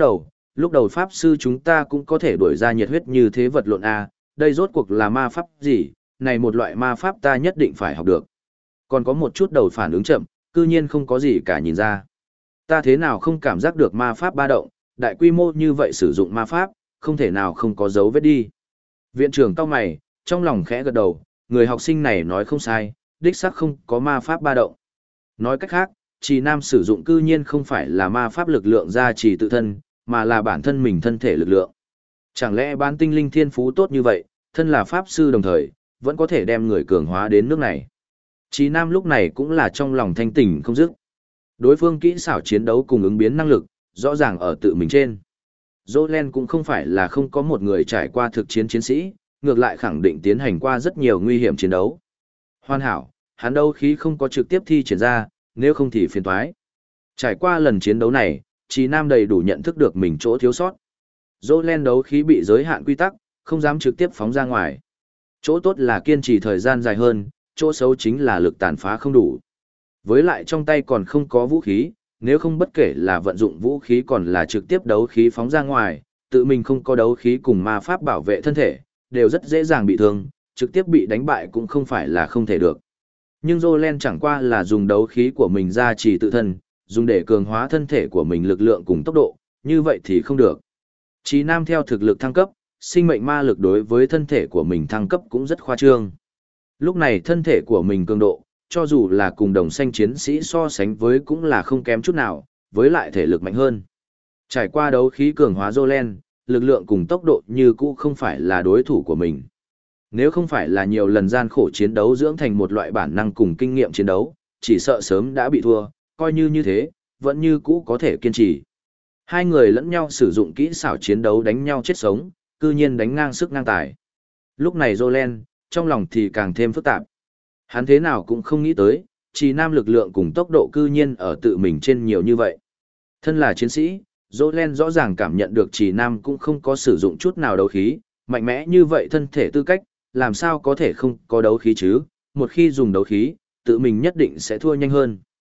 lúc đầu pháp sư chúng ta cũng có thể đổi ra nhiệt huyết như thế vật lộn đây rốt cuộc là ma pháp gì, này một loại ma pháp ta nhất định phải học được. Còn có một chút đầu phản ứng chậm, cư nhiên không có gì cả nhìn ra. Ta thế nào không cảm giác được ma pháp ba động, đại quy mô như vậy sử dụng ma pháp, không thể nào không có dấu vết đi. Viện trưởng cau mày, trong lòng khẽ gật đầu, người học sinh này nói không sai, đích xác không có ma pháp ba động. Nói cách khác, Trì Nam sử dụng cư nhiên không phải là ma pháp lực lượng gia trì tự thân, mà là bản thân mình thân thể lực lượng. Chẳng lẽ bán tinh linh thiên phú tốt như vậy, thân là pháp sư đồng thời, vẫn có thể đem người cường hóa đến nước này. Trì Nam lúc này cũng là trong lòng thanh tỉnh không dứt. Đối phương kỹ xảo chiến đấu cùng ứng biến năng lực, rõ ràng ở tự mình trên. Jolen cũng không phải là không có một người trải qua thực chiến chiến sĩ, ngược lại khẳng định tiến hành qua rất nhiều nguy hiểm chiến đấu. Hoàn hảo, hắn đấu khí không có trực tiếp thi triển ra, nếu không thì phiền toái. Trải qua lần chiến đấu này, Trì Nam đầy đủ nhận thức được mình chỗ thiếu sót. Jolen đấu khí bị giới hạn quy tắc, không dám trực tiếp phóng ra ngoài. Chỗ tốt là kiên trì thời gian dài hơn, chỗ xấu chính là lực tàn phá không đủ. Với lại trong tay còn không có vũ khí, nếu không bất kể là vận dụng vũ khí còn là trực tiếp đấu khí phóng ra ngoài, tự mình không có đấu khí cùng ma pháp bảo vệ thân thể, đều rất dễ dàng bị thương, trực tiếp bị đánh bại cũng không phải là không thể được. Nhưng Jolen chẳng qua là dùng đấu khí của mình ra trì tự thân, dùng để cường hóa thân thể của mình lực lượng cùng tốc độ, như vậy thì không được. Chí Nam theo thực lực thăng cấp, sinh mệnh ma lực đối với thân thể của mình thăng cấp cũng rất khoa trương. Lúc này thân thể của mình cường độ, cho dù là cùng đồng xanh chiến sĩ so sánh với cũng là không kém chút nào, với lại thể lực mạnh hơn. Trải qua đấu khí cường hóa Jolen, lực lượng cùng tốc độ như cũ không phải là đối thủ của mình. Nếu không phải là nhiều lần gian khổ chiến đấu dưỡng thành một loại bản năng cùng kinh nghiệm chiến đấu, chỉ sợ sớm đã bị thua, coi như thế, vẫn như cũ có thể kiên trì. Hai người lẫn nhau sử dụng kỹ xảo chiến đấu đánh nhau chết sống, cư nhiên đánh ngang sức ngang tài. Lúc này Jolen, trong lòng thì càng thêm phức tạp. Hắn thế nào cũng không nghĩ tới, Trì Nam lực lượng cùng tốc độ cư nhiên ở tự mình trên nhiều như vậy. Thân là chiến sĩ, Jolen rõ ràng cảm nhận được Trì Nam cũng không có sử dụng chút nào đấu khí, mạnh mẽ như vậy thân thể tư cách, làm sao có thể không có đấu khí chứ, một khi dùng đấu khí, tự mình nhất định sẽ thua nhanh hơn.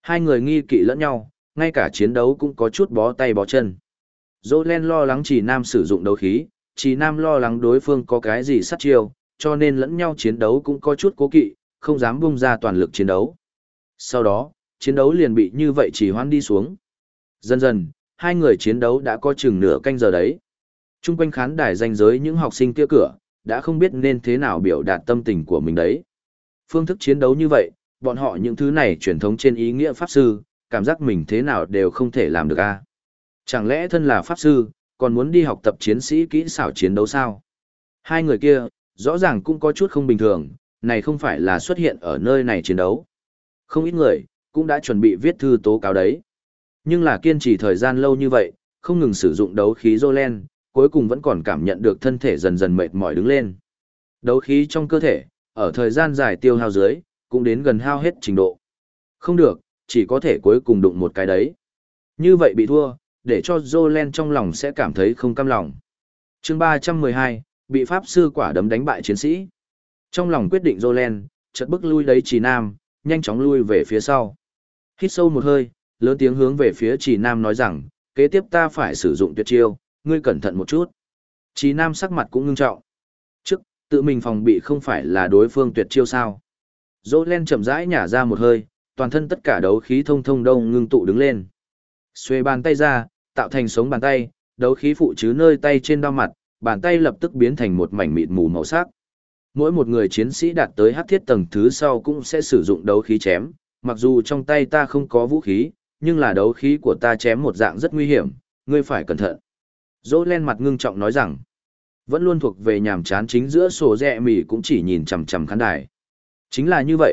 Hai người nghi kỵ lẫn nhau, ngay cả chiến đấu cũng có chút bó tay bó chân. Jolen lo lắng Trì Nam sử dụng đấu khí, Trì Nam lo lắng đối phương có cái gì sát chiêu, cho nên lẫn nhau chiến đấu cũng có chút cố kỵ, không dám bung ra toàn lực chiến đấu. Sau đó, chiến đấu liền bị như vậy trì hoãn đi xuống. Dần dần, hai người chiến đấu đã có chừng nửa canh giờ đấy. Trung quanh khán đài ranh giới những học sinh kia cửa, đã không biết nên thế nào biểu đạt tâm tình của mình đấy. Phương thức chiến đấu như vậy, bọn họ những thứ này truyền thống trên ý nghĩa pháp sư, cảm giác mình thế nào đều không thể làm được a. Chẳng lẽ thân là pháp sư, còn muốn đi học tập chiến sĩ kỹ xảo chiến đấu sao? Hai người kia, rõ ràng cũng có chút không bình thường, này không phải là xuất hiện ở nơi này chiến đấu. Không ít người, cũng đã chuẩn bị viết thư tố cáo đấy. Nhưng là kiên trì thời gian lâu như vậy, không ngừng sử dụng đấu khí Jolen, cuối cùng vẫn còn cảm nhận được thân thể dần dần mệt mỏi đứng lên. Đấu khí trong cơ thể, ở thời gian dài tiêu hao dưới, cũng đến gần hao hết trình độ. Không được, chỉ có thể cuối cùng đụng một cái đấy. Như vậy bị thua, để cho Jolen trong lòng sẽ cảm thấy không cam lòng. Chương 312, bị pháp sư quả đấm đánh bại chiến sĩ. Trong lòng quyết định Jolen, chợt bước lui đấy Trì Nam, nhanh chóng lui về phía sau. Hít sâu một hơi, lớn tiếng hướng về phía Trì Nam nói rằng, kế tiếp ta phải sử dụng tuyệt chiêu, ngươi cẩn thận một chút. Trì Nam sắc mặt cũng ngưng trọng. Trước, tự mình phòng bị không phải là đối phương tuyệt chiêu sao. Jolen chậm rãi nhả ra một hơi, toàn thân tất cả đấu khí thông thông đông ngưng tụ đứng lên. Xuê bàn tay ra, tạo thành sống bàn tay, đấu khí phụ chứ nơi tay trên đao mặt, bàn tay lập tức biến thành một mảnh mịn mù màu sắc. Mỗi một người chiến sĩ đạt tới hắc thiết tầng thứ sau cũng sẽ sử dụng đấu khí chém, mặc dù trong tay ta không có vũ khí, nhưng là đấu khí của ta chém một dạng rất nguy hiểm, ngươi phải cẩn thận. Jolen mặt ngưng trọng nói rằng, vẫn luôn thuộc về nhàm chán chính giữa sổ rẹ mỉ cũng chỉ nhìn chằm chằm khán đài. Chính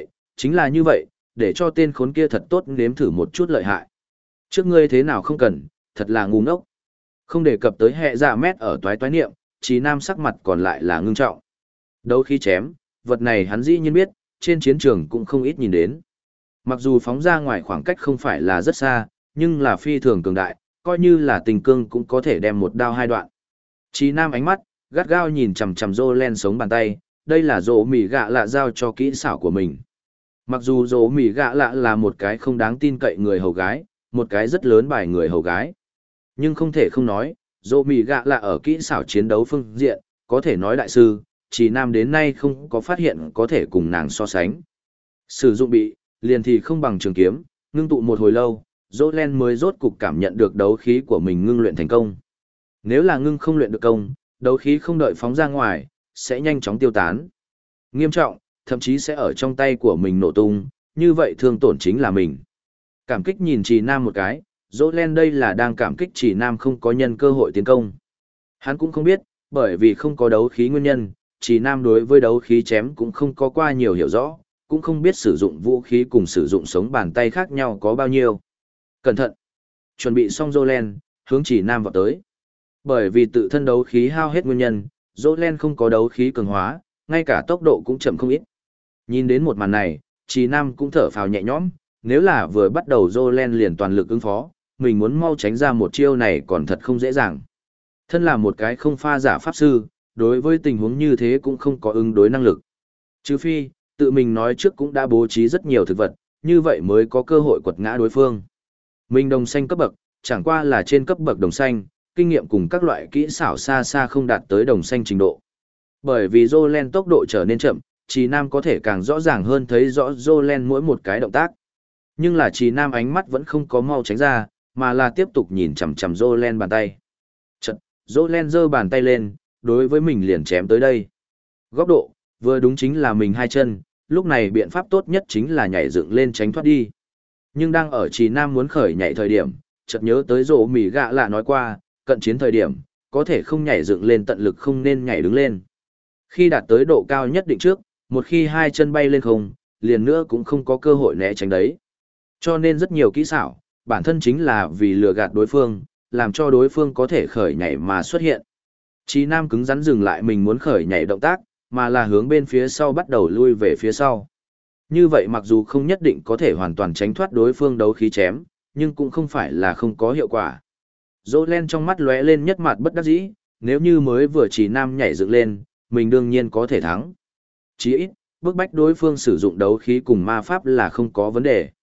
là như vậy, để cho tên khốn kia thật tốt nếm thử một chút lợi hại. Trước ngươi thế nào không cần, thật là ngu ngốc. Không đề cập tới hệ dạ mét ở toái toái niệm, Trì Nam sắc mặt còn lại là ngưng trọng. Đấu khí chém, vật này hắn dĩ nhiên biết, trên chiến trường cũng không ít nhìn đến. Mặc dù phóng ra ngoài khoảng cách không phải là rất xa, nhưng là phi thường cường đại, coi như là tình cương cũng có thể đem một đao hai đoạn. Trì Nam ánh mắt, gắt gao nhìn chằm chằm Jolen sống bàn tay, đây là rổ mỉ gạ lạ giao cho kỹ xảo của mình. Mặc dù rổ mỉ gạ lạ là một cái không đáng tin cậy người hầu gái, một cái rất lớn bài người hầu gái. Nhưng không thể không nói, rổ mỉ gạ lạ ở kỹ xảo chiến đấu phương diện, có thể nói đại sư, Trì Nam đến nay không có phát hiện có thể cùng nàng so sánh. Sử dụng bị, liền thì không bằng trường kiếm, ngưng tụ một hồi lâu, Jolen mới rốt cục cảm nhận được đấu khí của mình ngưng luyện thành công. Nếu là ngưng không luyện được công, đấu khí không đợi phóng ra ngoài, sẽ nhanh chóng tiêu tán. Nghiêm trọng, thậm chí sẽ ở trong tay của mình nổ tung, như vậy thương tổn chính là mình. Cảm kích nhìn Trì Nam một cái, Jolen đây là đang cảm kích Trì Nam không có nhân cơ hội tiến công. Hắn cũng không biết, bởi vì không có đấu khí nguyên nhân, Trì Nam đối với đấu khí chém cũng không có qua nhiều hiểu rõ, cũng không biết sử dụng vũ khí cùng sử dụng sống bàn tay khác nhau có bao nhiêu. Cẩn thận! Chuẩn bị xong Jolen, hướng Trì Nam vào tới. Bởi vì tự thân đấu khí hao hết nguyên nhân, Jolen không có đấu khí cường hóa, ngay cả tốc độ cũng chậm không ít. Nhìn đến một màn này, Trì Nam cũng thở phào nhẹ nhõm, nếu là vừa bắt đầu Jolen liền toàn lực ứng phó, mình muốn mau tránh ra một chiêu này còn thật không dễ dàng. Thân là một cái không pha giả pháp sư, đối với tình huống như thế cũng không có ứng đối năng lực. Trừ phi, tự mình nói trước cũng đã bố trí rất nhiều thực vật, như vậy mới có cơ hội quật ngã đối phương. Mình đồng xanh cấp bậc, chẳng qua là trên cấp bậc đồng xanh, kinh nghiệm cùng các loại kỹ xảo xa xa không đạt tới đồng xanh trình độ. Bởi vì Jolen tốc độ trở nên chậm, Trì Nam có thể càng rõ ràng hơn thấy rõ Jolen mỗi một cái động tác. Nhưng là Trì Nam ánh mắt vẫn không có mau tránh ra, mà là tiếp tục nhìn chằm chằm Jolen bàn tay. Chật, Jolen giơ bàn tay lên, đối với mình liền chém tới đây. Góc độ, vừa đúng chính là mình hai chân, lúc này biện pháp tốt nhất chính là nhảy dựng lên tránh thoát đi. Nhưng đang ở Trì Nam muốn khởi nhảy thời điểm, chợt nhớ tới rổ mỉ gạ lạ nói qua, cận chiến thời điểm, có thể không nhảy dựng lên tận lực không nên nhảy đứng lên. Khi đạt tới độ cao nhất định trước, một khi hai chân bay lên không, liền nữa cũng không có cơ hội né tránh đấy. Cho nên rất nhiều kỹ xảo, bản thân chính là vì lừa gạt đối phương, làm cho đối phương có thể khởi nhảy mà xuất hiện. Chí Nam cứng rắn dừng lại mình muốn khởi nhảy động tác, mà là hướng bên phía sau bắt đầu lui về phía sau. Như vậy mặc dù không nhất định có thể hoàn toàn tránh thoát đối phương đấu khí chém, nhưng cũng không phải là không có hiệu quả. Jolen trong mắt lóe lên nhất mặt bất đắc dĩ, nếu như mới vừa Chí Nam nhảy dựng lên, mình đương nhiên có thể thắng. Chí ít, bức bách đối phương sử dụng đấu khí cùng ma pháp là không có vấn đề.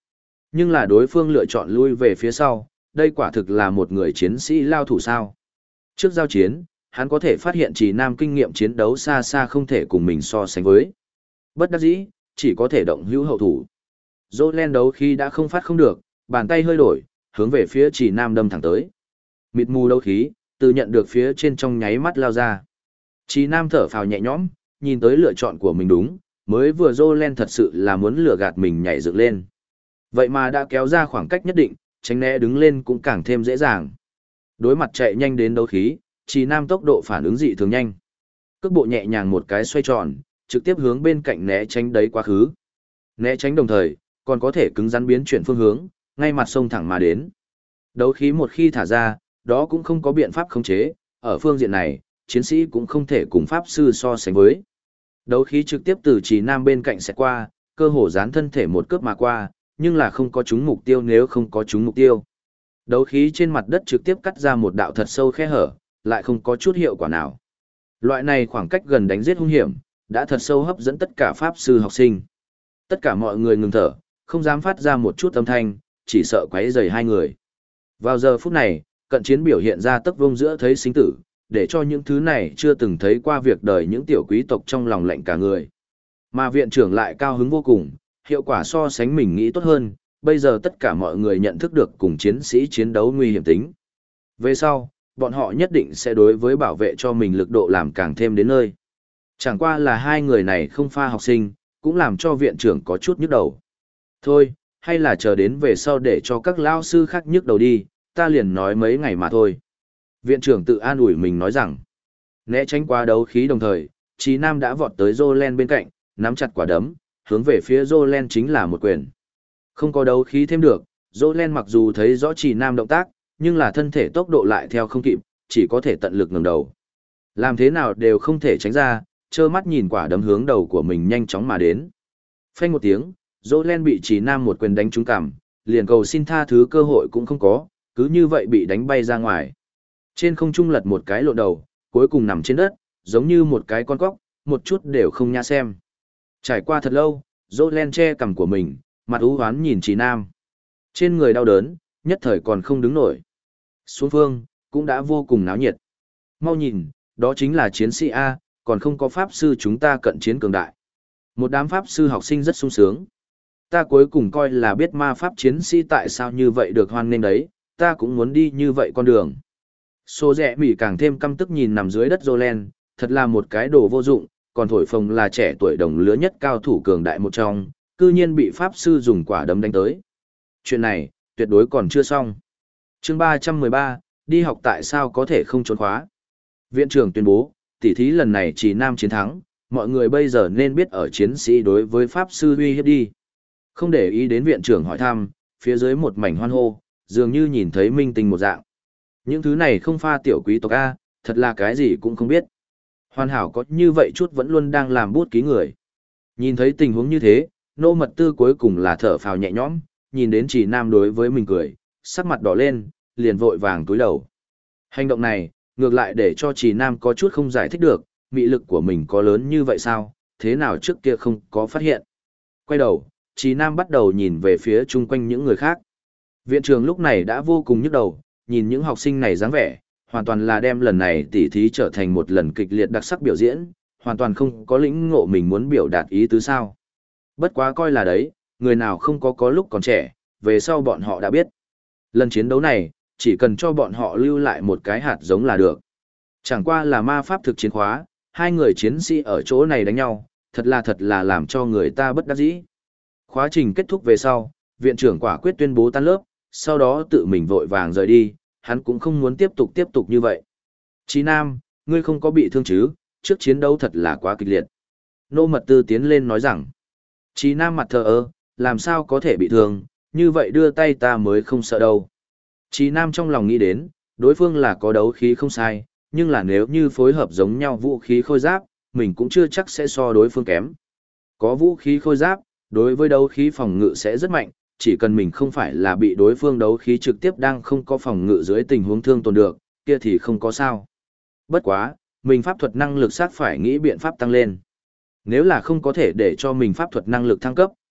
Nhưng là đối phương lựa chọn lui về phía sau, đây quả thực là một người chiến sĩ lao thủ sao. Trước giao chiến, hắn có thể phát hiện Trì Nam kinh nghiệm chiến đấu xa xa không thể cùng mình so sánh với. Bất đắc dĩ, chỉ có thể động hữu hậu thủ. Jolen đấu khi đã không phát không được, bàn tay hơi đổi, hướng về phía Trì Nam đâm thẳng tới. Mịt mù đấu khí, từ nhận được phía trên trong nháy mắt lao ra. Trì Nam thở phào nhẹ nhõm, nhìn tới lựa chọn của mình đúng, mới vừa Jolen thật sự là muốn lừa gạt mình nhảy dựng lên. Vậy mà đã kéo ra khoảng cách nhất định, tránh né đứng lên cũng càng thêm dễ dàng. Đối mặt chạy nhanh đến đấu khí, Trì Nam tốc độ phản ứng dị thường nhanh. Cước bộ nhẹ nhàng một cái xoay tròn, trực tiếp hướng bên cạnh né tránh đấy quá khứ. Né tránh đồng thời, còn có thể cứng rắn biến chuyển phương hướng, ngay mặt sông thẳng mà đến. Đấu khí một khi thả ra, đó cũng không có biện pháp khống chế, ở phương diện này, chiến sĩ cũng không thể cùng pháp sư so sánh với. Đấu khí trực tiếp từ Trì Nam bên cạnh sẽ qua, cơ hồ dán thân thể một cước mà qua, nhưng là không có trúng mục tiêu nếu không có trúng mục tiêu. Đấu khí trên mặt đất trực tiếp cắt ra một đạo thật sâu khe hở, lại không có chút hiệu quả nào. Loại này khoảng cách gần đánh giết hung hiểm, đã thật sâu hấp dẫn tất cả pháp sư học sinh. Tất cả mọi người ngừng thở, không dám phát ra một chút âm thanh, chỉ sợ quấy rầy hai người. Vào giờ phút này, cận chiến biểu hiện ra tấc vông giữa thấy sinh tử, để cho những thứ này chưa từng thấy qua việc đời những tiểu quý tộc trong lòng lạnh cả người. Mà viện trưởng lại cao hứng vô cùng, hiệu quả so sánh mình nghĩ tốt hơn, bây giờ tất cả mọi người nhận thức được cùng chiến sĩ chiến đấu nguy hiểm tính. Về sau, bọn họ nhất định sẽ đối với bảo vệ cho mình lực độ làm càng thêm đến nơi. Chẳng qua là hai người này không pha học sinh, cũng làm cho viện trưởng có chút nhức đầu. Thôi, hay là chờ đến về sau để cho các lao sư khác nhức đầu đi, ta liền nói mấy ngày mà thôi. Viện trưởng tự an ủi mình nói rằng, né tránh qua đấu khí đồng thời, Trí Nam đã vọt tới Jolen bên cạnh, nắm chặt quả đấm, hướng về phía Jolen chính là một quyền. Không có đấu khí thêm được, Jolen mặc dù thấy rõ Trí Nam động tác, nhưng là thân thể tốc độ lại theo không kịp, chỉ có thể tận lực ngẩng đầu. Làm thế nào đều không thể tránh ra, trơ mắt nhìn quả đấm hướng đầu của mình nhanh chóng mà đến. Phanh một tiếng, Jolen bị Trí Nam một quyền đánh trúng cằm, liền cầu xin tha thứ cơ hội cũng không có, cứ như vậy bị đánh bay ra ngoài. Trên không trung lật một cái lộn đầu, cuối cùng nằm trên đất, giống như một cái con cóc, một chút đều không nhã xem. Trải qua thật lâu, Jolen che cằm của mình, mặt u hoán nhìn Trí Nam. Trên người đau đớn, nhất thời còn không đứng nổi. Xuống phương, cũng đã vô cùng náo nhiệt. Mau nhìn, đó chính là chiến sĩ A, còn không có pháp sư chúng ta cận chiến cường đại. Một đám pháp sư học sinh rất sung sướng. Ta cuối cùng coi là biết ma pháp chiến sĩ tại sao như vậy được hoan nghênh đấy, ta cũng muốn đi như vậy con đường. Số rẻ mỉ càng thêm căm tức nhìn nằm dưới đất Jolen, thật là một cái đồ vô dụng, còn thổi phồng là trẻ tuổi đồng lứa nhất cao thủ cường đại một trong, cư nhiên bị pháp sư dùng quả đấm đánh tới. Chuyện này, tuyệt đối còn chưa xong. Chương 313, đi học tại sao có thể không trốn khóa. Viện trưởng tuyên bố, tỉ thí lần này chỉ nam chiến thắng, mọi người bây giờ nên biết ở chiến sĩ đối với pháp sư uy hiếp đi. Không để ý đến viện trưởng hỏi thăm, phía dưới một mảnh hoan hô, dường như nhìn thấy minh tinh một dạng. Những thứ này không pha tiểu quý tộc A, thật là cái gì cũng không biết. Hoàn hảo có như vậy chút vẫn luôn đang làm bút ký người. Nhìn thấy tình huống như thế, nô mật tư cuối cùng là thở phào nhẹ nhõm, nhìn đến chỉ nam đối với mình cười, sắc mặt đỏ lên, liền vội vàng túi đầu. Hành động này, ngược lại để cho chỉ nam có chút không giải thích được, mị lực của mình có lớn như vậy sao, thế nào trước kia không có phát hiện. Quay đầu, chỉ nam bắt đầu nhìn về phía chung quanh những người khác. Viện trưởng lúc này đã vô cùng nhức đầu, nhìn những học sinh này dáng vẻ, hoàn toàn là đem lần này tỉ thí trở thành một lần kịch liệt đặc sắc biểu diễn, hoàn toàn không có lĩnh ngộ mình muốn biểu đạt ý tứ sao. Bất quá coi là đấy, người nào không có lúc còn trẻ, về sau bọn họ đã biết. Lần chiến đấu này, chỉ cần cho bọn họ lưu lại một cái hạt giống là được. Chẳng qua là ma pháp thực chiến khóa, hai người chiến sĩ ở chỗ này đánh nhau, thật là làm cho người ta bất đắc dĩ. Khóa trình kết thúc về sau, viện trưởng quả quyết tuyên bố tan lớp, sau đó tự mình vội vàng rời đi, hắn cũng không muốn tiếp tục như vậy. Chí Nam, ngươi không có bị thương chứ, trước chiến đấu thật là quá kịch liệt. Nô mật tư tiến lên nói rằng, Chí Nam mặt thờ ơ, làm sao có thể bị thương, như vậy đưa tay ta mới không sợ đâu. Chí Nam trong lòng nghĩ đến, đối phương là có đấu khí không sai, nhưng là nếu như phối hợp giống nhau vũ khí khôi giáp, mình cũng chưa chắc sẽ so đối phương kém. Có vũ khí khôi giáp, đối với đấu khí phòng ngự sẽ rất mạnh, chỉ cần mình không phải là bị đối phương đấu khí trực tiếp đang không có phòng ngự dưới tình huống thương tổn được, kia thì không có sao. Bất quá, mình pháp thuật năng lực sát phải nghĩ biện pháp tăng lên. Nếu là không có thể để cho mình pháp thuật năng lực thăng cấp,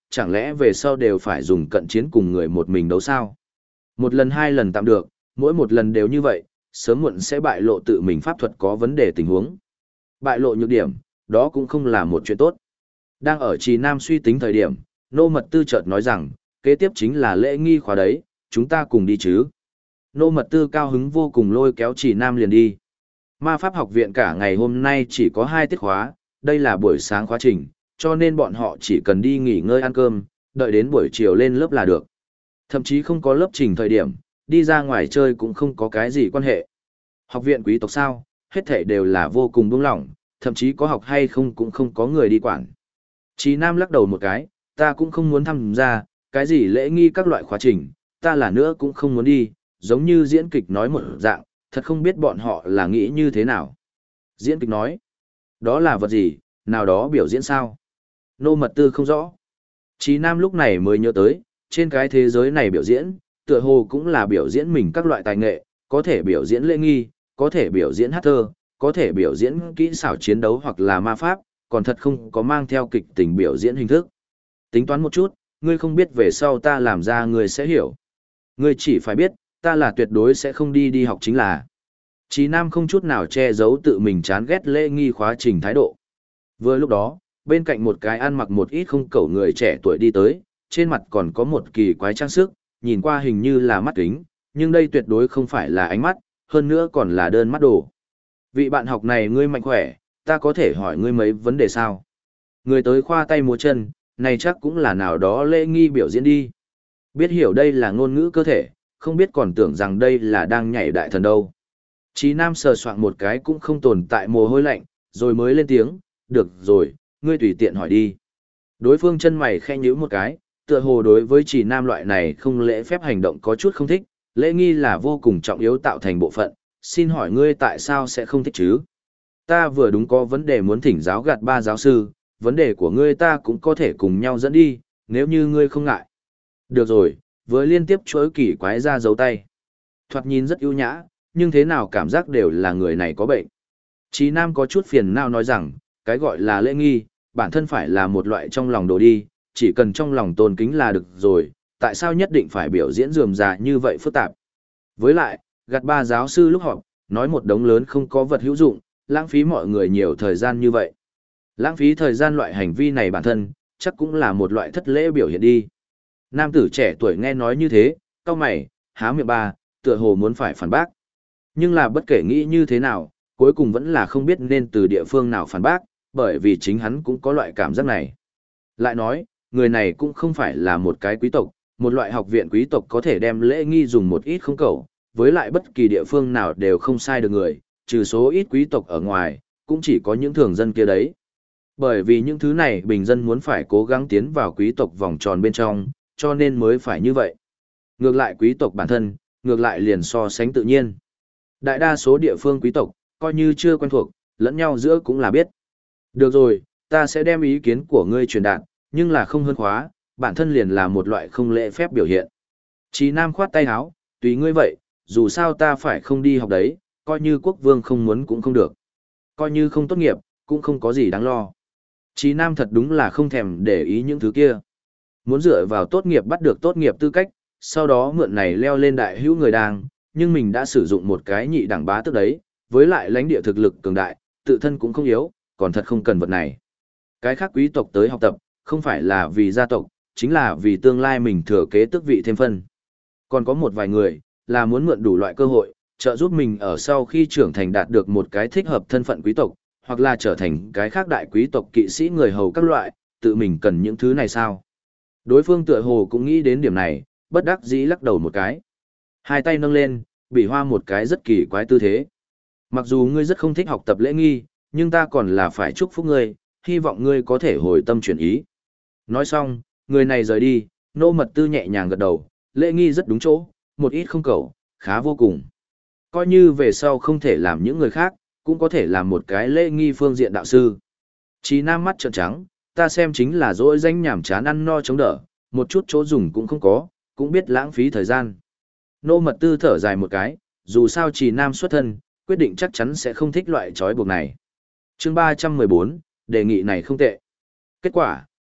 chẳng lẽ về sau đều phải dùng cận chiến cùng người một mình đấu sao? Một lần hai lần tạm được, mỗi một lần đều như vậy, sớm muộn sẽ bại lộ tự mình pháp thuật có vấn đề tình huống. Bại lộ nhược điểm, đó cũng không là một chuyện tốt. Đang ở Trì Nam suy tính thời điểm, Nô Mật Tư chợt nói rằng, kế tiếp chính là lễ nghi khóa đấy, chúng ta cùng đi chứ. Nô Mật Tư cao hứng vô cùng lôi kéo Trì Nam liền đi. Ma pháp học viện cả ngày hôm nay chỉ có 2 tiết khóa, đây là buổi sáng khóa trình, cho nên bọn họ chỉ cần đi nghỉ ngơi ăn cơm, đợi đến buổi chiều lên lớp là được. Thậm chí không có lớp trình thời điểm, đi ra ngoài chơi cũng không có cái gì quan hệ. Học viện quý tộc sao, hết thảy đều là vô cùng buông lỏng, thậm chí có học hay không cũng không có người đi quản. Chí Nam lắc đầu một cái, ta cũng không muốn tham gia, cái gì lễ nghi các loại khóa trình, ta là nữa cũng không muốn đi, giống như diễn kịch nói một dạng, thật không biết bọn họ là nghĩ như thế nào. Diễn kịch nói, đó là vật gì, nào đó biểu diễn sao? Nô Mật Tư không rõ. Chí Nam lúc này mới nhớ tới, trên cái thế giới này biểu diễn, tựa hồ cũng là biểu diễn mình các loại tài nghệ, có thể biểu diễn lễ nghi, có thể biểu diễn hát thơ, có thể biểu diễn kỹ xảo chiến đấu hoặc là ma pháp, còn thật không có mang theo kịch tình biểu diễn hình thức. Tính toán một chút, ngươi không biết về sau ta làm ra ngươi sẽ hiểu. Ngươi chỉ phải biết, ta là tuyệt đối sẽ không đi học chính là. Chí Nam không chút nào che giấu tự mình chán ghét lễ nghi khóa trình thái độ. Vừa lúc đó, bên cạnh một cái ăn mặc một ít không cẩu người trẻ tuổi đi tới, trên mặt còn có một kỳ quái trang sức, nhìn qua hình như là mắt kính, nhưng đây tuyệt đối không phải là ánh mắt, hơn nữa còn là đơn mắt đồ. Vị bạn học này ngươi mạnh khỏe, ta có thể hỏi ngươi mấy vấn đề sao? Người tới khoa tay múa chân, này chắc cũng là nào đó lễ nghi biểu diễn đi. Biết hiểu đây là ngôn ngữ cơ thể, không biết còn tưởng rằng đây là đang nhảy đại thần đâu. Chí Nam sờ soạn một cái cũng không tồn tại mồ hôi lạnh, rồi mới lên tiếng, được rồi, ngươi tùy tiện hỏi đi. Đối phương chân mày khẽ nhíu một cái, tựa hồ đối với Chí Nam loại này không lễ phép hành động có chút không thích, lễ nghi là vô cùng trọng yếu tạo thành bộ phận, xin hỏi ngươi tại sao sẽ không thích chứ? Ta vừa đúng có vấn đề muốn thỉnh giáo gạt ba giáo sư, vấn đề của ngươi ta cũng có thể cùng nhau dẫn đi, nếu như ngươi không ngại. Được rồi, với liên tiếp chuỗi kỳ quái ra dấu tay. Thoạt nhìn rất ưu nhã, nhưng thế nào cảm giác đều là người này có bệnh. Chí Nam có chút phiền não nói rằng, cái gọi là lễ nghi, bản thân phải là một loại trong lòng đồ đi, chỉ cần trong lòng tôn kính là được rồi, tại sao nhất định phải biểu diễn rườm rà như vậy phức tạp. Với lại, gạt ba giáo sư lúc họp, nói một đống lớn không có vật hữu dụng, lãng phí mọi người nhiều thời gian như vậy. Lãng phí thời gian loại hành vi này bản thân, chắc cũng là một loại thất lễ biểu hiện đi. Nam tử trẻ tuổi nghe nói như thế, cau mày, há miệng ba, tựa hồ muốn phải phản bác. Nhưng là bất kể nghĩ như thế nào, cuối cùng vẫn là không biết nên từ địa phương nào phản bác, bởi vì chính hắn cũng có loại cảm giác này. Lại nói, người này cũng không phải là một cái quý tộc, một loại học viện quý tộc có thể đem lễ nghi dùng một ít không cầu, với lại bất kỳ địa phương nào đều không sai được người, trừ số ít quý tộc ở ngoài, cũng chỉ có những thường dân kia đấy. Bởi vì những thứ này bình dân muốn phải cố gắng tiến vào quý tộc vòng tròn bên trong, cho nên mới phải như vậy. Ngược lại quý tộc bản thân, ngược lại liền so sánh tự nhiên. Đại đa số địa phương quý tộc, coi như chưa quen thuộc, lẫn nhau giữa cũng là biết. Được rồi, ta sẽ đem ý kiến của ngươi truyền đạt, nhưng là không hơn khóa, bản thân liền là một loại không lễ phép biểu hiện. Chí Nam khoát tay áo, tùy ngươi vậy, dù sao ta phải không đi học đấy, coi như quốc vương không muốn cũng không được. Coi như không tốt nghiệp, cũng không có gì đáng lo. Chí Nam thật đúng là không thèm để ý những thứ kia. Muốn dựa vào tốt nghiệp bắt được tốt nghiệp tư cách, sau đó mượn này leo lên đại hữu người đang, nhưng mình đã sử dụng một cái nhị đẳng bá tước đấy, với lại lãnh địa thực lực cường đại, tự thân cũng không yếu, còn thật không cần vật này. Cái khác quý tộc tới học tập, không phải là vì gia tộc, chính là vì tương lai mình thừa kế tước vị thêm phân. Còn có một vài người, là muốn mượn đủ loại cơ hội, trợ giúp mình ở sau khi trưởng thành đạt được một cái thích hợp thân phận quý tộc, hoặc là trở thành cái khác đại quý tộc kỵ sĩ người hầu các loại, tự mình cần những thứ này sao? Đối phương tựa hồ cũng nghĩ đến điểm này, bất đắc dĩ lắc đầu một cái. Hai tay nâng lên, bị hoa một cái rất kỳ quái tư thế. Mặc dù ngươi rất không thích học tập lễ nghi, nhưng ta còn là phải chúc phúc ngươi, hy vọng ngươi có thể hồi tâm chuyển ý. Nói xong, người này rời đi, Nô Mật Tư nhẹ nhàng gật đầu, lễ nghi rất đúng chỗ, một ít không cầu, khá vô cùng. Coi như về sau không thể làm những người khác, cũng có thể làm một cái lễ nghi phương diện đạo sư. Chí Nam mắt trợn trắng, ta xem chính là dỗi danh nhảm chán ăn no chống đỡ, một chút chỗ dùng cũng không có, cũng biết lãng phí thời gian. Nô Mật Tư thở dài một cái, dù sao Chí Nam xuất thân, quyết định chắc chắn sẽ không thích loại trói buộc này. Chương 314, đề nghị này không tệ. Kết quả,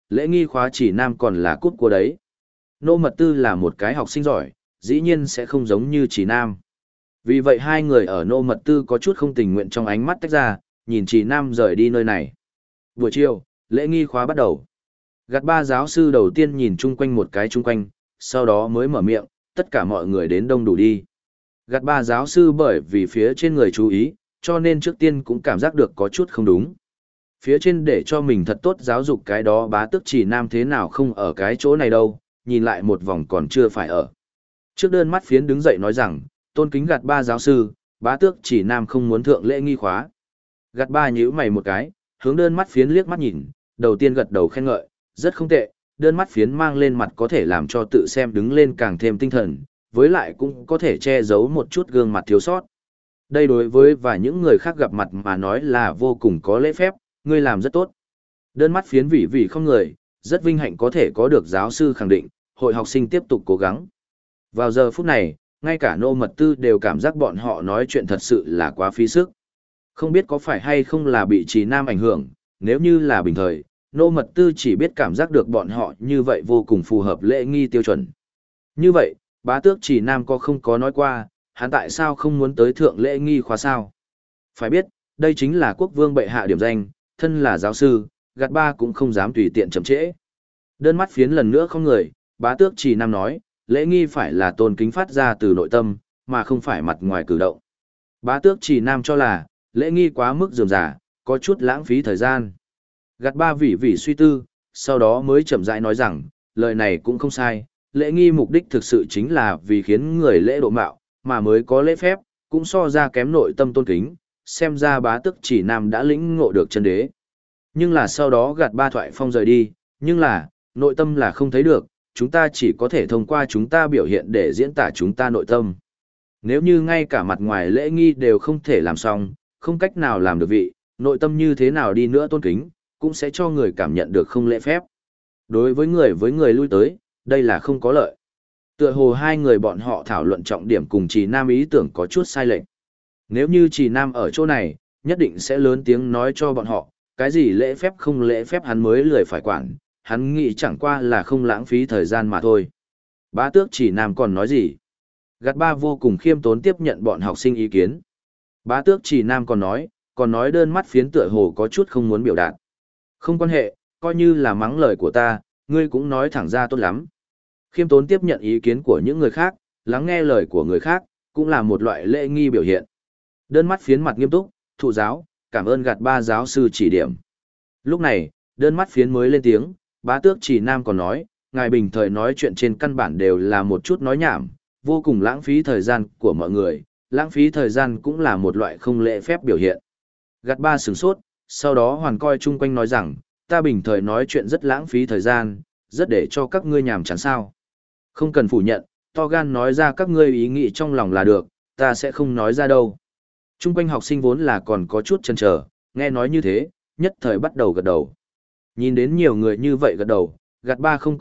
lễ nghi khóa chỉ nam còn là cút của đấy. Nô Mật Tư là một cái học sinh giỏi, dĩ nhiên sẽ không giống như chỉ nam. Vì vậy hai người ở Nô Mật Tư có chút không tình nguyện trong ánh mắt tách ra, nhìn chỉ nam rời đi nơi này. Buổi chiều, lễ nghi khóa bắt đầu. Gạt ba giáo sư đầu tiên nhìn chung quanh một cái chung quanh, sau đó mới mở miệng, tất cả mọi người đến đông đủ đi. Gạt ba giáo sư bởi vì phía trên người chú ý, cho nên trước tiên cũng cảm giác được có chút không đúng. Phía trên để cho mình thật tốt giáo dục cái đó bá tước chỉ nam thế nào không ở cái chỗ này đâu, nhìn lại một vòng còn chưa phải ở. Trước đơn mắt phiến đứng dậy nói rằng, tôn kính gạt ba giáo sư, bá tước chỉ nam không muốn thượng lễ nghi khóa. Gạt ba nhíu mày một cái, hướng đơn mắt phiến liếc mắt nhìn, đầu tiên gật đầu khen ngợi, rất không tệ, đơn mắt phiến mang lên mặt có thể làm cho tự xem đứng lên càng thêm tinh thần, với lại cũng có thể che giấu một chút gương mặt thiếu sót. Đây đối với và những người khác gặp mặt mà nói là vô cùng có lễ phép, ngươi làm rất tốt. Đơn mắt phiến vì không người, rất vinh hạnh có thể có được giáo sư khẳng định, hội học sinh tiếp tục cố gắng. Vào giờ phút này, ngay cả Nô Mật Tư đều cảm giác bọn họ nói chuyện thật sự là quá phí sức. Không biết có phải hay không là bị Trì Nam ảnh hưởng, nếu như là bình thời, Nô Mật Tư chỉ biết cảm giác được bọn họ như vậy vô cùng phù hợp lễ nghi tiêu chuẩn. Như vậy, bá tước Trì Nam có không có nói qua, hắn tại sao không muốn tới thượng lễ nghi khóa sao? Phải biết, đây chính là quốc vương bệ hạ điểm danh, thân là giáo sư, gạt ba cũng không dám tùy tiện chậm trễ. Đơn mắt phiến lần nữa không người, bá tước Trì Nam nói, lễ nghi phải là tôn kính phát ra từ nội tâm, mà không phải mặt ngoài cử động. Bá tước Trì Nam cho là, lễ nghi quá mức rườm rà, có chút lãng phí thời gian. Gạt ba vì suy tư, sau đó mới chậm rãi nói rằng, lời này cũng không sai, lễ nghi mục đích thực sự chính là vì khiến người lễ độ mạo, mà mới có lễ phép, cũng so ra kém nội tâm tôn kính, xem ra bá tước Chỉ Nam đã lĩnh ngộ được chân đế. Nhưng là sau đó gạt ba thoại phong rời đi, nhưng là, nội tâm là không thấy được, chúng ta chỉ có thể thông qua chúng ta biểu hiện để diễn tả chúng ta nội tâm. Nếu như ngay cả mặt ngoài lễ nghi đều không thể làm xong, không cách nào làm được vị, nội tâm như thế nào đi nữa tôn kính, cũng sẽ cho người cảm nhận được không lễ phép. Đối với người lui tới, đây là không có lợi. Tựa hồ hai người bọn họ thảo luận trọng điểm cùng Trì Nam ý tưởng có chút sai lệch. Nếu như Trì Nam ở chỗ này, nhất định sẽ lớn tiếng nói cho bọn họ, cái gì lễ phép không lễ phép hắn mới lười phải quản, hắn nghĩ chẳng qua là không lãng phí thời gian mà thôi. Bá tước Trì Nam còn nói gì? Gạt ba vô cùng khiêm tốn tiếp nhận bọn học sinh ý kiến. Bá tước Trì Nam còn nói đơn mắt phiến tựa hồ có chút không muốn biểu đạt. Không quan hệ, coi như là mắng lời của ta, ngươi cũng nói thẳng ra tốt lắm. Khiêm tốn tiếp nhận ý kiến của những người khác, lắng nghe lời của người khác, cũng là một loại lễ nghi biểu hiện. Đơn mắt phiến mặt nghiêm túc, thụ giáo, cảm ơn gạt ba giáo sư chỉ điểm. Lúc này, đơn mắt phiến mới lên tiếng, bá tước Trì Nam còn nói, ngài bình thời nói chuyện trên căn bản đều là một chút nói nhảm, vô cùng lãng phí thời gian của mọi người, lãng phí thời gian cũng là một loại không lễ phép biểu hiện. Gạt ba sửng sốt, sau đó hoàn coi chung quanh nói rằng, ta bình thời nói chuyện rất lãng phí thời gian, rất để cho các ngươi nhàm chán sao. Không cần phủ nhận, to gan nói ra các ngươi ý nghĩ trong lòng là được, ta sẽ không nói ra đâu. Chung quanh học sinh vốn là còn có chút chần chờ, nghe nói như thế, nhất thời bắt đầu gật đầu. Nhìn đến nhiều người như vậy gật đầu, gạt ba không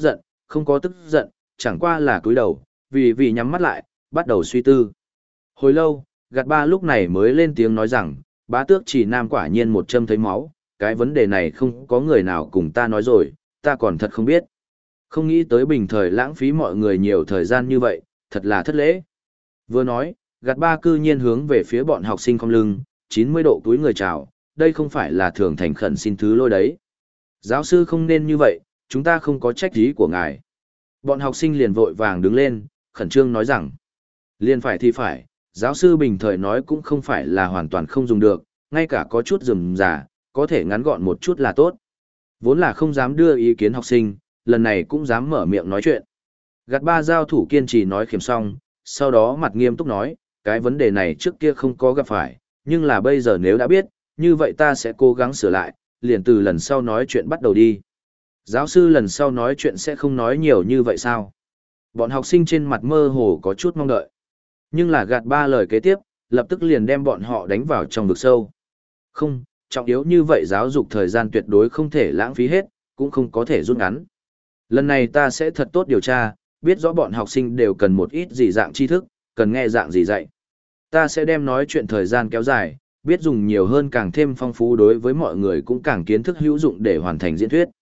có tức giận, chẳng qua là cúi đầu, vì nhắm mắt lại, bắt đầu suy tư. Hồi lâu, gạt ba lúc này mới lên tiếng nói rằng, bá tước Chỉ Nam quả nhiên một châm thấy máu, cái vấn đề này không có người nào cùng ta nói rồi, ta còn thật không biết. Không nghĩ tới bình thời lãng phí mọi người nhiều thời gian như vậy, thật là thất lễ. Vừa nói, gạt ba cư nhiên hướng về phía bọn học sinh không lưng, 90 độ túi người chào, đây không phải là thường thành khẩn xin thứ lỗi đấy. Giáo sư không nên như vậy, chúng ta không có trách ý của ngài. Bọn học sinh liền vội vàng đứng lên, khẩn trương nói rằng, liền phải thì phải, giáo sư bình thời nói cũng không phải là hoàn toàn không dùng được, ngay cả có chút rườm rà, có thể ngắn gọn một chút là tốt. Vốn là không dám đưa ý kiến học sinh, lần này cũng dám mở miệng nói chuyện. Gạt ba giao thủ kiên trì nói khiếm xong, sau đó mặt nghiêm túc nói, cái vấn đề này trước kia không có gặp phải, nhưng là bây giờ nếu đã biết, như vậy ta sẽ cố gắng sửa lại, liền từ lần sau nói chuyện bắt đầu đi. Giáo sư lần sau nói chuyện sẽ không nói nhiều như vậy sao? Bọn học sinh trên mặt mơ hồ có chút mong đợi. Nhưng là gạt ba lời kế tiếp, lập tức liền đem bọn họ đánh vào trong vực sâu. Không, trọng yếu như vậy giáo dục thời gian tuyệt đối không thể lãng phí hết, cũng không có thể rút ngắn. Lần này ta sẽ thật tốt điều tra, biết rõ bọn học sinh đều cần một ít gì dạng tri thức, cần nghe dạng gì dạy. Ta sẽ đem nói chuyện thời gian kéo dài, biết dùng nhiều hơn càng thêm phong phú đối với mọi người cũng càng kiến thức hữu dụng để hoàn thành diễn thuyết.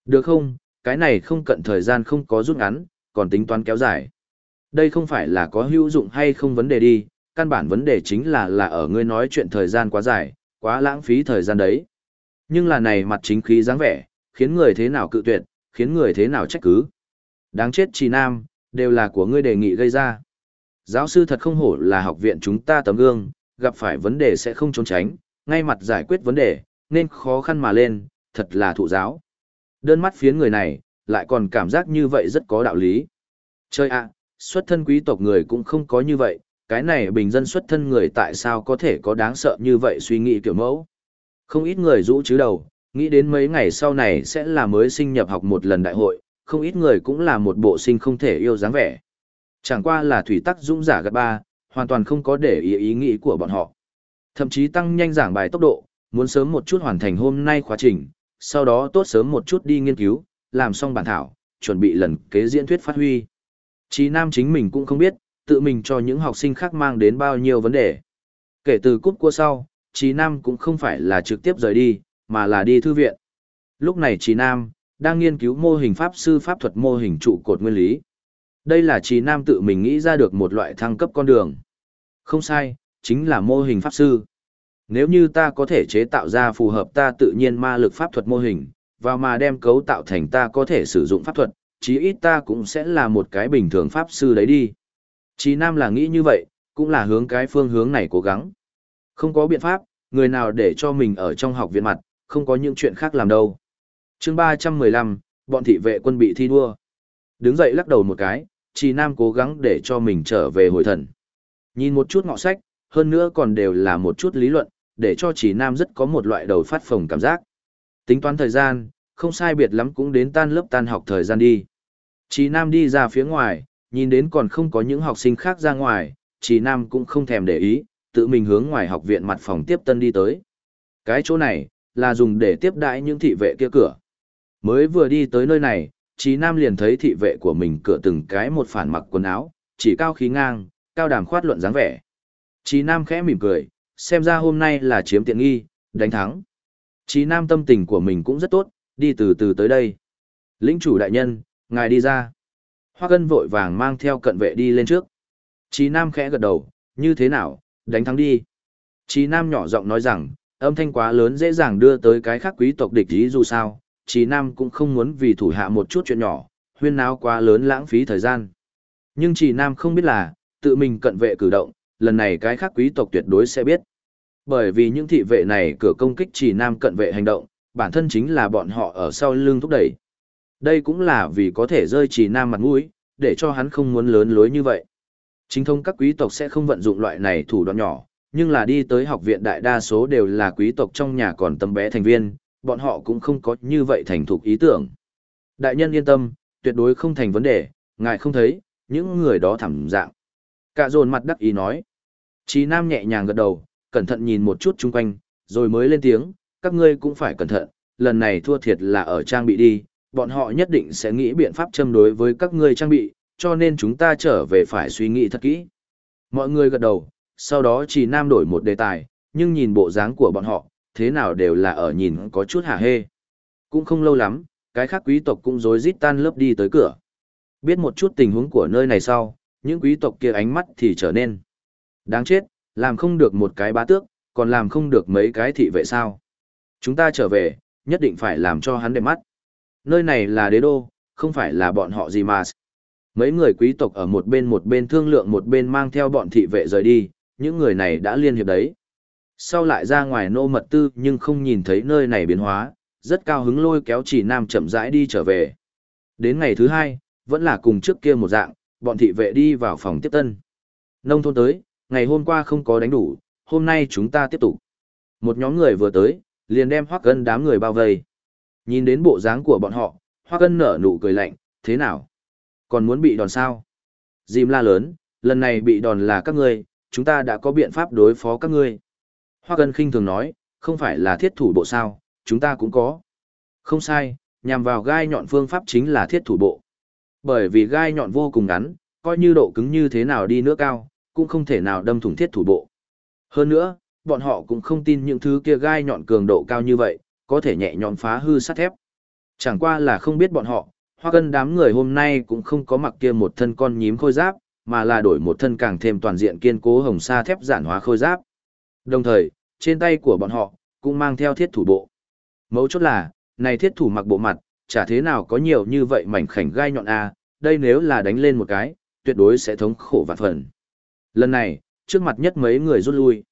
Được không, cái này không cận thời gian không có rút ngắn, còn tính toán kéo dài. Đây không phải là có hữu dụng hay không vấn đề đi, căn bản vấn đề chính là ở ngươi nói chuyện thời gian quá dài, quá lãng phí thời gian đấy. Nhưng là này mặt chính khí dáng vẻ, khiến người thế nào cự tuyệt, khiến người thế nào trách cứ. Đáng chết Trì Nam, đều là của ngươi đề nghị gây ra. Giáo sư thật không hổ là học viện chúng ta tấm gương, gặp phải vấn đề sẽ không trốn tránh, ngay mặt giải quyết vấn đề, nên khó khăn mà lên, thật là thụ giáo. Đơn mắt phiến người này, lại còn cảm giác như vậy rất có đạo lý. Chơi ạ, xuất thân quý tộc người cũng không có như vậy, cái này bình dân xuất thân người tại sao có thể có đáng sợ như vậy suy nghĩ kiểu mẫu. Không ít người rũ chứ đầu, nghĩ đến mấy ngày sau này sẽ là mới sinh nhập học một lần đại hội, không ít người cũng là một bộ sinh không thể yêu dáng vẻ. Chẳng qua là thủy tắc dũng giả gạt ba, hoàn toàn không có để ý nghĩ của bọn họ. Thậm chí tăng nhanh giảng bài tốc độ, muốn sớm một chút hoàn thành hôm nay khóa trình, sau đó tốt sớm một chút đi nghiên cứu, làm xong bản thảo, chuẩn bị lần kế diễn thuyết phát huy. Chí Nam chính mình cũng không biết, tự mình cho những học sinh khác mang đến bao nhiêu vấn đề. Kể từ cúp cua sau, Chí Nam cũng không phải là trực tiếp rời đi, mà là đi thư viện. Lúc này Chí Nam đang nghiên cứu mô hình pháp sư pháp thuật mô hình trụ cột nguyên lý. Đây là Chí Nam tự mình nghĩ ra được một loại thăng cấp con đường. Không sai, chính là mô hình pháp sư. Nếu như ta có thể chế tạo ra phù hợp ta tự nhiên ma lực pháp thuật mô hình, và mà đem cấu tạo thành ta có thể sử dụng pháp thuật, chí ít ta cũng sẽ là một cái bình thường pháp sư đấy đi. Chí Nam là nghĩ như vậy, cũng là hướng cái phương hướng này cố gắng. Không có biện pháp, người nào để cho mình ở trong học viện mặt, không có những chuyện khác làm đâu. Chương 315, bọn thị vệ quân bị thi đua. Đứng dậy lắc đầu một cái, Chí Nam cố gắng để cho mình trở về hồi thần. Nhìn một chút ngọ sách, hơn nữa còn đều là một chút lý luận, để cho Chí Nam rất có một loại đầu phát phồng cảm giác. Tính toán thời gian, không sai biệt lắm cũng đến tan lớp tan học thời gian đi. Chí Nam đi ra phía ngoài, nhìn đến còn không có những học sinh khác ra ngoài, Chí Nam cũng không thèm để ý, tự mình hướng ngoài học viện mặt phòng tiếp tân đi tới. Cái chỗ này, là dùng để tiếp đãi những thị vệ kia cửa. Mới vừa đi tới nơi này, Chí Nam liền thấy thị vệ của mình cửa từng cái một phản mặc quần áo, chỉ cao khí ngang, cao đàm khoát luận dáng vẻ. Chí Nam khẽ mỉm cười, xem ra hôm nay là chiếm tiện nghi, đánh thắng. Chí Nam tâm tình của mình cũng rất tốt, đi từ từ tới đây. Lĩnh chủ đại nhân, ngài đi ra. Hoắc Ân vội vàng mang theo cận vệ đi lên trước. Chí Nam khẽ gật đầu, như thế nào, đánh thắng đi. Chí Nam nhỏ giọng nói rằng, âm thanh quá lớn dễ dàng đưa tới cái khác quý tộc địch ý dù sao. Chí Nam cũng không muốn vì thủ hạ một chút chuyện nhỏ, huyên náo quá lớn lãng phí thời gian. Nhưng Chí Nam không biết là, tự mình cận vệ cử động, lần này cái khác quý tộc tuyệt đối sẽ biết. Bởi vì những thị vệ này cửa công kích Chí Nam cận vệ hành động, bản thân chính là bọn họ ở sau lưng thúc đẩy. Đây cũng là vì có thể rơi Chí Nam mặt mũi, để cho hắn không muốn lớn lối như vậy. Chính thông các quý tộc sẽ không vận dụng loại này thủ đoạn nhỏ, nhưng là đi tới học viện đại đa số đều là quý tộc trong nhà còn tấm bé thành viên, bọn họ cũng không có như vậy thành thục ý tưởng. Đại nhân yên tâm, tuyệt đối không thành vấn đề, ngài không thấy, những người đó thảm dạng. Cả dồn mặt đắc ý nói. Chí Nam nhẹ nhàng gật đầu, cẩn thận nhìn một chút chung quanh, rồi mới lên tiếng, các ngươi cũng phải cẩn thận, lần này thua thiệt là ở trang bị đi, bọn họ nhất định sẽ nghĩ biện pháp châm đối với các ngươi trang bị, cho nên chúng ta trở về phải suy nghĩ thật kỹ. Mọi người gật đầu, sau đó Chí Nam đổi một đề tài, nhưng nhìn bộ dáng của bọn họ, thế nào đều là ở nhìn có chút hả hê. Cũng không lâu lắm, cái khác quý tộc cũng rối rít tan lớp đi tới cửa. Biết một chút tình huống của nơi này sau, những quý tộc kia ánh mắt thì trở nên đáng chết, làm không được một cái bá tước, còn làm không được mấy cái thị vệ sao. Chúng ta trở về, nhất định phải làm cho hắn đẹp mắt. Nơi này là đế đô, không phải là bọn họ gì mà. Mấy người quý tộc ở một bên thương lượng một bên mang theo bọn thị vệ rời đi, những người này đã liên hiệp đấy. Sau lại ra ngoài nô mật tư nhưng không nhìn thấy nơi này biến hóa, rất cao hứng lôi kéo Chí Nam chậm rãi đi trở về. Đến ngày thứ hai, vẫn là cùng trước kia một dạng, bọn thị vệ đi vào phòng tiếp tân. Nông thôn tới, ngày hôm qua không có đánh đủ, hôm nay chúng ta tiếp tục. Một nhóm người vừa tới, liền đem Hoắc Ân đám người bao vây. Nhìn đến bộ dáng của bọn họ, Hoắc Ân nở nụ cười lạnh, thế nào? Còn muốn bị đòn sao? Dìm la lớn, lần này bị đòn là các ngươi, chúng ta đã có biện pháp đối phó các ngươi. Hoắc Ân khinh thường nói, không phải là thiết thủ bộ sao, chúng ta cũng có. Không sai, nhằm vào gai nhọn phương pháp chính là thiết thủ bộ. Bởi vì gai nhọn vô cùng ngắn, coi như độ cứng như thế nào đi nữa cao, cũng không thể nào đâm thủng thiết thủ bộ. Hơn nữa, bọn họ cũng không tin những thứ kia gai nhọn cường độ cao như vậy, có thể nhẹ nhõm phá hư sắt thép. Chẳng qua là không biết bọn họ, Hoa Cân đám người hôm nay cũng không có mặc kia một thân con nhím khôi giáp, mà là đổi một thân càng thêm toàn diện kiên cố hồng sa thép giản hóa khôi giáp. Đồng thời, trên tay của bọn họ cũng mang theo thiết thủ bộ. Mấu chốt là, này thiết thủ mặc bộ mặt, chả thế nào có nhiều như vậy mảnh khảnh gai nhọn a, đây nếu là đánh lên một cái, tuyệt đối sẽ thống khổ vạn phần. Lần này, trước mặt nhất mấy người rút lui.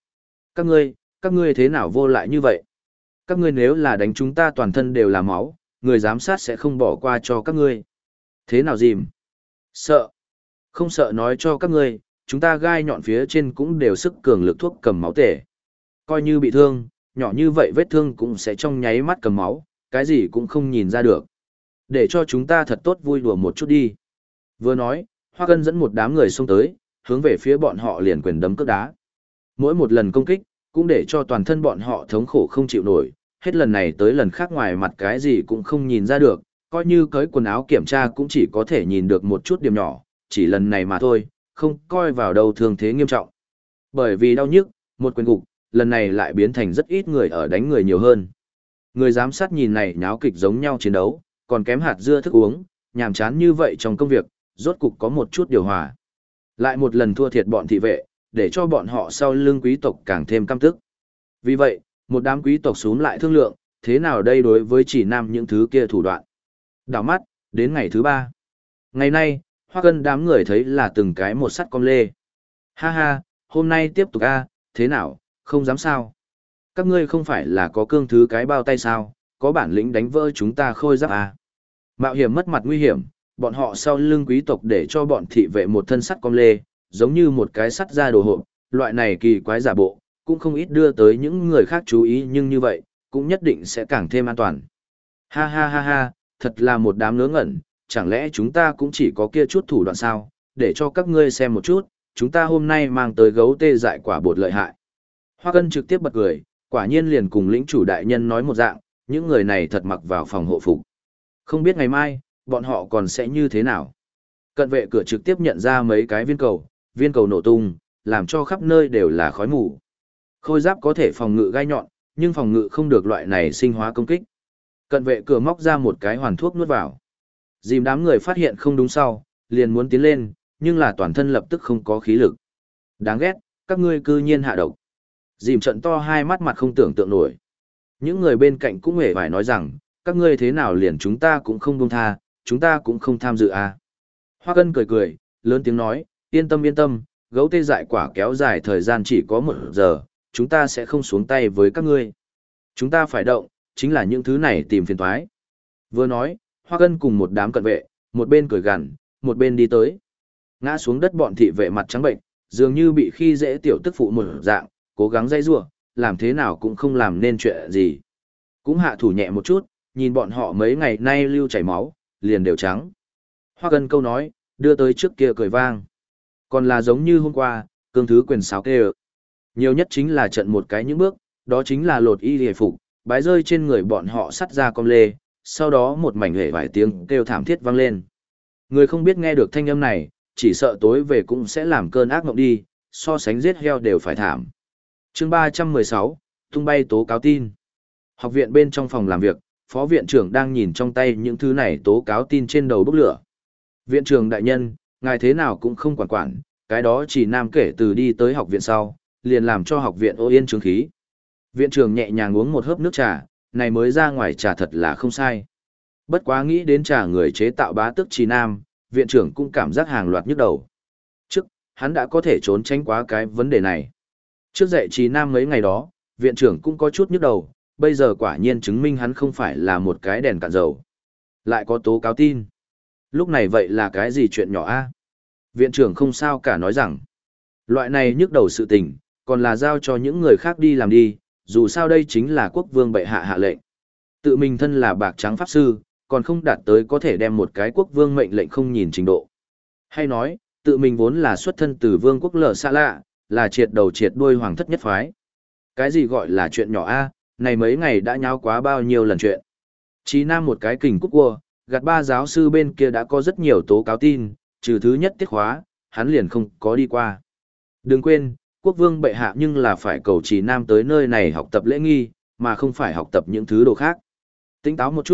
Các ngươi thế nào vô lại như vậy? Các ngươi nếu là đánh chúng ta toàn thân đều là máu, người giám sát sẽ không bỏ qua cho các ngươi. Thế nào dìm? Sợ. Không sợ nói cho các ngươi, chúng ta gai nhọn phía trên cũng đều sức cường lực thuốc cầm máu tể. Coi như bị thương, nhỏ như vậy vết thương cũng sẽ trong nháy mắt cầm máu, cái gì cũng không nhìn ra được. Để cho chúng ta thật tốt vui đùa một chút đi. Vừa nói, Hoa Cân dẫn một đám người xông tới, hướng về phía bọn họ liền quyền đấm cước đá. Mỗi một lần công kích, cũng để cho toàn thân bọn họ thống khổ không chịu nổi, hết lần này tới lần khác ngoài mặt cái gì cũng không nhìn ra được, coi như cởi quần áo kiểm tra cũng chỉ có thể nhìn được một chút điểm nhỏ, chỉ lần này mà thôi, không coi vào đâu thương thế nghiêm trọng. Bởi vì đau nhức, một quyền gục, lần này lại biến thành rất ít người ở đánh người nhiều hơn. Người giám sát nhìn này nháo kịch giống nhau chiến đấu, còn kém hạt dưa thức uống, nhàm chán như vậy trong công việc, rốt cục có một chút điều hòa. Lại một lần thua thiệt bọn thị vệ, để cho bọn họ sau lưng quý tộc càng thêm căm tức. Vì vậy, một đám quý tộc xuống lại thương lượng, thế nào đây đối với chỉ nam những thứ kia thủ đoạn. Đảo mắt, đến ngày thứ 3. Ngày nay, Hoa Cân đám người thấy là từng cái một sắt com lê. Ha ha, hôm nay tiếp tục a, thế nào, không dám sao. Các ngươi không phải là có cương thứ cái bao tay sao, có bản lĩnh đánh vỡ chúng ta khôi giáp à. Mạo hiểm mất mặt nguy hiểm, bọn họ sau lưng quý tộc để cho bọn thị vệ một thân sắt com lê, giống như một cái sắt ra đồ hộp, loại này kỳ quái giả bộ, cũng không ít đưa tới những người khác chú ý nhưng như vậy, cũng nhất định sẽ càng thêm an toàn. Ha ha ha ha, thật là một đám ngớ ngẩn, chẳng lẽ chúng ta cũng chỉ có kia chút thủ đoạn sao, để cho các ngươi xem một chút, chúng ta hôm nay mang tới gấu tê dại quả bột lợi hại. Hoa Cân trực tiếp bật cười, quả nhiên liền cùng lĩnh chủ đại nhân nói một dạng, những người này thật mặc vào phòng hộ phục. Không biết ngày mai, bọn họ còn sẽ như thế nào. Cận vệ cửa trực tiếp nhận ra mấy cái viên cầu nổ tung, làm cho khắp nơi đều là khói mù. Khôi giáp có thể phòng ngự gai nhọn, nhưng phòng ngự không được loại này sinh hóa công kích. Cận vệ cửa móc ra một cái hoàn thuốc nuốt vào. Dìm đám người phát hiện không đúng sau, liền muốn tiến lên, nhưng là toàn thân lập tức không có khí lực. Đáng ghét, các ngươi cư nhiên hạ độc. Dìm trận to hai mắt mặt không tưởng tượng nổi. Những người bên cạnh cũng hề phải nói rằng, các ngươi thế nào liền chúng ta cũng không buông tha, chúng ta cũng không tham dự à. Hoa Cân cười cười, lớn tiếng nói, yên tâm, gấu tê dại quả kéo dài thời gian chỉ có 1 giờ, chúng ta sẽ không xuống tay với các ngươi. Chúng ta phải động, chính là những thứ này tìm phiền toái. Vừa nói, Hoa Cân cùng một đám cận vệ, một bên cười gằn, một bên đi tới. Ngã xuống đất bọn thị vệ mặt trắng bệnh, dường như bị khi dễ tiểu tức phụ một dạng, cố gắng dây rủa, làm thế nào cũng không làm nên chuyện gì. Cũng hạ thủ nhẹ một chút, nhìn bọn họ mấy ngày nay lưu chảy máu, liền đều trắng. Hoa Cân câu nói, đưa tới trước kia cười vang. Còn là giống như hôm qua, cương thứ quyền sáo kêu. Nhiều nhất chính là trận một cái những bước, đó chính là lột y hề phục, bái rơi trên người bọn họ sắt ra com lê, sau đó một mảnh hề vài tiếng kêu thảm thiết vang lên. Người không biết nghe được thanh âm này, chỉ sợ tối về cũng sẽ làm cơn ác mộng đi, so sánh giết heo đều phải thảm. Chương 316, tung bay tố cáo tin. Học viện bên trong phòng làm việc, phó viện trưởng đang nhìn trong tay những thứ này tố cáo tin trên đầu bốc lửa. Viện trưởng đại nhân, ngài thế nào cũng không quản, cái đó chỉ nam kể từ đi tới học viện sau, liền làm cho học viện ô yên trướng khí. Viện trưởng nhẹ nhàng uống một hớp nước trà, này mới ra ngoài trà thật là không sai. Bất quá nghĩ đến trà người chế tạo bá tước Trì Nam, viện trưởng cũng cảm giác hàng loạt nhức đầu. Trước, hắn đã có thể trốn tránh quá cái vấn đề này. Trước dạy Trì Nam mấy ngày đó, viện trưởng cũng có chút nhức đầu, bây giờ quả nhiên chứng minh hắn không phải là một cái đèn cạn dầu. Lại có tố cáo tin. Lúc này vậy là cái gì chuyện nhỏ a? Viện trưởng không sao cả nói rằng, loại này nhức đầu sự tình, còn là giao cho những người khác đi làm đi, dù sao đây chính là quốc vương bệ hạ hạ lệnh. Tự mình thân là bạc trắng pháp sư, còn không đạt tới có thể đem một cái quốc vương mệnh lệnh không nhìn trình độ. Hay nói, tự mình vốn là xuất thân từ vương quốc lở xa lạ, là triệt đầu triệt đuôi hoàng thất nhất phái. Cái gì gọi là chuyện nhỏ a? Này mấy ngày đã nháo quá bao nhiêu lần chuyện. Chí Nam một cái kình cúc cua, gạt 3 giáo sư bên kia đã có rất nhiều tố cáo tin, trừ thứ nhất tiết khóa, hắn liền không có đi qua. Đừng quên, quốc vương bệ hạ nhưng là phải cầu Chí Nam tới nơi này học tập lễ nghi, mà không phải học tập những thứ đồ khác. Tỉnh táo một chút,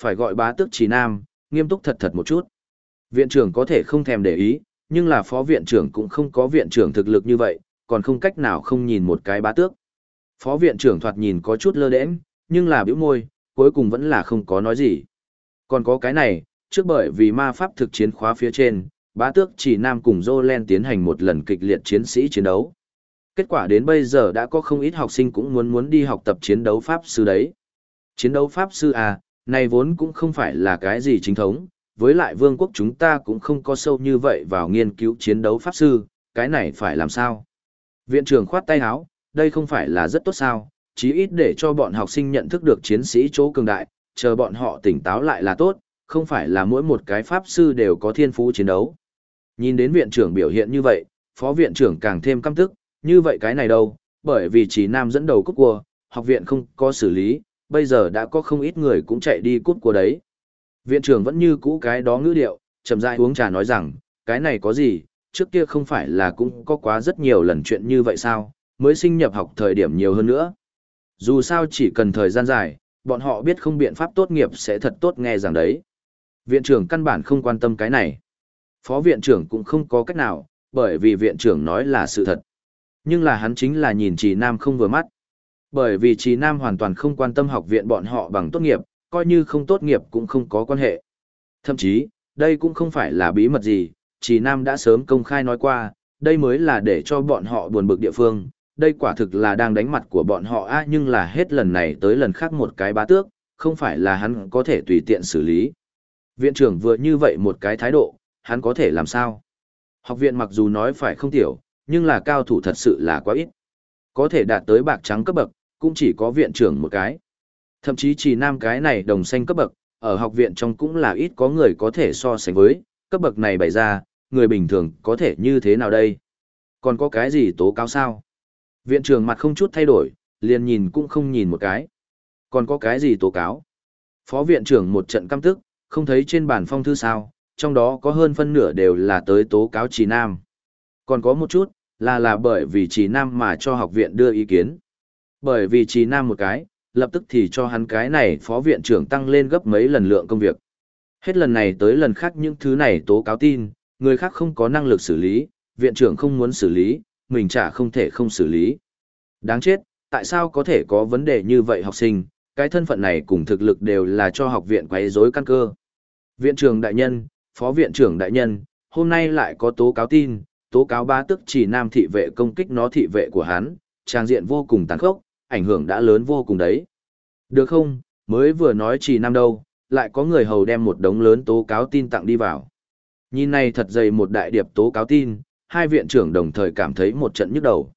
phải gọi bá tước Trì Nam, nghiêm túc thật thật một chút. Viện trưởng có thể không thèm để ý, nhưng là phó viện trưởng cũng không có viện trưởng thực lực như vậy, còn không cách nào không nhìn một cái bá tước. Phó viện trưởng thoạt nhìn có chút lơ đễnh, nhưng là bĩu môi, cuối cùng vẫn là không có nói gì. Còn có cái này, trước bởi vì ma pháp thực chiến khóa phía trên, bá tước Trì Nam cùng Jolen tiến hành một lần kịch liệt chiến sĩ chiến đấu. Kết quả đến bây giờ đã có không ít học sinh cũng muốn đi học tập chiến đấu pháp sư đấy. Chiến đấu pháp sư à, này vốn cũng không phải là cái gì chính thống, với lại vương quốc chúng ta cũng không có sâu như vậy vào nghiên cứu chiến đấu pháp sư, cái này phải làm sao? Viện trưởng khoát tay áo, đây không phải là rất tốt sao, chí ít để cho bọn học sinh nhận thức được chiến sĩ chỗ cường đại, chờ bọn họ tỉnh táo lại là tốt, không phải là mỗi một cái pháp sư đều có thiên phú chiến đấu. Nhìn đến viện trưởng biểu hiện như vậy, phó viện trưởng càng thêm căm tức, như vậy cái này đâu, bởi vì Trì Nam dẫn đầu cúp cua, học viện không có xử lý, bây giờ đã có không ít người cũng chạy đi cúp cua đấy. Viện trưởng vẫn như cũ cái đó ngữ điệu, chậm rãi uống trà nói rằng, cái này có gì, trước kia không phải là cũng có quá rất nhiều lần chuyện như vậy sao, mới sinh nhập học thời điểm nhiều hơn nữa. Dù sao chỉ cần thời gian dài, bọn họ biết không biện pháp tốt nghiệp sẽ thật tốt nghe rằng đấy. Viện trưởng căn bản không quan tâm cái này. Phó viện trưởng cũng không có cách nào, bởi vì viện trưởng nói là sự thật. Nhưng là hắn chính là nhìn Trì Nam không vừa mắt. Bởi vì Trì Nam hoàn toàn không quan tâm học viện bọn họ bằng tốt nghiệp, coi như không tốt nghiệp cũng không có quan hệ. Thậm chí, đây cũng không phải là bí mật gì, Trì Nam đã sớm công khai nói qua, đây mới là để cho bọn họ buồn bực địa phương, đây quả thực là đang đánh mặt của bọn họ nhưng là hết lần này tới lần khác một cái bá tước, không phải là hắn có thể tùy tiện xử lý. Viện trưởng vừa như vậy một cái thái độ, hắn có thể làm sao? Học viện mặc dù nói phải không tiểu, nhưng là cao thủ thật sự là quá ít. Có thể đạt tới bạc trắng cấp bậc, cũng chỉ có viện trưởng một cái. Thậm chí Trì Nam cái này đồng xanh cấp bậc, ở học viện trong cũng là ít có người có thể so sánh với, cấp bậc này bày ra, người bình thường có thể như thế nào đây? Còn có cái gì tố cáo sao? Viện trưởng mặt không chút thay đổi, liền nhìn cũng không nhìn một cái. Còn có cái gì tố cáo? Phó viện trưởng một trận căm tức, không thấy trên bản phong thư sao, trong đó có hơn phân nửa đều là tới tố cáo Trì Nam. Còn có một chút, là bởi vì Trì Nam mà cho học viện đưa ý kiến. Bởi vì Trì Nam một cái, lập tức thì cho hắn cái này phó viện trưởng tăng lên gấp mấy lần lượng công việc. Hết lần này tới lần khác những thứ này tố cáo tin, người khác không có năng lực xử lý, viện trưởng không muốn xử lý, mình chả không thể không xử lý. Đáng chết, tại sao có thể có vấn đề như vậy học sinh, cái thân phận này cùng thực lực đều là cho học viện quấy rối căn cơ. Viện trưởng đại nhân, phó viện trưởng đại nhân, hôm nay lại có tố cáo tin, tố cáo bá tước Trì Nam thị vệ công kích nó thị vệ của hắn, trang diện vô cùng tàn khốc, ảnh hưởng đã lớn vô cùng đấy. Được không, mới vừa nói Trì Nam đâu, lại có người hầu đem một đống lớn tố cáo tin tặng đi vào. Nhìn này thật dày một đại điệp tố cáo tin, hai viện trưởng đồng thời cảm thấy một trận nhức đầu.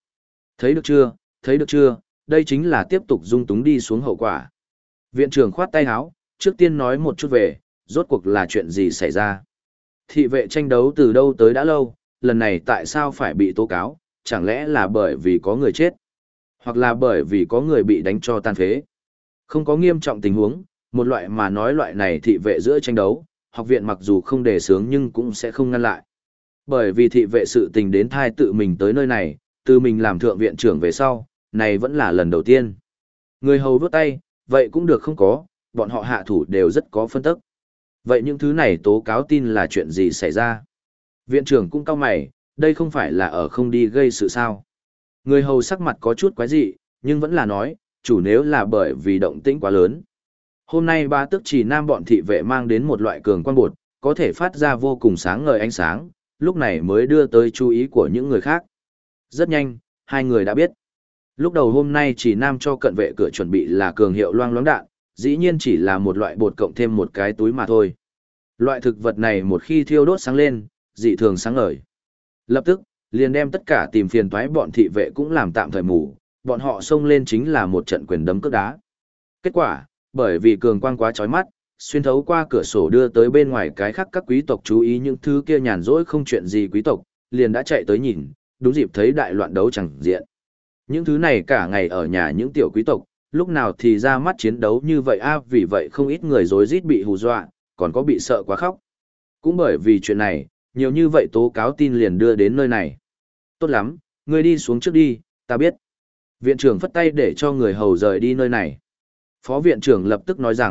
Thấy được chưa, đây chính là tiếp tục dung túng đi xuống hậu quả. Viện trưởng khoát tay áo, trước tiên nói một chút về, rốt cuộc là chuyện gì xảy ra. Thị vệ tranh đấu từ đâu tới đã lâu, lần này tại sao phải bị tố cáo, chẳng lẽ là bởi vì có người chết, hoặc là bởi vì có người bị đánh cho tan phế. Không có nghiêm trọng tình huống, một loại mà nói loại này thị vệ giữa tranh đấu, học viện mặc dù không đề xướng nhưng cũng sẽ không ngăn lại. Bởi vì thị vệ sự tình đến thai tự mình tới nơi này, từ mình làm thượng viện trưởng về sau, này vẫn là lần đầu tiên. Người hầu vuốt tay, vậy cũng được không có, bọn họ hạ thủ đều rất có phân tức. Vậy những thứ này tố cáo tin là chuyện gì xảy ra? Viện trưởng cũng cau mày, đây không phải là ở không đi gây sự sao? Người hầu sắc mặt có chút quái dị, nhưng vẫn là nói, chủ nếu là bởi vì động tĩnh quá lớn. Hôm nay ba tước Trì Nam bọn thị vệ mang đến một loại cường quang bột, có thể phát ra vô cùng sáng ngời ánh sáng, lúc này mới đưa tới chú ý của những người khác. Rất nhanh, hai người đã biết. Lúc đầu hôm nay Trì Nam cho cận vệ cửa chuẩn bị là cường hiệu loang loáng đạn, dĩ nhiên chỉ là một loại bột cộng thêm một cái túi mà thôi. Loại thực vật này một khi thiêu đốt sáng lên, dị thường sáng ngời. Lập tức, liền đem tất cả tìm phiền toái bọn thị vệ cũng làm tạm thời mù, bọn họ xông lên chính là một trận quyền đấm cước đá. Kết quả, bởi vì cường quang quá chói mắt, xuyên thấu qua cửa sổ đưa tới bên ngoài cái khác các quý tộc chú ý những thứ kia nhàn rỗi không chuyện gì quý tộc, liền đã chạy tới nhìn, đúng dịp thấy đại loạn đấu chẳng diện. Những thứ này cả ngày ở nhà những tiểu quý tộc, lúc nào thì ra mắt chiến đấu như vậy vì vậy không ít người rối rít bị hù dọa, còn có bị sợ quá khóc. Cũng bởi vì chuyện này, nhiều như vậy tố cáo tin liền đưa đến nơi này. Tốt lắm, ngươi đi xuống trước đi, ta biết. Viện trưởng phất tay để cho người hầu rời đi nơi này. Phó viện trưởng lập tức nói rằng,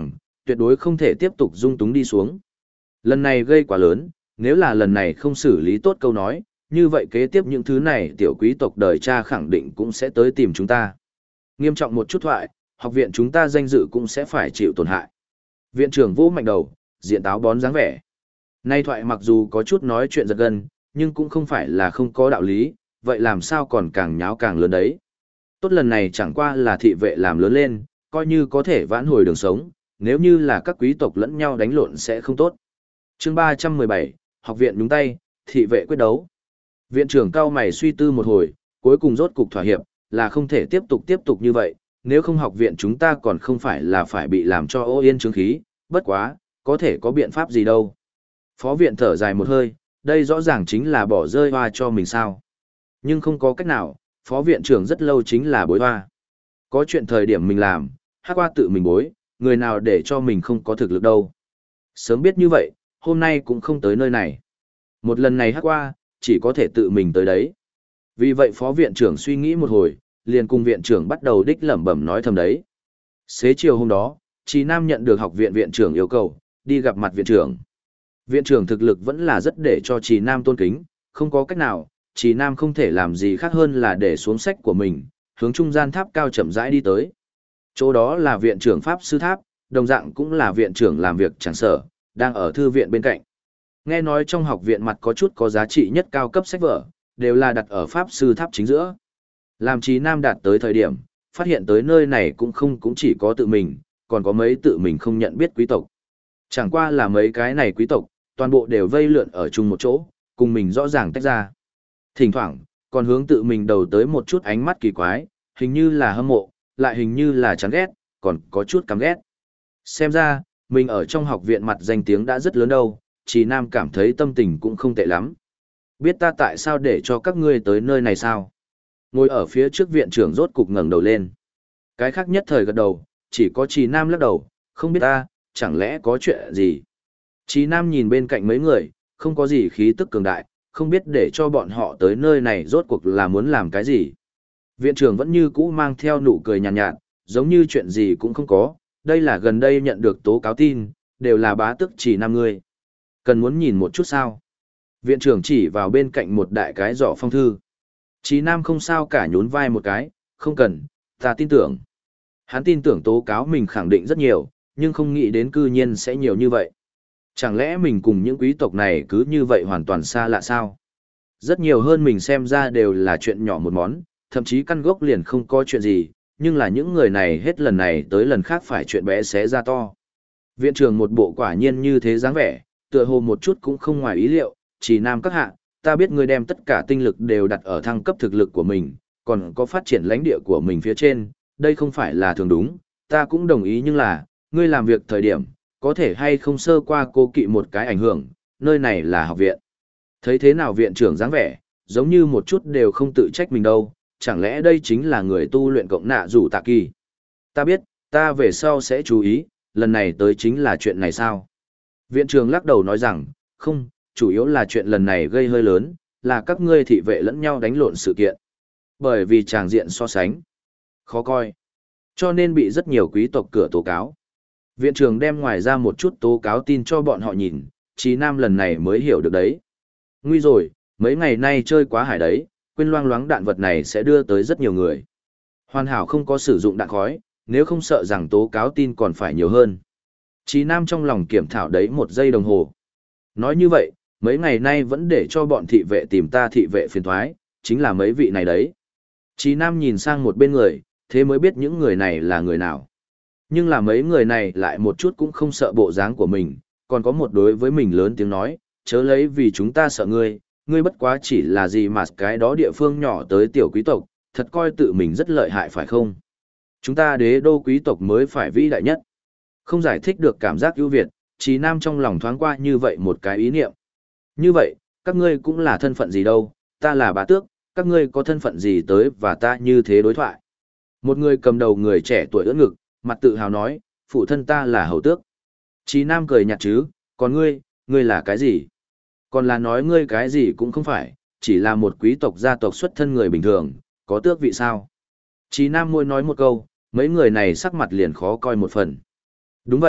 tuyệt đối không thể tiếp tục dung túng đi xuống. Lần này gây quá lớn, nếu là lần này không xử lý tốt câu nói, như vậy kế tiếp những thứ này tiểu quý tộc đời cha khẳng định cũng sẽ tới tìm chúng ta. Nghiêm trọng một chút thoại, học viện chúng ta danh dự cũng sẽ phải chịu tổn hại. Viện trưởng vỗ mạnh đầu, diện táo bón dáng vẻ. Nay thoại mặc dù có chút nói chuyện giật gân, nhưng cũng không phải là không có đạo lý, vậy làm sao còn càng nháo càng lớn đấy. Tốt lần này chẳng qua là thị vệ làm lớn lên, coi như có thể vãn hồi đường sống, nếu như là các quý tộc lẫn nhau đánh lộn sẽ không tốt. Chương 317, học viện nhúng tay, thị vệ quyết đấu. Viện trưởng cao mày suy tư một hồi, cuối cùng rốt cục thỏa hiệp, là không thể tiếp tục như vậy, nếu không học viện chúng ta còn không phải là phải bị làm cho ô yên chứng khí, bất quá, có thể có biện pháp gì đâu. Phó viện thở dài một hơi, đây rõ ràng chính là bỏ rơi hoa cho mình sao. Nhưng không có cách nào, phó viện trưởng rất lâu chính là bối hoa. Có chuyện thời điểm mình làm, hắc hoa tự mình bối, người nào để cho mình không có thực lực đâu. Sớm biết như vậy, hôm nay cũng không tới nơi này. Một lần này hắc hoa, chỉ có thể tự mình tới đấy. Vì vậy phó viện trưởng suy nghĩ một hồi, liền cùng viện trưởng bắt đầu đích lẩm bẩm nói thầm đấy. Xế chiều hôm đó, Trí Nam nhận được học viện viện trưởng yêu cầu, đi gặp mặt viện trưởng. Viện trưởng thực lực vẫn là rất để cho Trí Nam tôn kính, không có cách nào, Trí Nam không thể làm gì khác hơn là để xuống sách của mình, hướng trung gian tháp cao chậm rãi đi tới. Chỗ đó là viện trưởng Pháp Sư Tháp, đồng dạng cũng là viện trưởng làm việc chẳng sở, đang ở thư viện bên cạnh. Nghe nói trong học viện mặt có chút có giá trị nhất cao cấp sách vở, đều là đặt ở Pháp Sư Tháp chính giữa. Làm Trí Nam đạt tới thời điểm, phát hiện tới nơi này cũng chỉ có tự mình, còn có mấy tự mình không nhận biết quý tộc. Chẳng qua là mấy cái này quý tộc, toàn bộ đều vây lượn ở chung một chỗ, cùng mình rõ ràng tách ra. Thỉnh thoảng, còn hướng tự mình đầu tới một chút ánh mắt kỳ quái, hình như là hâm mộ, lại hình như là chán ghét, còn có chút căm ghét. Xem ra, mình ở trong học viện mặt danh tiếng đã rất lớn đâu, Trí Nam cảm thấy tâm tình cũng không tệ lắm. Biết ta tại sao để cho các ngươi tới nơi này sao? Ngồi ở phía trước viện trưởng rốt cục ngẩng đầu lên. Cái khác nhất thời gật đầu, chỉ có Trí Nam lắc đầu, không biết ta, chẳng lẽ có chuyện gì? Trí Nam nhìn bên cạnh mấy người, không có gì khí tức cường đại, không biết để cho bọn họ tới nơi này rốt cuộc là muốn làm cái gì. Viện trưởng vẫn như cũ mang theo nụ cười nhàn nhạt, giống như chuyện gì cũng không có, đây là gần đây nhận được tố cáo tin, đều là bá tước Trí Nam ngươi. Cần muốn nhìn một chút sao? Viện trưởng chỉ vào bên cạnh một đại cái giỏ phong thư. Trí Nam không sao cả nhún vai một cái, không cần, ta tin tưởng. Hắn tin tưởng tố cáo mình khẳng định rất nhiều, nhưng không nghĩ đến cư nhiên sẽ nhiều như vậy. Chẳng lẽ mình cùng những quý tộc này cứ như vậy hoàn toàn xa lạ sao? Rất nhiều hơn mình xem ra đều là chuyện nhỏ một món, thậm chí căn gốc liền không có chuyện gì, nhưng là những người này hết lần này tới lần khác phải chuyện bé xé ra to. Viện trưởng một bộ quả nhiên như thế dáng vẻ, tựa hồ một chút cũng không ngoài ý liệu, Chỉ Nam các hạ, ta biết ngươi đem tất cả tinh lực đều đặt ở thăng cấp thực lực của mình, còn có phát triển lãnh địa của mình phía trên, đây không phải là thường đúng, ta cũng đồng ý nhưng là, ngươi làm việc thời điểm, có thể hay không sơ qua cố kỵ một cái ảnh hưởng, nơi này là học viện. Thấy thế nào viện trưởng dáng vẻ, giống như một chút đều không tự trách mình đâu, chẳng lẽ đây chính là người tu luyện cộng nạ rủ tạ kỳ. Ta biết, ta về sau sẽ chú ý, lần này tới chính là chuyện này sao? Viện trưởng lắc đầu nói rằng, không, chủ yếu là chuyện lần này gây hơi lớn, là các ngươi thị vệ lẫn nhau đánh lộn sự kiện. Bởi vì tràng diện so sánh khó coi, cho nên bị rất nhiều quý tộc cửa tố cáo. Viện trưởng đem ngoài ra một chút tố cáo tin cho bọn họ nhìn, Trí Nam lần này mới hiểu được đấy. Nguy rồi, mấy ngày nay chơi quá hải đấy, quên loang loáng đạn vật này sẽ đưa tới rất nhiều người. Hoàn hảo không có sử dụng đạn khói, nếu không sợ rằng tố cáo tin còn phải nhiều hơn. Trí Nam trong lòng kiểm thảo đấy 1 giây đồng hồ. Nói như vậy, mấy ngày nay vẫn để cho bọn thị vệ tìm ta thị vệ phiền thoái, chính là mấy vị này đấy. Trí Nam nhìn sang một bên người, thế mới biết những người này là người nào. Nhưng là mấy người này lại một chút cũng không sợ bộ dáng của mình, còn có một đối với mình lớn tiếng nói, chớ lấy vì chúng ta sợ ngươi, ngươi bất quá chỉ là gì mà cái đó địa phương nhỏ tới tiểu quý tộc, thật coi tự mình rất lợi hại phải không? Chúng ta đế đô quý tộc mới phải vĩ đại nhất. Không giải thích được cảm giác ưu việt, Trí Nam trong lòng thoáng qua như vậy một cái ý niệm. Như vậy, các ngươi cũng là thân phận gì đâu, ta là bá tước, các ngươi có thân phận gì tới và ta như thế đối thoại. Một người cầm đầu người trẻ tuổi ưỡn ngực, mặt tự hào nói, phụ thân ta là hầu tước. Trí Nam cười nhạt chứ, còn ngươi là cái gì? Còn là nói ngươi cái gì cũng không phải, chỉ là một quý tộc gia tộc xuất thân người bình thường, có tước vị sao? Trí Nam môi nói một câu, mấy người này sắc mặt liền khó coi một phần. Đúng vậy,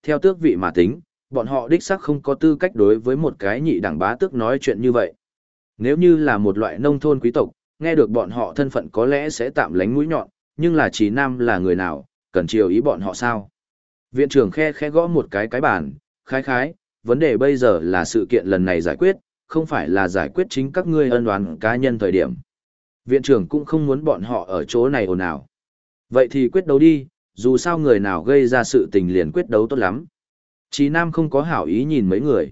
theo tước vị mà tính, bọn họ đích xác không có tư cách đối với một cái nhị đẳng bá tước nói chuyện như vậy. Nếu như là một loại nông thôn quý tộc, nghe được bọn họ thân phận có lẽ sẽ tạm lánh mũi nhọn, nhưng là Trí Nam là người nào, cần chiều ý bọn họ sao? Viện trưởng khe khẽ gõ một cái bàn, khái, vấn đề bây giờ là sự kiện lần này giải quyết, không phải là giải quyết chính các ngươi ân oán cá nhân thời điểm. Viện trưởng cũng không muốn bọn họ ở chỗ này ồn ào. Vậy thì quyết đấu đi, dù sao người nào gây ra sự tình liền quyết đấu tốt lắm. Chí Nam không có hảo ý nhìn mấy người.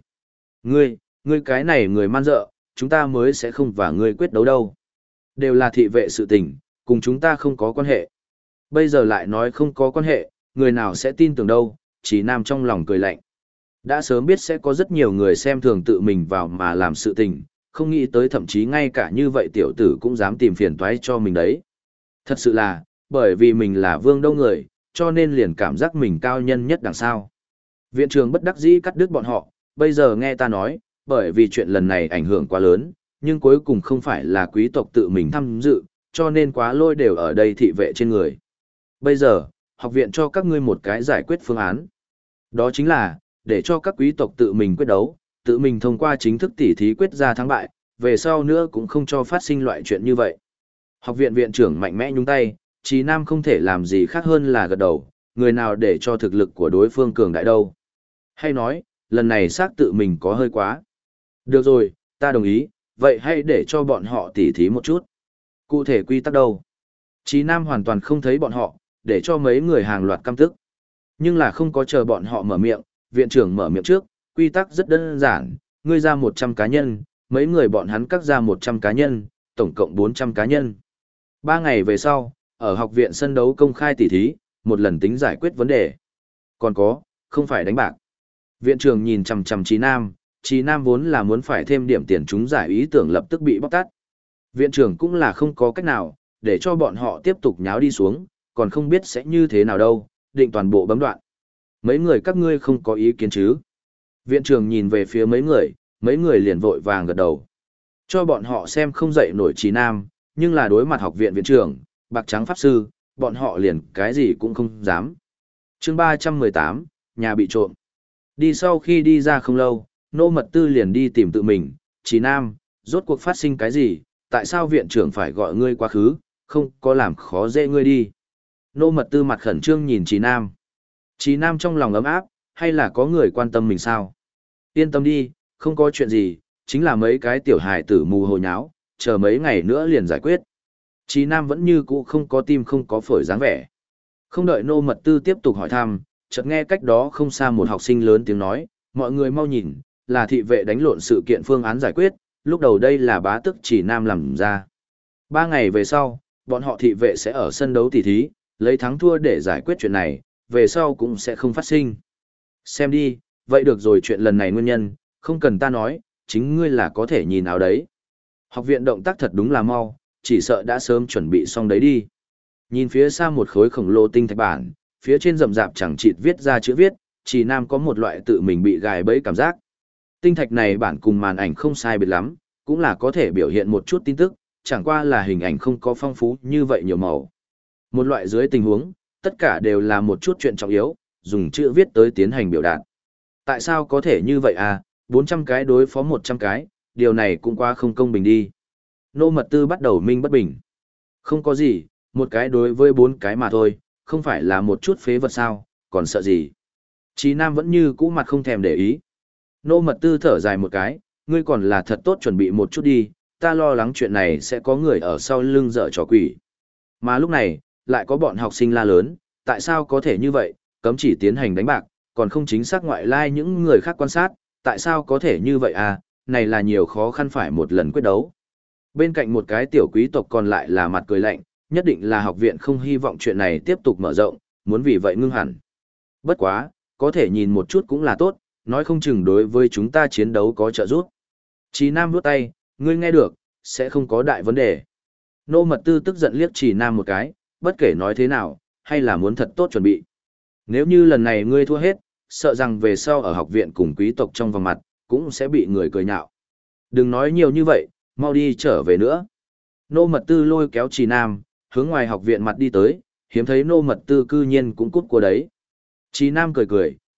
Ngươi cái này người man dợ, chúng ta mới sẽ không và ngươi quyết đấu đâu. Đều là thị vệ sự tình, cùng chúng ta không có quan hệ. Bây giờ lại nói không có quan hệ, người nào sẽ tin tưởng đâu, Chí Nam trong lòng cười lạnh. Đã sớm biết sẽ có rất nhiều người xem thường tự mình vào mà làm sự tình, không nghĩ tới thậm chí ngay cả như vậy tiểu tử cũng dám tìm phiền toái cho mình đấy. Thật sự là, bởi vì mình là vương đâu người, cho nên liền cảm giác mình cao nhân nhất đằng sau. Viện trưởng bất đắc dĩ cắt đứt bọn họ, bây giờ nghe ta nói, bởi vì chuyện lần này ảnh hưởng quá lớn, nhưng cuối cùng không phải là quý tộc tự mình tham dự, cho nên quá lôi đều ở đây thị vệ trên người. Bây giờ, học viện cho các ngươi một cái giải quyết phương án. Đó chính là, để cho các quý tộc tự mình quyết đấu, tự mình thông qua chính thức tỉ thí quyết ra thắng bại, về sau nữa cũng không cho phát sinh loại chuyện như vậy. Học viện viện trưởng mạnh mẽ nhúng tay, Chí Nam không thể làm gì khác hơn là gật đầu, người nào để cho thực lực của đối phương cường đại đâu. Hay nói, lần này xác tự mình có hơi quá. Được rồi, ta đồng ý, vậy hãy để cho bọn họ tỉ thí một chút. Cụ thể quy tắc đâu? Chí Nam hoàn toàn không thấy bọn họ, để cho mấy người hàng loạt căm tức. Nhưng là không có chờ bọn họ mở miệng, viện trưởng mở miệng trước, quy tắc rất đơn giản, ngươi ra 100 cá nhân, mấy người bọn hắn cắt ra 100 cá nhân, tổng cộng 400 cá nhân. 3 ngày về sau, ở học viện sân đấu công khai tỉ thí, một lần tính giải quyết vấn đề. Còn có, không phải đánh bạc. Viện trưởng nhìn chằm chằm Chí Nam vốn là muốn phải thêm điểm tiền trúng giải ý tưởng lập tức bị bóc tát. Viện trưởng cũng là không có cách nào, để cho bọn họ tiếp tục nháo đi xuống, còn không biết sẽ như thế nào đâu, định toàn bộ bấm đoạn. Mấy người các ngươi không có ý kiến chứ? Viện trưởng nhìn về phía mấy người liền vội vàng gật đầu. Cho bọn họ xem không dậy nổi Chí Nam, nhưng là đối mặt học viện viện trưởng, bạc trắng pháp sư, bọn họ liền cái gì cũng không dám. Chương 318, nhà bị trộm. Đi sau khi đi ra không lâu, Nô Mật Tư liền đi tìm tự mình, Chí Nam, rốt cuộc phát sinh cái gì, tại sao viện trưởng phải gọi ngươi quá khứ, không có làm khó dễ ngươi đi. Nô Mật Tư mặt khẩn trương nhìn Chí Nam. Chí Nam trong lòng ấm áp, hay là có người quan tâm mình sao? Yên tâm đi, không có chuyện gì, chính là mấy cái tiểu hài tử mù hồ nháo, chờ mấy ngày nữa liền giải quyết. Chí Nam vẫn như cũ không có tim không có phổi dáng vẻ. Không đợi Nô Mật Tư tiếp tục hỏi thăm, chợt nghe cách đó không xa một học sinh lớn tiếng nói, mọi người mau nhìn, là thị vệ đánh lộn sự kiện phương án giải quyết, lúc đầu đây là bá tước Chỉ Nam làm ra. 3 ngày về sau, bọn họ thị vệ sẽ ở sân đấu tỉ thí, lấy thắng thua để giải quyết chuyện này, về sau cũng sẽ không phát sinh. Xem đi, vậy được rồi, chuyện lần này nguyên nhân, không cần ta nói, chính ngươi là có thể nhìn áo đấy. Học viện động tác thật đúng là mau, chỉ sợ đã sớm chuẩn bị xong đấy đi. Nhìn phía xa một khối khổng lồ tinh thạch bản, phía trên rậm rạp chẳng chịt viết ra chữ viết, Chỉ Nam có một loại tự mình bị gài bẫy cảm giác. Tinh thạch này bản cùng màn ảnh không sai biệt lắm, cũng là có thể biểu hiện một chút tin tức, chẳng qua là hình ảnh không có phong phú như vậy nhiều màu. Một loại dưới tình huống, tất cả đều là một chút chuyện trọng yếu, dùng chữ viết tới tiến hành biểu đạt. Tại sao có thể như vậy à, 400 cái đối phó 100 cái, điều này cũng quá không công bình đi. Nô Mật Tư bắt đầu minh bất bình. Không có gì, một cái đối với 4 cái mà thôi, không phải là một chút phế vật sao, còn sợ gì. Chí Nam vẫn như cũ mặt không thèm để ý. Nô Mật Tư thở dài một cái, ngươi còn là thật tốt chuẩn bị một chút đi, ta lo lắng chuyện này sẽ có người ở sau lưng dở trò quỷ. Mà lúc này, lại có bọn học sinh la lớn, tại sao có thể như vậy, cấm chỉ tiến hành đánh bạc, còn không chính xác ngoại lai những người khác quan sát, tại sao có thể như vậy à, này là nhiều khó khăn phải một lần quyết đấu. Bên cạnh một cái tiểu quý tộc còn lại là mặt cười lạnh, nhất định là học viện không hy vọng chuyện này tiếp tục mở rộng, muốn vì vậy ngưng hẳn. Bất quá, có thể nhìn một chút cũng là tốt, nói không chừng đối với chúng ta chiến đấu có trợ giúp. Chí Nam vuốt tay, ngươi nghe được, sẽ không có đại vấn đề. Nô Mật Tư tức giận liếc Chí Nam một cái, bất kể nói thế nào, hay là muốn thật tốt chuẩn bị. Nếu như lần này ngươi thua hết, sợ rằng về sau ở học viện cùng quý tộc trong vòng mặt, cũng sẽ bị người cười nhạo. Đừng nói nhiều như vậy, mau đi trở về nữa. Nô Mật Tư lôi kéo Chí Nam, hướng ngoài học viện mặt đi tới, hiếm thấy Nô Mật Tư cư nhiên cũng cút của đấy. Chí Nam cười cười,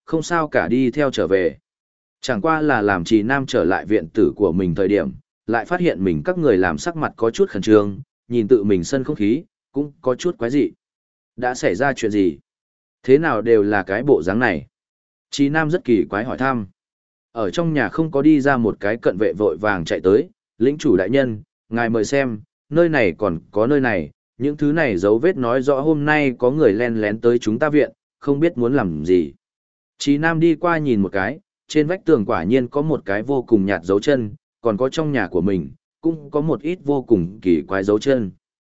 không sao cả đi theo trở về. Chẳng qua là làm Trì Nam trở lại viện tử của mình thời điểm, lại phát hiện mình các người làm sắc mặt có chút khẩn trương, nhìn tự mình sân không khí, cũng có chút quái dị. Đã xảy ra chuyện gì? Thế nào đều là cái bộ dáng này? Trì Nam rất kỳ quái hỏi thăm. Ở trong nhà không có đi ra một cái cận vệ vội vàng chạy tới, lĩnh chủ đại nhân, ngài mời xem, nơi này còn có nơi này, những thứ này dấu vết nói rõ hôm nay có người len lén tới chúng ta viện, không biết muốn làm gì. Trì Nam đi qua nhìn một cái, trên vách tường quả nhiên có một cái vô cùng nhạt dấu chân, còn có trong nhà của mình, cũng có một ít vô cùng kỳ quái dấu chân.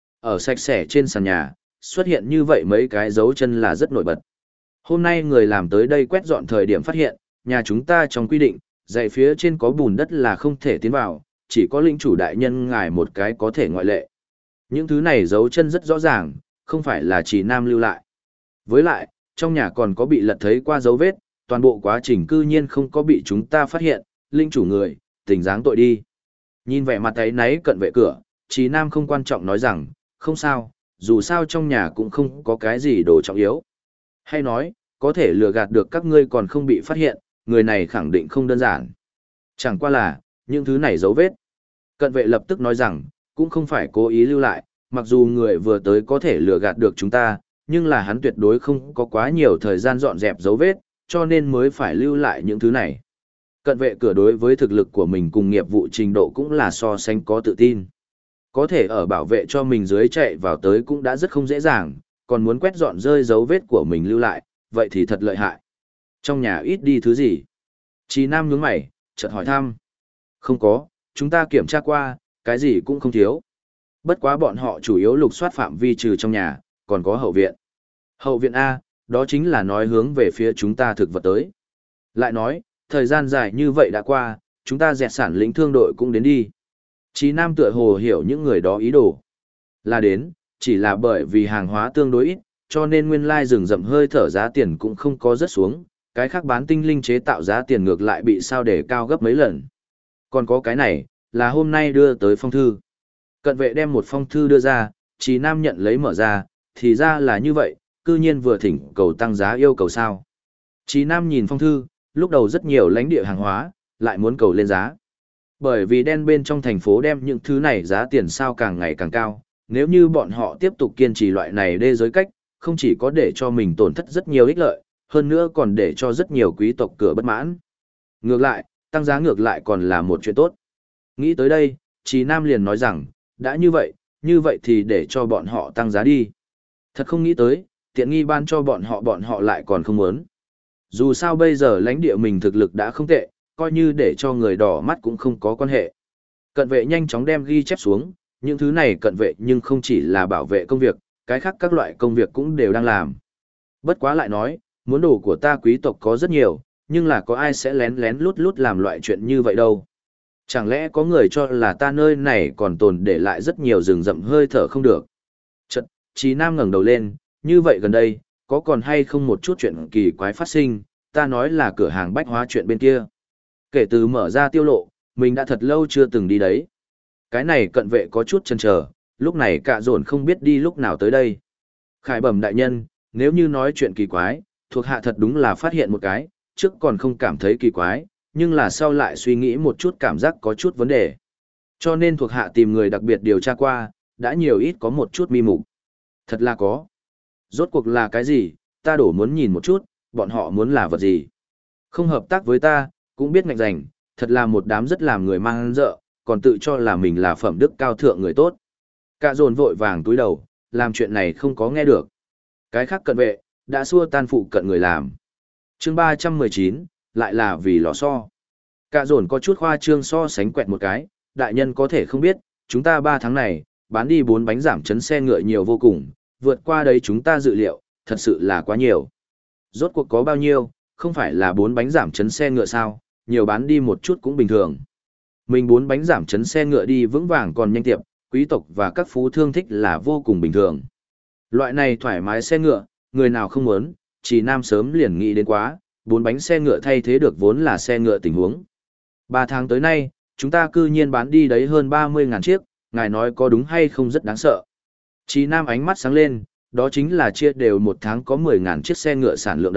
Ở sạch sẽ trên sàn nhà, xuất hiện như vậy mấy cái dấu chân là rất nổi bật. Hôm nay người làm tới đây quét dọn thời điểm phát hiện, nhà chúng ta trong quy định, dãy phía trên có bùn đất là không thể tiến vào, chỉ có lĩnh chủ đại nhân ngài một cái có thể ngoại lệ. Những thứ này dấu chân rất rõ ràng, không phải là chỉ Nam lưu lại. Với lại, trong nhà còn có bị lật thấy qua dấu vết, toàn bộ quá trình cư nhiên không có bị chúng ta phát hiện, linh chủ người, tỉnh dáng tội đi. Nhìn vẻ mặt ấy náy cận vệ cửa, Trí Nam không quan trọng nói rằng, không sao, dù sao trong nhà cũng không có cái gì đồ trọng yếu. Hay nói, có thể lừa gạt được các ngươi còn không bị phát hiện, người này khẳng định không đơn giản. Chẳng qua là, những thứ này dấu vết. Cận vệ lập tức nói rằng, cũng không phải cố ý lưu lại, mặc dù người vừa tới có thể lừa gạt được chúng ta, nhưng là hắn tuyệt đối không có quá nhiều thời gian dọn dẹp dấu vết, cho nên mới phải lưu lại những thứ này. Cận vệ cửa đối với thực lực của mình cùng nghiệp vụ trình độ cũng là so sánh có tự tin. Có thể ở bảo vệ cho mình dưới chạy vào tới cũng đã rất không dễ dàng, còn muốn quét dọn rơi dấu vết của mình lưu lại, vậy thì thật lợi hại. Trong nhà ít đi thứ gì? Chí Nam nhướng mày, chợt hỏi thăm. Không có, chúng ta kiểm tra qua, cái gì cũng không thiếu. Bất quá bọn họ chủ yếu lục soát phạm vi trừ trong nhà, còn có hậu viện. Hậu viện A, đó chính là nói hướng về phía chúng ta thực vật tới. Lại nói, thời gian dài như vậy đã qua, chúng ta dẹt sản lĩnh thương đội cũng đến đi. Chí Nam tựa hồ hiểu những người đó ý đồ. Là đến, chỉ là bởi vì hàng hóa tương đối ít, cho nên nguyên lai rừng rậm hơi thở giá tiền cũng không có rất xuống, cái khác bán tinh linh chế tạo giá tiền ngược lại bị sao để cao gấp mấy lần. Còn có cái này, là hôm nay đưa tới phong thư. Cận vệ đem một phong thư đưa ra, Chí Nam nhận lấy mở ra, thì ra là như vậy, cư nhiên vừa thỉnh cầu tăng giá yêu cầu sao. Chí Nam nhìn phong thư, lúc đầu rất nhiều lãnh địa hàng hóa, lại muốn cầu lên giá. Bởi vì đen bên trong thành phố đem những thứ này giá tiền sao càng ngày càng cao, nếu như bọn họ tiếp tục kiên trì loại này đê giới cách, không chỉ có để cho mình tổn thất rất nhiều ích lợi, hơn nữa còn để cho rất nhiều quý tộc cửa bất mãn. Ngược lại, tăng giá ngược lại còn là một chuyện tốt. Nghĩ tới đây, Chí Nam liền nói rằng, đã như vậy thì để cho bọn họ tăng giá đi. Thật không nghĩ tới, tiện nghi ban cho bọn họ lại còn không muốn. Dù sao bây giờ lãnh địa mình thực lực đã không tệ, coi như để cho người đỏ mắt cũng không có quan hệ. Cận vệ nhanh chóng đem ghi chép xuống, những thứ này cận vệ nhưng không chỉ là bảo vệ công việc, cái khác các loại công việc cũng đều đang làm. Bất quá lại nói, muốn đồ của ta quý tộc có rất nhiều, nhưng là có ai sẽ lén lén lút lút làm loại chuyện như vậy đâu. Chẳng lẽ có người cho là ta nơi này còn tồn để lại rất nhiều rừng rậm hơi thở không được. Chật, Chí Nam ngẩng đầu lên, như vậy gần đây, có còn hay không một chút chuyện kỳ quái phát sinh, ta nói là cửa hàng bách hóa chuyện bên kia. Kể từ mở ra tiêu lộ, mình đã thật lâu chưa từng đi đấy. Cái này cận vệ có chút chần chờ, lúc này cả dồn không biết đi lúc nào tới đây. Khải bẩm đại nhân, nếu như nói chuyện kỳ quái, thuộc hạ thật đúng là phát hiện một cái, trước còn không cảm thấy kỳ quái, nhưng là sau lại suy nghĩ một chút cảm giác có chút vấn đề. Cho nên thuộc hạ tìm người đặc biệt điều tra qua, đã nhiều ít có một chút mi mục. Thật là có. Rốt cuộc là cái gì, ta đổ muốn nhìn một chút, bọn họ muốn là vật gì. Không hợp tác với ta, cũng biết ngạnh rành, thật là một đám rất làm người mang dợ, còn tự cho là mình là phẩm đức cao thượng người tốt. Cả dồn vội vàng túi đầu, làm chuyện này không có nghe được. Cái khác cận vệ, đã xua tan phụ cận người làm. Chương 319, lại là vì lò xo. Cả dồn có chút khoa trương so sánh quẹt một cái, đại nhân có thể không biết, chúng ta 3 tháng này, bán đi 4 bánh giảm chấn xe ngựa nhiều vô cùng, vượt qua đấy chúng ta dự liệu, thật sự là quá nhiều. Rốt cuộc có bao nhiêu, không phải là 4 bánh giảm chấn xe ngựa sao, nhiều bán đi một chút cũng bình thường. Mình 4 bánh giảm chấn xe ngựa đi vững vàng còn nhanh tiệp, quý tộc và các phú thương thích là vô cùng bình thường. Loại này thoải mái xe ngựa, người nào không muốn, chỉ Nam sớm liền nghĩ đến quá, 4 bánh xe ngựa thay thế được vốn là xe ngựa tình huống. 3 tháng tới nay, chúng ta cư nhiên bán đi đấy hơn 30.000 chiếc, ngài nói có đúng hay không rất đáng sợ. Chí Nam ánh mắt sáng lên, đó chính là chia đều một tháng có 10.000 chiếc xe ngựa sản lượng đấy,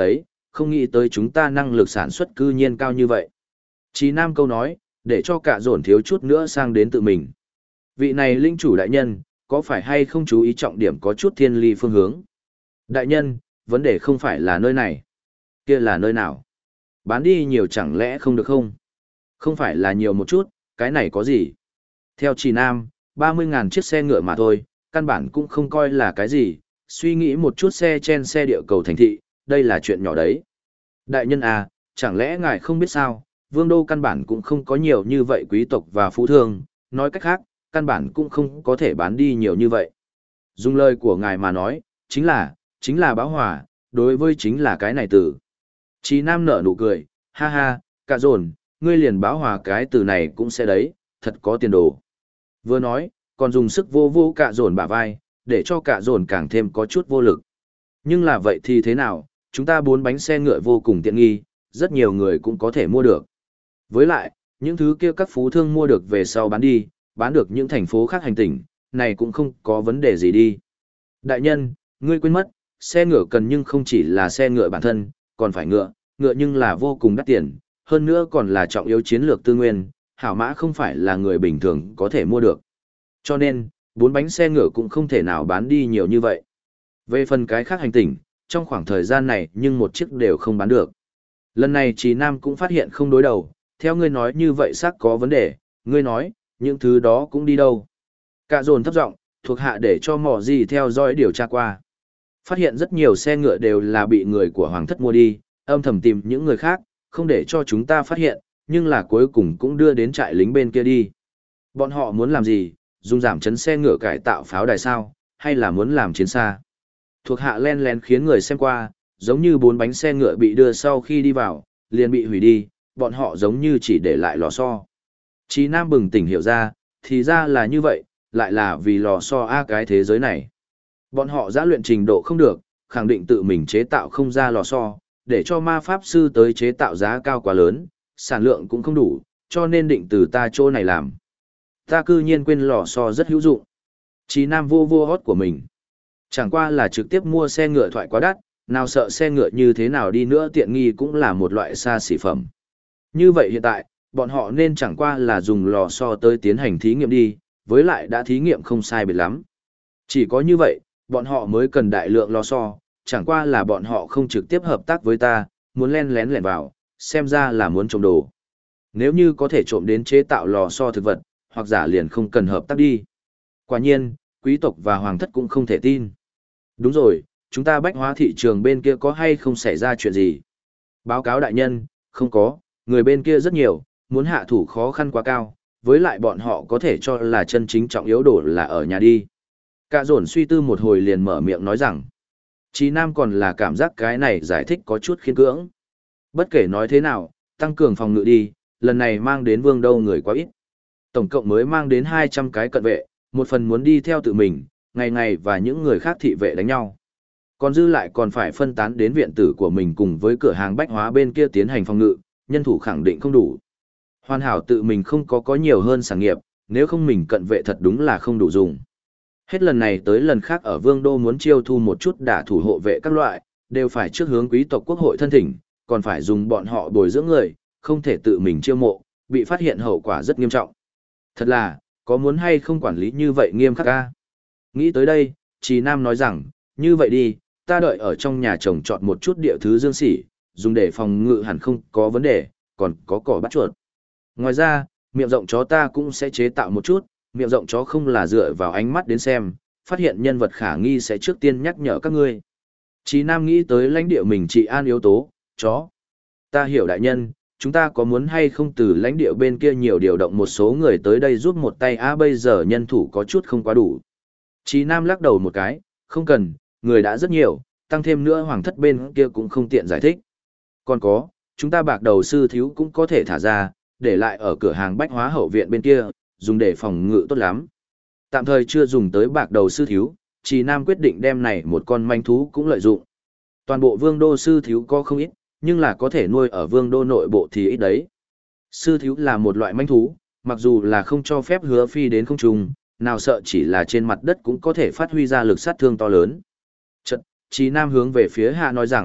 không nghĩ tới chúng ta năng lực sản xuất cư nhiên cao như vậy. Chí Nam câu nói, để cho cả dồn thiếu chút nữa sang đến tự mình. Vị này linh chủ đại nhân, có phải hay không chú ý trọng điểm có chút thiên ly phương hướng? Đại nhân, vấn đề không phải là nơi này. Kia là nơi nào? Bán đi nhiều chẳng lẽ không được không? Không phải là nhiều một chút, cái này có gì? Theo Chí Nam, 30.000 chiếc xe ngựa mà thôi, căn bản cũng không coi là cái gì, suy nghĩ một chút xe chen xe địa cầu thành thị, đây là chuyện nhỏ đấy. Đại nhân à, chẳng lẽ ngài không biết sao, vương đô căn bản cũng không có nhiều như vậy quý tộc và phú thương, nói cách khác, căn bản cũng không có thể bán đi nhiều như vậy. Dùng lời của ngài mà nói, chính là báo hòa, đối với chính là cái này từ. Chí Nam nở nụ cười, ha ha, cả dồn, ngươi liền báo hòa cái từ này cũng sẽ đấy, thật có tiền đồ. Vừa nói, còn dùng sức vô vô cả dồn bả vai, để cho cả dồn càng thêm có chút vô lực. Nhưng là vậy thì thế nào, chúng ta 4 bánh xe ngựa vô cùng tiện nghi, rất nhiều người cũng có thể mua được. Với lại, những thứ kia các phú thương mua được về sau bán đi, bán được những thành phố khác hành tinh, này cũng không có vấn đề gì đi. Đại nhân, ngươi quên mất, xe ngựa cần nhưng không chỉ là xe ngựa bản thân, còn phải ngựa nhưng là vô cùng đắt tiền, hơn nữa còn là trọng yếu chiến lược tư nguyên, hảo mã không phải là người bình thường có thể mua được. Cho nên, 4 bánh xe ngựa cũng không thể nào bán đi nhiều như vậy. Về phần cái khác hành tinh, trong khoảng thời gian này nhưng một chiếc đều không bán được. Lần này Chí Nam cũng phát hiện không đối đầu, theo ngươi nói như vậy xác có vấn đề, ngươi nói, những thứ đó cũng đi đâu. Cả dồn thấp giọng, thuộc hạ để cho mỏ gì theo dõi điều tra qua. Phát hiện rất nhiều xe ngựa đều là bị người của hoàng thất mua đi, âm thầm tìm những người khác, không để cho chúng ta phát hiện, nhưng là cuối cùng cũng đưa đến trại lính bên kia đi. Bọn họ muốn làm gì, dùng giảm chấn xe ngựa cải tạo pháo đài sao, hay là muốn làm chiến xa. Thuộc hạ len lén khiến người xem qua, giống như 4 bánh xe ngựa bị đưa sau khi đi vào, liền bị hủy đi, bọn họ giống như chỉ để lại lò xo. Chí Nam bừng tỉnh hiểu ra, thì ra là như vậy, lại là vì lò xo cái thế giới này. Bọn họ giã luyện trình độ không được, khẳng định tự mình chế tạo không ra lò xo, để cho ma pháp sư tới chế tạo giá cao quá lớn, sản lượng cũng không đủ, cho nên định từ ta chỗ này làm. Ta cư nhiên quên lò xo rất hữu dụng. Chí Nam vô vô hót của mình. Chẳng qua là trực tiếp mua xe ngựa thoại quá đắt, nào sợ xe ngựa như thế nào đi nữa tiện nghi cũng là một loại xa xỉ phẩm. Như vậy hiện tại, bọn họ nên chẳng qua là dùng lò xo tới tiến hành thí nghiệm đi, với lại đã thí nghiệm không sai biệt lắm. Chỉ có như vậy, bọn họ mới cần đại lượng lò xo, chẳng qua là bọn họ không trực tiếp hợp tác với ta, muốn len lén lẻn vào, xem ra là muốn trộm đồ. Nếu như có thể trộm đến chế tạo lò xo thực vật, hoặc giả liền không cần hợp tác đi. Quả nhiên, quý tộc và hoàng thất cũng không thể tin. Đúng rồi, chúng ta bách hóa thị trường bên kia có hay không xảy ra chuyện gì? Báo cáo đại nhân, không có, người bên kia rất nhiều, muốn hạ thủ khó khăn quá cao, với lại bọn họ có thể cho là chân chính trọng yếu đồ là ở nhà đi. Cả dồn suy tư một hồi liền mở miệng nói rằng, Chí Nam còn là cảm giác cái này giải thích có chút khiên cưỡng. Bất kể nói thế nào, tăng cường phòng ngự đi, lần này mang đến vương đô người quá ít. Tổng cộng mới mang đến 200 cái cận vệ, một phần muốn đi theo tự mình, ngày ngày và những người khác thị vệ đánh nhau. Còn dư lại còn phải phân tán đến viện tử của mình cùng với cửa hàng bách hóa bên kia tiến hành phòng ngự, nhân thủ khẳng định không đủ. Hoàn hảo tự mình không có nhiều hơn sản nghiệp, nếu không mình cận vệ thật đúng là không đủ dùng. Hết lần này tới lần khác ở vương đô muốn chiêu thu một chút đả thủ hộ vệ các loại, đều phải trước hướng quý tộc quốc hội thân thỉnh, còn phải dùng bọn họ bồi dưỡng người, không thể tự mình chiêu mộ, bị phát hiện hậu quả rất nghiêm trọng. Thật là, có muốn hay không quản lý như vậy nghiêm khắc ca? Nghĩ tới đây, Chí Nam nói rằng, như vậy đi, ta đợi ở trong nhà trồng trọt một chút địa thứ dương sỉ, dùng để phòng ngự hẳn không có vấn đề, còn có cỏ bắt chuột. Ngoài ra, miệng rộng chó ta cũng sẽ chế tạo một chút, miệng rộng chó không là dựa vào ánh mắt đến xem, phát hiện nhân vật khả nghi sẽ trước tiên nhắc nhở các ngươi. Chí Nam nghĩ tới lãnh địa mình trị an yếu tố, chó. Ta hiểu đại nhân, chúng ta có muốn hay không từ lãnh địa bên kia nhiều điều động một số người tới đây giúp một tay bây giờ nhân thủ có chút không quá đủ. Chí Nam lắc đầu một cái, không cần, người đã rất nhiều, tăng thêm nữa hoàng thất bên kia cũng không tiện giải thích. Còn có, chúng ta bạc đầu sư thiếu cũng có thể thả ra, để lại ở cửa hàng bách hóa hậu viện bên kia, dùng để phòng ngự tốt lắm. Tạm thời chưa dùng tới bạc đầu sư thiếu, Chí Nam quyết định đem này một con manh thú cũng lợi dụng. Toàn bộ vương đô sư thiếu có không ít, nhưng là có thể nuôi ở vương đô nội bộ thì ít đấy. Sư thiếu là một loại manh thú, mặc dù là không cho phép hứa phi đến không trung, nào sợ chỉ là trên mặt đất cũng có thể phát huy ra lực sát thương to lớn. Chợt, Chí Nam hướng về phía hạ nói rằng,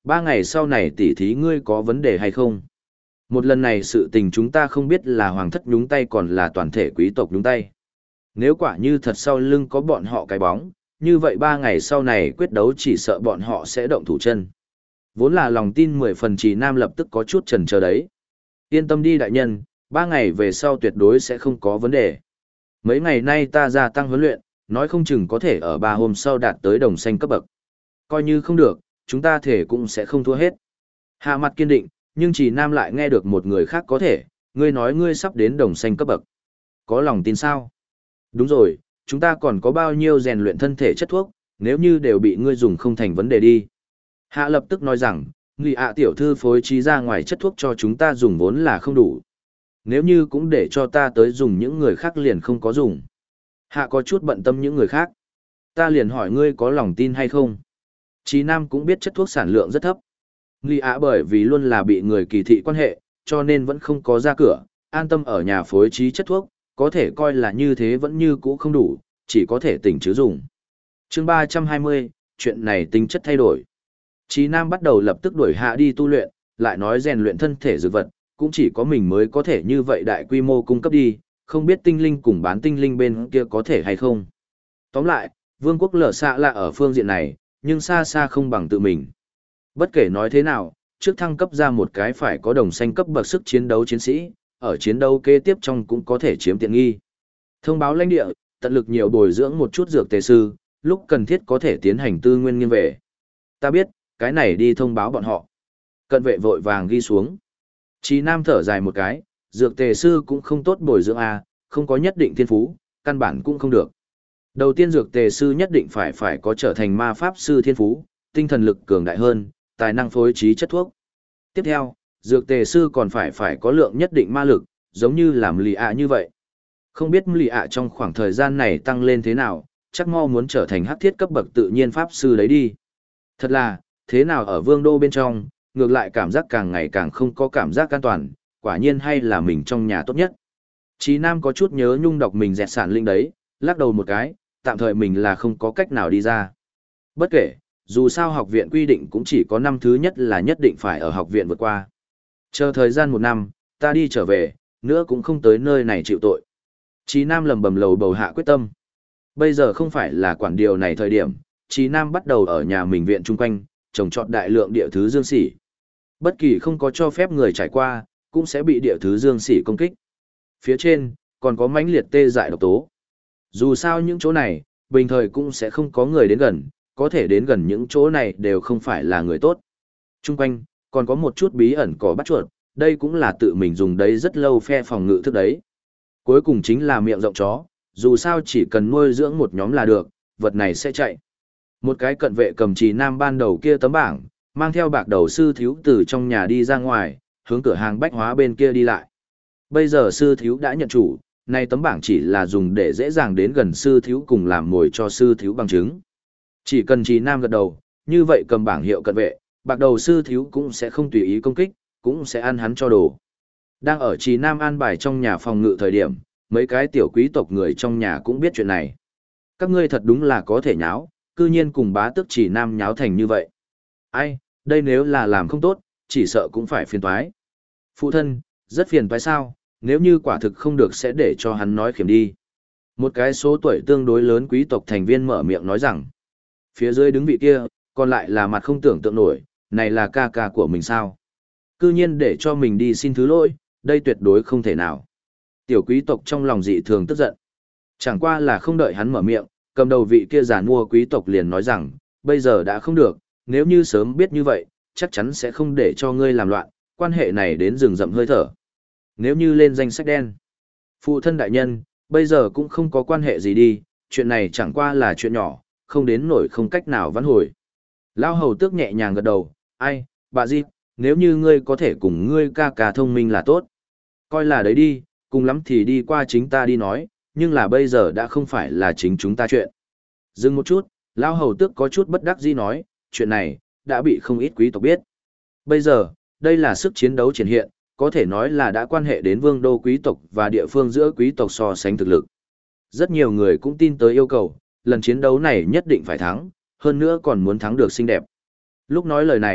3 ngày sau này tỉ thí ngươi có vấn đề hay không? Một lần này sự tình chúng ta không biết là hoàng thất nhúng tay còn là toàn thể quý tộc nhúng tay. Nếu quả như thật sau lưng có bọn họ cái bóng, như vậy 3 ngày sau này quyết đấu chỉ sợ bọn họ sẽ động thủ chân. Vốn là lòng tin 10 phần Trì Nam lập tức có chút chần chờ đấy. Yên tâm đi đại nhân, 3 ngày về sau tuyệt đối sẽ không có vấn đề. Mấy ngày nay ta gia tăng huấn luyện, nói không chừng có thể ở 3 hôm sau đạt tới đồng xanh cấp bậc. Coi như không được, chúng ta thể cũng sẽ không thua hết. Hạ mặt kiên định, nhưng Trì Nam lại nghe được một người khác có thể, ngươi nói ngươi sắp đến đồng xanh cấp bậc. Có lòng tin sao? Đúng rồi, chúng ta còn có bao nhiêu rèn luyện thân thể chất thuốc, nếu như đều bị ngươi dùng không thành vấn đề đi. Hạ lập tức nói rằng, người ạ tiểu thư phối trí ra ngoài chất thuốc cho chúng ta dùng vốn là không đủ. Nếu như cũng để cho ta tới dùng những người khác liền không có dùng. Hạ có chút bận tâm những người khác. Ta liền hỏi ngươi có lòng tin hay không? Chí Nam cũng biết chất thuốc sản lượng rất thấp. Người ạ bởi vì luôn là bị người kỳ thị quan hệ, cho nên vẫn không có ra cửa, an tâm ở nhà phối trí chất thuốc, có thể coi là như thế vẫn như cũ không đủ, chỉ có thể tỉnh chứ dùng. Chương 320, chuyện này tính chất thay đổi. Chí Nam bắt đầu lập tức đuổi Hạ đi tu luyện, lại nói rèn luyện thân thể dược vật, cũng chỉ có mình mới có thể như vậy đại quy mô cung cấp đi, không biết tinh linh cùng bán tinh linh bên kia có thể hay không. Tóm lại, vương quốc lở xạ là ở phương diện này, nhưng xa xa không bằng tự mình. Bất kể nói thế nào, trước thăng cấp ra một cái phải có đồng xanh cấp bậc sức chiến đấu chiến sĩ, ở chiến đấu kế tiếp trong cũng có thể chiếm tiện nghi. Thông báo lãnh địa, tận lực nhiều bồi dưỡng một chút dược tề sư, lúc cần thiết có thể tiến hành tư nguyên nghiêng về. Ta biết, cái này đi thông báo bọn họ. Cận vệ vội vàng ghi xuống. Chí Nam thở dài một cái, dược tề sư cũng không tốt bồi dưỡng a, không có nhất định thiên phú, căn bản cũng không được. Đầu tiên dược tề sư nhất định phải có trở thành ma pháp sư thiên phú, tinh thần lực cường đại hơn, tài năng phối trí chất thuốc. Tiếp theo, dược tề sư còn phải có lượng nhất định ma lực, giống như làm lì ạ như vậy. Không biết lì ạ trong khoảng thời gian này tăng lên thế nào, chắc mo muốn trở thành hắc thiết cấp bậc tự nhiên pháp sư đấy đi. Thật là, thế nào ở vương đô bên trong, ngược lại cảm giác càng ngày càng không có cảm giác an toàn, quả nhiên hay là mình trong nhà tốt nhất. Chí Nam có chút nhớ nhung đọc mình dẹt sản linh đấy, lắc đầu một cái, tạm thời mình là không có cách nào đi ra. Bất kể, dù sao học viện quy định cũng chỉ có năm thứ nhất là nhất định phải ở học viện vượt qua. Chờ thời gian 1 năm, ta đi trở về, nữa cũng không tới nơi này chịu tội. Chí Nam lầm bầm lầu bầu hạ quyết tâm. Bây giờ không phải là quản điều này thời điểm, Chí Nam bắt đầu ở nhà mình viện chung quanh, trồng trọt đại lượng địa thứ dương sỉ. Bất kỳ không có cho phép người trải qua, cũng sẽ bị địa thứ dương sỉ công kích. Phía trên, còn có mãnh liệt tê dại độc tố. Dù sao những chỗ này, bình thời cũng sẽ không có người đến gần, có thể đến gần những chỗ này đều không phải là người tốt. Trung quanh, còn có một chút bí ẩn cỏ bắt chuột, đây cũng là tự mình dùng đấy rất lâu phe phòng ngự thức đấy. Cuối cùng chính là miệng rộng chó, dù sao chỉ cần nuôi dưỡng một nhóm là được, vật này sẽ chạy. Một cái cận vệ cầm Trì Nam ban đầu kia tấm bảng, mang theo bạc đầu sư thiếu từ trong nhà đi ra ngoài, hướng cửa hàng bách hóa bên kia đi lại. Bây giờ sư thiếu đã nhận chủ, nay tấm bảng chỉ là dùng để dễ dàng đến gần sư thiếu cùng làm mồi cho sư thiếu bằng chứng. Chỉ cần Trì Nam gật đầu, như vậy cầm bảng hiệu cận vệ, bạc đầu sư thiếu cũng sẽ không tùy ý công kích, cũng sẽ ăn hắn cho đồ. Đang ở Trì Nam an bài trong nhà phòng ngự thời điểm, mấy cái tiểu quý tộc người trong nhà cũng biết chuyện này. Các ngươi thật đúng là có thể nháo, cư nhiên cùng bá tước Trì Nam nháo thành như vậy. Ai, đây nếu là làm không tốt, chỉ sợ cũng phải phiền toái. Phụ thân, rất phiền toái sao, nếu như quả thực không được sẽ để cho hắn nói khiểm đi. Một cái số tuổi tương đối lớn quý tộc thành viên mở miệng nói rằng, phía dưới đứng vị kia, còn lại là mặt không tưởng tượng nổi, này là ca ca của mình sao. Cư nhiên để cho mình đi xin thứ lỗi, đây tuyệt đối không thể nào. Tiểu quý tộc trong lòng dị thường tức giận. Chẳng qua là không đợi hắn mở miệng, cầm đầu vị kia giàn mua quý tộc liền nói rằng, bây giờ đã không được, nếu như sớm biết như vậy, chắc chắn sẽ không để cho ngươi làm loạn, quan hệ này đến rừng rậm hơi thở. Nếu như lên danh sách đen, phụ thân đại nhân, bây giờ cũng không có quan hệ gì đi, chuyện này chẳng qua là chuyện nhỏ, không đến nổi không cách nào vãn hồi. Lao hầu tước nhẹ nhàng gật đầu, ai, bà Di, nếu như ngươi có thể cùng ngươi ca ca thông minh là tốt. Coi là đấy đi, cùng lắm thì đi qua chính ta đi nói, nhưng là bây giờ đã không phải là chính chúng ta chuyện. Dừng một chút, Lao hầu tước có chút bất đắc dĩ nói, chuyện này, đã bị không ít quý tộc biết. Bây giờ, đây là sức chiến đấu triển hiện, có thể nói là đã quan hệ đến vương đô quý tộc và địa phương giữa quý tộc so sánh thực lực. Rất nhiều người cũng tin tới yêu cầu, lần chiến đấu này nhất định phải thắng, hơn nữa còn muốn thắng được xinh đẹp. Lúc nói lời này,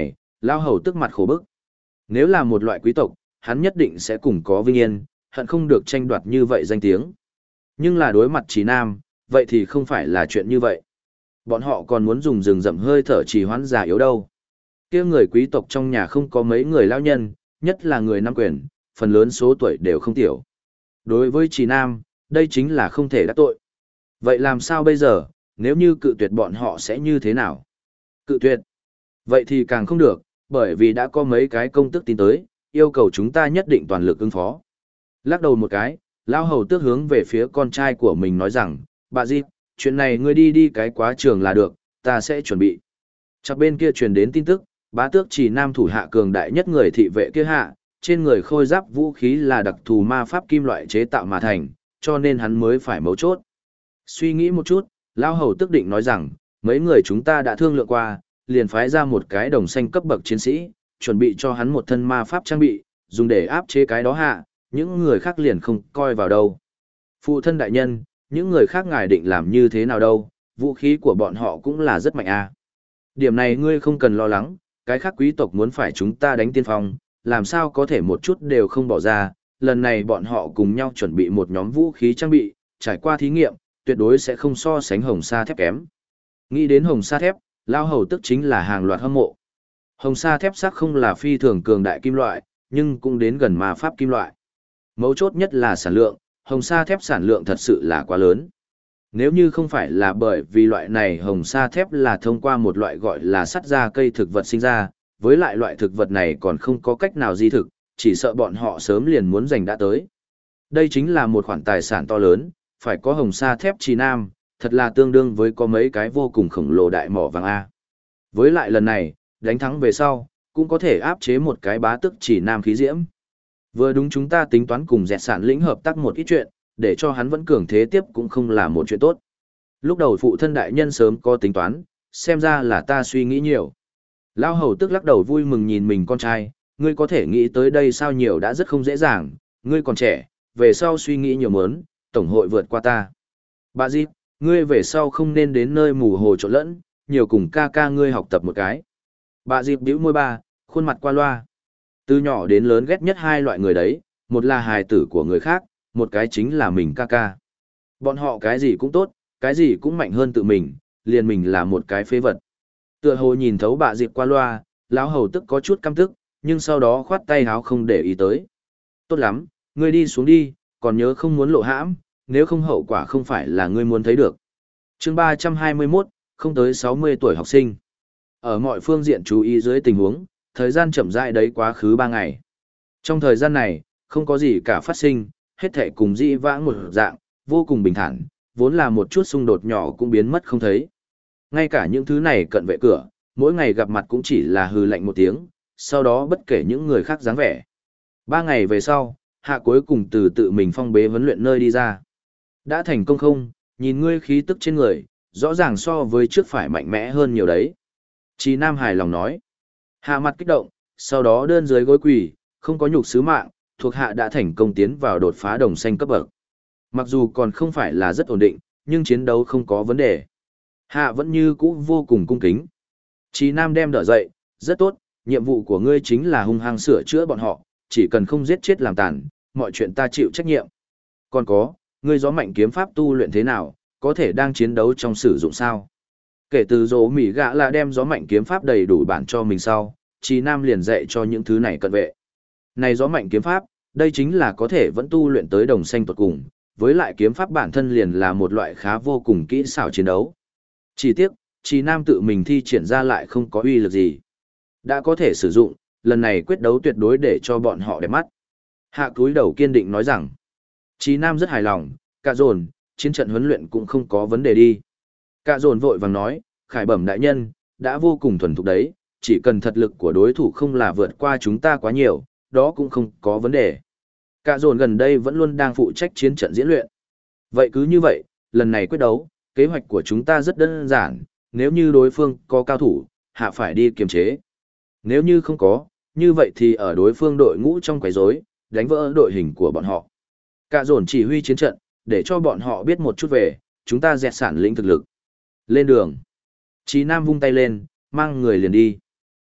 Lao hầu tức mặt khổ bức. Nếu là một loại quý tộc, hắn nhất định sẽ cùng có vinh yên, hận không được tranh đoạt như vậy danh tiếng. Nhưng là đối mặt Trì Nam, vậy thì không phải là chuyện như vậy. Bọn họ còn muốn dùng rừng rậm hơi thở trì hoãn già yếu đâu. Kia người quý tộc trong nhà không có mấy người lao nhân, nhất là người nắm quyền, phần lớn số tuổi đều không tiểu. Đối với Trì Nam, đây chính là không thể đắc tội. Vậy làm sao bây giờ, nếu như cự tuyệt bọn họ sẽ như thế nào? Cự tuyệt. Vậy thì càng không được, bởi vì đã có mấy cái công tức tin tới, yêu cầu chúng ta nhất định toàn lực ứng phó. Lắc đầu một cái, lao hầu tước hướng về phía con trai của mình nói rằng, bà Di, chuyện này ngươi đi đi cái quá trường là được, ta sẽ chuẩn bị. Chắc bên kia truyền đến tin tức, bá tước Trì Nam thủ hạ cường đại nhất người thị vệ kia hạ, trên người khôi giáp vũ khí là đặc thù ma pháp kim loại chế tạo mà thành, cho nên hắn mới phải mấu chốt. Suy nghĩ một chút, lao hầu tức định nói rằng, mấy người chúng ta đã thương lượng qua, liền phái ra một cái đồng xanh cấp bậc chiến sĩ, chuẩn bị cho hắn một thân ma pháp trang bị, dùng để áp chế cái đó hạ, những người khác liền không coi vào đâu. Phụ thân đại nhân, những người khác ngài định làm như thế nào đâu, vũ khí của bọn họ cũng là rất mạnh a. Điểm này ngươi không cần lo lắng, cái khác quý tộc muốn phải chúng ta đánh tiên phong, làm sao có thể một chút đều không bỏ ra, lần này bọn họ cùng nhau chuẩn bị một nhóm vũ khí trang bị, trải qua thí nghiệm, tuyệt đối sẽ không so sánh hồng sa thép kém. Nghĩ đến hồng sa thép, lao hầu tức chính là hàng loạt hâm mộ. Hồng sa thép sắc không là phi thường cường đại kim loại, nhưng cũng đến gần ma pháp kim loại. Mấu chốt nhất là sản lượng, hồng sa thép sản lượng thật sự là quá lớn. Nếu như không phải là bởi vì loại này hồng sa thép là thông qua một loại gọi là sắt ra cây thực vật sinh ra, với lại loại thực vật này còn không có cách nào di thực, chỉ sợ bọn họ sớm liền muốn giành đã tới. Đây chính là một khoản tài sản to lớn, phải có hồng sa thép Trì Nam, thật là tương đương với có mấy cái vô cùng khổng lồ đại mỏ vàng A. Với lại lần này, đánh thắng về sau, cũng có thể áp chế một cái bá tức Trì Nam khí diễm. Vừa đúng chúng ta tính toán cùng dẹt sản lĩnh hợp tác một ít chuyện, để cho hắn vẫn cường thế tiếp cũng không là một chuyện tốt. Lúc đầu phụ thân đại nhân sớm có tính toán, xem ra là ta suy nghĩ nhiều. Lao hầu tức lắc đầu vui mừng nhìn mình con trai, ngươi có thể nghĩ tới đây sao nhiều đã rất không dễ dàng, ngươi còn trẻ, về sau suy nghĩ nhiều mớn, tổng hội vượt qua ta. Bà Di, ngươi về sau không nên đến nơi mù hồ trộn lẫn, nhiều cùng ca ca ngươi học tập một cái. Bà Di bĩu môi ba, khuôn mặt qua loa. Từ nhỏ đến lớn ghét nhất hai loại người đấy, một là hài tử của người khác, một cái chính là mình ca ca. Bọn họ cái gì cũng tốt, cái gì cũng mạnh hơn tự mình, liền mình là một cái phế vật. Tựa hồ nhìn thấu bà Diệp qua loa, lão hầu tức có chút căm tức, nhưng sau đó khoát tay háo không để ý tới. Tốt lắm, ngươi đi xuống đi, còn nhớ không muốn lộ hãm, nếu không hậu quả không phải là ngươi muốn thấy được. Chương 321, không tới 60 tuổi học sinh. Ở mọi phương diện chú ý dưới tình huống, thời gian chậm rãi đấy quá khứ 3 ngày. Trong thời gian này, không có gì cả phát sinh, hết thảy cùng dĩ vãng một dạng, vô cùng bình thản, vốn là một chút xung đột nhỏ cũng biến mất không thấy. Ngay cả những thứ này cận vệ cửa, mỗi ngày gặp mặt cũng chỉ là hừ lạnh một tiếng, sau đó bất kể những người khác dáng vẻ. 3 ngày về sau, hạ cuối cùng từ tự mình phong bế huấn luyện nơi đi ra. Đã thành công không, nhìn ngươi khí tức trên người, rõ ràng so với trước phải mạnh mẽ hơn nhiều đấy. Chí Nam hài lòng nói. Hạ mặt kích động, sau đó đơn dưới gối quỳ, không có nhục sứ mạng, thuộc hạ đã thành công tiến vào đột phá đồng xanh cấp bậc. Mặc dù còn không phải là rất ổn định, nhưng chiến đấu không có vấn đề. Hạ vẫn như cũ vô cùng cung kính. Chí Nam đem đỡ dậy, rất tốt, nhiệm vụ của ngươi chính là hung hăng sửa chữa bọn họ, chỉ cần không giết chết làm tàn, mọi chuyện ta chịu trách nhiệm. Còn có, ngươi gió mạnh kiếm pháp tu luyện thế nào, có thể đang chiến đấu trong sử dụng sao? Kể từ dỗ mỉ gã là đem gió mạnh kiếm pháp đầy đủ bản cho mình sau, Chí Nam liền dạy cho những thứ này cận vệ. Này gió mạnh kiếm pháp, đây chính là có thể vẫn tu luyện tới đồng xanh tuột cùng, với lại kiếm pháp bản thân liền là một loại khá vô cùng kỹ xảo chiến đấu. Chỉ tiếc, Chí Nam tự mình thi triển ra lại không có uy lực gì. Đã có thể sử dụng, lần này quyết đấu tuyệt đối để cho bọn họ đẹp mắt. Hạ cúi đầu kiên định nói rằng, Chí Nam rất hài lòng, cả dồn, chiến trận huấn luyện cũng không có vấn đề đi. Cả dồn vội vàng nói, Khải Bẩm đại nhân, đã vô cùng thuần thục đấy, chỉ cần thật lực của đối thủ không là vượt qua chúng ta quá nhiều, đó cũng không có vấn đề. Cả dồn gần đây vẫn luôn đang phụ trách chiến trận diễn luyện. Vậy cứ như vậy, lần này quyết đấu, kế hoạch của chúng ta rất đơn giản, nếu như đối phương có cao thủ, hạ phải đi kiềm chế. Nếu như không có, như vậy thì ở đối phương đội ngũ trong quấy rối, đánh vỡ đội hình của bọn họ. Cả dồn chỉ huy chiến trận, để cho bọn họ biết một chút về, chúng ta dẹt sản lĩnh thực lực. Lên đường. Chí Nam vung tay lên, mang người liền đi.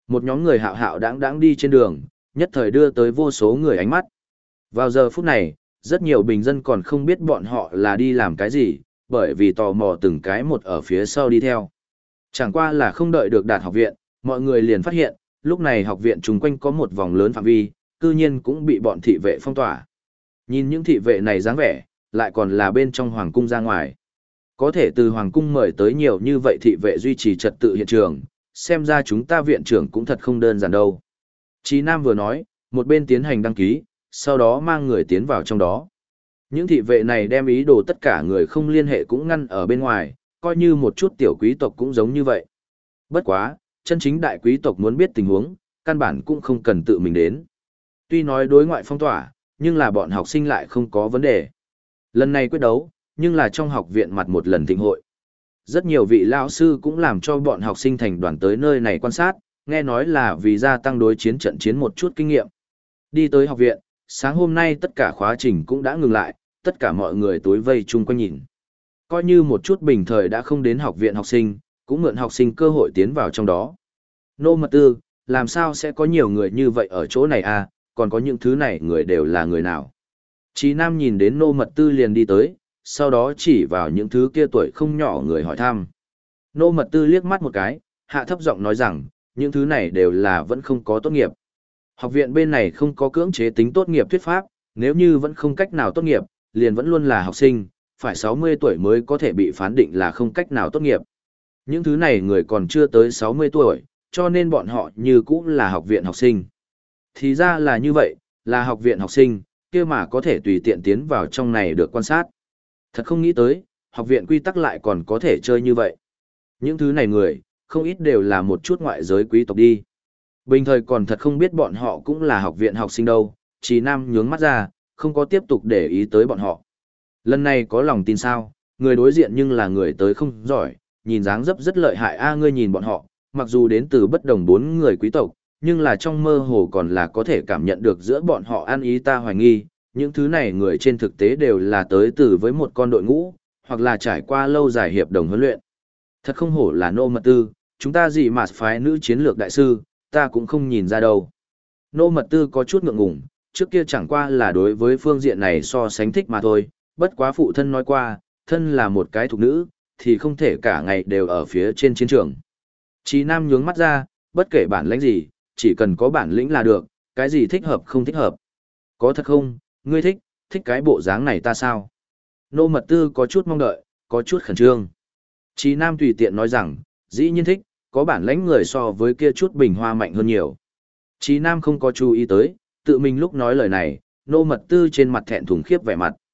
Một nhóm người hạo hạo đáng đáng đi trên đường, nhất thời đưa tới vô số người ánh mắt. Vào giờ phút này, rất nhiều bình dân còn không biết bọn họ là đi làm cái gì, bởi vì tò mò từng cái một ở phía sau đi theo. Chẳng qua là không đợi được đạt học viện, mọi người liền phát hiện, lúc này học viện chung quanh có một vòng lớn phạm vi, cư nhiên cũng bị bọn thị vệ phong tỏa. Nhìn những thị vệ này dáng vẻ, lại còn là bên trong hoàng cung ra ngoài. Có thể từ hoàng cung mời tới nhiều như vậy thị vệ duy trì trật tự hiện trường, xem ra chúng ta viện trưởng cũng thật không đơn giản đâu. Chí Nam vừa nói, một bên tiến hành đăng ký, sau đó mang người tiến vào trong đó. Những thị vệ này đem ý đồ tất cả người không liên hệ cũng ngăn ở bên ngoài, coi như một chút tiểu quý tộc cũng giống như vậy. Bất quá, chân chính đại quý tộc muốn biết tình huống, căn bản cũng không cần tự mình đến. Tuy nói đối ngoại phong tỏa, nhưng là bọn học sinh lại không có vấn đề. Lần này quyết đấu, nhưng là trong học viện mặt một lần thịnh hội. Rất nhiều vị lão sư cũng làm cho bọn học sinh thành đoàn tới nơi này quan sát, nghe nói là vì gia tăng đối chiến trận chiến một chút kinh nghiệm. Đi tới học viện, sáng hôm nay tất cả khóa trình cũng đã ngừng lại, tất cả mọi người tối vây chung quanh nhìn. Coi như một chút bình thời đã không đến học viện học sinh, cũng mượn học sinh cơ hội tiến vào trong đó. Nô Mật Tư, làm sao sẽ có nhiều người như vậy ở chỗ này à, còn có những thứ này người đều là người nào? Chí Nam nhìn đến Nô Mật Tư liền đi tới, sau đó chỉ vào những thứ kia tuổi không nhỏ người hỏi thăm. Nô Mật Tư liếc mắt một cái, hạ thấp giọng nói rằng, những thứ này đều là vẫn không có tốt nghiệp. Học viện bên này không có cưỡng chế tính tốt nghiệp thuyết pháp, nếu như vẫn không cách nào tốt nghiệp, liền vẫn luôn là học sinh, phải 60 tuổi mới có thể bị phán định là không cách nào tốt nghiệp. Những thứ này người còn chưa tới 60 tuổi, cho nên bọn họ như cũng là học viện học sinh. Thì ra là như vậy, là học viện học sinh, kia mà có thể tùy tiện tiến vào trong này được quan sát. Thật không nghĩ tới, học viện quy tắc lại còn có thể chơi như vậy. Những thứ này người, không ít đều là một chút ngoại giới quý tộc đi. Bình thời còn thật không biết bọn họ cũng là học viện học sinh đâu, Chí Nam nhướng mắt ra, không có tiếp tục để ý tới bọn họ. Lần này có lòng tin sao, người đối diện nhưng là người tới không giỏi, nhìn dáng dấp rất lợi hại a ngươi nhìn bọn họ, mặc dù đến từ bất đồng 4 người quý tộc, nhưng là trong mơ hồ còn là có thể cảm nhận được giữa bọn họ ăn ý ta hoài nghi, những thứ này người trên thực tế đều là tới từ với một con đội ngũ, hoặc là trải qua lâu dài hiệp đồng huấn luyện. Thật không hổ là Nô Mật Tư, chúng ta gì mà phái nữ chiến lược đại sư, ta cũng không nhìn ra đâu. Nô Mật Tư có chút ngượng ngùng, trước kia chẳng qua là đối với phương diện này so sánh thích mà thôi, bất quá phụ thân nói qua, thân là một cái thục nữ, thì không thể cả ngày đều ở phía trên chiến trường. Chí Nam nhướng mắt ra, bất kể bản lĩnh gì, chỉ cần có bản lĩnh là được, cái gì thích hợp không thích hợp. Có thật không, ngươi thích cái bộ dáng này ta sao? Nô Mật Tư có chút mong đợi, có chút khẩn trương. Chí Nam tùy tiện nói rằng, dĩ nhiên thích, có bản lĩnh người so với kia chút bình hoa mạnh hơn nhiều. Chí Nam không có chú ý tới, tự mình lúc nói lời này, Nô Mật Tư trên mặt thẹn thùng khiếp vẻ mặt.